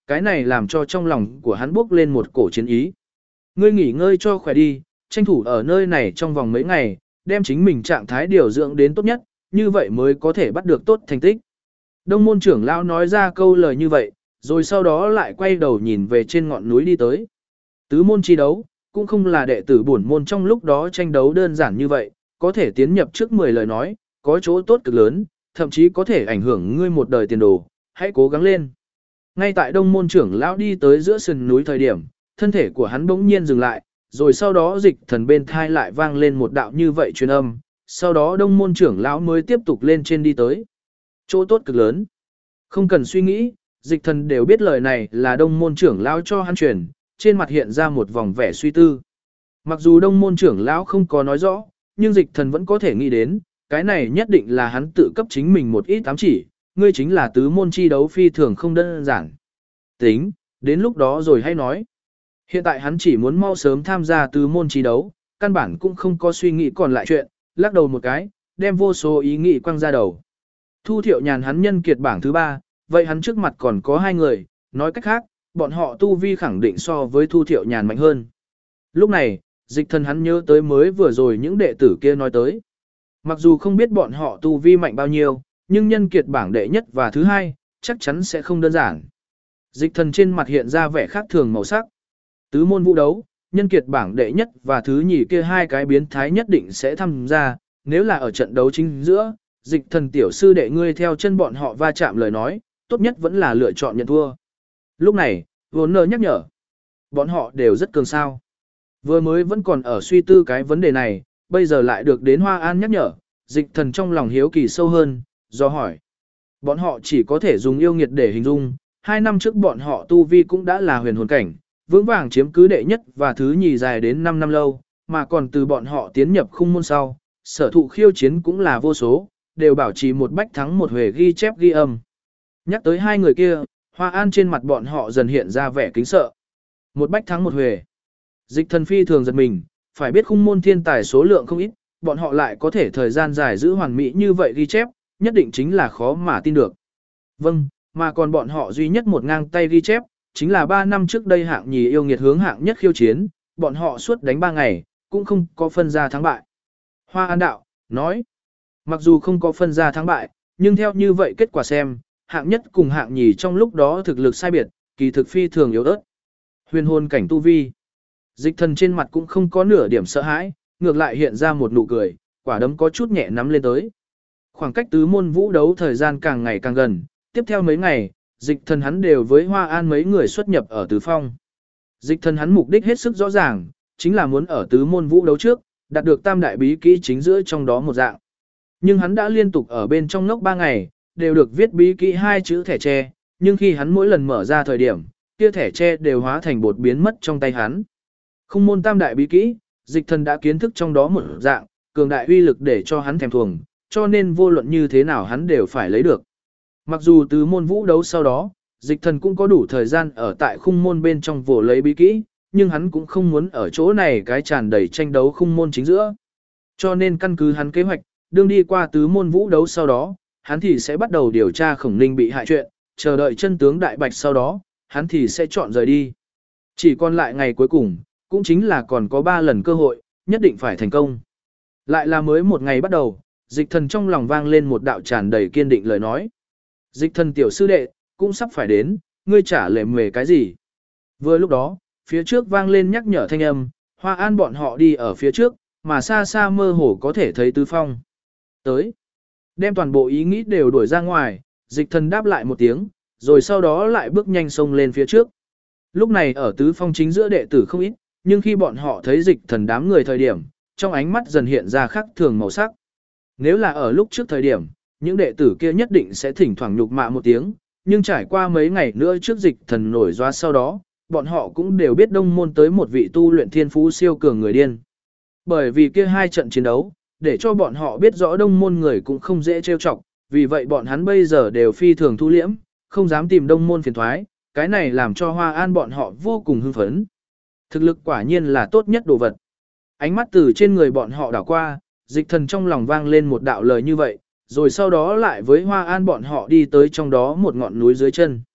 A: cái này làm cho trong lòng của hắn bốc lên một cổ chiến ý. Ngươi nghỉ ngơi cho khỏe đi, tranh thủ ở nơi này trong vòng mấy ngày, đem chính mình trạng thái điều dưỡng đến tốt nhất, như vậy mới có thể bắt được tốt thành tích. Đông môn trưởng lão nói ra câu lời như vậy, rồi sau đó lại quay đầu nhìn về trên ngọn núi đi tới. Tứ môn chi đấu, cũng không là đệ tử bổn môn trong lúc đó tranh đấu đơn giản như vậy, có thể tiến nhập trước 10 lời nói, có chỗ tốt cực lớn, thậm chí có thể ảnh hưởng ngươi một đời tiền đồ, hãy cố gắng lên. Ngay tại đông môn trưởng lão đi tới giữa sườn núi thời điểm, thân thể của hắn bỗng nhiên dừng lại, rồi sau đó dịch thần bên thai lại vang lên một đạo như vậy truyền âm, sau đó đông môn trưởng lão mới tiếp tục lên trên đi tới. Chỗ tốt cực lớn. Không cần suy nghĩ, dịch thần đều biết lời này là đông môn trưởng lão cho hắn truyền, trên mặt hiện ra một vòng vẻ suy tư. Mặc dù đông môn trưởng lão không có nói rõ, nhưng dịch thần vẫn có thể nghĩ đến, cái này nhất định là hắn tự cấp chính mình một ít ám chỉ, ngươi chính là tứ môn chi đấu phi thường không đơn giản. Tính, đến lúc đó rồi hay nói. Hiện tại hắn chỉ muốn mau sớm tham gia tứ môn chi đấu, căn bản cũng không có suy nghĩ còn lại chuyện, lắc đầu một cái, đem vô số ý nghĩ quăng ra đầu. Thu Thiệu Nhàn hắn nhân kiệt bảng thứ 3, vậy hắn trước mặt còn có 2 người, nói cách khác, bọn họ tu vi khẳng định so với Thu Thiệu Nhàn mạnh hơn. Lúc này, dịch thần hắn nhớ tới mới vừa rồi những đệ tử kia nói tới. Mặc dù không biết bọn họ tu vi mạnh bao nhiêu, nhưng nhân kiệt bảng đệ nhất và thứ 2, chắc chắn sẽ không đơn giản. Dịch thần trên mặt hiện ra vẻ khác thường màu sắc. Tứ môn vũ đấu, nhân kiệt bảng đệ nhất và thứ nhì kia 2 cái biến thái nhất định sẽ tham gia, nếu là ở trận đấu chính giữa, dịch thần tiểu sư đệ ngươi theo chân bọn họ va chạm lời nói, tốt nhất vẫn là lựa chọn nhận thua. Lúc này, vốn nơ nhắc nhở, bọn họ đều rất cường sao. Vừa mới vẫn còn ở suy tư cái vấn đề này, bây giờ lại được đến Hoa An nhắc nhở, dịch thần trong lòng hiếu kỳ sâu hơn, do hỏi. Bọn họ chỉ có thể dùng yêu nghiệt để hình dung, 2 năm trước bọn họ tu vi cũng đã là huyền hồn cảnh, vững vàng chiếm cứ đệ nhất và thứ nhì dài đến 5 năm lâu, mà còn từ bọn họ tiến nhập khung môn sau, sở thụ khiêu chiến cũng là vô số, đều bảo trì một bách thắng một huề ghi chép ghi âm. Nhắc tới 2 người kia, Hoa An trên mặt bọn họ dần hiện ra vẻ kính sợ. Một bách thắng một huề. Dịch thần phi thường giật mình, phải biết khung môn thiên tài số lượng không ít, bọn họ lại có thể thời gian dài giữ hoàn mỹ như vậy ghi chép, nhất định chính là khó mà tin được. Vâng, mà còn bọn họ duy nhất một ngang tay ghi chép, chính là 3 năm trước đây hạng nhì yêu nghiệt hướng hạng nhất khiêu chiến, bọn họ suốt đánh 3 ngày, cũng không có phân ra thắng bại. Hoa An đạo, nói, mặc dù không có phân ra thắng bại, nhưng theo như vậy kết quả xem, hạng nhất cùng hạng nhì trong lúc đó thực lực sai biệt, kỳ thực phi thường yếu ớt. Huyền hồn cảnh tu vi. Dịch thần trên mặt cũng không có nửa điểm sợ hãi, ngược lại hiện ra một nụ cười, quả đấm có chút nhẹ nắm lên tới. Khoảng cách tứ môn vũ đấu thời gian càng ngày càng gần, tiếp theo mấy ngày, dịch thần hắn đều với Hoa An mấy người xuất nhập ở tứ phong. Dịch thần hắn mục đích hết sức rõ ràng, chính là muốn ở tứ môn vũ đấu trước, đạt được tam đại bí kỹ chính giữa trong đó một dạng. Nhưng hắn đã liên tục ở bên trong ngốc 3 ngày, đều được viết bí kỹ 2 chữ thẻ tre, nhưng khi hắn mỗi lần mở ra thời điểm, kia thẻ tre đều hóa thành bột biến mất trong tay hắn. Không môn tam đại bí kỹ, dịch thần đã kiến thức trong đó một dạng, cường đại uy lực để cho hắn thèm thuồng, cho nên vô luận như thế nào hắn đều phải lấy được. Mặc dù từ môn vũ đấu sau đó, dịch thần cũng có đủ thời gian ở tại khung môn bên trong vồ lấy bí kỹ, nhưng hắn cũng không muốn ở chỗ này cái tràn đầy tranh đấu khung môn chính giữa. Cho nên căn cứ hắn kế hoạch, đương đi qua tứ môn vũ đấu sau đó, hắn thì sẽ bắt đầu điều tra Khổng Ninh bị hại chuyện, chờ đợi chân tướng đại bạch sau đó, hắn thì sẽ chọn rời đi. Chỉ còn lại ngày cuối cùng, cũng chính là còn có 3 lần cơ hội, nhất định phải thành công. Lại là mới một ngày bắt đầu, dịch thần trong lòng vang lên một đạo tràn đầy kiên định lời nói. Dịch thần tiểu sư đệ, cũng sắp phải đến, ngươi trả lệ mề cái gì? Vừa lúc đó, phía trước vang lên nhắc nhở thanh âm, Hoa An bọn họ đi ở phía trước, mà xa xa mơ hồ có thể thấy tứ phong. Tới, đem toàn bộ ý nghĩ đều đuổi ra ngoài, dịch thần đáp lại một tiếng, rồi sau đó lại bước nhanh xông lên phía trước. Lúc này ở tứ phong chính giữa đệ tử không ít, nhưng khi bọn họ thấy dịch thần đám người thời điểm, trong ánh mắt dần hiện ra khác thường màu sắc. Nếu là ở lúc trước thời điểm, những đệ tử kia nhất định sẽ thỉnh thoảng nhục mạ một tiếng, nhưng trải qua mấy ngày nữa trước dịch thần nổi doa sau đó, bọn họ cũng đều biết đông môn tới một vị tu luyện thiên phú siêu cường người điên. Bởi vì kia 2 trận chiến đấu, để cho bọn họ biết rõ đông môn người cũng không dễ trêu chọc, vì vậy bọn hắn bây giờ đều phi thường thu liễm, không dám tìm đông môn phiền thoái, cái này làm cho Hoa An bọn họ vô cùng hưng phấn. Thực lực quả nhiên là tốt nhất đồ vật. Ánh mắt từ trên người bọn họ đảo qua, dịch thần trong lòng vang lên một đạo lời như vậy, rồi sau đó lại với Hoa An bọn họ đi tới trong đó một ngọn núi dưới chân.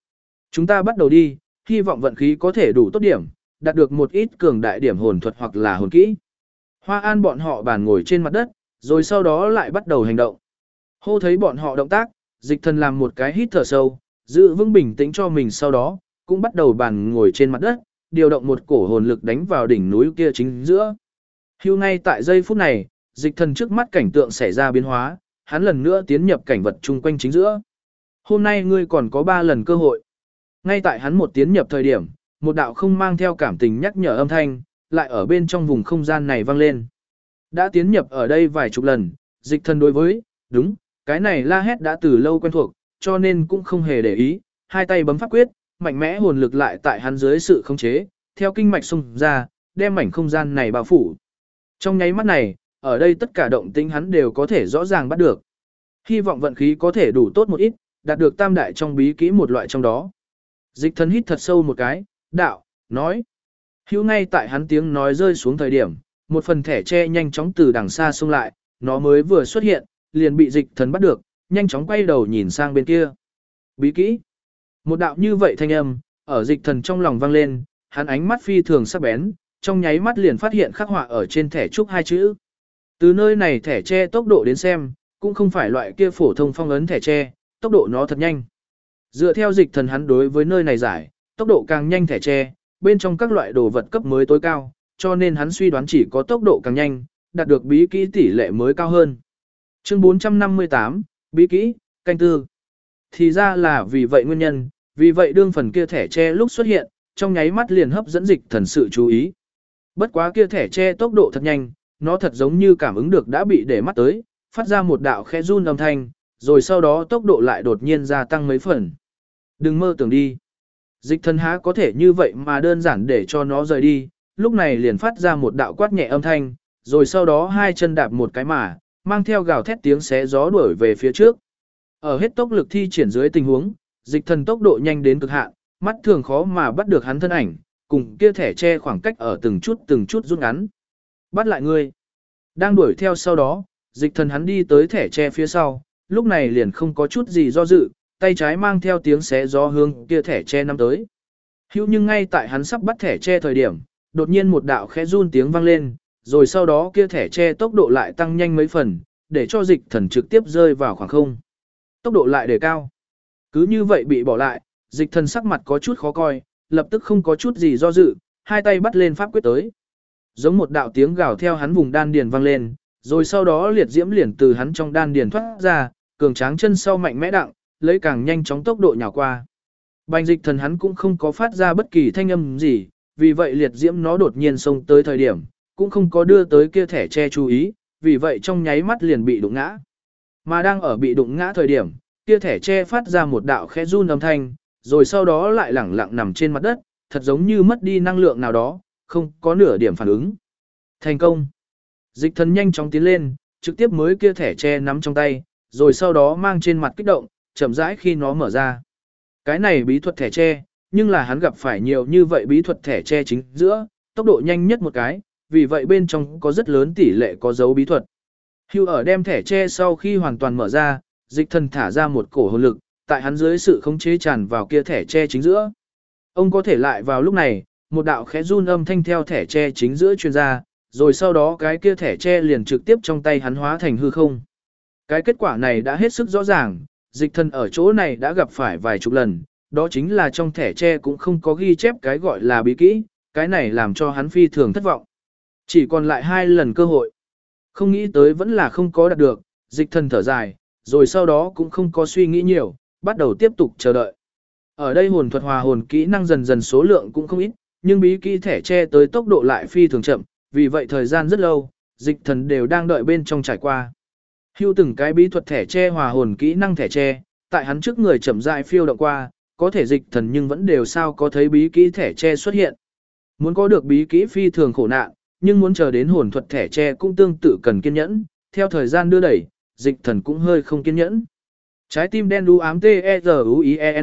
A: Chúng ta bắt đầu đi, hy vọng vận khí có thể đủ tốt điểm, đạt được một ít cường đại điểm hồn thuật hoặc là hồn kỹ. Hoa An bọn họ bàn ngồi trên mặt đất, rồi sau đó lại bắt đầu hành động. Hô thấy bọn họ động tác, Dịch Thần làm một cái hít thở sâu, giữ vững bình tĩnh cho mình, sau đó cũng bắt đầu bàn ngồi trên mặt đất, điều động một cổ hồn lực đánh vào đỉnh núi kia chính giữa. Hưu ngay tại giây phút này, Dịch Thần trước mắt cảnh tượng xảy ra biến hóa, hắn lần nữa tiến nhập cảnh vật chung quanh chính giữa. Hôm nay ngươi còn có 3 lần cơ hội. Ngay tại hắn một tiến nhập thời điểm, một đạo không mang theo cảm tình nhắc nhở âm thanh, lại ở bên trong vùng không gian này vang lên. Đã tiến nhập ở đây vài chục lần, Dịch Thần đối với, đúng, cái này la hét đã từ lâu quen thuộc, cho nên cũng không hề để ý, hai tay bấm pháp quyết, mạnh mẽ hồn lực lại tại hắn dưới sự khống chế, theo kinh mạch xung ra, đem mảnh không gian này bao phủ. Trong nháy mắt này, ở đây tất cả động tĩnh hắn đều có thể rõ ràng bắt được. Hy vọng vận khí có thể đủ tốt một ít, đạt được tam đại trong bí kỹ một loại trong đó. Dịch Thần hít thật sâu một cái, đạo, nói. Hữu ngay tại hắn tiếng nói rơi xuống thời điểm, một phần thẻ tre nhanh chóng từ đằng xa xông lại, nó mới vừa xuất hiện, liền bị Dịch Thần bắt được, nhanh chóng quay đầu nhìn sang bên kia. Bí kỹ. Một đạo như vậy thanh âm, ở Dịch Thần trong lòng vang lên, hắn ánh mắt phi thường sắc bén, trong nháy mắt liền phát hiện khắc họa ở trên thẻ trúc 2 chữ. Từ nơi này thẻ tre tốc độ đến xem, cũng không phải loại kia phổ thông phong ấn thẻ tre, tốc độ nó thật nhanh. Dựa theo Dịch Thần hắn đối với nơi này giải, tốc độ càng nhanh thẻ tre, bên trong các loại đồ vật cấp mới tối cao, cho nên hắn suy đoán chỉ có tốc độ càng nhanh, đạt được bí kỹ tỷ lệ mới cao hơn. Chương 458, bí kỹ, canh tư. Thì ra là vì vậy nguyên nhân, vì vậy đương phần kia thẻ tre lúc xuất hiện, trong nháy mắt liền hấp dẫn Dịch Thần sự chú ý. Bất quá kia thẻ tre tốc độ thật nhanh, nó thật giống như cảm ứng được đã bị để mắt tới, phát ra một đạo khẽ run âm thanh, rồi sau đó tốc độ lại đột nhiên gia tăng mấy phần. Đừng mơ tưởng đi. Dịch Thần há có thể như vậy mà đơn giản để cho nó rời đi, lúc này liền phát ra một đạo quát nhẹ âm thanh, rồi sau đó hai chân đạp một cái mà, mang theo gào thét tiếng xé gió đuổi về phía trước. Ở hết tốc lực thi triển dưới tình huống, Dịch Thần tốc độ nhanh đến cực hạn, mắt thường khó mà bắt được hắn thân ảnh, cùng kia thẻ che khoảng cách ở từng chút rút ngắn. Bắt lại ngươi. Đang đuổi theo sau đó, Dịch Thần hắn đi tới thẻ che phía sau, lúc này liền không có chút gì do dự, tay trái mang theo tiếng xé gió hướng kia thẻ che năm tới. Hữu nhưng ngay tại hắn sắp bắt thẻ che thời điểm, đột nhiên một đạo khẽ run tiếng vang lên, rồi sau đó kia thẻ che tốc độ lại tăng nhanh mấy phần, để cho Dịch Thần trực tiếp rơi vào khoảng không. Tốc độ lại đề cao. Cứ như vậy bị bỏ lại, Dịch Thần sắc mặt có chút khó coi, lập tức không có chút gì do dự, hai tay bắt lên pháp quyết tới. Giống một đạo tiếng gào theo hắn vùng đan điền vang lên, rồi sau đó liệt diễm liền từ hắn trong đan điền thoát ra, cường tráng chân sau mạnh mẽ đặng, lấy càng nhanh chóng tốc độ nhào qua. Bành Dịch Thần hắn cũng không có phát ra bất kỳ thanh âm gì, vì vậy liệt diễm nó đột nhiên xông tới thời điểm, cũng không có đưa tới kia thẻ che chú ý, vì vậy trong nháy mắt liền bị đụng ngã. Mà đang ở bị đụng ngã thời điểm, kia thẻ che phát ra một đạo khẽ run âm thanh, rồi sau đó lại lẳng lặng nằm trên mặt đất, thật giống như mất đi năng lượng nào đó, không có nửa điểm phản ứng. Thành công. Dịch Thần nhanh chóng tiến lên, trực tiếp mới kia thẻ che nắm trong tay, rồi sau đó mang trên mặt kích động, chậm rãi khi nó mở ra. Cái này bí thuật thẻ che, nhưng là hắn gặp phải nhiều như vậy bí thuật thẻ che chính giữa, tốc độ nhanh nhất một cái, vì vậy bên trong có rất lớn tỷ lệ có dấu bí thuật. Hưu ở đem thẻ che sau khi hoàn toàn mở ra, Dịch Thần thả ra một cổ hồn lực, tại hắn dưới sự khống chế tràn vào kia thẻ che chính giữa. Ông có thể lại vào lúc này, một đạo khẽ run âm thanh theo thẻ che chính giữa truyền ra, rồi sau đó cái kia thẻ che liền trực tiếp trong tay hắn hóa thành hư không. Cái kết quả này đã hết sức rõ ràng, Dịch Thần ở chỗ này đã gặp phải vài chục lần, đó chính là trong thẻ tre cũng không có ghi chép cái gọi là bí kỹ, cái này làm cho hắn phi thường thất vọng. Chỉ còn lại 2 lần cơ hội. Không nghĩ tới vẫn là không có đạt được, Dịch Thần thở dài, rồi sau đó cũng không có suy nghĩ nhiều, bắt đầu tiếp tục chờ đợi. Ở đây hồn thuật hòa hồn kỹ năng dần dần số lượng cũng không ít, nhưng bí kỹ thẻ tre tới tốc độ lại phi thường chậm, vì vậy thời gian rất lâu, Dịch Thần đều đang đợi bên trong trải qua. Hưu từng cái bí thuật thẻ tre hòa hồn kỹ năng thẻ tre, tại hắn trước người chậm rãi phiêu động qua, có thể Dịch Thần nhưng vẫn đều sao có thấy bí kỹ thẻ tre xuất hiện. Muốn có được bí kỹ phi thường khổ nạn, nhưng muốn chờ đến hồn thuật thẻ tre cũng tương tự cần kiên nhẫn, theo thời gian đưa đẩy, Dịch Thần cũng hơi không kiên nhẫn. Trái tim đen đu ám T-E-Z-U-I-E-N.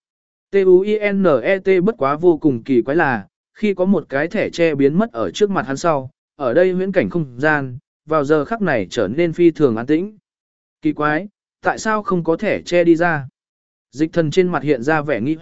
A: T-U-I-N-E-T bất quá vô cùng kỳ quái là, khi có một cái thẻ tre biến mất ở trước mặt hắn sau, ở đây huyễn cảnh không gian, vào giờ khắc này trở nên phi thường an tĩnh. Kỳ quái, tại sao không có thẻ che đi ra? Dịch Thần trên mặt hiện ra vẻ nghi hoặc,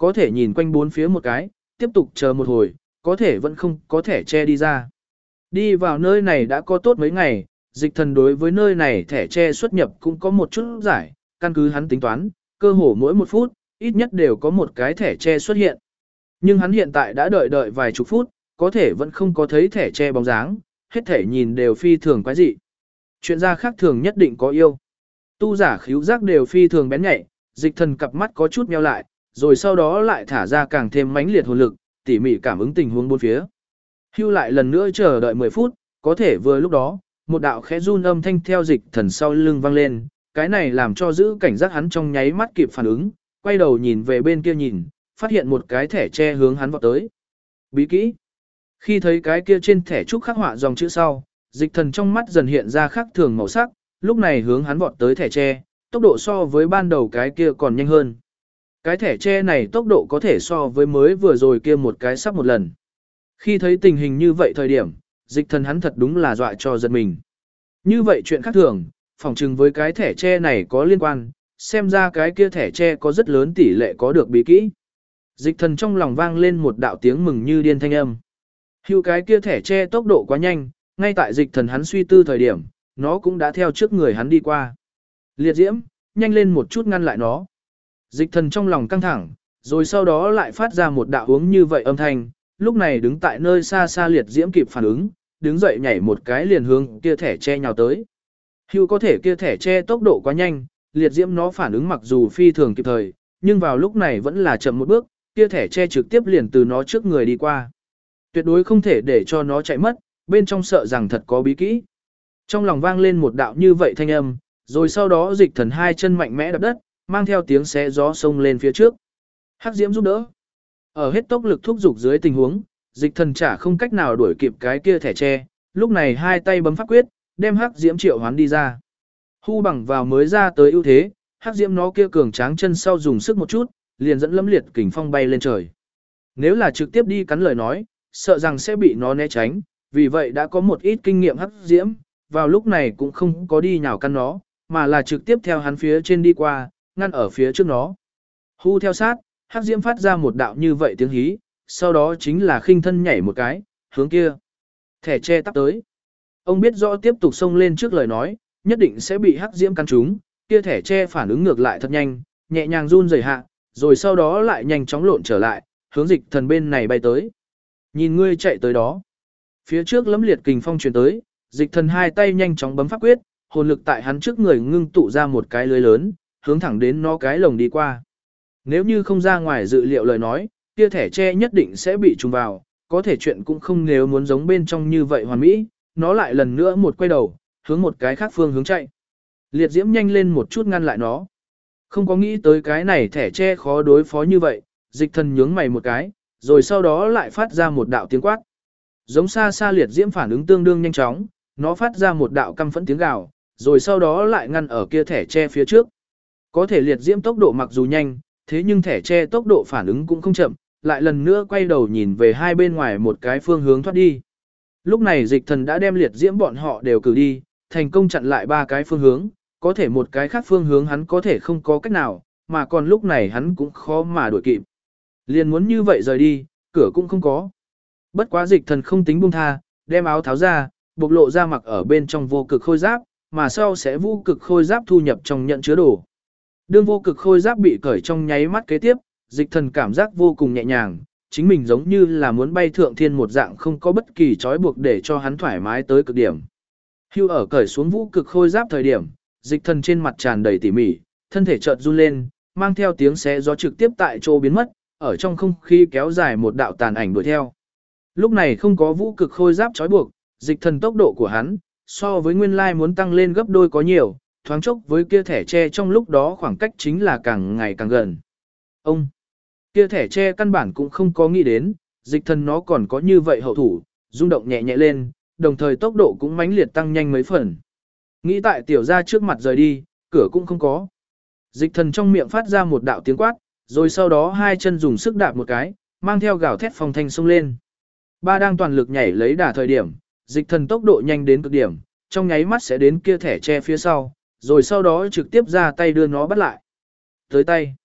A: có thể nhìn quanh bốn phía một cái, tiếp tục chờ một hồi, có thể vẫn không có thẻ che đi ra. Đi vào nơi này đã có tốt mấy ngày, dịch thần đối với nơi này thẻ che xuất nhập cũng có một chút giải, căn cứ hắn tính toán, cơ hồ mỗi một phút, ít nhất đều có một cái thẻ che xuất hiện. Nhưng hắn hiện tại đã đợi vài chục phút, có thể vẫn không có thấy thẻ che bóng dáng, hết thể nhìn đều phi thường quái dị. Chuyện ra khác thường nhất định có yêu. Tu giả khíu giác đều phi thường bén nhạy, dịch thần cặp mắt có chút nheo lại, rồi sau đó lại thả ra càng thêm mãnh liệt hồn lực, tỉ mỉ cảm ứng tình huống bốn phía. Hưu lại lần nữa chờ đợi 10 phút, có thể vừa lúc đó, một đạo khẽ run âm thanh theo dịch thần sau lưng vang lên, cái này làm cho giữ cảnh giác hắn trong nháy mắt kịp phản ứng, quay đầu nhìn về bên kia nhìn, phát hiện một cái thẻ che hướng hắn vọt tới. Bí kỹ. Khi thấy cái kia trên thẻ trúc khắc họa dòng chữ sau, dịch thần trong mắt dần hiện ra khác thường màu sắc, lúc này hướng hắn vọt tới thẻ che, tốc độ so với ban đầu cái kia còn nhanh hơn. Cái thẻ che này tốc độ có thể so với mới vừa rồi kia một cái sắp một lần. Khi thấy tình hình như vậy thời điểm, dịch thần hắn thật đúng là dọa cho giật mình. Như vậy chuyện khác thường, phỏng chừng với cái thẻ che này có liên quan, xem ra cái kia thẻ che có rất lớn tỷ lệ có được bí kỹ. Dịch thần trong lòng vang lên một đạo tiếng mừng như điên thanh âm. Hưu cái kia thẻ che tốc độ quá nhanh, ngay tại dịch thần hắn suy tư thời điểm, nó cũng đã theo trước người hắn đi qua. Liệt diễm, nhanh lên một chút ngăn lại nó. Dịch thần trong lòng căng thẳng, rồi sau đó lại phát ra một đạo uống như vậy âm thanh, lúc này đứng tại nơi xa xa liệt diễm kịp phản ứng, đứng dậy nhảy một cái liền hướng kia thẻ che nhào tới. Hưu có thể kia thẻ che tốc độ quá nhanh, liệt diễm nó phản ứng mặc dù phi thường kịp thời, nhưng vào lúc này vẫn là chậm một bước, kia thẻ che trực tiếp liền từ nó trước người đi qua. Tuyệt đối không thể để cho nó chạy mất, bên trong sợ rằng thật có bí kỹ. Trong lòng vang lên một đạo như vậy thanh âm, rồi sau đó dịch thần hai chân mạnh mẽ đập đất, mang theo tiếng xé gió xông lên phía trước. Hắc diễm giúp đỡ. Ở hết tốc lực thúc dục dưới tình huống, dịch thần chả không cách nào đuổi kịp cái kia thẻ tre, lúc này hai tay bấm pháp quyết, đem hắc diễm triệu hoán đi ra. Hu bằng vào mới ra tới ưu thế, hắc diễm nó kia cường tráng chân sau dùng sức một chút, liền dẫn lâm liệt kình phong bay lên trời. Nếu là trực tiếp đi cắn lời nói, sợ rằng sẽ bị nó né tránh, vì vậy đã có một ít kinh nghiệm hắc diễm, vào lúc này cũng không có đi nhào căn nó, mà là trực tiếp theo hắn phía trên đi qua, ngăn ở phía trước nó. Hu theo sát, hắc diễm phát ra một đạo như vậy tiếng hí, sau đó chính là khinh thân nhảy một cái, hướng kia. Thẻ che tắp tới. Ông biết rõ tiếp tục xông lên trước lời nói, nhất định sẽ bị hắc diễm căn trúng, kia thẻ che phản ứng ngược lại thật nhanh, nhẹ nhàng run rẩy hạ, rồi sau đó lại nhanh chóng lộn trở lại, hướng dịch thần bên này bay tới. Nhìn ngươi chạy tới đó. Phía trước lấm liệt kình phong truyền tới, dịch thần hai tay nhanh chóng bấm pháp quyết, hồn lực tại hắn trước người ngưng tụ ra một cái lưới lớn, hướng thẳng đến nó cái lồng đi qua. Nếu như không ra ngoài dự liệu lời nói, kia thẻ tre nhất định sẽ bị trùng vào, có thể chuyện cũng không nếu muốn giống bên trong như vậy hoàn mỹ, nó lại lần nữa một quay đầu, hướng một cái khác phương hướng chạy. Liệt diễm nhanh lên một chút ngăn lại nó. Không có nghĩ tới cái này thẻ tre khó đối phó như vậy, dịch thần nhướng mày một cái, rồi sau đó lại phát ra một đạo tiếng quát. Giống xa xa liệt diễm phản ứng tương đương nhanh chóng, nó phát ra một đạo căm phẫn tiếng gào, rồi sau đó lại ngăn ở kia thẻ tre phía trước. Có thể liệt diễm tốc độ mặc dù nhanh, thế nhưng thẻ tre tốc độ phản ứng cũng không chậm, lại lần nữa quay đầu nhìn về hai bên ngoài một cái phương hướng thoát đi. Lúc này dịch thần đã đem liệt diễm bọn họ đều cử đi, thành công chặn lại ba cái phương hướng, có thể một cái khác phương hướng hắn có thể không có cách nào, mà còn lúc này hắn cũng khó mà đuổi kịp. Liền muốn như vậy rời đi, cửa cũng không có. Bất quá dịch thần không tính buông tha, đem áo tháo ra, bộc lộ ra mặc ở bên trong vô cực khôi giáp, mà sau sẽ vô cực khôi giáp thu nhập trong nhận chứa đồ. Đương vô cực khôi giáp bị cởi trong nháy mắt kế tiếp, dịch thần cảm giác vô cùng nhẹ nhàng, chính mình giống như là muốn bay thượng thiên một dạng không có bất kỳ trói buộc để cho hắn thoải mái tới cực điểm. Hưu ở cởi xuống vô cực khôi giáp thời điểm, dịch thần trên mặt tràn đầy tỉ mỉ, thân thể chợt run lên, mang theo tiếng xé gió trực tiếp tại chỗ biến mất, ở trong không khí kéo dài một đạo tàn ảnh đuổi theo. Lúc này không có vũ cực khôi giáp trói buộc, dịch thần tốc độ của hắn, so với nguyên lai muốn tăng lên gấp đôi có nhiều, thoáng chốc với kia thẻ tre trong lúc đó khoảng cách chính là càng ngày càng gần. Ông, kia thẻ tre căn bản cũng không có nghĩ đến, dịch thần nó còn có như vậy hậu thủ, rung động nhẹ nhẹ lên, đồng thời tốc độ cũng mãnh liệt tăng nhanh mấy phần. Nghĩ tại tiểu ra trước mặt rời đi, cửa cũng không có. Dịch thần trong miệng phát ra một đạo tiếng quát, rồi sau đó hai chân dùng sức đạp một cái, mang theo gào thét phong thanh xông lên. Ba đang toàn lực nhảy lấy đà thời điểm, dịch thần tốc độ nhanh đến cực điểm, trong nháy mắt sẽ đến kia thẻ tre phía sau, rồi sau đó trực tiếp ra tay đưa nó bắt lại. Tới tay.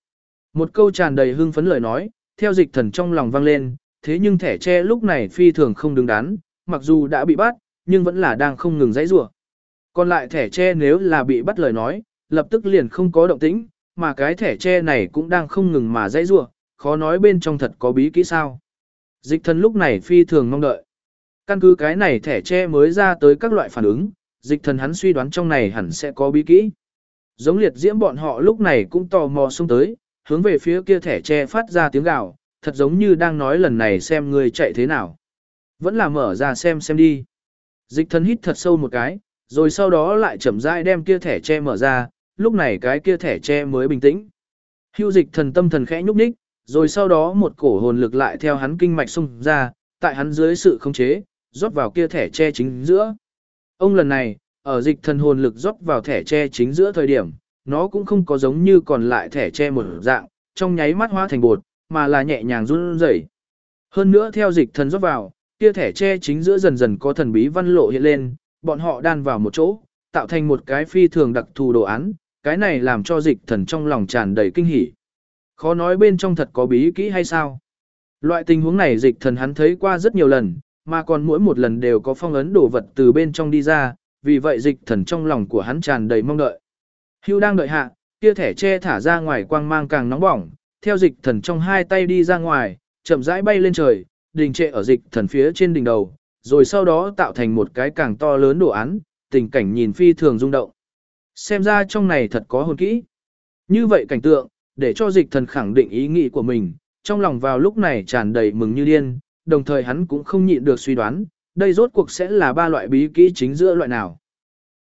A: Một câu tràn đầy hưng phấn lời nói, theo dịch thần trong lòng vang lên, thế nhưng thẻ tre lúc này phi thường không đứng đắn, mặc dù đã bị bắt, nhưng vẫn là đang không ngừng giãy giụa. Còn lại thẻ tre nếu là bị bắt lời nói, lập tức liền không có động tĩnh, mà cái thẻ tre này cũng đang không ngừng mà giãy giụa, khó nói bên trong thật có bí kỹ sao. Dịch thần lúc này phi thường mong đợi. Căn cứ cái này thẻ tre mới ra tới các loại phản ứng, dịch thần hắn suy đoán trong này hẳn sẽ có bí kỹ. Giống liệt diễm bọn họ lúc này cũng tò mò xông tới, hướng về phía kia thẻ tre phát ra tiếng gào, thật giống như đang nói lần này xem người chạy thế nào. Vẫn là mở ra xem đi. Dịch thần hít thật sâu một cái, rồi sau đó lại chậm rãi đem kia thẻ tre mở ra, lúc này cái kia thẻ tre mới bình tĩnh. Hưu dịch thần tâm thần khẽ nhúc nhích, rồi sau đó một cổ hồn lực lại theo hắn kinh mạch xung ra, tại hắn dưới sự khống chế, rót vào kia thẻ tre chính giữa. Ông lần này, ở dịch thần hồn lực rót vào thẻ tre chính giữa thời điểm, nó cũng không có giống như còn lại thẻ tre một dạng, trong nháy mắt hóa thành bột, mà là nhẹ nhàng run rẩy. Hơn nữa theo dịch thần rót vào, kia thẻ tre chính giữa dần dần có thần bí văn lộ hiện lên, bọn họ đan vào một chỗ, tạo thành một cái phi thường đặc thù đồ án, cái này làm cho dịch thần trong lòng tràn đầy kinh hỉ. Khó nói bên trong thật có bí kỹ hay sao? Loại tình huống này dịch thần hắn thấy qua rất nhiều lần, mà còn mỗi một lần đều có phong ấn đồ vật từ bên trong đi ra, vì vậy dịch thần trong lòng của hắn tràn đầy mong đợi. Hưu đang đợi hạ, kia thẻ tre thả ra ngoài quang mang càng nóng bỏng, theo dịch thần trong hai tay đi ra ngoài, chậm rãi bay lên trời, đình trệ ở dịch thần phía trên đỉnh đầu, rồi sau đó tạo thành một cái càng to lớn đồ án, tình cảnh nhìn phi thường rung động. Xem ra trong này thật có hồn kỹ. Như vậy cảnh tượng, để cho dịch thần khẳng định ý nghĩ của mình, trong lòng vào lúc này tràn đầy mừng như điên, đồng thời hắn cũng không nhịn được suy đoán, đây rốt cuộc sẽ là ba loại bí kỹ chính giữa loại nào.